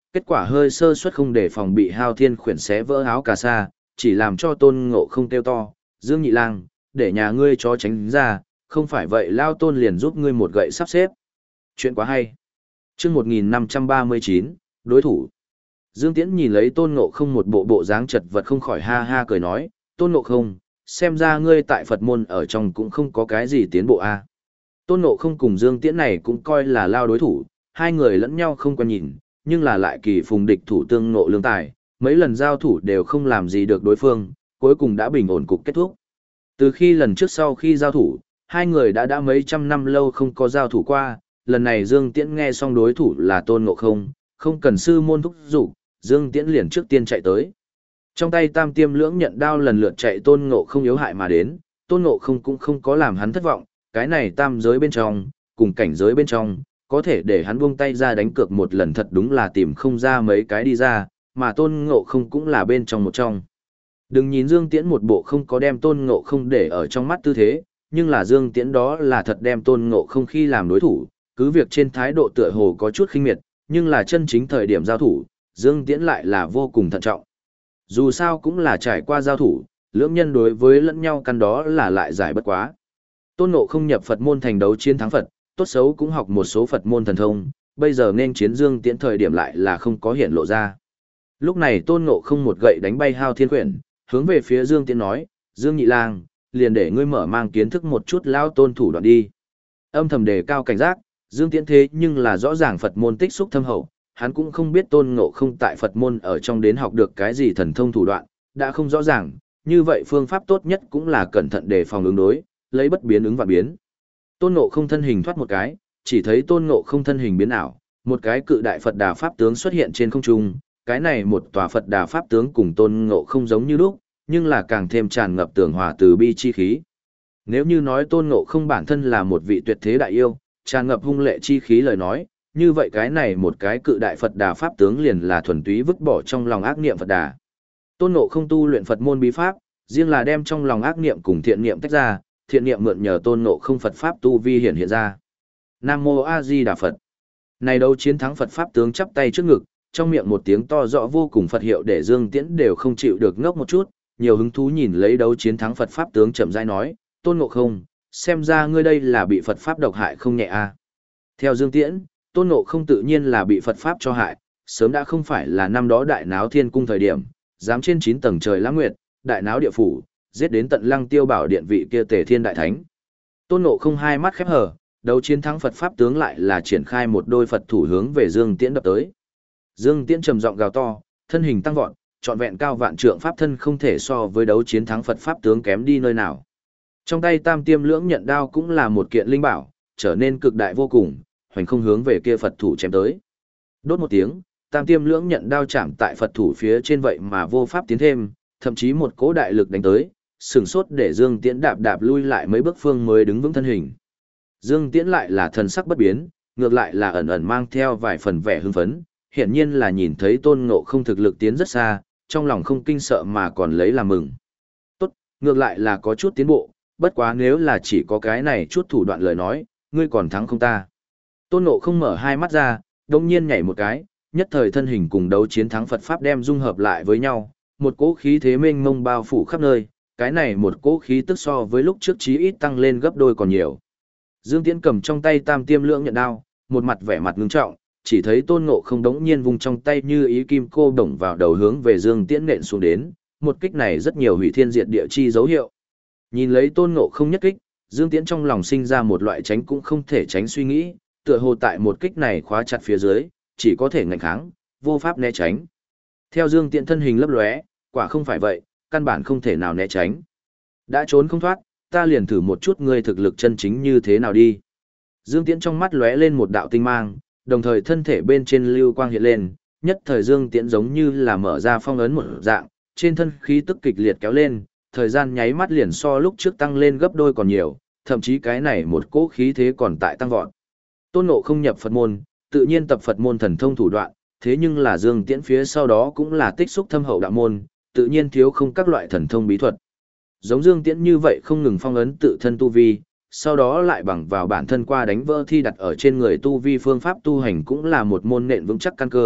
Kết quả hơi sơ suất không để phòng bị Hao Thiên khuyển xé vỡ áo cà sa, chỉ làm cho Tôn Ngộ không kêu to, Dương Nhị Lang, để nhà ngươi chó tránh ra, không phải vậy Lao Tôn liền giúp ngươi một gậy sắp xếp. Chuyện quá hay. Chương một nghìn năm trăm ba mươi chín, đối thủ. Dương Tiễn nhìn lấy Tôn Ngộ không một bộ bộ dáng chật vật không khỏi ha ha cười nói, Tôn Ngộ không, xem ra ngươi tại Phật môn ở trong cũng không có cái gì tiến bộ a. À. Tôn Ngộ không cùng Dương Tiễn này cũng coi là lao đối thủ, hai người lẫn nhau không quen nhìn, nhưng là lại kỳ phùng địch thủ tương ngộ lương tài, mấy lần giao thủ đều không làm gì được đối phương, cuối cùng đã bình ổn cục kết thúc. Từ khi lần trước sau khi giao thủ, hai người đã đã mấy trăm năm lâu không có giao thủ qua, lần này Dương Tiễn nghe xong đối thủ là Tôn Ngộ không, không cần sư môn thúc giục, Dương Tiễn liền trước tiên chạy tới. Trong tay tam tiêm lưỡng nhận đao lần lượt chạy Tôn Ngộ không yếu hại mà đến, Tôn Ngộ không cũng không có làm hắn thất vọng, cái này tam giới bên trong, cùng cảnh giới bên trong, có thể để hắn buông tay ra đánh cược một lần thật đúng là tìm không ra mấy cái đi ra, mà Tôn Ngộ không cũng là bên trong một trong. Đừng nhìn Dương Tiễn một bộ không có đem Tôn Ngộ không để ở trong mắt tư thế, nhưng là Dương Tiễn đó là thật đem Tôn Ngộ không khi làm đối thủ, cứ việc trên thái độ tựa hồ có chút khinh miệt, nhưng là chân chính thời điểm giao thủ, Dương Tiễn lại là vô cùng thận trọng. Dù sao cũng là trải qua giao thủ, lưỡng nhân đối với lẫn nhau căn đó là lại giải bất quá. Tôn Ngộ không nhập Phật môn thành đấu chiến thắng Phật, tốt xấu cũng học một số Phật môn thần thông, bây giờ nên chiến Dương Tiễn thời điểm lại là không có hiện lộ ra. Lúc này Tôn Ngộ không một gậy đánh bay Hao Thiên Quyển, hướng về phía Dương Tiễn nói, Dương Nhị Lang, liền để ngươi mở mang kiến thức một chút lao tôn thủ đoạn đi. Âm thầm đề cao cảnh giác, Dương Tiễn thế nhưng là rõ ràng Phật môn tích xúc thâm hậu, hắn cũng không biết Tôn Ngộ không tại Phật môn ở trong đến học được cái gì thần thông thủ đoạn, đã không rõ ràng, như vậy phương pháp tốt nhất cũng là cẩn thận đề phòng ứng đối, lấy bất biến ứng vạn biến. Tôn Ngộ không thân hình thoát một cái, chỉ thấy Tôn Ngộ không thân hình biến ảo, một cái cự đại Phật Đà pháp tướng xuất hiện trên không trung, cái này một tòa Phật Đà pháp tướng cùng Tôn Ngộ không giống như lúc, nhưng là càng thêm tràn ngập tường hòa từ bi chi khí. Nếu như nói Tôn Ngộ không bản thân là một vị tuyệt thế đại yêu, tràn ngập hung lệ chi khí lời nói, như vậy cái này một cái cự đại Phật Đà pháp tướng liền là thuần túy vứt bỏ trong lòng ác niệm Phật Đà. Tôn Ngộ không tu luyện Phật môn bí pháp, riêng là đem trong lòng ác niệm cùng thiện niệm tách ra, thiện niệm mượn nhờ Tôn Ngộ không Phật pháp tu vi hiện hiện ra. Nam mô A Di Đà Phật. Này đấu chiến thắng Phật pháp tướng chắp tay trước ngực, trong miệng một tiếng to rõ vô cùng Phật hiệu để Dương Tiễn đều không chịu được ngốc một chút, nhiều hứng thú nhìn lấy đấu chiến thắng Phật pháp tướng chậm rãi nói, Tôn Ngộ không, xem ra ngươi đây là bị Phật pháp độc hại không nhẹ a. À. Theo Dương Tiễn, Tôn Ngộ không tự nhiên là bị Phật pháp cho hại, sớm đã không phải là năm đó đại náo thiên cung thời điểm, dám trên chín tầng trời lãng nguyệt, đại náo địa phủ, giết đến tận Lăng Tiêu Bảo điện vị kia Tề Thiên đại thánh. Tôn Ngộ không hai mắt khép hờ, đấu chiến thắng Phật pháp tướng lại là triển khai một đôi Phật thủ hướng về Dương Tiễn đập tới. Dương Tiễn trầm giọng gào to, thân hình tăng vọt, trọn vẹn cao vạn trượng pháp thân không thể so với đấu chiến thắng Phật pháp tướng kém đi nơi nào. Trong tay tam tiêm lưỡng nhận đao cũng là một kiện linh bảo, trở nên cực đại vô cùng, hoành không hướng về kia Phật thủ chém tới. Đốt một tiếng, tam tiêm lưỡng nhận đao chạm tại Phật thủ phía trên vậy mà vô pháp tiến thêm, thậm chí một cỗ đại lực đánh tới, sừng sốt để Dương Tiễn đạp đạp lui lại mấy bước phương mới đứng vững thân hình. Dương Tiễn lại là thần sắc bất biến, ngược lại là ẩn ẩn mang theo vài phần vẻ hưng phấn, hiển nhiên là nhìn thấy Tôn Ngộ không thực lực tiến rất xa, trong lòng không kinh sợ mà còn lấy làm mừng. Tốt, ngược lại là có chút tiến bộ, bất quá nếu là chỉ có cái này chút thủ đoạn lời nói, ngươi còn thắng không ta. Tôn Ngộ không mở hai mắt ra, đông nhiên nhảy một cái, nhất thời thân hình cùng đấu chiến thắng Phật Pháp đem dung hợp lại với nhau, một cỗ khí thế mênh mông bao phủ khắp nơi, cái này một cỗ khí tức so với lúc trước chí ít tăng lên gấp đôi còn nhiều. Dương Tiễn cầm trong tay tam tiêm lưỡng nhận đao, một mặt vẻ mặt ngưng trọng, chỉ thấy Tôn Ngộ không đống nhiên vùng trong tay như ý kim cô đồng vào đầu hướng về Dương Tiễn nện xuống đến, một kích này rất nhiều hủy thiên diệt địa chi dấu hiệu. Nhìn lấy Tôn Ngộ không nhất kích, Dương Tiễn trong lòng sinh ra một loại tránh cũng không thể tránh suy nghĩ, tựa hồ tại một kích này khóa chặt phía dưới, chỉ có thể ngạnh kháng, vô pháp né tránh. Theo Dương Tiễn thân hình lấp lóe, quả không phải vậy, căn bản không thể nào né tránh. Đã trốn không thoát, ta liền thử một chút ngươi thực lực chân chính như thế nào đi. Dương Tiễn trong mắt lóe lên một đạo tinh mang, đồng thời thân thể bên trên lưu quang hiện lên, nhất thời Dương Tiễn giống như là mở ra phong ấn một dạng, trên thân khí tức kịch liệt kéo lên, thời gian nháy mắt liền so lúc trước tăng lên gấp đôi còn nhiều, thậm chí cái này một cỗ khí thế còn tại tăng vọt. Tôn Ngộ không nhập Phật môn, tự nhiên tập Phật môn thần thông thủ đoạn, thế nhưng là Dương Tiễn phía sau đó cũng là tích xúc thâm hậu đạo môn, tự nhiên thiếu không các loại thần thông bí thuật. Giống Dương Tiễn như vậy không ngừng phong ấn tự thân tu vi, sau đó lại bằng vào bản thân qua đánh vỡ thi đặt ở trên người tu vi phương pháp tu hành cũng là một môn nện vững chắc căn cơ,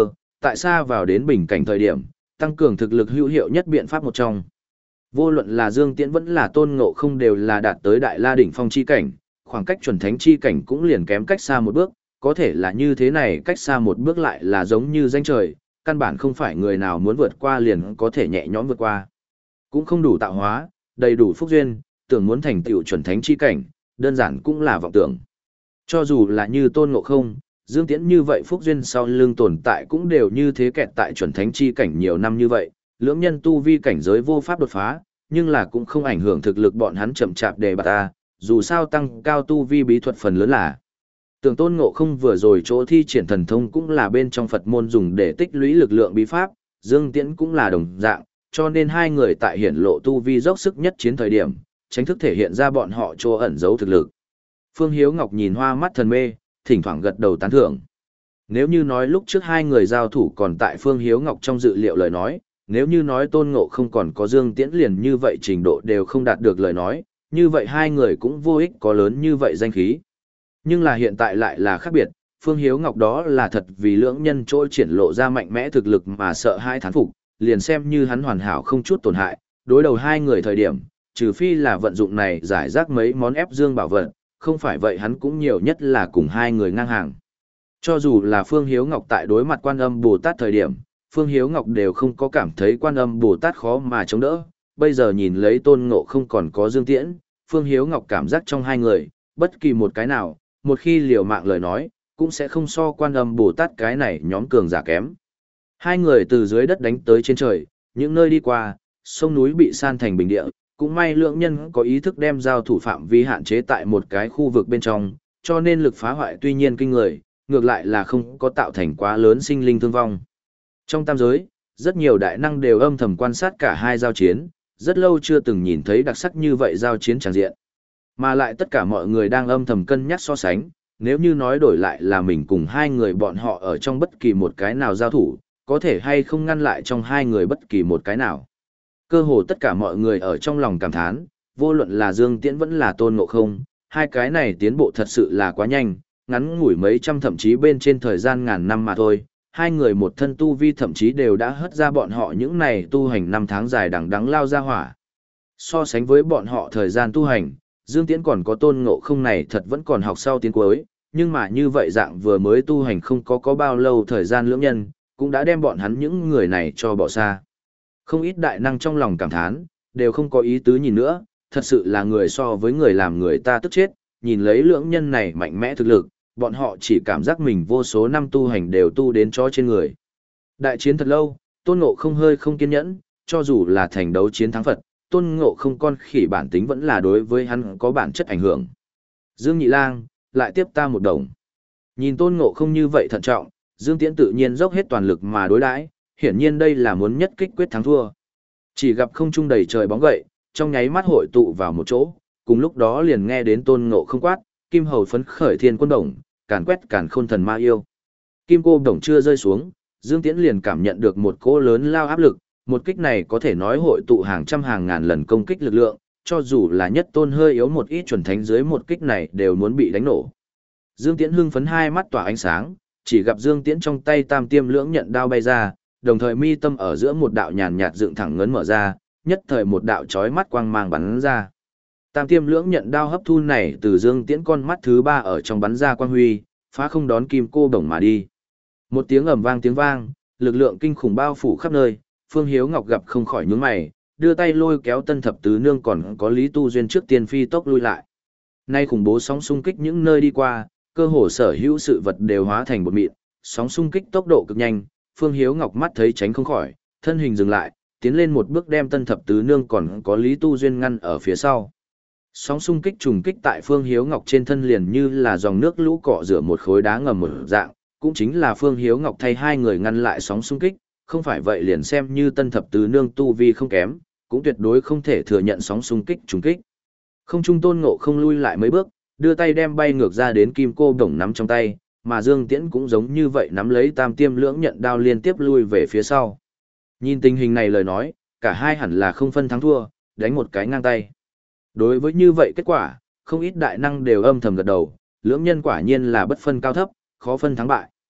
tại xa vào đến bình cảnh thời điểm, tăng cường thực lực hữu hiệu nhất biện pháp một trong. Vô luận là Dương Tiễn vẫn là Tôn Ngộ Không đều là đạt tới Đại La đỉnh phong chi cảnh, khoảng cách chuẩn thánh chi cảnh cũng liền kém cách xa một bước, có thể là như thế này cách xa một bước lại là giống như danh trời, căn bản không phải người nào muốn vượt qua liền có thể nhẹ nhõm vượt qua. Cũng không đủ tạo hóa, đầy đủ phúc duyên, tưởng muốn thành tựu chuẩn thánh chi cảnh, đơn giản cũng là vọng tưởng. Cho dù là như Tôn Ngộ Không, Dương Tiễn như vậy phúc duyên sau lưng tồn tại cũng đều như thế kẹt tại chuẩn thánh chi cảnh nhiều năm như vậy, lưỡng nhân tu vi cảnh giới vô pháp đột phá, nhưng là cũng không ảnh hưởng thực lực bọn hắn chậm chạp đề bạt ta, dù sao tăng cao tu vi bí thuật phần lớn là. Tưởng Tôn Ngộ Không vừa rồi chỗ thi triển thần thông cũng là bên trong Phật môn dùng để tích lũy lực lượng bí pháp, Dương Tiễn cũng là đồng dạng, cho nên hai người tại hiển lộ tu vi dốc sức nhất chiến thời điểm, tránh thức thể hiện ra bọn họ chỗ ẩn giấu thực lực. Phương Hiếu Ngọc nhìn hoa mắt thần mê, thỉnh thoảng gật đầu tán thưởng. Nếu như nói lúc trước hai người giao thủ còn tại Phương Hiếu Ngọc trong dự liệu lời nói, nếu như nói Tôn Ngộ Không còn có Dương Tiễn liền như vậy trình độ đều không đạt được lời nói, như vậy hai người cũng vô ích có lớn như vậy danh khí. Nhưng là hiện tại lại là khác biệt, Phương Hiếu Ngọc đó là thật vì lưỡng nhân trôi triển lộ ra mạnh mẽ thực lực mà sợ hai thán phục, liền xem như hắn hoàn hảo không chút tổn hại, đối đầu hai người thời điểm, trừ phi là vận dụng này giải rác mấy món ép dương bảo vật, không phải vậy hắn cũng nhiều nhất là cùng hai người ngang hàng. Cho dù là Phương Hiếu Ngọc tại đối mặt Quan Âm Bồ Tát thời điểm, Phương Hiếu Ngọc đều không có cảm thấy Quan Âm Bồ Tát khó mà chống đỡ, bây giờ nhìn lấy Tôn Ngộ Không còn có Dương Tiễn, Phương Hiếu Ngọc cảm giác trong hai người, bất kỳ một cái nào, một khi liều mạng lời nói, cũng sẽ không so Quan Âm Bồ Tát cái này nhóm cường giả kém. Hai người từ dưới đất đánh tới trên trời, những nơi đi qua, sông núi bị san thành bình địa, cũng may lượng nhân có ý thức đem giao thủ phạm vi hạn chế tại một cái khu vực bên trong, cho nên lực phá hoại tuy nhiên kinh người, ngược lại là không có tạo thành quá lớn sinh linh thương vong. Trong tam giới, rất nhiều đại năng đều âm thầm quan sát cả hai giao chiến, rất lâu chưa từng nhìn thấy đặc sắc như vậy giao chiến tràng diện. Mà lại tất cả mọi người đang âm thầm cân nhắc so sánh, nếu như nói đổi lại là mình cùng hai người bọn họ ở trong bất kỳ một cái nào giao thủ, có thể hay không ngăn lại trong hai người bất kỳ một cái nào. Cơ hồ tất cả mọi người ở trong lòng cảm thán, vô luận là Dương Tiễn vẫn là Tôn Ngộ Không, hai cái này tiến bộ thật sự là quá nhanh, ngắn ngủi mấy trăm thậm chí bên trên thời gian ngàn năm mà thôi, hai người một thân tu vi thậm chí đều đã hất ra bọn họ những này tu hành năm tháng dài đằng đẵng lao ra hỏa. So sánh với bọn họ thời gian tu hành, Dương Tiễn còn có Tôn Ngộ Không này thật vẫn còn học sau tiến cuối, nhưng mà như vậy dạng vừa mới tu hành không có có bao lâu thời gian lưỡng nhân, cũng đã đem bọn hắn những người này cho bỏ xa. Không ít đại năng trong lòng cảm thán, đều không có ý tứ nhìn nữa, thật sự là người so với người làm người ta tức chết, nhìn lấy lưỡng nhân này mạnh mẽ thực lực, bọn họ chỉ cảm giác mình vô số năm tu hành đều tu đến chó trên người. Đại chiến thật lâu, Tôn Ngộ Không hơi không kiên nhẫn, cho dù là thành đấu chiến thắng Phật, Tôn Ngộ Không con khỉ bản tính vẫn là đối với hắn có bản chất ảnh hưởng. Dương Nhị Lang, lại tiếp ta một đồng. Nhìn Tôn Ngộ Không như vậy thận trọng, Dương Tiễn tự nhiên dốc hết toàn lực mà đối đãi, hiển nhiên đây là muốn nhất kích quyết thắng thua. Chỉ gặp không trung đầy trời bóng gậy, trong nháy mắt hội tụ vào một chỗ, cùng lúc đó liền nghe đến Tôn Ngộ Không quát, Kim Hầu phấn khởi thiên quân đồng, càn quét càn khôn thần ma yêu. Kim cô đồng chưa rơi xuống, Dương Tiễn liền cảm nhận được một cỗ lớn lao áp lực, một kích này có thể nói hội tụ hàng trăm hàng ngàn lần công kích lực lượng, cho dù là nhất tôn hơi yếu một ít chuẩn thánh dưới một kích này đều muốn bị đánh nổ. Dương Tiễn hưng phấn hai mắt tỏa ánh sáng, chỉ gặp Dương Tiễn trong tay tam tiêm lưỡng nhận đao bay ra, đồng thời mi tâm ở giữa một đạo nhàn nhạt dựng thẳng ngấn mở ra, nhất thời một đạo chói mắt quang mang bắn ra. Tam tiêm lưỡng nhận đao hấp thu này từ Dương Tiễn con mắt thứ ba ở trong bắn ra quang huy, phá không đón kim cô đồng mà đi. Một tiếng ầm vang tiếng vang, lực lượng kinh khủng bao phủ khắp nơi, Phương Hiếu Ngọc gặp không khỏi nhướng mày, đưa tay lôi kéo Tân Thập Tứ Nương còn có Lý Tu Duyên trước tiên phi tốc lui lại. Nay khủng bố sóng xung kích những nơi đi qua, cơ hồ sở hữu sự vật đều hóa thành bột mịn, sóng xung kích tốc độ cực nhanh, Phương Hiếu Ngọc mắt thấy tránh không khỏi, thân hình dừng lại, tiến lên một bước đem Tân Thập Tứ Nương còn có Lý Tu Duyên ngăn ở phía sau. Sóng xung kích trùng kích tại Phương Hiếu Ngọc trên thân liền như là dòng nước lũ cọ rửa một khối đá ngầm một dạng, cũng chính là Phương Hiếu Ngọc thay hai người ngăn lại sóng xung kích, không phải vậy liền xem như Tân Thập Tứ Nương tu vi không kém, cũng tuyệt đối không thể thừa nhận sóng xung kích trùng kích. Không trung Tôn Ngộ Không lui lại mấy bước, đưa tay đem bay ngược ra đến kim cô đồng nắm trong tay, mà Dương Tiễn cũng giống như vậy nắm lấy tam tiêm lưỡng nhận đao liên tiếp lui về phía sau. Nhìn tình hình này lời nói, cả hai hẳn là không phân thắng thua, đánh một cái ngang tay. Đối với như vậy kết quả, không ít đại năng đều âm thầm gật đầu, lưỡng nhân quả nhiên là bất phân cao thấp, khó phân thắng bại.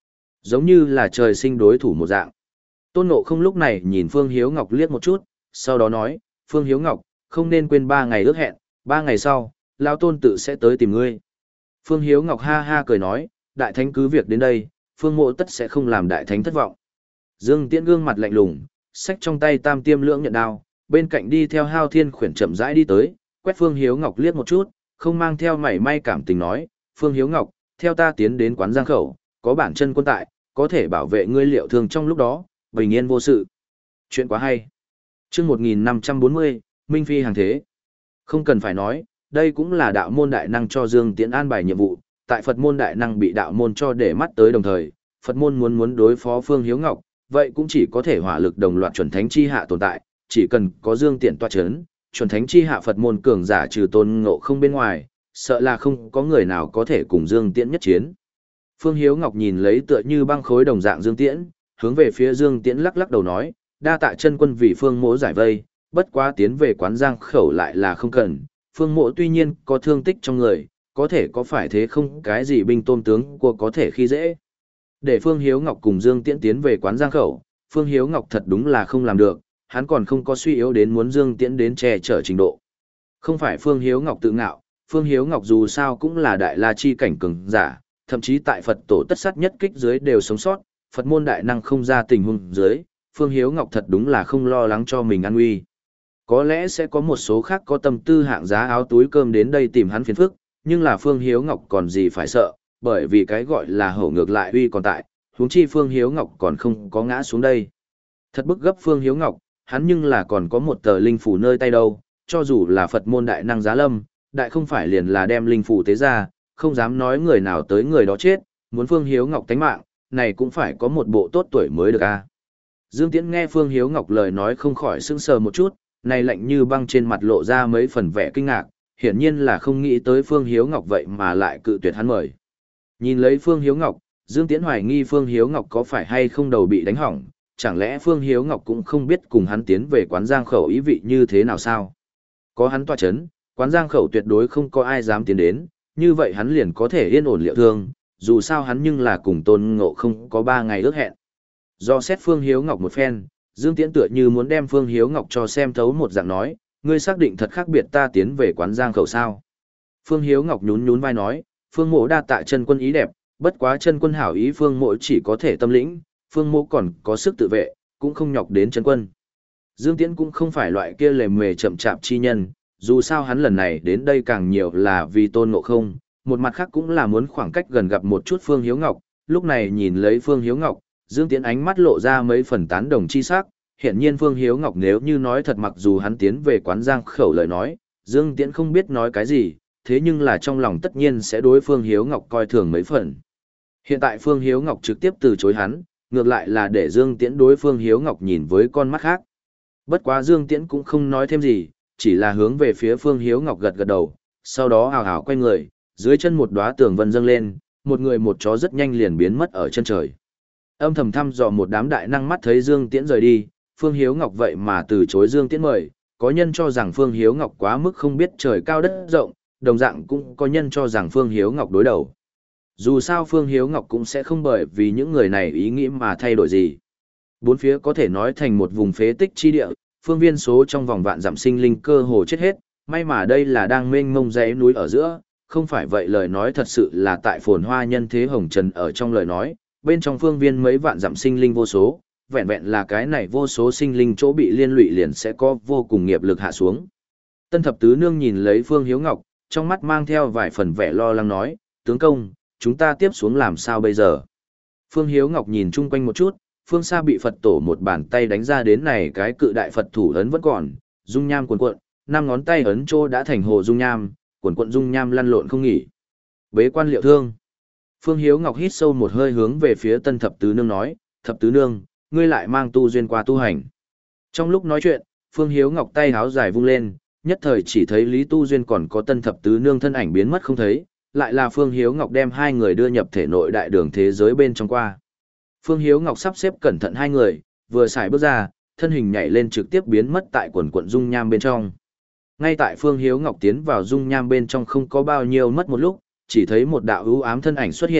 Giống như là trời sinh đối thủ một dạng. Tôn Ngộ không lúc này nhìn Phương Hiếu Ngọc liếc một chút, sau đó nói, Phương Hiếu Ngọc, không nên quên ba ngày ước hẹn, ba ngày sau, Lão Tôn tự sẽ tới tìm ngươi. Phương Hiếu Ngọc ha ha cười nói, đại thánh cứ việc đến đây, Phương Mộ tất sẽ không làm đại thánh thất vọng. Dương Tiễn gương mặt lạnh lùng, xách trong tay tam tiêm lưỡng nhận đao, bên cạnh đi theo Hao Thiên khuyển chậm rãi đi tới, quét Phương Hiếu Ngọc liếc một chút, không mang theo mảy may cảm tình nói, Phương Hiếu Ngọc, theo ta tiến đến quán giang khẩu, có bản chân quân tại, có thể bảo vệ ngươi liệu thương trong lúc đó, bình yên vô sự. Chuyện quá hay. Chương một nghìn năm trăm bốn mươi, Minh Phi hàng thế. Không cần phải nói, đây cũng là đạo môn đại năng cho Dương Tiễn an bài nhiệm vụ, tại Phật môn đại năng bị đạo môn cho để mắt tới đồng thời, Phật môn muốn muốn đối phó Phương Hiếu Ngọc, vậy cũng chỉ có thể hỏa lực đồng loạt chuẩn thánh chi hạ tồn tại, chỉ cần có Dương Tiễn tọa chấn, chuẩn thánh chi hạ Phật môn cường giả trừ Tôn Ngộ không bên ngoài, sợ là không có người nào có thể cùng Dương Tiễn nhất chiến. Phương Hiếu Ngọc nhìn lấy tựa như băng khối đồng dạng Dương Tiễn, hướng về phía Dương Tiễn lắc lắc đầu nói, đa tạ chân quân vì Phương Mỗ giải vây, bất quá tiến về quán giang khẩu lại là không cần, Phương Mỗ tuy nhiên có thương tích trong người, có thể có phải thế không cái gì binh tôm tướng của có thể khi dễ. Để Phương Hiếu Ngọc cùng Dương Tiễn tiến về quán giang khẩu, Phương Hiếu Ngọc thật đúng là không làm được, hắn còn không có suy yếu đến muốn Dương Tiễn đến che chở trình độ. Không phải Phương Hiếu Ngọc tự ngạo, Phương Hiếu Ngọc dù sao cũng là đại la chi cảnh cường giả, thậm chí tại Phật tổ tất sát nhất kích dưới đều sống sót, Phật môn đại năng không ra tình huống dưới, Phương Hiếu Ngọc thật đúng là không lo lắng cho mình an nguy. Có lẽ sẽ có một số khác có tâm tư hạng giá áo túi cơm đến đây tìm hắn phiền phức, nhưng là Phương Hiếu Ngọc còn gì phải sợ, bởi vì cái gọi là hổ ngược lại uy còn tại, huống chi Phương Hiếu Ngọc còn không có ngã xuống đây. Thật bức gấp Phương Hiếu Ngọc, hắn nhưng là còn có một tờ linh phủ nơi tay đâu, cho dù là Phật môn đại năng giá lâm, đại không phải liền là đem linh phủ tế ra, không dám nói người nào tới người đó chết, muốn Phương Hiếu Ngọc tánh mạng, này cũng phải có một bộ tốt tuổi mới được a. Dương Tiễn nghe Phương Hiếu Ngọc lời nói không khỏi sững sờ một chút, này lạnh như băng trên mặt lộ ra mấy phần vẻ kinh ngạc, hiển nhiên là không nghĩ tới Phương Hiếu Ngọc vậy mà lại cự tuyệt hắn mời. Nhìn lấy Phương Hiếu Ngọc, Dương Tiễn hoài nghi Phương Hiếu Ngọc có phải hay không đầu bị đánh hỏng, chẳng lẽ Phương Hiếu Ngọc cũng không biết cùng hắn tiến về quán giang khẩu ý vị như thế nào sao? Có hắn tọa chấn, quán giang khẩu tuyệt đối không có ai dám tiến đến, như vậy hắn liền có thể yên ổn liệu thương, dù sao hắn nhưng là cùng Tôn Ngộ không có ba ngày ước hẹn. Do xét Phương Hiếu Ngọc một phen, Dương Tiễn tựa như muốn đem Phương Hiếu Ngọc cho xem thấu một dạng nói, ngươi xác định thật khác biệt ta tiến về quán giang khẩu sao? Phương Hiếu Ngọc nhún nhún vai nói, Phương Mộ đa tạ chân quân ý đẹp, bất quá chân quân hảo ý Phương Mộ chỉ có thể tâm lĩnh, Phương Mộ còn có sức tự vệ, cũng không nhọc đến chân quân. Dương Tiễn cũng không phải loại kia lề mề chậm chạp chi nhân, dù sao hắn lần này đến đây càng nhiều là vì Tôn Ngộ không, một mặt khác cũng là muốn khoảng cách gần gặp một chút Phương Hiếu Ngọc, lúc này nhìn lấy Phương Hiếu Ngọc, Dương Tiễn ánh mắt lộ ra mấy phần tán đồng chi sắc, hiện nhiên Phương Hiếu Ngọc nếu như nói thật mặc dù hắn tiến về quán giang khẩu lời nói, Dương Tiễn không biết nói cái gì, thế nhưng là trong lòng tất nhiên sẽ đối Phương Hiếu Ngọc coi thường mấy phần. Hiện tại Phương Hiếu Ngọc trực tiếp từ chối hắn, ngược lại là để Dương Tiễn đối Phương Hiếu Ngọc nhìn với con mắt khác. Bất quá Dương Tiễn cũng không nói thêm gì, chỉ là hướng về phía Phương Hiếu Ngọc gật gật đầu, sau đó hào hào quay người, dưới chân một đóa tường vân dâng lên, một người một chó rất nhanh liền biến mất ở chân trời. Âm thầm thăm dò một đám đại năng mắt thấy Dương Tiễn rời đi, Phương Hiếu Ngọc vậy mà từ chối Dương Tiễn mời, có nhân cho rằng Phương Hiếu Ngọc quá mức không biết trời cao đất rộng, đồng dạng cũng có nhân cho rằng Phương Hiếu Ngọc đối đầu. Dù sao Phương Hiếu Ngọc cũng sẽ không bởi vì những người này ý nghĩ mà thay đổi gì. Bốn phía có thể nói thành một vùng phế tích chi địa, phương viên số trong vòng vạn dặm sinh linh cơ hồ chết hết, may mà đây là đang mênh mông dãy núi ở giữa, không phải vậy lời nói thật sự là tại phồn hoa nhân thế hồng trần ở trong lời nói, bên trong phương viên mấy vạn dặm sinh linh vô số, vẹn vẹn là cái này vô số sinh linh chỗ bị liên lụy liền sẽ có vô cùng nghiệp lực hạ xuống. Tân thập tứ nương nhìn lấy Phương Hiếu Ngọc, trong mắt mang theo vài phần vẻ lo lắng nói, tướng công, chúng ta tiếp xuống làm sao bây giờ? Phương Hiếu Ngọc nhìn chung quanh một chút, phương xa bị Phật tổ một bàn tay đánh ra đến này cái cự đại Phật thủ ấn vẫn còn, dung nham cuồn cuộn, năm ngón tay ấn trô đã thành hồ dung nham, cuồn cuộn dung nham lăn lộn không nghỉ. Bế quan liệu thương. Phương Hiếu Ngọc hít sâu một hơi hướng về phía Tân thập tứ nương nói, thập tứ nương, ngươi lại mang tu duyên qua tu hành. Trong lúc nói chuyện, Phương Hiếu Ngọc tay háo dài vung lên, nhất thời chỉ thấy Lý Tu Duyên còn có Tân thập tứ nương thân ảnh biến mất không thấy, lại là Phương Hiếu Ngọc đem hai người đưa nhập thể nội đại đường thế giới bên trong qua. Phương Hiếu Ngọc sắp xếp cẩn thận hai người, vừa xài bước ra, thân hình nhảy lên trực tiếp biến mất tại quần quận dung nham bên trong. Ngay tại Phương Hiếu Ngọc tiến vào dung nham bên trong không có bao nhiêu mất một lúc, chỉ thấy một đạo ưu ám thân ảnh xuất hiện,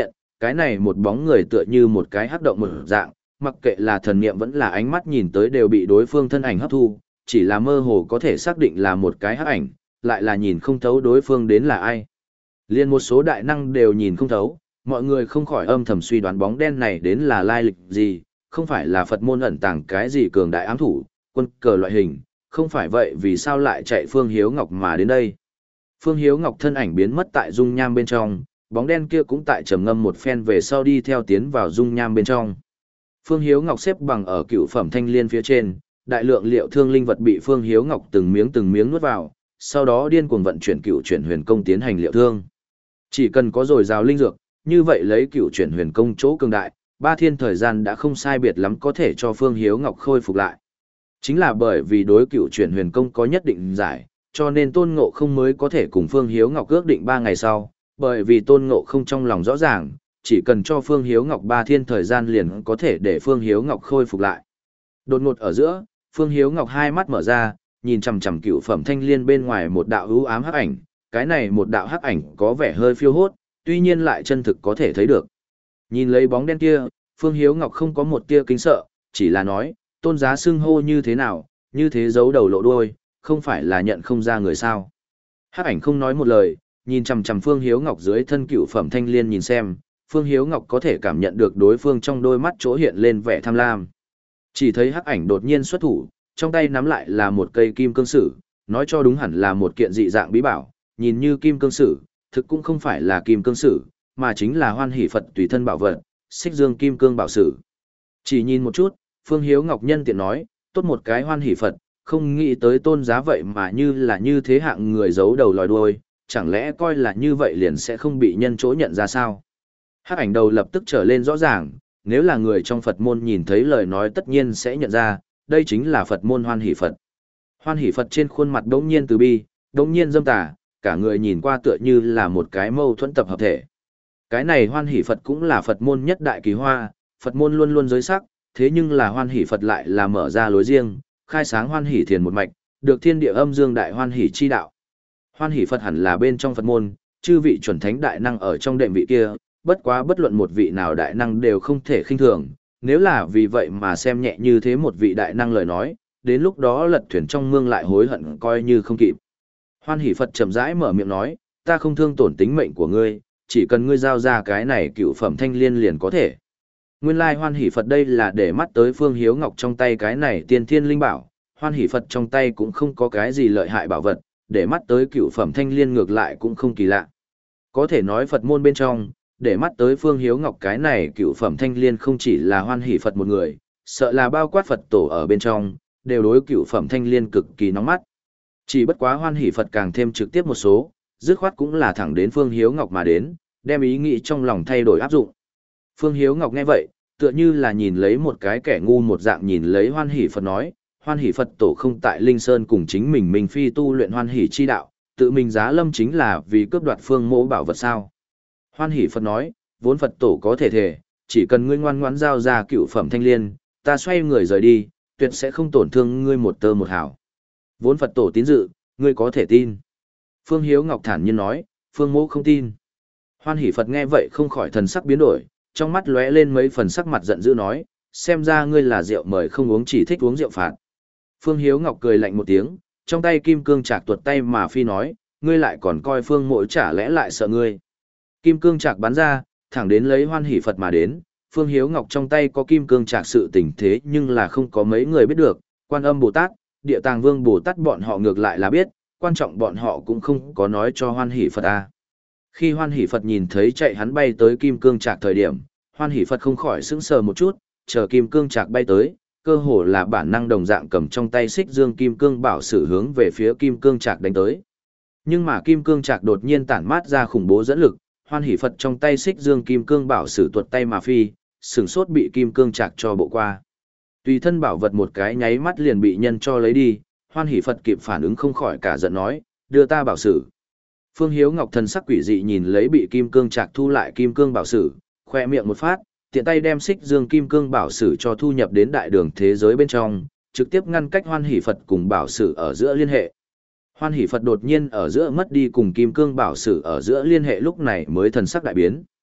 cái này một bóng người tựa như một cái hắc động một dạng, mặc kệ là thần niệm vẫn là ánh mắt nhìn tới đều bị đối phương thân ảnh hấp thu, chỉ là mơ hồ có thể xác định là một cái hắc ảnh, lại là nhìn không thấu đối phương đến là ai. Liên một số đại năng đều nhìn không thấu, mọi người không khỏi âm thầm suy đoán bóng đen này đến là lai lịch gì, không phải là Phật môn ẩn tàng cái gì cường đại ám thủ, quân cờ loại hình, không phải vậy vì sao lại chạy Phương Hiếu Ngọc mà đến đây. Phương Hiếu Ngọc thân ảnh biến mất tại dung nham bên trong, bóng đen kia cũng tại trầm ngâm một phen về sau đi theo tiến vào dung nham bên trong. Phương Hiếu Ngọc xếp bằng ở cựu phẩm thanh liên phía trên, đại lượng liệu thương linh vật bị Phương Hiếu Ngọc từng miếng từng miếng nuốt vào, sau đó điên cuồng vận chuyển cựu chuyển huyền công tiến hành liệu thương. Chỉ cần có dồi dào linh dược, như vậy lấy cựu chuyển huyền công chỗ cường đại, ba thiên thời gian đã không sai biệt lắm có thể cho Phương Hiếu Ngọc khôi phục lại. Chính là bởi vì đối cựu chuyển huyền công có nhất định giải, cho nên Tôn Ngộ Không mới có thể cùng Phương Hiếu Ngọc ước định ba ngày sau, bởi vì Tôn Ngộ Không trong lòng rõ ràng, chỉ cần cho Phương Hiếu Ngọc ba thiên thời gian liền có thể để Phương Hiếu Ngọc khôi phục lại. Đột ngột ở giữa, Phương Hiếu Ngọc hai mắt mở ra, nhìn chằm chằm cựu phẩm thanh liên bên ngoài một đạo ưu ám hắc ảnh, cái này một đạo hắc ảnh có vẻ hơi phiêu hốt, tuy nhiên lại chân thực có thể thấy được. Nhìn lấy bóng đen kia, Phương Hiếu Ngọc không có một tia kính sợ, chỉ là nói, tôn giá xưng hô như thế nào, như thế giấu đầu lộ đuôi, không phải là nhận không ra người sao. Hắc ảnh không nói một lời, nhìn chằm chằm Phương Hiếu Ngọc dưới thân cựu phẩm thanh liên nhìn xem, Phương Hiếu Ngọc có thể cảm nhận được đối phương trong đôi mắt chỗ hiện lên vẻ tham lam. Chỉ thấy hắc ảnh đột nhiên xuất thủ, trong tay nắm lại là một cây kim cương sử, nói cho đúng hẳn là một kiện dị dạng bí bảo, nhìn như kim cương sử, thực cũng không phải là kim cương sử, mà chính là Hoan Hỷ Phật tùy thân bảo vật, Xích Dương Kim Cương Bảo Sử. Chỉ nhìn một chút, Phương Hiếu Ngọc nhân tiện nói, tốt một cái Hoan Hỷ Phật, không nghĩ tới tôn giá vậy mà như là như thế hạng người giấu đầu lòi đuôi, chẳng lẽ coi là như vậy liền sẽ không bị nhân chỗ nhận ra sao? Hắc ảnh đầu lập tức trở lên rõ ràng, nếu là người trong Phật môn nhìn thấy lời nói tất nhiên sẽ nhận ra, đây chính là Phật môn Hoan Hỷ Phật. Hoan Hỷ Phật trên khuôn mặt đống nhiên từ bi, đống nhiên dâm tà, cả người nhìn qua tựa như là một cái mâu thuẫn tập hợp thể. Cái này Hoan Hỷ Phật cũng là Phật môn nhất đại kỳ hoa, Phật môn luôn luôn giới sắc, thế nhưng là Hoan Hỷ Phật lại là mở ra lối riêng, khai sáng Hoan Hỷ thiền một mạch, được thiên địa âm dương đại Hoan Hỷ chi đạo. Hoan Hỷ Phật hẳn là bên trong Phật môn, chư vị chuẩn thánh đại năng ở trong đệm vị kia, bất quá bất luận một vị nào đại năng đều không thể khinh thường, nếu là vì vậy mà xem nhẹ như thế một vị đại năng lời nói, đến lúc đó lật thuyền trong mương lại hối hận coi như không kịp. Hoan Hỷ Phật chậm rãi mở miệng nói, ta không thương tổn tính mệnh của ngươi, chỉ cần ngươi giao ra cái này cựu phẩm thanh liên liền có thể. Nguyên lai Hoan Hỷ Phật đây là để mắt tới Phương Hiếu Ngọc trong tay cái này tiên thiên linh bảo, Hoan Hỷ Phật trong tay cũng không có cái gì lợi hại bảo vật, để mắt tới cựu phẩm thanh liên ngược lại cũng không kỳ lạ. Có thể nói Phật môn bên trong, để mắt tới Phương Hiếu Ngọc cái này cựu phẩm thanh liên không chỉ là Hoan Hỷ Phật một người, sợ là bao quát Phật tổ ở bên trong, đều đối cựu phẩm thanh liên cực kỳ nóng mắt. Chỉ bất quá Hoan Hỷ Phật càng thêm trực tiếp một số, dứt khoát cũng là thẳng đến Phương Hiếu Ngọc mà đến, đem ý nghĩ trong lòng thay đổi áp dụng. Phương Hiếu Ngọc nghe vậy, tựa như là nhìn lấy một cái kẻ ngu một dạng nhìn lấy Hoan Hỷ Phật nói, Hoan Hỷ Phật tổ không tại Linh Sơn cùng chính mình mình phi tu luyện Hoan Hỷ chi đạo, tự mình giá lâm chính là vì cướp đoạt phương mẫu bảo vật sao. Hoan Hỷ Phật nói, vốn Phật tổ có thể thể, chỉ cần ngươi ngoan ngoãn giao ra cựu phẩm thanh liên, ta xoay người rời đi, tuyệt sẽ không tổn thương ngươi một tơ một hào. Vốn Phật tổ tín dự, ngươi có thể tin. Phương Hiếu Ngọc thản nhiên nói, phương mẫu không tin. Hoan Hỷ Phật nghe vậy không khỏi thần sắc biến đổi, trong mắt lóe lên mấy phần sắc mặt giận dữ nói, xem ra ngươi là rượu mời không uống chỉ thích uống rượu phạt. Phương Hiếu Ngọc cười lạnh một tiếng, trong tay kim cương trạc tuột tay mà phi nói, ngươi lại còn coi phương mộ chả lẽ lại sợ ngươi. Kim cương trạc bắn ra, thẳng đến lấy Hoan Hỷ Phật mà đến, Phương Hiếu Ngọc trong tay có kim cương trạc sự tình thế nhưng là không có mấy người biết được, Quan Âm Bồ Tát, Địa Tàng Vương Bồ Tát bọn họ ngược lại là biết, quan trọng bọn họ cũng không có nói cho Hoan Hỷ Phật à. Khi Hoan Hỷ Phật nhìn thấy chạy hắn bay tới kim cương trạc thời điểm, Hoan Hỷ Phật không khỏi sững sờ một chút, chờ kim cương trạc bay tới, cơ hồ là bản năng đồng dạng cầm trong tay Xích Dương Kim Cương Bảo Sử hướng về phía kim cương trạc đánh tới. Nhưng mà kim cương trạc đột nhiên tản mát ra khủng bố dẫn lực, Hoan Hỷ Phật trong tay Xích Dương Kim Cương Bảo Sử tuột tay mà phi, sừng sốt bị kim cương trạc cho bộ qua. Tùy thân bảo vật một cái nháy mắt liền bị nhân cho lấy đi, Hoan Hỷ Phật kịp phản ứng không khỏi cả giận nói, đưa ta bảo sử. Phương Hiếu Ngọc thần sắc quỷ dị nhìn lấy bị kim cương trạc thu lại kim cương bảo sử, khoe miệng một phát, tiện tay đem Xích Dương Kim Cương Bảo Sử cho thu nhập đến đại đường thế giới bên trong, trực tiếp ngăn cách Hoan Hỷ Phật cùng bảo sử ở giữa liên hệ. Hoan Hỷ Phật đột nhiên ở giữa mất đi cùng Kim Cương Bảo Sử ở giữa liên hệ lúc này mới thần sắc đại biến.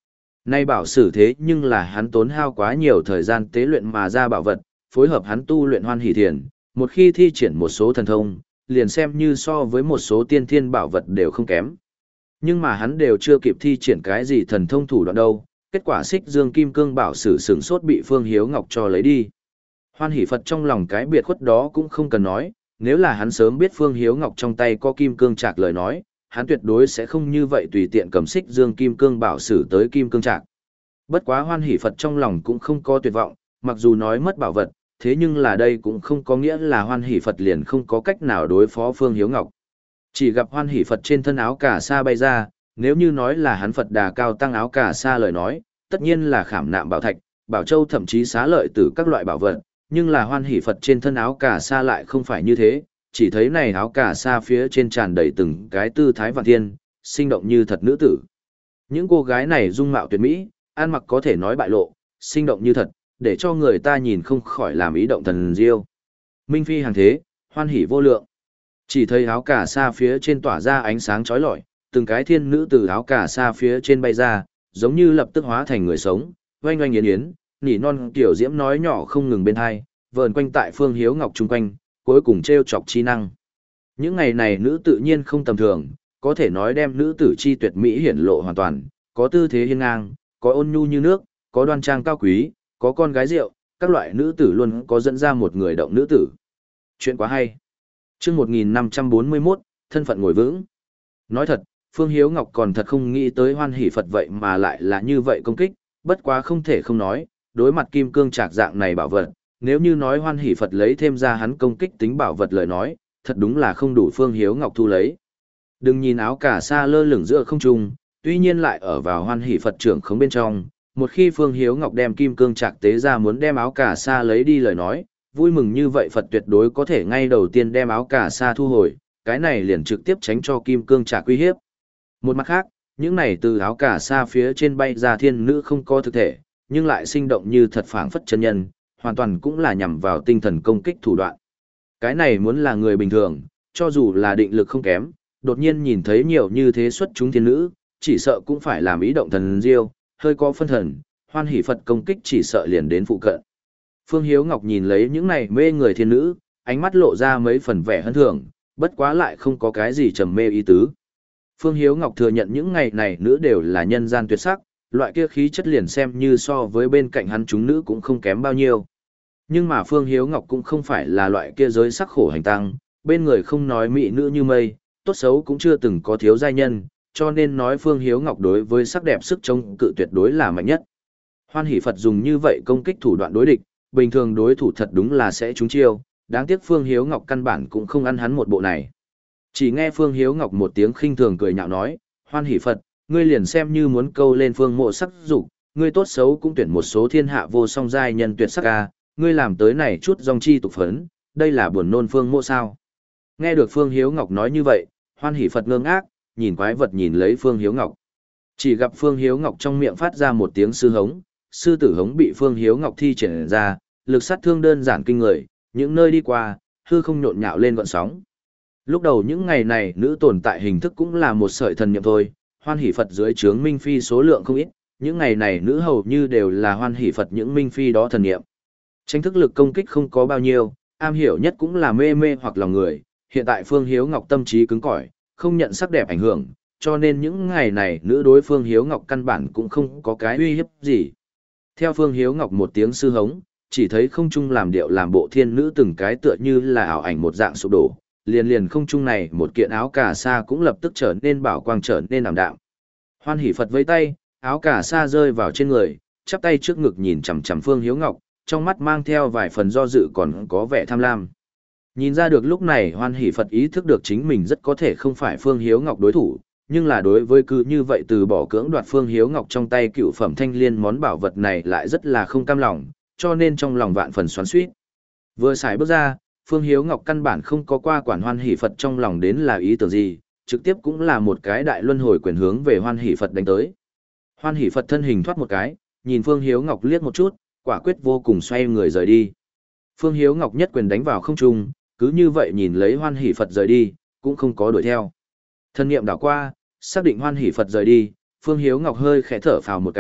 Nay bảo sử thế nhưng là hắn tốn hao quá nhiều thời gian tế luyện mà ra bảo vật, phối hợp hắn tu luyện hoan hỷ thiền, một khi thi triển một số thần thông, liền xem như so với một số tiên thiên bảo vật đều không kém. Nhưng mà hắn đều chưa kịp thi triển cái gì thần thông thủ đoạn đâu, kết quả xích dương kim cương bảo sử sửng sốt bị Phương Hiếu Ngọc cho lấy đi. Hoan hỷ Phật trong lòng cái biệt khuất đó cũng không cần nói, nếu là hắn sớm biết Phương Hiếu Ngọc trong tay có kim cương trạc lời nói, hắn tuyệt đối sẽ không như vậy tùy tiện cầm xích dương kim cương bảo sử tới kim cương trạc. Bất quá hoan hỷ Phật trong lòng cũng không có tuyệt vọng, mặc dù nói mất bảo vật, thế nhưng là đây cũng không có nghĩa là hoan hỷ Phật liền không có cách nào đối phó Phương Hiếu Ngọc. Chỉ gặp hoan hỷ Phật trên thân áo cà sa bay ra, nếu như nói là hắn Phật đà cao tăng áo cà sa lời nói, tất nhiên là khảm nạm bảo thạch, bảo châu thậm chí xá lợi từ các loại bảo vật, nhưng là hoan hỷ Phật trên thân áo cà sa lại không phải như thế, chỉ thấy này áo cà sa phía trên tràn đầy từng cái tư thái vạn thiên, sinh động như thật nữ tử. Những cô gái này dung mạo tuyệt mỹ, ăn mặc có thể nói bại lộ, sinh động như thật, để cho người ta nhìn không khỏi làm ý động thần diêu. Minh phi hàng thế, hoan hỷ vô lượng. Chỉ thấy áo cà sa phía trên tỏa ra ánh sáng chói lọi, từng cái thiên nữ từ áo cà sa phía trên bay ra, giống như lập tức hóa thành người sống, oanh oanh yến yến, nỉ non tiểu diễm nói nhỏ không ngừng bên hai, vờn quanh tại Phương Hiếu Ngọc chung quanh, cuối cùng treo chọc chi năng. Những ngày này nữ tự nhiên không tầm thường, có thể nói đem nữ tử chi tuyệt mỹ hiển lộ hoàn toàn, có tư thế hiên ngang, có ôn nhu như nước, có đoan trang cao quý, có con gái rượu, các loại nữ tử luôn có dẫn ra một người động nữ tử. Chuyện quá hay. Chương một nghìn năm trăm bốn mươi mốt, thân phận ngồi vững. Nói thật, Phương Hiếu Ngọc còn thật không nghĩ tới hoan hỷ Phật vậy mà lại là như vậy công kích, bất quá không thể không nói, đối mặt kim cương trạc dạng này bảo vật, nếu như nói hoan hỷ Phật lấy thêm ra hắn công kích tính bảo vật lời nói, thật đúng là không đủ Phương Hiếu Ngọc thu lấy. Đừng nhìn áo cà sa lơ lửng giữa không trung, tuy nhiên lại ở vào hoan hỷ Phật trưởng không bên trong, một khi Phương Hiếu Ngọc đem kim cương trạc tế ra muốn đem áo cà sa lấy đi lời nói, vui mừng như vậy Phật tuyệt đối có thể ngay đầu tiên đem áo cà sa thu hồi, cái này liền trực tiếp tránh cho kim cương trạc uy hiếp. Một mặt khác, những này từ áo cà sa phía trên bay ra thiên nữ không có thực thể, nhưng lại sinh động như thật phảng phất chân nhân, hoàn toàn cũng là nhằm vào tinh thần công kích thủ đoạn. Cái này muốn là người bình thường, cho dù là định lực không kém, đột nhiên nhìn thấy nhiều như thế xuất chúng thiên nữ, chỉ sợ cũng phải làm ý động thần diêu, hơi có phân thần, hoan hỷ Phật công kích chỉ sợ liền đến phụ cận. Phương Hiếu Ngọc nhìn lấy những này mê người thiên nữ, ánh mắt lộ ra mấy phần vẻ hân thường, bất quá lại không có cái gì trầm mê ý tứ. Phương Hiếu Ngọc thừa nhận những ngày này nữ đều là nhân gian tuyệt sắc, loại kia khí chất liền xem như so với bên cạnh hắn chúng nữ cũng không kém bao nhiêu. Nhưng mà Phương Hiếu Ngọc cũng không phải là loại kia giới sắc khổ hành tăng, bên người không nói mỹ nữ như mây, tốt xấu cũng chưa từng có thiếu giai nhân, cho nên nói Phương Hiếu Ngọc đối với sắc đẹp sức chống cự tuyệt đối là mạnh nhất. Hoan hỷ Phật dùng như vậy công kích thủ đoạn đối địch, bình thường đối thủ thật đúng là sẽ trúng chiêu, đáng tiếc Phương Hiếu Ngọc căn bản cũng không ăn hắn một bộ này. Chỉ nghe Phương Hiếu Ngọc một tiếng khinh thường cười nhạo nói, hoan hỷ Phật, ngươi liền xem như muốn câu lên Phương Mộ sắc dục, ngươi tốt xấu cũng tuyển một số thiên hạ vô song giai nhân tuyệt sắc ca, ngươi làm tới này chút dòng chi tục phấn, đây là buồn nôn Phương Mộ sao? Nghe được Phương Hiếu Ngọc nói như vậy, hoan hỷ Phật ngơ ngác, nhìn quái vật nhìn lấy Phương Hiếu Ngọc. Chỉ gặp Phương Hiếu Ngọc trong miệng phát ra một tiếng sư hống, sư tử hống bị Phương Hiếu Ngọc thi triển ra, lực sát thương đơn giản kinh người, những nơi đi qua, hư không nhộn nhạo lên gọn sóng. Lúc đầu những ngày này nữ tồn tại hình thức cũng là một sợi thần niệm thôi, hoan hỷ Phật dưới trướng minh phi số lượng không ít, những ngày này nữ hầu như đều là hoan hỷ Phật những minh phi đó thần niệm. Tranh thức lực công kích không có bao nhiêu, am hiểu nhất cũng là mê mê hoặc lòng người, hiện tại Phương Hiếu Ngọc tâm trí cứng cỏi, không nhận sắc đẹp ảnh hưởng, cho nên những ngày này nữ đối Phương Hiếu Ngọc căn bản cũng không có cái uy hiếp gì. Theo Phương Hiếu Ngọc một tiếng sư hống, chỉ thấy không trung làm điệu làm bộ thiên nữ từng cái tựa như là ảo ảnh một dạng sụp đổ, liền liền không trung này một kiện áo cà sa cũng lập tức trở nên bảo quang trở nên ảm đạm. Hoan hỷ Phật vẫy tay, áo cà sa rơi vào trên người, chắp tay trước ngực nhìn chằm chằm Phương Hiếu Ngọc, trong mắt mang theo vài phần do dự còn có vẻ tham lam. Nhìn ra được lúc này Hoan hỷ Phật ý thức được chính mình rất có thể không phải Phương Hiếu Ngọc đối thủ, nhưng là đối với cứ như vậy từ bỏ cưỡng đoạt Phương Hiếu Ngọc trong tay cựu phẩm thanh liên món bảo vật này lại rất là không cam lòng, cho nên trong lòng vạn phần xoắn xuýt. Vừa xài bước ra, Phương Hiếu Ngọc căn bản không có qua quản Hoan hỷ Phật trong lòng đến là ý tưởng gì, trực tiếp cũng là một cái đại luân hồi quyền hướng về Hoan hỷ Phật đánh tới. Hoan hỷ Phật thân hình thoát một cái, nhìn Phương Hiếu Ngọc liếc một chút, quả quyết vô cùng xoay người rời đi. Phương Hiếu Ngọc nhất quyền đánh vào không trung, cứ như vậy nhìn lấy Hoan hỷ Phật rời đi, cũng không có đuổi theo. Thân niệm đảo qua, xác định Hoan hỷ Phật rời đi, Phương Hiếu Ngọc hơi khẽ thở phào một cái,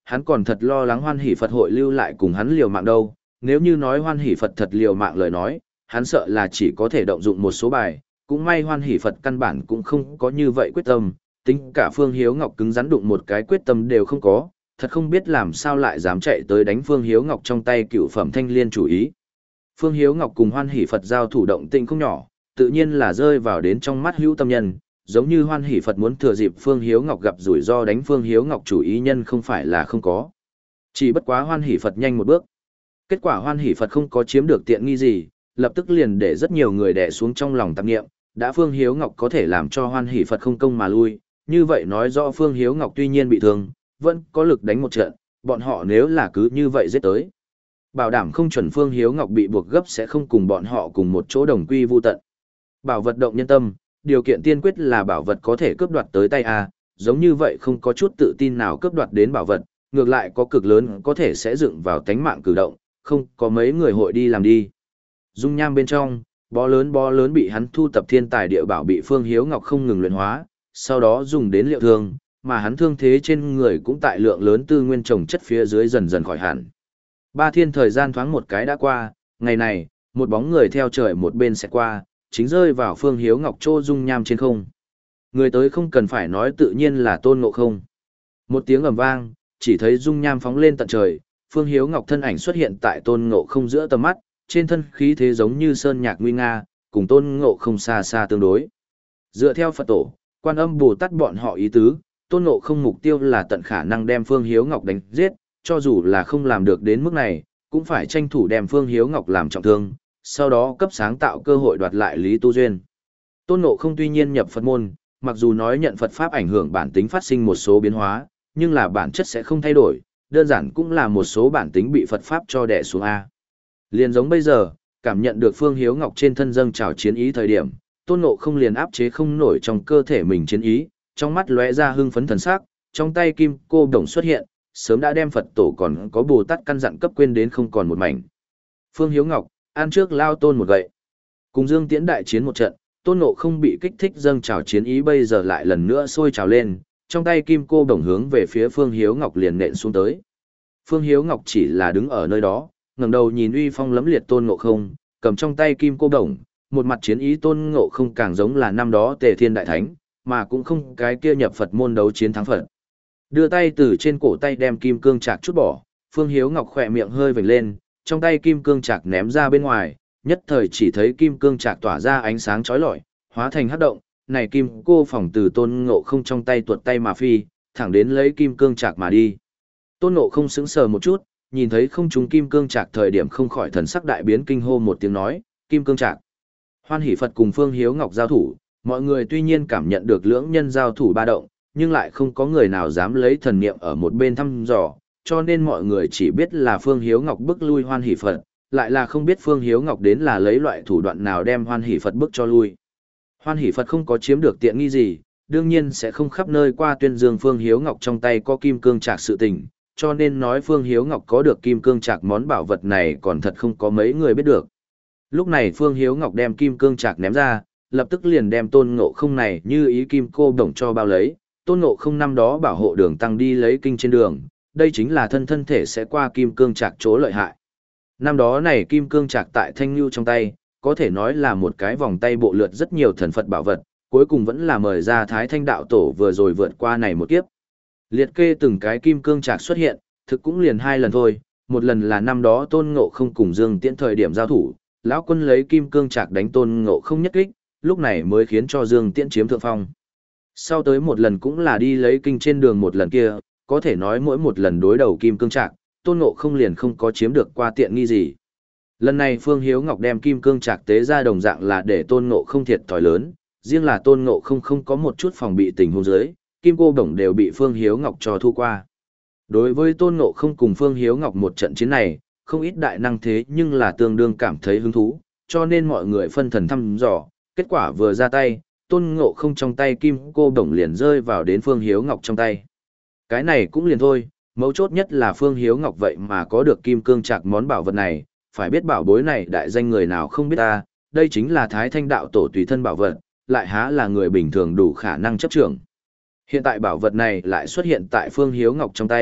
hắn còn thật lo lắng Hoan Hỷ Phật hội lưu lại cùng hắn liều mạng đâu, nếu như nói Hoan Hỷ Phật thật liều mạng lời nói, hắn sợ là chỉ có thể động dụng một số bài, cũng may Hoan Hỷ Phật căn bản cũng không có như vậy quyết tâm, tính cả Phương Hiếu Ngọc cứng rắn đụng một cái quyết tâm đều không có, thật không biết làm sao lại dám chạy tới đánh Phương Hiếu Ngọc trong tay cựu phẩm thanh liên chủ ý. Phương Hiếu Ngọc cùng Hoan Hỷ Phật giao thủ động tĩnh không nhỏ, tự nhiên là rơi vào đến trong mắt hữu tâm nhân, giống như Hoan Hỷ Phật muốn thừa dịp Phương Hiếu Ngọc gặp rủi ro đánh Phương Hiếu Ngọc chủ ý nhân không phải là không có. Chỉ bất quá Hoan Hỷ Phật nhanh một bước. Kết quả Hoan Hỷ Phật không có chiếm được tiện nghi gì, lập tức liền để rất nhiều người đè xuống trong lòng tạp niệm, đã Phương Hiếu Ngọc có thể làm cho Hoan Hỷ Phật không công mà lui, như vậy nói rõ Phương Hiếu Ngọc tuy nhiên bị thương, vẫn có lực đánh một trận, bọn họ nếu là cứ như vậy giết tới. Bảo đảm không chuẩn Phương Hiếu Ngọc bị buộc gấp sẽ không cùng bọn họ cùng một chỗ đồng quy vu tận. Bảo vật động nhân tâm, điều kiện tiên quyết là bảo vật có thể cướp đoạt tới tay A, giống như vậy không có chút tự tin nào cướp đoạt đến bảo vật, ngược lại có cực lớn có thể sẽ dựng vào tánh mạng cử động, không có mấy người hội đi làm đi. Dung nham bên trong, bó lớn bó lớn bị hắn thu tập thiên tài địa bảo bị Phương Hiếu Ngọc không ngừng luyện hóa, sau đó dùng đến liệu thương, mà hắn thương thế trên người cũng tại lượng lớn tư nguyên trồng chất phía dưới dần dần khỏi hẳn. Ba thiên thời gian thoáng một cái đã qua, ngày này, một bóng người theo trời một bên sẽ qua, chính rơi vào Phương Hiếu Ngọc trô dung nham trên không. Người tới không cần phải nói tự nhiên là Tôn Ngộ Không. Một tiếng ầm vang, chỉ thấy dung nham phóng lên tận trời, Phương Hiếu Ngọc thân ảnh xuất hiện tại Tôn Ngộ Không giữa tầm mắt, trên thân khí thế giống như sơn nhạc nguy nga, cùng Tôn Ngộ Không xa xa tương đối. Dựa theo Phật tổ, Quan Âm Bồ Tát bọn họ ý tứ, Tôn Ngộ Không mục tiêu là tận khả năng đem Phương Hiếu Ngọc đánh giết, cho dù là không làm được đến mức này, cũng phải tranh thủ đem Phương Hiếu Ngọc làm trọng thương, sau đó cấp sáng tạo cơ hội đoạt lại Lý Tu Duyên. Tôn Ngộ Không tuy nhiên nhập Phật môn, mặc dù nói nhận Phật Pháp ảnh hưởng bản tính phát sinh một số biến hóa, nhưng là bản chất sẽ không thay đổi, đơn giản cũng là một số bản tính bị Phật Pháp cho đè xuống A. Liền giống bây giờ, cảm nhận được Phương Hiếu Ngọc trên thân dâng trào chiến ý thời điểm, Tôn Ngộ Không liền áp chế không nổi trong cơ thể mình chiến ý, trong mắt lóe ra hưng phấn thần sắc, trong tay kim cô đồng xuất hiện, sớm đã đem Phật tổ còn có Bồ Tát căn dặn cấp quên đến không còn một mảnh. Phương Hiếu Ngọc, ăn trước lao Tôn một gậy. Cùng Dương Tiễn đại chiến một trận, Tôn Ngộ Không bị kích thích dâng trào chiến ý bây giờ lại lần nữa sôi trào lên, trong tay kim cô đồng hướng về phía Phương Hiếu Ngọc liền nện xuống tới. Phương Hiếu Ngọc chỉ là đứng ở nơi đó, ngẩng đầu nhìn uy phong lẫm liệt Tôn Ngộ Không, cầm trong tay kim cô đồng, một mặt chiến ý Tôn Ngộ Không càng giống là năm đó Tề Thiên Đại Thánh, mà cũng không cái kia nhập Phật môn đấu chiến thắng Phật. Đưa tay từ trên cổ tay đem kim cương trạc chút bỏ, Phương Hiếu Ngọc khỏe miệng hơi vểnh lên, trong tay kim cương trạc ném ra bên ngoài, nhất thời chỉ thấy kim cương trạc tỏa ra ánh sáng chói lọi, hóa thành hắc động, này kim cô phòng từ Tôn Ngộ Không trong tay tuột tay mà phi, thẳng đến lấy kim cương trạc mà đi. Tôn Ngộ Không sững sờ một chút, nhìn thấy không trúng kim cương trạc thời điểm không khỏi thần sắc đại biến kinh hô một tiếng nói, kim cương trạc. Hoan Hỷ Phật cùng Phương Hiếu Ngọc giao thủ, mọi người tuy nhiên cảm nhận được lưỡng nhân giao thủ ba động, nhưng lại không có người nào dám lấy thần niệm ở một bên thăm dò, cho nên mọi người chỉ biết là Phương Hiếu Ngọc bức lui Hoan Hỷ Phật, lại là không biết Phương Hiếu Ngọc đến là lấy loại thủ đoạn nào đem Hoan Hỷ Phật bức cho lui. Hoan Hỷ Phật không có chiếm được tiện nghi gì, đương nhiên sẽ không khắp nơi qua tuyên dương Phương Hiếu Ngọc trong tay có kim cương trạc sự tình, cho nên nói Phương Hiếu Ngọc có được kim cương trạc món bảo vật này còn thật không có mấy người biết được. Lúc này Phương Hiếu Ngọc đem kim cương trạc ném ra, lập tức liền đem Tôn Ngộ Không này như ý kim cô đồng cho bao lấy, Tôn Ngộ Không năm đó bảo hộ đường tăng đi lấy kinh trên đường, đây chính là thân thân thể sẽ qua kim cương trạc chỗ lợi hại. Năm đó này kim cương trạc tại Thanh Nhu trong tay, có thể nói là một cái vòng tay bộ lượt rất nhiều thần Phật bảo vật, cuối cùng vẫn là mời ra Thái Thanh đạo tổ vừa rồi vượt qua này một kiếp. Liệt kê từng cái kim cương trạc xuất hiện, thực cũng liền hai lần thôi, một lần là năm đó Tôn Ngộ Không cùng Dương Tiễn thời điểm giao thủ, lão quân lấy kim cương trạc đánh Tôn Ngộ Không nhất kích, lúc này mới khiến cho Dương Tiễn chiếm thượng phong. Sau tới một lần cũng là đi lấy kinh trên đường một lần kia, có thể nói mỗi một lần đối đầu kim cương trạc, Tôn Ngộ Không liền không có chiếm được qua tiện nghi gì. Lần này Phương Hiếu Ngọc đem kim cương trạc tế ra đồng dạng là để Tôn Ngộ Không thiệt thòi lớn, riêng là Tôn Ngộ Không không có một chút phòng bị tình huống dưới, kim cô đồng đều bị Phương Hiếu Ngọc cho thu qua. Đối với Tôn Ngộ Không cùng Phương Hiếu Ngọc một trận chiến này, không ít đại năng thế nhưng là tương đương cảm thấy hứng thú, cho nên mọi người phân thần thăm dò, kết quả vừa ra tay, Tôn Ngộ Không trong tay kim cô đồng liền rơi vào đến Phương Hiếu Ngọc trong tay. Cái này cũng liền thôi, mấu chốt nhất là Phương Hiếu Ngọc vậy mà có được kim cương trạc món bảo vật này, phải biết bảo bối này đại danh người nào không biết ta, đây chính là Thái Thanh đạo tổ tùy thân bảo vật, lại há là người bình thường đủ khả năng chấp trưởng. Hiện tại bảo vật này lại xuất hiện tại Phương Hiếu Ngọc trong tay,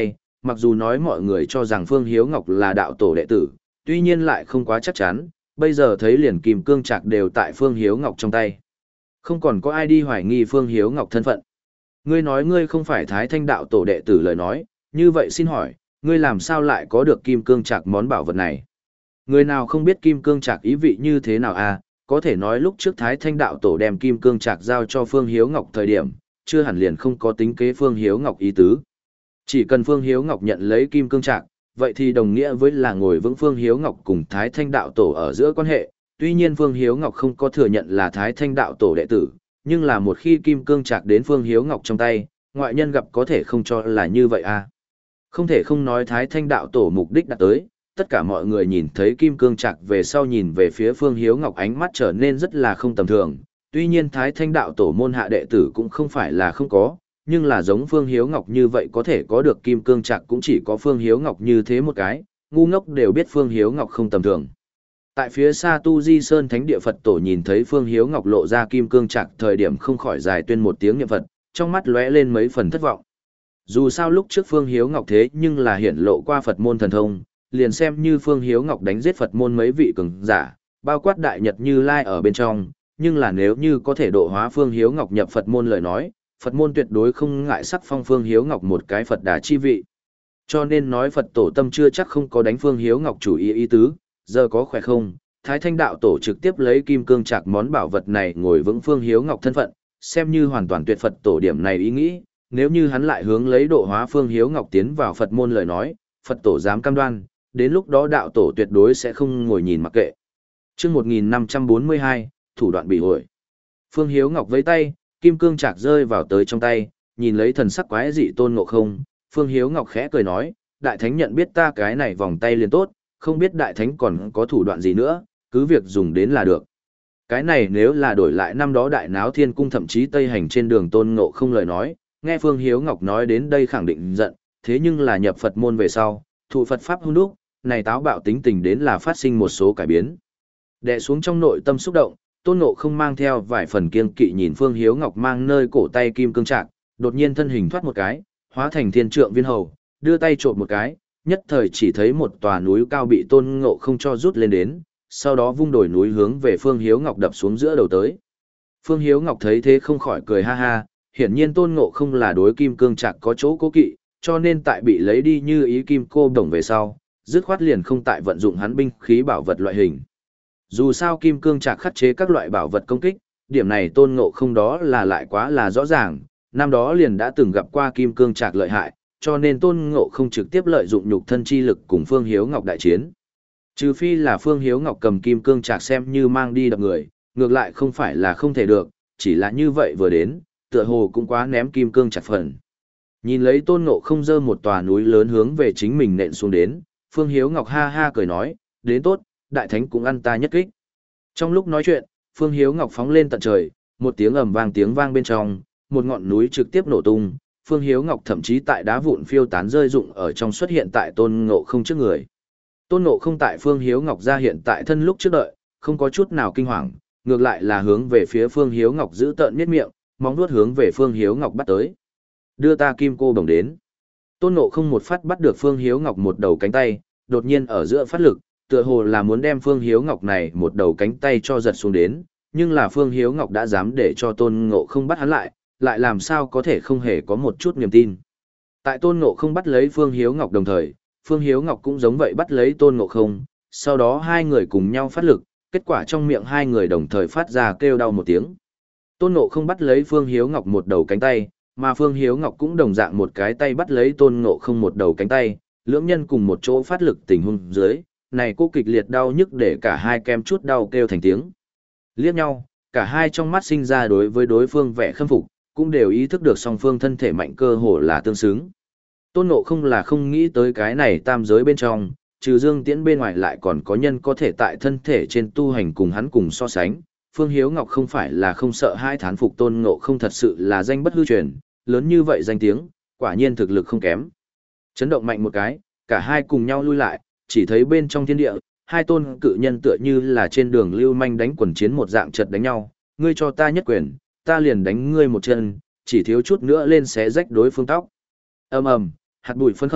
mặc dù nói mọi người cho rằng Phương Hiếu Ngọc là đạo tổ đệ tử, tuy nhiên lại không quá chắc chắn, bây giờ thấy liền kim cương trạc đều tại Phương Hiếu Ngọc trong tay. Không còn có ai đi hoài nghi Phương Hiếu Ngọc thân phận. Ngươi nói ngươi không phải Thái Thanh đạo tổ đệ tử lời nói, như vậy xin hỏi, ngươi làm sao lại có được kim cương trạc món bảo vật này? Người nào không biết kim cương trạc ý vị như thế nào à, có thể nói lúc trước Thái Thanh đạo tổ đem kim cương trạc giao cho Phương Hiếu Ngọc thời điểm, chưa hẳn liền không có tính kế Phương Hiếu Ngọc ý tứ. Chỉ cần Phương Hiếu Ngọc nhận lấy kim cương trạc, vậy thì đồng nghĩa với là ngồi vững Phương Hiếu Ngọc cùng Thái Thanh đạo tổ ở giữa quan hệ, tuy nhiên Phương Hiếu Ngọc không có thừa nhận là Thái Thanh đạo tổ đệ tử, nhưng là một khi kim cương trạc đến Phương Hiếu Ngọc trong tay, ngoại nhân gặp có thể không cho là như vậy à. Không thể không nói Thái Thanh đạo tổ mục đích đã tới, tất cả mọi người nhìn thấy kim cương trạc về sau nhìn về phía Phương Hiếu Ngọc ánh mắt trở nên rất là không tầm thường, tuy nhiên Thái Thanh đạo tổ môn hạ đệ tử cũng không phải là không có, nhưng là giống Phương Hiếu Ngọc như vậy có thể có được kim cương trạc cũng chỉ có Phương Hiếu Ngọc như thế một cái, ngu ngốc đều biết Phương Hiếu Ngọc không tầm thường. Tại phía xa Tu Di Sơn Thánh địa Phật tổ nhìn thấy Phương Hiếu Ngọc lộ ra kim cương trạc thời điểm không khỏi dài tuyên một tiếng niệm Phật, trong mắt lóe lên mấy phần thất vọng. Dù sao lúc trước Phương Hiếu Ngọc thế nhưng là hiển lộ qua Phật môn thần thông, liền xem như Phương Hiếu Ngọc đánh giết Phật môn mấy vị cường giả, bao quát Đại Nhật Như Lai ở bên trong, nhưng là nếu như có thể độ hóa Phương Hiếu Ngọc nhập Phật môn lời nói, Phật môn tuyệt đối không ngại sắc phong Phương Hiếu Ngọc một cái Phật đà chi vị. Cho nên nói Phật tổ tâm chưa chắc không có đánh Phương Hiếu Ngọc chủ ý ý tứ, giờ có khỏe không, Thái Thanh đạo tổ trực tiếp lấy kim cương trạc món bảo vật này ngồi vững Phương Hiếu Ngọc thân phận, xem như hoàn toàn tuyệt Phật tổ điểm này ý nghĩ, nếu như hắn lại hướng lấy độ hóa Phương Hiếu Ngọc tiến vào Phật môn lời nói, Phật tổ dám cam đoan, đến lúc đó đạo tổ tuyệt đối sẽ không ngồi nhìn mặc kệ. Chương một nghìn năm trăm bốn mươi hai, thủ đoạn bị hội. Phương Hiếu Ngọc vẫy tay, kim cương trạc rơi vào tới trong tay, nhìn lấy thần sắc quái dị Tôn Ngộ Không, Phương Hiếu Ngọc khẽ cười nói, đại thánh nhận biết ta cái này vòng tay liền tốt, không biết đại thánh còn có thủ đoạn gì nữa, cứ việc dùng đến là được. Cái này nếu là đổi lại năm đó đại náo thiên cung thậm chí tây hành trên đường Tôn Ngộ Không lời nói, nghe Phương Hiếu Ngọc nói đến đây khẳng định giận, thế nhưng là nhập Phật môn về sau, thụ Phật pháp hung đúc, này táo bạo tính tình đến là phát sinh một số cải biến. Đè xuống trong nội tâm xúc động, Tôn Ngộ Không mang theo vài phần kiêng kỵ nhìn Phương Hiếu Ngọc mang nơi cổ tay kim cương trạc, đột nhiên thân hình thoát một cái, hóa thành thiên trượng viên hầu, đưa tay trộm một cái, nhất thời chỉ thấy một tòa núi cao bị Tôn Ngộ Không cho rút lên đến, sau đó vung đổi núi hướng về Phương Hiếu Ngọc đập xuống giữa đầu tới. Phương Hiếu Ngọc thấy thế không khỏi cười ha ha, hiển nhiên Tôn Ngộ Không là đối kim cương trạc có chỗ cố kỵ, cho nên tại bị lấy đi như ý kim cô đồng về sau, dứt khoát liền không tại vận dụng hắn binh khí bảo vật loại hình. Dù sao kim cương trạc khắc chế các loại bảo vật công kích, điểm này Tôn Ngộ Không đó là lại quá là rõ ràng, năm đó liền đã từng gặp qua kim cương trạc lợi hại, cho nên Tôn Ngộ Không trực tiếp lợi dụng nhục thân chi lực cùng Phương Hiếu Ngọc đại chiến. Trừ phi là Phương Hiếu Ngọc cầm kim cương trạc xem như mang đi đập người, ngược lại không phải là không thể được, chỉ là như vậy vừa đến, tựa hồ cũng quá ném kim cương trạc phần. Nhìn lấy Tôn Ngộ Không giơ một tòa núi lớn hướng về chính mình nện xuống đến, Phương Hiếu Ngọc ha ha cười nói, đến tốt, đại thánh cũng ăn ta nhất kích. Trong lúc nói chuyện, Phương Hiếu Ngọc phóng lên tận trời, một tiếng ầm vang tiếng vang bên trong, một ngọn núi trực tiếp nổ tung, Phương Hiếu Ngọc thậm chí tại đá vụn phiêu tán rơi rụng ở trong xuất hiện tại Tôn Ngộ Không trước người. Tôn Ngộ Không tại Phương Hiếu Ngọc ra hiện tại thân lúc trước đợi, không có chút nào kinh hoàng, ngược lại là hướng về phía Phương Hiếu Ngọc giữ tợn miết miệng, móng vuốt hướng về Phương Hiếu Ngọc bắt tới. Đưa ta kim cô bồng đến. Tôn Ngộ Không một phát bắt được Phương Hiếu Ngọc một đầu cánh tay, đột nhiên ở giữa phát lực, tựa hồ là muốn đem Phương Hiếu Ngọc này một đầu cánh tay cho giật xuống đến, nhưng là Phương Hiếu Ngọc đã dám để cho Tôn Ngộ Không bắt hắn lại, lại làm sao có thể không hề có một chút niềm tin. Tại Tôn Ngộ Không bắt lấy Phương Hiếu Ngọc đồng thời, Phương Hiếu Ngọc cũng giống vậy bắt lấy Tôn Ngộ Không, sau đó hai người cùng nhau phát lực, kết quả trong miệng hai người đồng thời phát ra kêu đau một tiếng. Tôn Ngộ Không bắt lấy Phương Hiếu Ngọc một đầu cánh tay, mà Phương Hiếu Ngọc cũng đồng dạng một cái tay bắt lấy Tôn Ngộ Không một đầu cánh tay, lưỡng nhân cùng một chỗ phát lực tình huống dưới, này cô kịch liệt đau nhức để cả hai kem chút đau kêu thành tiếng. Liếc nhau, cả hai trong mắt sinh ra đối với đối phương vẻ khâm phục, cũng đều ý thức được song phương thân thể mạnh cơ hồ là tương xứng. Tôn Ngộ Không là không nghĩ tới cái này tam giới bên trong, trừ Dương Tiễn bên ngoài lại còn có nhân có thể tại thân thể trên tu hành cùng hắn cùng so sánh. Phương Hiếu Ngọc không phải là không sợ hai thán phục Tôn Ngộ Không thật sự là danh bất hư truyền, lớn như vậy danh tiếng, quả nhiên thực lực không kém. Chấn động mạnh một cái, cả hai cùng nhau lui lại, chỉ thấy bên trong thiên địa, hai tôn cự nhân tựa như là trên đường lưu manh đánh quần chiến một dạng chật đánh nhau, ngươi cho ta nhất quyền, ta liền đánh ngươi một chân, chỉ thiếu chút nữa lên xé rách đối phương tóc. Ầm ầm, hạt bụi phân khởi,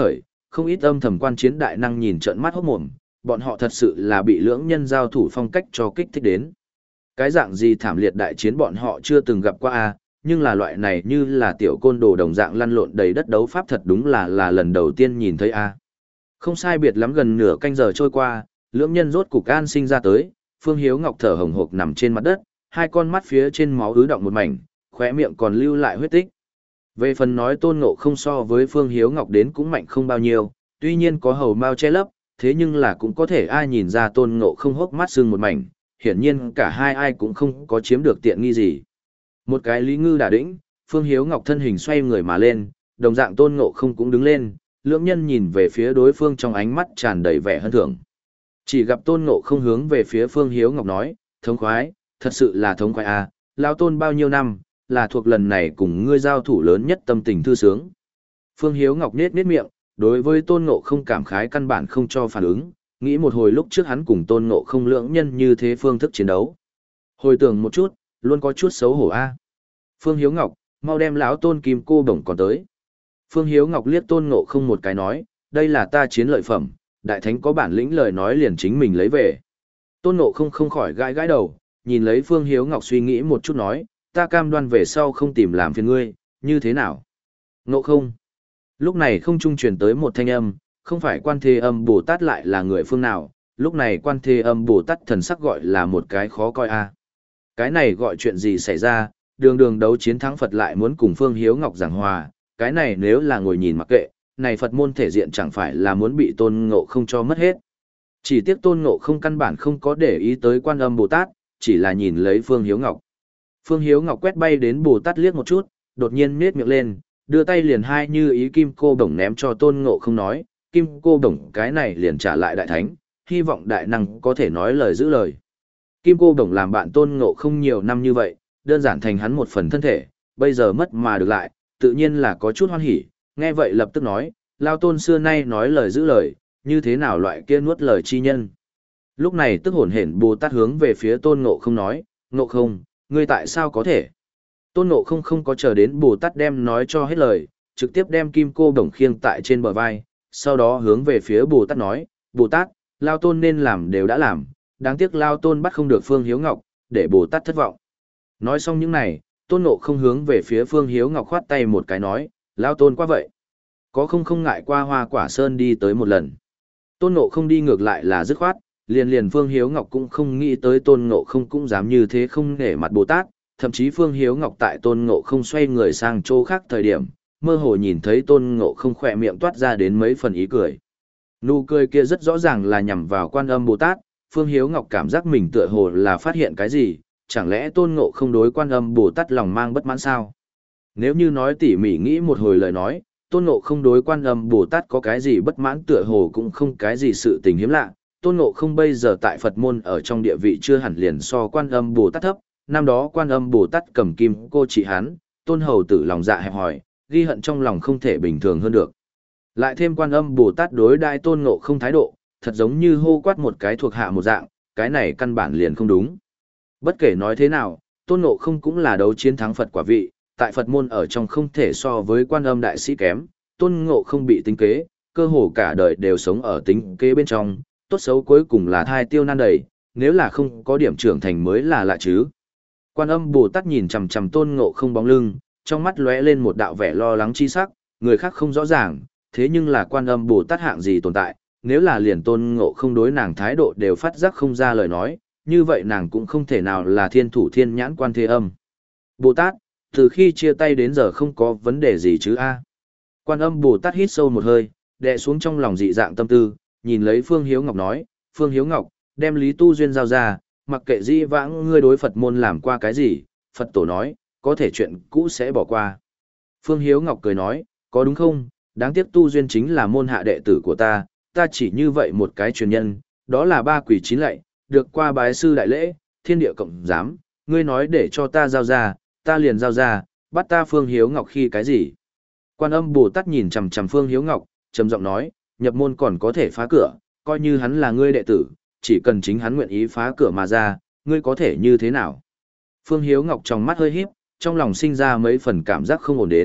không ít âm thầm quan chiến đại năng nhìn trợn mắt hốt mồm, bọn họ thật sự là bị lưỡng nhân giao thủ phong cách cho kích thích đến. Cái dạng gì thảm liệt đại chiến bọn họ chưa từng gặp qua a, nhưng là loại này như là tiểu côn đồ đồng dạng lăn lộn đầy đất đấu pháp thật đúng là là lần đầu tiên nhìn thấy a. Không sai biệt lắm gần nửa canh giờ trôi qua, lưỡng nhân rốt cục an sinh ra tới, Phương Hiếu Ngọc thở hồng hộc nằm trên mặt đất, hai con mắt phía trên máu ứ động một mảnh, khóe miệng còn lưu lại huyết tích. Về phần nói Tôn Ngộ không so với Phương Hiếu Ngọc đến cũng mạnh không bao nhiêu, tuy nhiên có hầu mao che lấp, thế nhưng là cũng có thể ai nhìn ra Tôn Ngộ không hốc mắt sưng một mảnh, hiển nhiên cả hai ai cũng không có chiếm được tiện nghi gì. Một cái Lý Ngư đả đĩnh, Phương Hiếu Ngọc thân hình xoay người mà lên, đồng dạng Tôn Ngộ không cũng đứng lên, lưỡng nhân nhìn về phía đối phương trong ánh mắt tràn đầy vẻ hân thưởng. Chỉ gặp Tôn Ngộ không hướng về phía Phương Hiếu Ngọc nói, thống khoái, thật sự là thống khoái à, lão Tôn bao nhiêu năm, là thuộc lần này cùng ngươi giao thủ lớn nhất tâm tình thư sướng. Phương Hiếu Ngọc nết nết miệng, đối với Tôn Ngộ không cảm khái căn bản không cho phản ứng, nghĩ một hồi lúc trước hắn cùng Tôn Ngộ không lưỡng nhân như thế phương thức chiến đấu. Hồi tưởng một chút, luôn có chút xấu hổ a. Phương Hiếu Ngọc, mau đem lão Tôn Kim Cô Đồng còn tới. Phương Hiếu Ngọc liếc Tôn Ngộ không một cái nói, đây là ta chiến lợi phẩm, đại thánh có bản lĩnh lời nói liền chính mình lấy về. Tôn Ngộ không không khỏi gãi gãi đầu, nhìn lấy Phương Hiếu Ngọc suy nghĩ một chút nói, ta cam đoan về sau không tìm làm phiền ngươi, như thế nào? Ngộ không. Lúc này không trung truyền tới một thanh âm, không phải Quan Thế Âm Bồ Tát lại là người phương nào, lúc này Quan Thế Âm Bồ Tát thần sắc gọi là một cái khó coi a. Cái này gọi chuyện gì xảy ra, đường đường đấu chiến thắng Phật lại muốn cùng Phương Hiếu Ngọc giảng hòa, cái này nếu là ngồi nhìn mặc kệ, này Phật môn thể diện chẳng phải là muốn bị Tôn Ngộ không cho mất hết. Chỉ tiếc Tôn Ngộ không căn bản không có để ý tới Quan Âm Bồ Tát, chỉ là nhìn lấy Phương Hiếu Ngọc. Phương Hiếu Ngọc quét bay đến Bồ Tát liếc một chút, đột nhiên nhếch miệng lên, đưa tay liền hai như ý kim cô bổng ném cho Tôn Ngộ không nói, kim cô bổng cái này liền trả lại đại thánh, hy vọng đại năng có thể nói lời giữ lời. Kim cô bổng làm bạn Tôn Ngộ không nhiều năm như vậy, đơn giản thành hắn một phần thân thể, bây giờ mất mà được lại, tự nhiên là có chút hoan hỉ, nghe vậy lập tức nói, Lao Tôn xưa nay nói lời giữ lời, như thế nào loại kia nuốt lời chi nhân. Lúc này tức hổn hển Bồ Tát hướng về phía Tôn Ngộ không nói, Ngộ không, ngươi tại sao có thể? Tôn Ngộ không không có chờ đến Bồ Tát đem nói cho hết lời, trực tiếp đem kim cô đồng khiêng tại trên bờ vai, sau đó hướng về phía Bồ Tát nói, Bồ Tát, Lao Tôn nên làm đều đã làm, đáng tiếc Lao Tôn bắt không được Phương Hiếu Ngọc, để Bồ Tát thất vọng. Nói xong những này, Tôn Ngộ không hướng về phía Phương Hiếu Ngọc khoát tay một cái nói, Lao Tôn quá vậy. Có không không ngại qua Hoa Quả Sơn đi tới một lần. Tôn Ngộ không đi ngược lại là dứt khoát, liền liền Phương Hiếu Ngọc cũng không nghĩ tới Tôn Ngộ không cũng dám như thế không nể mặt Bồ Tát, thậm chí Phương Hiếu Ngọc tại Tôn Ngộ không xoay người sang chỗ khác thời điểm, mơ hồ nhìn thấy Tôn Ngộ không khỏe miệng toát ra đến mấy phần ý cười. Nụ cười kia rất rõ ràng là nhằm vào Quan Âm Bồ Tát, Phương Hiếu Ngọc cảm giác mình tựa hồ là phát hiện cái gì, chẳng lẽ Tôn Ngộ không đối Quan Âm Bồ Tát lòng mang bất mãn sao? Nếu như nói tỉ mỉ nghĩ một hồi lời nói, Tôn Ngộ không đối Quan Âm Bồ Tát có cái gì bất mãn tựa hồ cũng không cái gì sự tình hiếm lạ. Tôn Ngộ không bây giờ tại Phật môn ở trong địa vị chưa hẳn liền so Quan Âm Bồ Tát thấp, năm đó Quan Âm Bồ Tát cầm kim cô trị hắn, Tôn hầu tử lòng dạ hẹp hòi, ghi hận trong lòng không thể bình thường hơn được. Lại thêm Quan Âm Bồ Tát đối đãi Tôn Ngộ không thái độ, thật giống như hô quát một cái thuộc hạ một dạng, cái này căn bản liền không đúng. Bất kể nói thế nào, Tôn Ngộ không cũng là đấu chiến thắng Phật quả vị, tại Phật môn ở trong không thể so với Quan Âm đại sĩ kém, Tôn Ngộ không bị tính kế, cơ hồ cả đời đều sống ở tính kế bên trong, tốt xấu cuối cùng là thai tiêu nan đầy, nếu là không có điểm trưởng thành mới là lạ chứ. Quan Âm Bồ Tát nhìn chằm chằm Tôn Ngộ không bóng lưng, trong mắt lóe lên một đạo vẻ lo lắng chi sắc, người khác không rõ ràng, thế nhưng là Quan Âm Bồ Tát hạng gì tồn tại, nếu là liền Tôn Ngộ không đối nàng thái độ đều phát giác không ra lời nói, như vậy nàng cũng không thể nào là thiên thủ thiên nhãn Quan Thế Âm. Bồ Tát, từ khi chia tay đến giờ không có vấn đề gì chứ a? Quan Âm Bồ Tát hít sâu một hơi, đè xuống trong lòng dị dạng tâm tư, nhìn lấy Phương Hiếu Ngọc nói, Phương Hiếu Ngọc, đem Lý Tu Duyên giao ra, mặc kệ dĩ vãng ngươi đối Phật môn làm qua cái gì, Phật tổ nói, có thể chuyện cũ sẽ bỏ qua. Phương Hiếu Ngọc cười nói, có đúng không, đáng tiếc Tu Duyên chính là môn hạ đệ tử của ta, ta chỉ như vậy một cái truyền nhân, đó là ba quỷ chín lạy, được qua bái sư đại lễ, thiên địa cộng giám, ngươi nói để cho ta giao ra, ta liền giao ra, bắt ta Phương Hiếu Ngọc khi cái gì. Quan Âm Bồ Tát nhìn chằm chằm Phương Hiếu Ngọc, trầm giọng nói, nhập môn còn có thể phá cửa, coi như hắn là ngươi đệ tử, chỉ cần chính hắn nguyện ý phá cửa mà ra, ngươi có thể như thế nào? Phương Hiếu Ngọc trong mắt hơi híp, trong lòng sinh ra mấy phần cảm giác không ổn đến,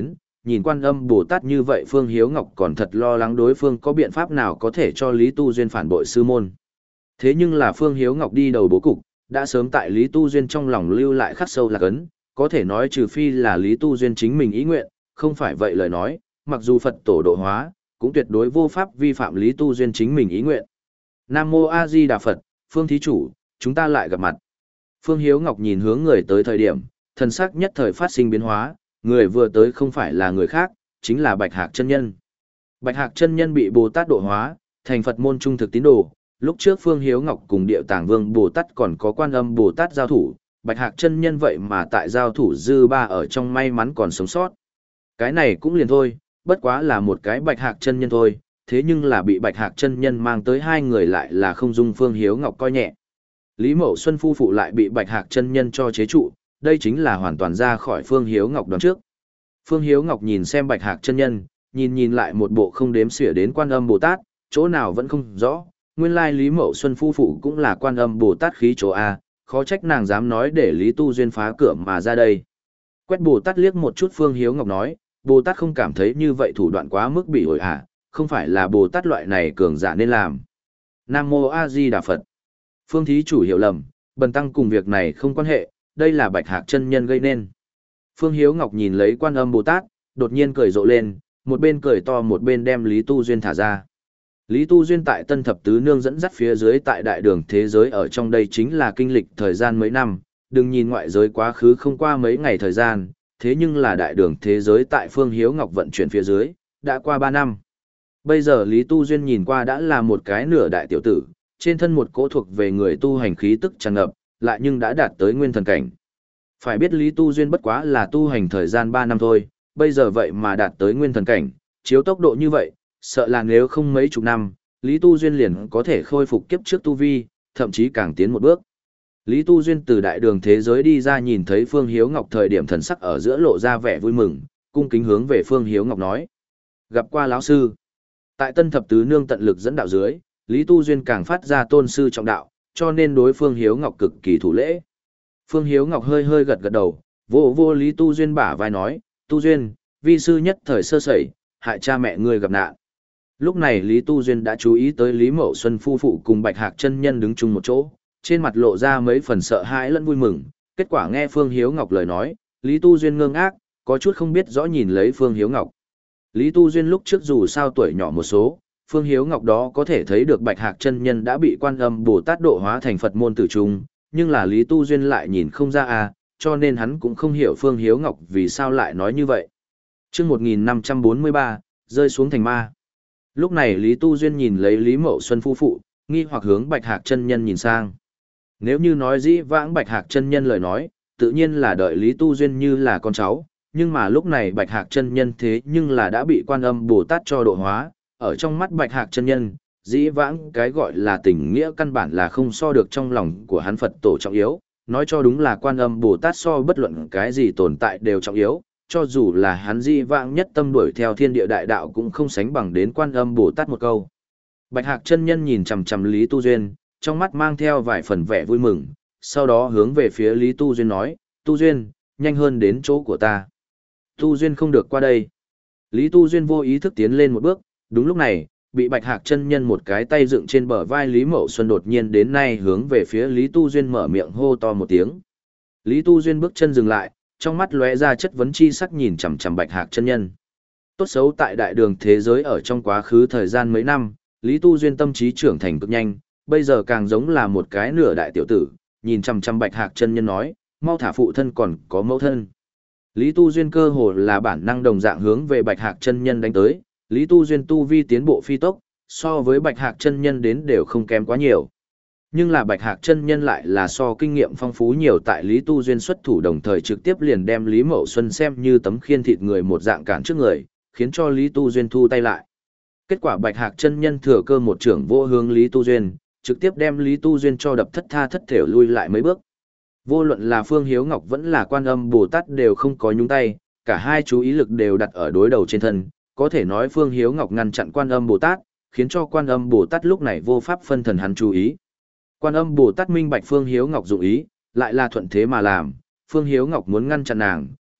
nhìn Quan Âm Bồ Tát như vậy Phương Hiếu Ngọc còn thật lo lắng đối phương có biện pháp nào có thể cho Lý Tu Duyên phản bội sư môn. Thế nhưng là Phương Hiếu Ngọc đi đầu bố cục, đã sớm tại Lý Tu Duyên trong lòng lưu lại khắc sâu lạc ấn, có thể nói trừ phi là Lý Tu Duyên chính mình ý nguyện, không phải vậy lời nói, mặc dù Phật tổ độ hóa, cũng tuyệt đối vô pháp vi phạm Lý Tu Duyên chính mình ý nguyện. Nam Mô A Di Đà Phật, Phương Thí Chủ, chúng ta lại gặp mặt. Phương Hiếu Ngọc nhìn hướng người tới thời điểm, thần sắc nhất thời phát sinh biến hóa, người vừa tới không phải là người khác, chính là Bạch Hạc chân nhân. Bạch Hạc chân nhân bị Bồ Tát độ hóa, thành Phật môn trung thực tín đồ, lúc trước Phương Hiếu Ngọc cùng Điệu Tàng Vương Bồ Tát còn có Quan Âm Bồ Tát giao thủ, Bạch Hạc chân nhân vậy mà tại giao thủ dư ba ở trong may mắn còn sống sót. Cái này cũng liền thôi, bất quá là một cái Bạch Hạc chân nhân thôi, thế nhưng là bị Bạch Hạc chân nhân mang tới hai người lại là không dung Phương Hiếu Ngọc coi nhẹ. Lý Mậu Xuân phu phụ lại bị Bạch Hạc chân nhân cho chế trụ, đây chính là hoàn toàn ra khỏi Phương Hiếu Ngọc đoán trước. Phương Hiếu Ngọc nhìn xem Bạch Hạc chân nhân, nhìn nhìn lại một bộ không đếm xỉa đến Quan Âm Bồ Tát, chỗ nào vẫn không rõ, nguyên lai Lý Mậu Xuân phu phụ cũng là Quan Âm Bồ Tát khí chỗ A, khó trách nàng dám nói để Lý Tu Duyên phá cửa mà ra đây. Quét Bồ Tát liếc một chút Phương Hiếu Ngọc nói, Bồ Tát không cảm thấy như vậy thủ đoạn quá mức bị ổi hả, không phải là Bồ Tát loại này cường giả nên làm. Nam Mô A Di Đà Phật. Phương Thí Chủ hiểu lầm, bần tăng cùng việc này không quan hệ, đây là Bạch Hạc chân nhân gây nên. Phương Hiếu Ngọc nhìn lấy Quan Âm Bồ Tát, đột nhiên cười rộ lên, một bên cười to một bên đem Lý Tu Duyên thả ra. Lý Tu Duyên tại Tân Thập Tứ Nương dẫn dắt phía dưới tại đại đường thế giới ở trong đây chính là kinh lịch thời gian mấy năm, đừng nhìn ngoại giới quá khứ không qua mấy ngày thời gian, thế nhưng là đại đường thế giới tại Phương Hiếu Ngọc vận chuyển phía dưới, đã qua ba năm. Bây giờ Lý Tu Duyên nhìn qua đã là một cái nửa đại tiểu tử, trên thân một cỗ thuộc về người tu hành khí tức tràn ngập, lại nhưng đã đạt tới nguyên thần cảnh. Phải biết Lý Tu Duyên bất quá là tu hành thời gian ba năm thôi, bây giờ vậy mà đạt tới nguyên thần cảnh, chiếu tốc độ như vậy, sợ là nếu không mấy chục năm, Lý Tu Duyên liền có thể khôi phục kiếp trước tu vi, thậm chí càng tiến một bước. Lý Tu Duyên từ đại đường thế giới đi ra nhìn thấy Phương Hiếu Ngọc thời điểm thần sắc ở giữa lộ ra vẻ vui mừng, cung kính hướng về Phương Hiếu Ngọc nói. Gặp qua lão sư. Tại Tân Thập Tứ Nương tận lực dẫn đạo dưới, Lý Tu Duyên càng phát ra tôn sư trọng đạo, cho nên đối Phương Hiếu Ngọc cực kỳ thủ lễ. Phương Hiếu Ngọc hơi hơi gật gật đầu, vô vô Lý Tu Duyên bả vai nói, Tu Duyên, vi sư nhất thời sơ sẩy, hại cha mẹ ngươi gặp nạn. Lúc này Lý Tu Duyên đã chú ý tới Lý Mậu Xuân phu phụ cùng Bạch Hạc chân nhân đứng chung một chỗ, trên mặt lộ ra mấy phần sợ hãi lẫn vui mừng, kết quả nghe Phương Hiếu Ngọc lời nói, Lý Tu Duyên ngơ ngác, có chút không biết rõ nhìn lấy Phương Hiếu Ngọc. Lý Tu Duyên lúc trước dù sao tuổi nhỏ một số, Phương Hiếu Ngọc đó có thể thấy được Bạch Hạc chân nhân đã bị Quan Âm Bồ Tát độ hóa thành Phật môn tử trung, nhưng là Lý Tu Duyên lại nhìn không ra à, cho nên hắn cũng không hiểu Phương Hiếu Ngọc vì sao lại nói như vậy. Chương một nghìn năm trăm bốn mươi ba, rơi xuống thành ma. Lúc này Lý Tu Duyên nhìn lấy Lý Mậu Xuân phu phụ, nghi hoặc hướng Bạch Hạc chân nhân nhìn sang. Nếu như nói dĩ vãng Bạch Hạc chân nhân lời nói, tự nhiên là đợi Lý Tu Duyên như là con cháu, nhưng mà lúc này Bạch Hạc chân nhân thế nhưng là đã bị Quan Âm Bồ Tát cho độ hóa, ở trong mắt Bạch Hạc chân nhân, dĩ vãng cái gọi là tình nghĩa căn bản là không so được trong lòng của hắn Phật tổ trọng yếu, nói cho đúng là Quan Âm Bồ Tát so bất luận cái gì tồn tại đều trọng yếu, cho dù là hắn dĩ vãng nhất tâm đuổi theo thiên địa đại đạo cũng không sánh bằng đến Quan Âm Bồ Tát một câu. Bạch Hạc chân nhân nhìn chằm chằm Lý Tu Duyên, trong mắt mang theo vài phần vẻ vui mừng, sau đó hướng về phía Lý Tu Duyên nói, Tu Duyên, nhanh hơn đến chỗ của ta. Tu Duyên không được qua đây. Lý Tu Duyên vô ý thức tiến lên một bước, đúng lúc này, bị Bạch Hạc chân nhân một cái tay dựng trên bờ vai Lý Mậu Xuân đột nhiên đến nay hướng về phía Lý Tu Duyên mở miệng hô to một tiếng. Lý Tu Duyên bước chân dừng lại, trong mắt lóe ra chất vấn chi sắc nhìn chằm chằm Bạch Hạc chân nhân. Tốt xấu tại đại đường thế giới ở trong quá khứ thời gian mấy năm, Lý Tu Duyên tâm trí trưởng thành cực nhanh, bây giờ càng giống là một cái nửa đại tiểu tử, nhìn chằm chằm Bạch Hạc chân nhân nói, mau thả phụ thân còn có mẫu thân. Lý Tu Duyên cơ hồ là bản năng đồng dạng hướng về Bạch Hạc chân nhân đánh tới, Lý Tu Duyên tu vi tiến bộ phi tốc, so với Bạch Hạc chân nhân đến đều không kém quá nhiều. Nhưng là Bạch Hạc chân nhân lại là so kinh nghiệm phong phú nhiều tại Lý Tu Duyên xuất thủ đồng thời trực tiếp liền đem Lý Mậu Xuân xem như tấm khiên thịt người một dạng cản trước người, khiến cho Lý Tu Duyên thu tay lại. Kết quả Bạch Hạc chân nhân thừa cơ một trưởng vô hướng Lý Tu Duyên, trực tiếp đem Lý Tu Duyên cho đập thất tha thất thểu lui lại mấy bước. Vô luận là Phương Hiếu Ngọc vẫn là Quan Âm Bồ Tát đều không có nhúng tay, cả hai chú ý lực đều đặt ở đối đầu trên thân, có thể nói Phương Hiếu Ngọc ngăn chặn Quan Âm Bồ Tát, khiến cho Quan Âm Bồ Tát lúc này vô pháp phân thần hắn chú ý. Quan Âm Bồ Tát minh bạch Phương Hiếu Ngọc dụng ý, lại là thuận thế mà làm, Phương Hiếu Ngọc muốn ngăn chặn nàng,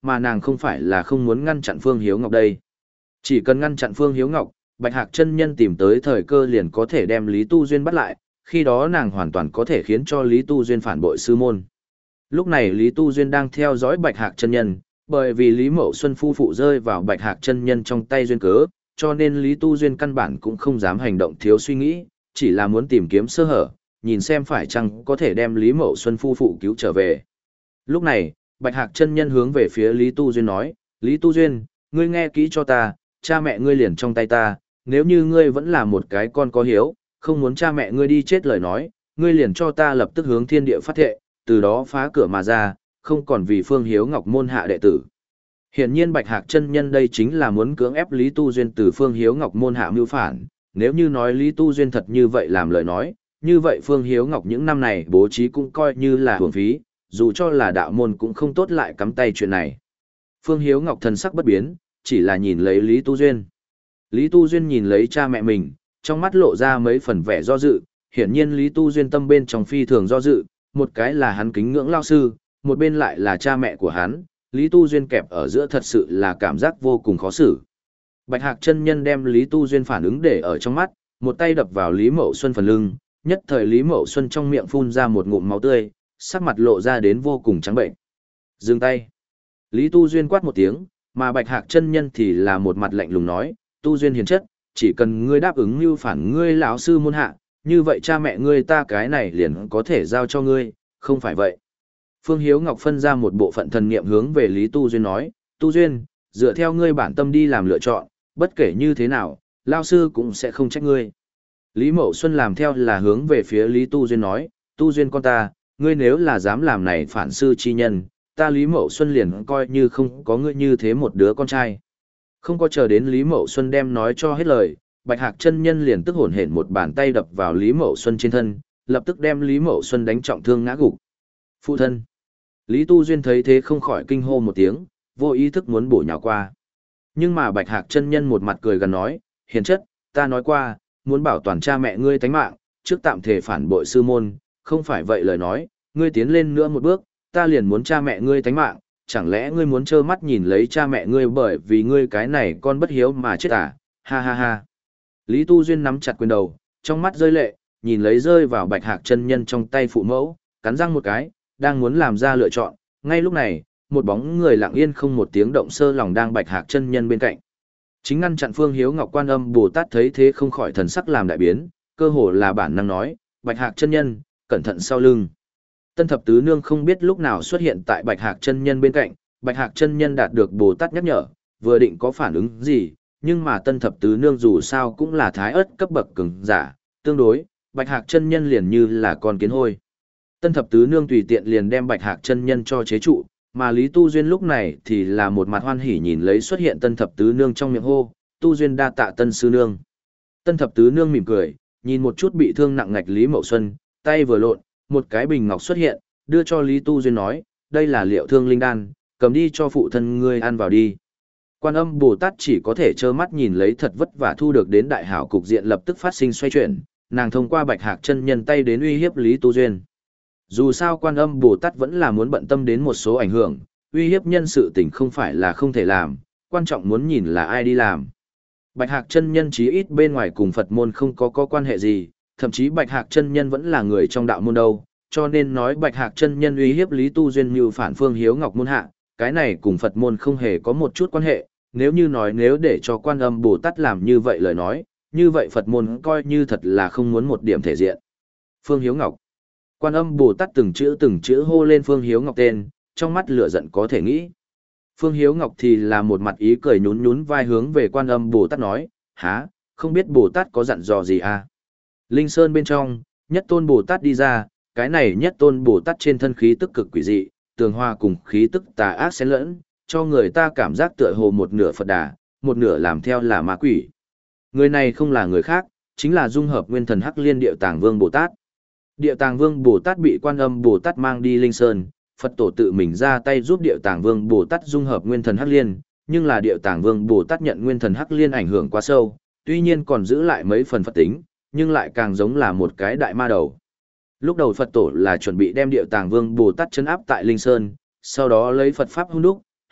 mà nàng không phải là không muốn ngăn chặn Phương Hiếu Ngọc đây. Chỉ cần ngăn chặn Phương Hiếu Ngọc, Bạch Hạc chân nhân tìm tới thời cơ liền có thể đem Lý Tu Duyên bắt lại, khi đó nàng hoàn toàn có thể khiến cho Lý Tu Duyên phản bội sư môn. Lúc này Lý Tu Duyên đang theo dõi Bạch Hạc chân nhân, bởi vì Lý Mậu Xuân phu phụ rơi vào Bạch Hạc chân nhân trong tay duyên cớ, cho nên Lý Tu Duyên căn bản cũng không dám hành động thiếu suy nghĩ, chỉ là muốn tìm kiếm sơ hở, nhìn xem phải chăng có thể đem Lý Mậu Xuân phu phụ cứu trở về. Lúc này, Bạch Hạc chân nhân hướng về phía Lý Tu Duyên nói, Lý Tu Duyên, ngươi nghe kỹ cho ta, cha mẹ ngươi liền trong tay ta, nếu như ngươi vẫn là một cái con có hiếu, không muốn cha mẹ ngươi đi chết lời nói, ngươi liền cho ta lập tức hướng thiên địa phát thệ, từ đó phá cửa mà ra, không còn vì Phương Hiếu Ngọc môn hạ đệ tử. Hiển nhiên Bạch Hạc chân nhân đây chính là muốn cưỡng ép Lý Tu Duyên từ Phương Hiếu Ngọc môn hạ mưu phản, nếu như nói Lý Tu Duyên thật như vậy làm lời nói, như vậy Phương Hiếu Ngọc những năm này bố trí cũng coi như là hưởng phí, dù cho là đạo môn cũng không tốt lại cắm tay chuyện này. Phương Hiếu Ngọc thần sắc bất biến, chỉ là nhìn lấy Lý Tu Duyên. Lý Tu Duyên nhìn lấy cha mẹ mình, trong mắt lộ ra mấy phần vẻ do dự, hiển nhiên Lý Tu Duyên tâm bên trong phi thường do dự, một cái là hắn kính ngưỡng lao sư, một bên lại là cha mẹ của hắn, Lý Tu Duyên kẹp ở giữa thật sự là cảm giác vô cùng khó xử. Bạch Hạc chân nhân đem Lý Tu Duyên phản ứng để ở trong mắt, một tay đập vào Lý Mậu Xuân phần lưng, nhất thời Lý Mậu Xuân trong miệng phun ra một ngụm máu tươi, sắc mặt lộ ra đến vô cùng trắng bệnh. Dừng tay. Lý Tu Duyên quát một tiếng, mà Bạch Hạc chân nhân thì là một mặt lạnh lùng nói, Tu Duyên hiền chất, chỉ cần ngươi đáp ứng mưu phản ngươi lão sư môn hạ, như vậy cha mẹ ngươi ta cái này liền có thể giao cho ngươi, không phải vậy. Phương Hiếu Ngọc phân ra một bộ phận thần niệm hướng về Lý Tu Duyên nói, Tu Duyên, dựa theo ngươi bản tâm đi làm lựa chọn, bất kể như thế nào, lao sư cũng sẽ không trách ngươi. Lý Mậu Xuân làm theo là hướng về phía Lý Tu Duyên nói, Tu Duyên con ta, ngươi nếu là dám làm này phản sư chi nhân, ta Lý Mậu Xuân liền coi như không có ngươi như thế một đứa con trai. Không có chờ đến Lý Mậu Xuân đem nói cho hết lời, Bạch Hạc chân nhân liền tức hổn hển một bàn tay đập vào Lý Mậu Xuân trên thân, lập tức đem Lý Mậu Xuân đánh trọng thương ngã gục. Phụ thân. Lý Tu Duyên thấy thế không khỏi kinh hô một tiếng, vô ý thức muốn bổ nhào qua. Nhưng mà Bạch Hạc chân nhân một mặt cười gần nói, hiền chất, ta nói qua, muốn bảo toàn cha mẹ ngươi tánh mạng, trước tạm thể phản bội sư môn, không phải vậy lời nói, ngươi tiến lên nữa một bước, ta liền muốn cha mẹ ngươi tánh mạng, chẳng lẽ ngươi muốn trơ mắt nhìn lấy cha mẹ ngươi bởi vì ngươi cái này con bất hiếu mà chết à, ha ha ha. Lý Tu Duyên nắm chặt quyền đầu, trong mắt rơi lệ, nhìn lấy rơi vào Bạch Hạc chân nhân trong tay phụ mẫu, cắn răng một cái, đang muốn làm ra lựa chọn, ngay lúc này, một bóng người lặng yên không một tiếng động sơ lòng đang Bạch Hạc chân nhân bên cạnh. Chính ngăn chặn Phương Hiếu Ngọc Quan Âm Bồ Tát thấy thế không khỏi thần sắc làm đại biến, cơ hồ là bản năng nói, Bạch Hạc chân nhân, cẩn thận sau lưng. Tân Thập Tứ Nương không biết lúc nào xuất hiện tại Bạch Hạc chân nhân bên cạnh, Bạch Hạc chân nhân đạt được Bồ Tát nhắc nhở, vừa định có phản ứng gì, nhưng mà Tân Thập Tứ Nương dù sao cũng là thái ớt cấp bậc cường giả, tương đối, Bạch Hạc chân nhân liền như là con kiến hôi. Tân Thập Tứ Nương tùy tiện liền đem Bạch Hạc chân nhân cho chế trụ, mà Lý Tu Duyên lúc này thì là một mặt hoan hỉ nhìn lấy xuất hiện Tân Thập Tứ Nương trong miệng hô, Tu Duyên đa tạ Tân sư nương. Tân Thập Tứ Nương mỉm cười, nhìn một chút bị thương nặng ngạch Lý Mậu Xuân, tay vừa lộn, một cái bình ngọc xuất hiện, đưa cho Lý Tu Duyên nói, đây là liệu thương linh đan, cầm đi cho phụ thân ngươi ăn vào đi. Quan Âm Bồ Tát chỉ có thể trơ mắt nhìn lấy thật vất vả thu được đến đại hảo cục diện lập tức phát sinh xoay chuyển, nàng thông qua Bạch Hạc chân nhân tay đến uy hiếp Lý Tu Duyên. Dù sao Quan Âm Bồ Tát vẫn là muốn bận tâm đến một số ảnh hưởng, uy hiếp nhân sự tình không phải là không thể làm, quan trọng muốn nhìn là ai đi làm. Bạch Hạc chân nhân chí ít bên ngoài cùng Phật môn không có có quan hệ gì, thậm chí Bạch Hạc chân nhân vẫn là người trong đạo môn đâu, cho nên nói Bạch Hạc chân nhân uy hiếp Lý Tu Duyên như phản Phương Hiếu Ngọc môn hạ, cái này cùng Phật môn không hề có một chút quan hệ, nếu như nói nếu để cho Quan Âm Bồ Tát làm như vậy lời nói, như vậy Phật môn coi như thật là không muốn một điểm thể diện. Phương Hiếu Ngọc. Quan Âm Bồ Tát từng chữ từng chữ hô lên Phương Hiếu Ngọc tên, trong mắt lửa giận có thể nghĩ. Phương Hiếu Ngọc thì là một mặt ý cười nhún nhún vai hướng về Quan Âm Bồ Tát nói, há, không biết Bồ Tát có dặn dò gì à? Linh Sơn bên trong, nhất tôn Bồ Tát đi ra, cái này nhất tôn Bồ Tát trên thân khí tức cực quỷ dị, tường hòa cùng khí tức tà ác xen lẫn, cho người ta cảm giác tựa hồ một nửa Phật Đà, một nửa làm theo là ma quỷ. Người này không là người khác, chính là dung hợp nguyên thần Hắc Liên Điệu Tàng Vương Bồ Tát. Điệu Tàng Vương Bồ Tát bị Quan Âm Bồ Tát mang đi Linh Sơn, Phật tổ tự mình ra tay giúp Điệu Tàng Vương Bồ Tát dung hợp nguyên thần Hắc Liên, nhưng là Điệu Tàng Vương Bồ Tát nhận nguyên thần Hắc Liên ảnh hưởng quá sâu, tuy nhiên còn giữ lại mấy phần Phật tính, nhưng lại càng giống là một cái đại ma đầu. Lúc đầu Phật tổ là chuẩn bị đem Điệu Tàng Vương Bồ Tát trấn áp tại Linh Sơn, sau đó lấy Phật pháp hung đúc,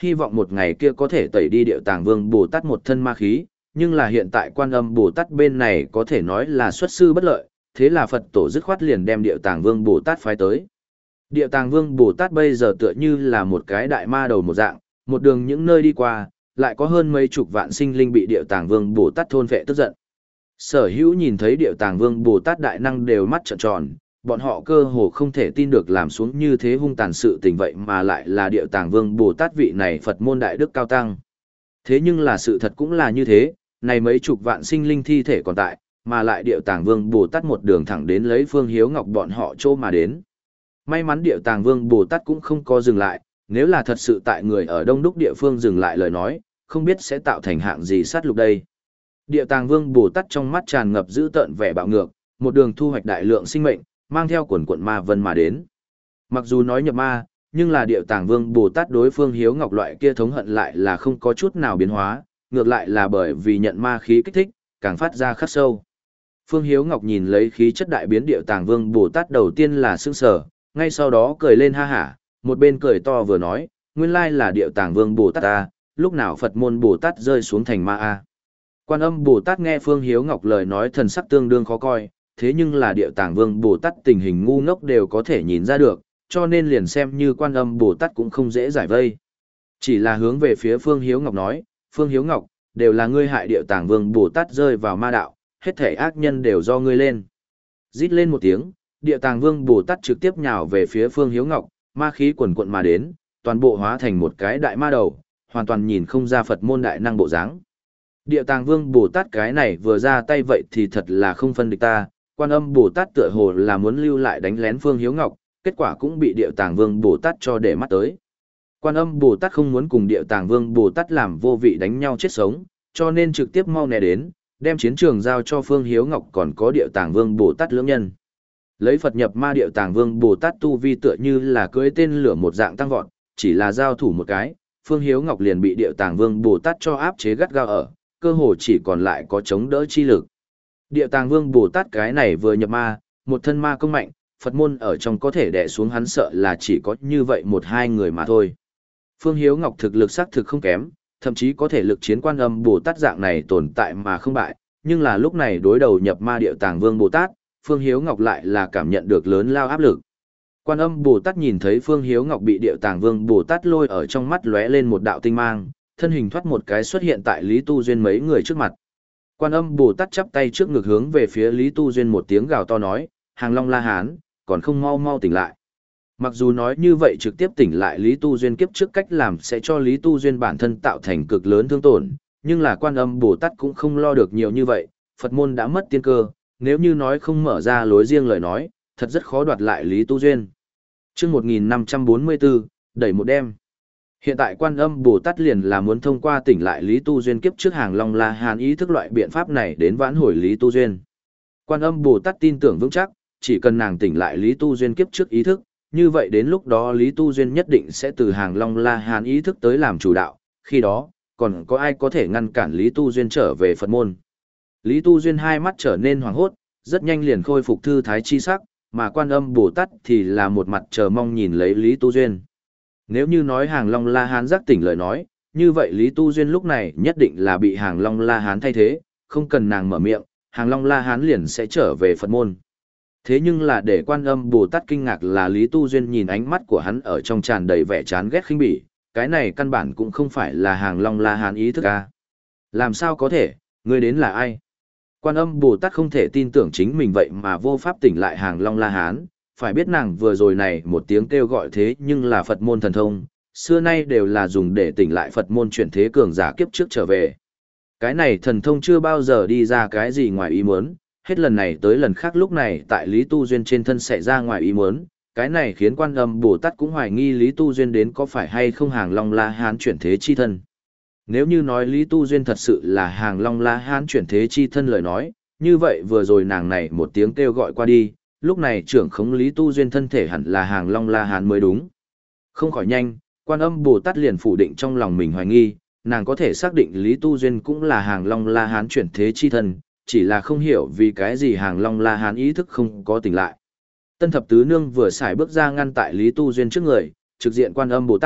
hy vọng một ngày kia có thể tẩy đi Điệu Tàng Vương Bồ Tát một thân ma khí, nhưng là hiện tại Quan Âm Bồ Tát bên này có thể nói là xuất sư bất lợi, thế là Phật tổ dứt khoát liền đem Điệu Tàng Vương Bồ Tát phái tới. Điệu Tàng Vương Bồ Tát bây giờ tựa như là một cái đại ma đầu một dạng, một đường những nơi đi qua, lại có hơn mấy chục vạn sinh linh bị Điệu Tàng Vương Bồ Tát thôn phệ tức giận. Sở hữu nhìn thấy Điệu Tàng Vương Bồ Tát đại năng đều mắt trợn tròn, bọn họ cơ hồ không thể tin được làm xuống như thế hung tàn sự tình vậy mà lại là Điệu Tàng Vương Bồ Tát vị này Phật môn đại đức cao tăng. Thế nhưng là sự thật cũng là như thế, này mấy chục vạn sinh linh thi thể còn tại, mà lại Điệu Tàng Vương Bồ Tát một đường thẳng đến lấy Phương Hiếu Ngọc bọn họ chỗ mà đến. May mắn Điệu Tàng Vương Bồ Tát cũng không có dừng lại, nếu là thật sự tại người ở đông đúc địa phương dừng lại lời nói, không biết sẽ tạo thành hạng gì sát lục đây. Điệu Tàng Vương Bồ Tát trong mắt tràn ngập dữ tợn vẻ bạo ngược, một đường thu hoạch đại lượng sinh mệnh, mang theo quần quận ma vân mà đến. Mặc dù nói nhập ma, nhưng là Điệu Tàng Vương Bồ Tát đối Phương Hiếu Ngọc loại kia thống hận lại là không có chút nào biến hóa, ngược lại là bởi vì nhận ma khí kích thích, càng phát ra khắc sâu. Phương Hiếu Ngọc nhìn lấy khí chất đại biến Điệu Tàng Vương Bồ Tát đầu tiên là sững sờ, ngay sau đó cười lên ha hả, một bên cười to vừa nói, nguyên lai là Điệu Tàng Vương Bồ Tát ta, lúc nào Phật môn Bồ Tát rơi xuống thành ma a. Quan Âm Bồ Tát nghe Phương Hiếu Ngọc lời nói thần sắc tương đương khó coi, thế nhưng là Điệu Tàng Vương Bồ Tát tình hình ngu ngốc đều có thể nhìn ra được, cho nên liền xem như Quan Âm Bồ Tát cũng không dễ giải vây. Chỉ là hướng về phía Phương Hiếu Ngọc nói, Phương Hiếu Ngọc, đều là ngươi hại Điệu Tàng Vương Bồ Tát rơi vào ma đạo, hết thể ác nhân đều do ngươi lên. Rít lên một tiếng, Điệu Tàng Vương Bồ Tát trực tiếp nhào về phía Phương Hiếu Ngọc, ma khí quần quận mà đến, toàn bộ hóa thành một cái đại ma đầu, hoàn toàn nhìn không ra Phật môn đại năng bộ dáng. Điệu Tàng Vương Bồ Tát cái này vừa ra tay vậy thì thật là không phân địch ta, Quan Âm Bồ Tát tựa hồ là muốn lưu lại đánh lén Phương Hiếu Ngọc, kết quả cũng bị Điệu Tàng Vương Bồ Tát cho để mắt tới. Quan Âm Bồ Tát không muốn cùng Điệu Tàng Vương Bồ Tát làm vô vị đánh nhau chết sống, cho nên trực tiếp mau nè đến, đem chiến trường giao cho Phương Hiếu Ngọc còn có Điệu Tàng Vương Bồ Tát lưỡng nhân. Lấy Phật nhập ma Điệu Tàng Vương Bồ Tát tu vi tựa như là cưỡi tên lửa một dạng tăng vọt, chỉ là giao thủ một cái, Phương Hiếu Ngọc liền bị Điệu Tàng Vương Bồ Tát cho áp chế gắt gao ở, cơ hồ chỉ còn lại có chống đỡ chi lực. Điệu Tàng Vương Bồ Tát cái này vừa nhập ma, một thân ma công mạnh, Phật môn ở trong có thể đè xuống hắn sợ là chỉ có như vậy một hai người mà thôi. Phương Hiếu Ngọc thực lực xác thực không kém, thậm chí có thể lực chiến Quan Âm Bồ Tát dạng này tồn tại mà không bại, nhưng là lúc này đối đầu nhập ma Điệu Tàng Vương Bồ Tát, Phương Hiếu Ngọc lại là cảm nhận được lớn lao áp lực. Quan Âm Bồ Tát nhìn thấy Phương Hiếu Ngọc bị Điệu Tàng Vương Bồ Tát lôi ở trong mắt lóe lên một đạo tinh mang, thân hình thoát một cái xuất hiện tại Lý Tu Duyên mấy người trước mặt. Quan Âm Bồ Tát chắp tay trước ngực hướng về phía Lý Tu Duyên một tiếng gào to nói, Hàng Long La Hán, còn không mau mau tỉnh lại. Mặc dù nói như vậy trực tiếp tỉnh lại Lý Tu Duyên kiếp trước cách làm sẽ cho Lý Tu Duyên bản thân tạo thành cực lớn thương tổn, nhưng là Quan Âm Bồ Tát cũng không lo được nhiều như vậy, Phật môn đã mất tiên cơ, nếu như nói không mở ra lối riêng lời nói, thật rất khó đoạt lại Lý Tu Duyên. Chương một nghìn năm trăm bốn mươi bốn, đẩy một đêm. Hiện tại Quan Âm Bồ Tát liền là muốn thông qua tỉnh lại Lý Tu Duyên kiếp trước Hàng Long La Hán ý thức loại biện pháp này đến vãn hồi Lý Tu Duyên. Quan Âm Bồ Tát tin tưởng vững chắc, chỉ cần nàng tỉnh lại Lý Tu Duyên kiếp trước ý thức, như vậy đến lúc đó Lý Tu Duyên nhất định sẽ từ Hàng Long La Hán ý thức tới làm chủ đạo, khi đó, còn có ai có thể ngăn cản Lý Tu Duyên trở về Phật môn. Lý Tu Duyên hai mắt trở nên hoảng hốt, rất nhanh liền khôi phục thư thái chi sắc, mà Quan Âm Bồ Tát thì là một mặt chờ mong nhìn lấy Lý Tu Duyên. Nếu như nói Hàng Long La Hán giác tỉnh lời nói, như vậy Lý Tu Duyên lúc này nhất định là bị Hàng Long La Hán thay thế, không cần nàng mở miệng, Hàng Long La Hán liền sẽ trở về Phật môn. Thế nhưng là để Quan Âm Bồ Tát kinh ngạc là Lý Tu Duyên nhìn ánh mắt của hắn ở trong tràn đầy vẻ chán ghét khinh bỉ, cái này căn bản cũng không phải là Hàng Long La Hán ý thức a. Làm sao có thể, ngươi đến là ai? Quan Âm Bồ Tát không thể tin tưởng chính mình vậy mà vô pháp tỉnh lại Hàng Long La Hán, phải biết nàng vừa rồi này một tiếng kêu gọi thế nhưng là Phật môn thần thông, xưa nay đều là dùng để tỉnh lại Phật môn chuyển thế cường giả kiếp trước trở về. Cái này thần thông chưa bao giờ đi ra cái gì ngoài ý muốn, hết lần này tới lần khác lúc này tại Lý Tu Duyên trên thân xảy ra ngoài ý muốn, cái này khiến Quan Âm Bồ Tát cũng hoài nghi Lý Tu Duyên đến có phải hay không Hàng Long La Hán chuyển thế chi thân. Nếu như nói Lý Tu Duyên thật sự là Hàng Long La Hán chuyển thế chi thân lời nói, như vậy vừa rồi nàng này một tiếng kêu gọi qua đi, lúc này trưởng khống Lý Tu Duyên thân thể hẳn là Hàng Long La Hán mới đúng. Không khỏi nhanh, Quan Âm Bồ Tát liền phủ định trong lòng mình hoài nghi, nàng có thể xác định Lý Tu Duyên cũng là Hàng Long La Hán chuyển thế chi thân, chỉ là không hiểu vì cái gì Hàng Long La Hán ý thức không có tỉnh lại. Tân Thập Tứ Nương vừa xài bước ra ngăn tại Lý Tu Duyên trước người, trực diện Quan Âm Bồ Tát,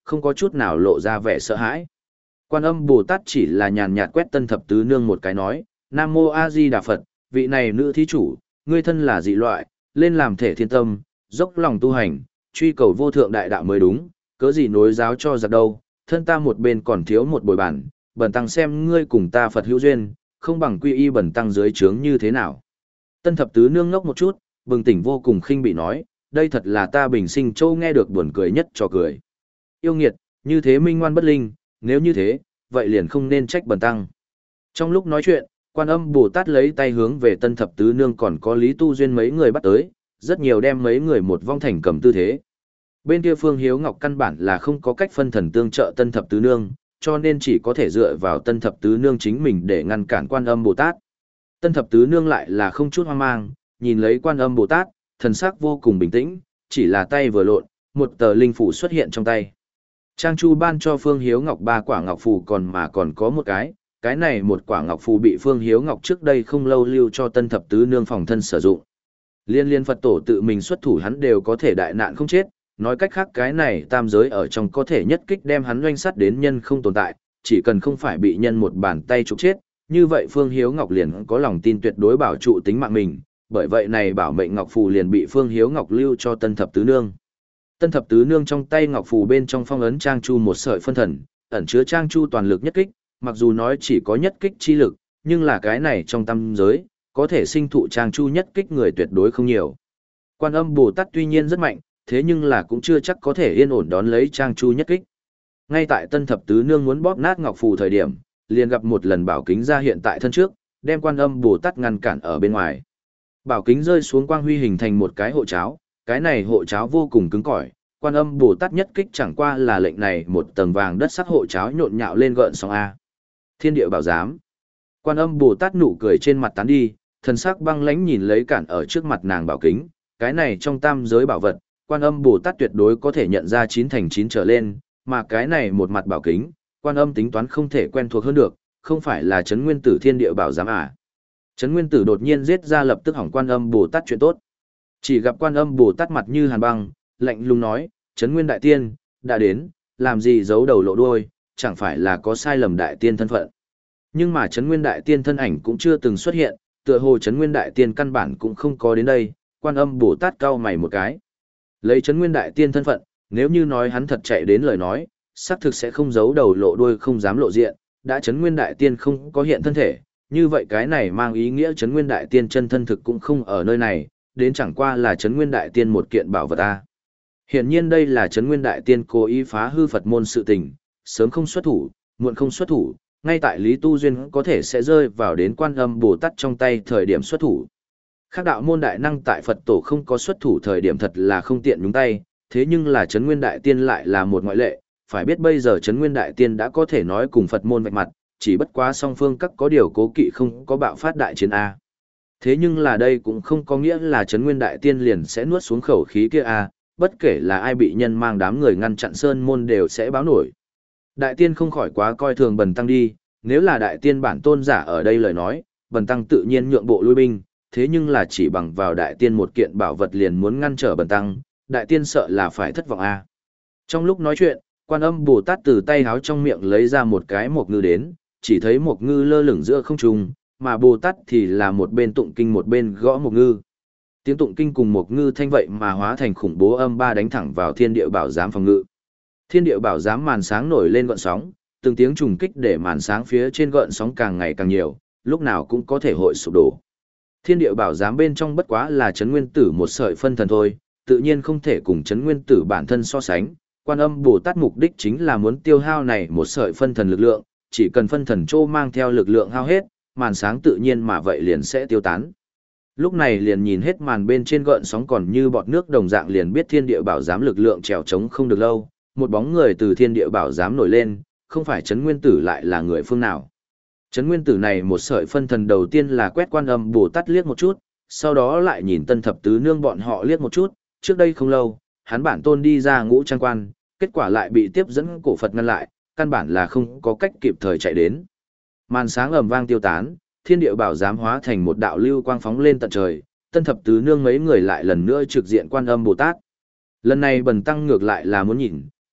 không có chút nào lộ ra vẻ sợ hãi. Quan Âm Bồ Tát chỉ là nhàn nhạt quét Tân Thập Tứ Nương một cái nói, Nam Mô A Di Đà Phật, vị này nữ thí chủ, ngươi thân là dị loại, lên làm thể thiên tâm, dốc lòng tu hành, truy cầu vô thượng đại đạo mới đúng, cớ gì nối giáo cho giặc đâu, thân ta một bên còn thiếu một bồi bản, bần tăng xem ngươi cùng ta Phật hữu duyên, không bằng quy y bần tăng dưới trướng như thế nào. Tân Thập Tứ Nương ngốc một chút, bừng tỉnh vô cùng khinh bị nói, đây thật là ta bình sinh châu nghe được buồn cười nhất cho cười. Yêu nghiệt, như thế minh ngoan bất linh, nếu như thế, vậy liền không nên trách bần tăng. Trong lúc nói chuyện, Quan Âm Bồ Tát lấy tay hướng về Tân Thập Tứ Nương còn có Lý Tu Duyên mấy người bắt tới, rất nhiều đem mấy người một vong thành cầm tư thế. Bên kia Phương Hiếu Ngọc căn bản là không có cách phân thần tương trợ Tân Thập Tứ Nương, cho nên chỉ có thể dựa vào Tân Thập Tứ Nương chính mình để ngăn cản Quan Âm Bồ Tát. Tân Thập Tứ Nương lại là không chút hoang mang, nhìn lấy Quan Âm Bồ Tát, thần sắc vô cùng bình tĩnh, chỉ là tay vừa lộn, một tờ linh phủ xuất hiện trong tay. Trang Chu ban cho Phương Hiếu Ngọc ba quả ngọc phù còn mà còn có một cái, cái này một quả ngọc phù bị Phương Hiếu Ngọc trước đây không lâu lưu cho Tân Thập Tứ Nương phòng thân sử dụng. Liên liên Phật tổ tự mình xuất thủ hắn đều có thể đại nạn không chết, nói cách khác cái này tam giới ở trong có thể nhất kích đem hắn doanh sát đến nhân không tồn tại, chỉ cần không phải bị nhân một bàn tay trục chết, như vậy Phương Hiếu Ngọc liền có lòng tin tuyệt đối bảo trụ tính mạng mình, bởi vậy này bảo mệnh ngọc phù liền bị Phương Hiếu Ngọc lưu cho Tân Thập Tứ Nương. Tân Thập Tứ Nương trong tay ngọc phù bên trong phong ấn Trang Chu một sợi phân thần, ẩn chứa Trang Chu toàn lực nhất kích, mặc dù nói chỉ có nhất kích chi lực, nhưng là cái này trong tam giới, có thể sinh thụ Trang Chu nhất kích người tuyệt đối không nhiều. Quan Âm Bồ Tát tuy nhiên rất mạnh, thế nhưng là cũng chưa chắc có thể yên ổn đón lấy Trang Chu nhất kích. Ngay tại Tân Thập Tứ Nương muốn bóp nát ngọc phù thời điểm, liền gặp một lần bảo kính ra hiện tại thân trước, đem Quan Âm Bồ Tát ngăn cản ở bên ngoài. Bảo kính rơi xuống quang huy hình thành một cái hộ cháo, cái này hộ cháo vô cùng cứng cỏi, Quan Âm Bồ Tát nhất kích chẳng qua là lệnh này một tầng vàng đất sắc hộ cháo nhộn nhạo lên gợn sóng a. Thiên địa bảo giám. Quan Âm Bồ Tát nụ cười trên mặt tán đi, thần sắc băng lãnh nhìn lấy cản ở trước mặt nàng bảo kính, cái này trong tam giới bảo vật, Quan Âm Bồ Tát tuyệt đối có thể nhận ra chín thành chín trở lên, mà cái này một mặt bảo kính, Quan Âm tính toán không thể quen thuộc hơn được, không phải là Trấn Nguyên Tử Thiên Địa Bảo Giám à. Trấn Nguyên Tử đột nhiên giết ra lập tức hỏng Quan Âm Bồ Tát chuyện tốt. Chỉ gặp Quan Âm Bồ Tát mặt như hàn băng, lạnh lùng nói, Trấn Nguyên Đại Tiên, đã đến, làm gì giấu đầu lộ đuôi, chẳng phải là có sai lầm Đại Tiên thân phận. Nhưng mà Trấn Nguyên Đại Tiên thân ảnh cũng chưa từng xuất hiện, tựa hồ Trấn Nguyên Đại Tiên căn bản cũng không có đến đây, Quan Âm Bồ Tát cau mày một cái. Lấy Trấn Nguyên Đại Tiên thân phận, nếu như nói hắn thật chạy đến lời nói, xác thực sẽ không giấu đầu lộ đuôi không dám lộ diện, đã Trấn Nguyên Đại Tiên không có hiện thân thể, như vậy cái này mang ý nghĩa Trấn Nguyên Đại Tiên chân thân thực cũng không ở nơi này, đến chẳng qua là Trấn Nguyên Đại Tiên một kiện bảo vật a. Hiển nhiên đây là Trấn Nguyên Đại Tiên cố ý phá hư Phật môn sự tình, sớm không xuất thủ, muộn không xuất thủ, ngay tại Lý Tu Duyên có thể sẽ rơi vào đến Quan Âm Bồ Tát trong tay thời điểm xuất thủ. Khác đạo môn đại năng tại Phật tổ không có xuất thủ thời điểm thật là không tiện nhúng tay, thế nhưng là Trấn Nguyên Đại Tiên lại là một ngoại lệ, phải biết bây giờ Trấn Nguyên Đại Tiên đã có thể nói cùng Phật môn vạch mặt, chỉ bất quá song phương các có điều cố kỵ không có bạo phát đại chiến A. Thế nhưng là đây cũng không có nghĩa là Trấn Nguyên Đại Tiên liền sẽ nuốt xuống khẩu khí kia A, bất kể là ai bị nhân mang đám người ngăn chặn sơn môn đều sẽ báo nổi. Đại Tiên không khỏi quá coi thường Bần Tăng đi, nếu là Đại Tiên bản tôn giả ở đây lời nói, Bần Tăng tự nhiên nhượng bộ lui binh, thế nhưng là chỉ bằng vào Đại Tiên một kiện bảo vật liền muốn ngăn trở Bần Tăng, Đại Tiên sợ là phải thất vọng A. Trong lúc nói chuyện, Quan Âm Bồ Tát từ tay háo trong miệng lấy ra một cái mộc ngư đến, chỉ thấy mộc ngư lơ lửng giữa không trung, mà Bồ Tát thì là một bên tụng kinh một bên gõ mộc ngư. Tiếng tụng kinh cùng mộc ngư thanh vậy mà hóa thành khủng bố âm ba đánh thẳng vào Thiên Địa Bảo Giám phòng ngự. Thiên Địa Bảo Giám màn sáng nổi lên gợn sóng, từng tiếng trùng kích để màn sáng phía trên gợn sóng càng ngày càng nhiều, lúc nào cũng có thể hội sụp đổ. Thiên Địa Bảo Giám bên trong bất quá là Trấn Nguyên Tử một sợi phân thần thôi, tự nhiên không thể cùng Trấn Nguyên Tử bản thân so sánh. Quan Âm Bồ Tát mục đích chính là muốn tiêu hao này một sợi phân thần lực lượng, chỉ cần phân thần trô mang theo lực lượng hao hết, màn sáng tự nhiên mà vậy liền sẽ tiêu tán. Lúc này liền nhìn hết màn bên trên gợn sóng còn như bọt nước đồng dạng liền biết Thiên Địa Bảo Giám lực lượng trèo trống không được lâu, một bóng người từ Thiên Địa Bảo Giám nổi lên, không phải Trấn Nguyên Tử lại là người phương nào. Trấn Nguyên Tử này một sợi phân thần đầu tiên là quét Quan Âm Bồ Tát liếc một chút, sau đó lại nhìn Tân Thập Tứ Nương bọn họ liếc một chút, trước đây không lâu, hắn bản tôn đi ra ngũ trang quan, kết quả lại bị tiếp dẫn cổ Phật ngăn lại, căn bản là không có cách kịp thời chạy đến. Màn sáng ầm vang tiêu tán, Thiên Địa Bảo Giám hóa thành một đạo lưu quang phóng lên tận trời, Tân Thập Tứ Nương mấy người lại lần nữa trực diện Quan Âm Bồ Tát. Lần này Bần Tăng ngược lại là muốn nhìn,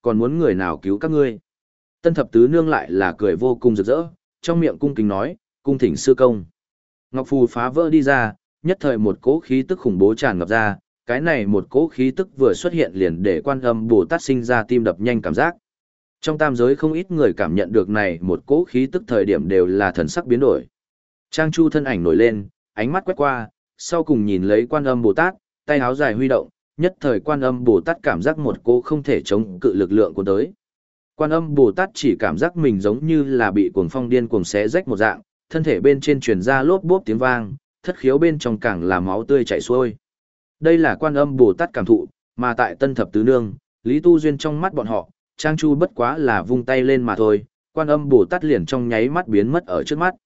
còn muốn người nào cứu các ngươi. Tân thập tứ nương lại là cười vô cùng rực rỡ, trong miệng cung kính nói, cung thỉnh sư công. Ngọc phù phá vỡ đi ra, nhất thời một cỗ khí tức khủng bố tràn ngập ra, cái này một cỗ khí tức vừa xuất hiện liền để Quan Âm Bồ Tát sinh ra tim đập nhanh cảm giác. Trong tam giới không ít người cảm nhận được này một cỗ khí tức thời điểm đều là thần sắc biến đổi. Trang Chu thân ảnh nổi lên, ánh mắt quét qua, sau cùng nhìn lấy Quan Âm Bồ Tát, tay áo dài huy động, nhất thời Quan Âm Bồ Tát cảm giác một cỗ không thể chống cự lực lượng của tới. Quan Âm Bồ Tát chỉ cảm giác mình giống như là bị cuồng phong điên cuồng xé rách một dạng, thân thể bên trên truyền ra lốp bốp tiếng vang, thất khiếu bên trong càng là máu tươi chảy xuôi. Đây là Quan Âm Bồ Tát cảm thụ, mà tại Tân Thập Tứ Nương, Lý Tu Duyên trong mắt bọn họ, Trang Chu bất quá là vung tay lên mà thôi, Quan Âm Bồ Tát liền trong nháy mắt biến mất ở trước mắt.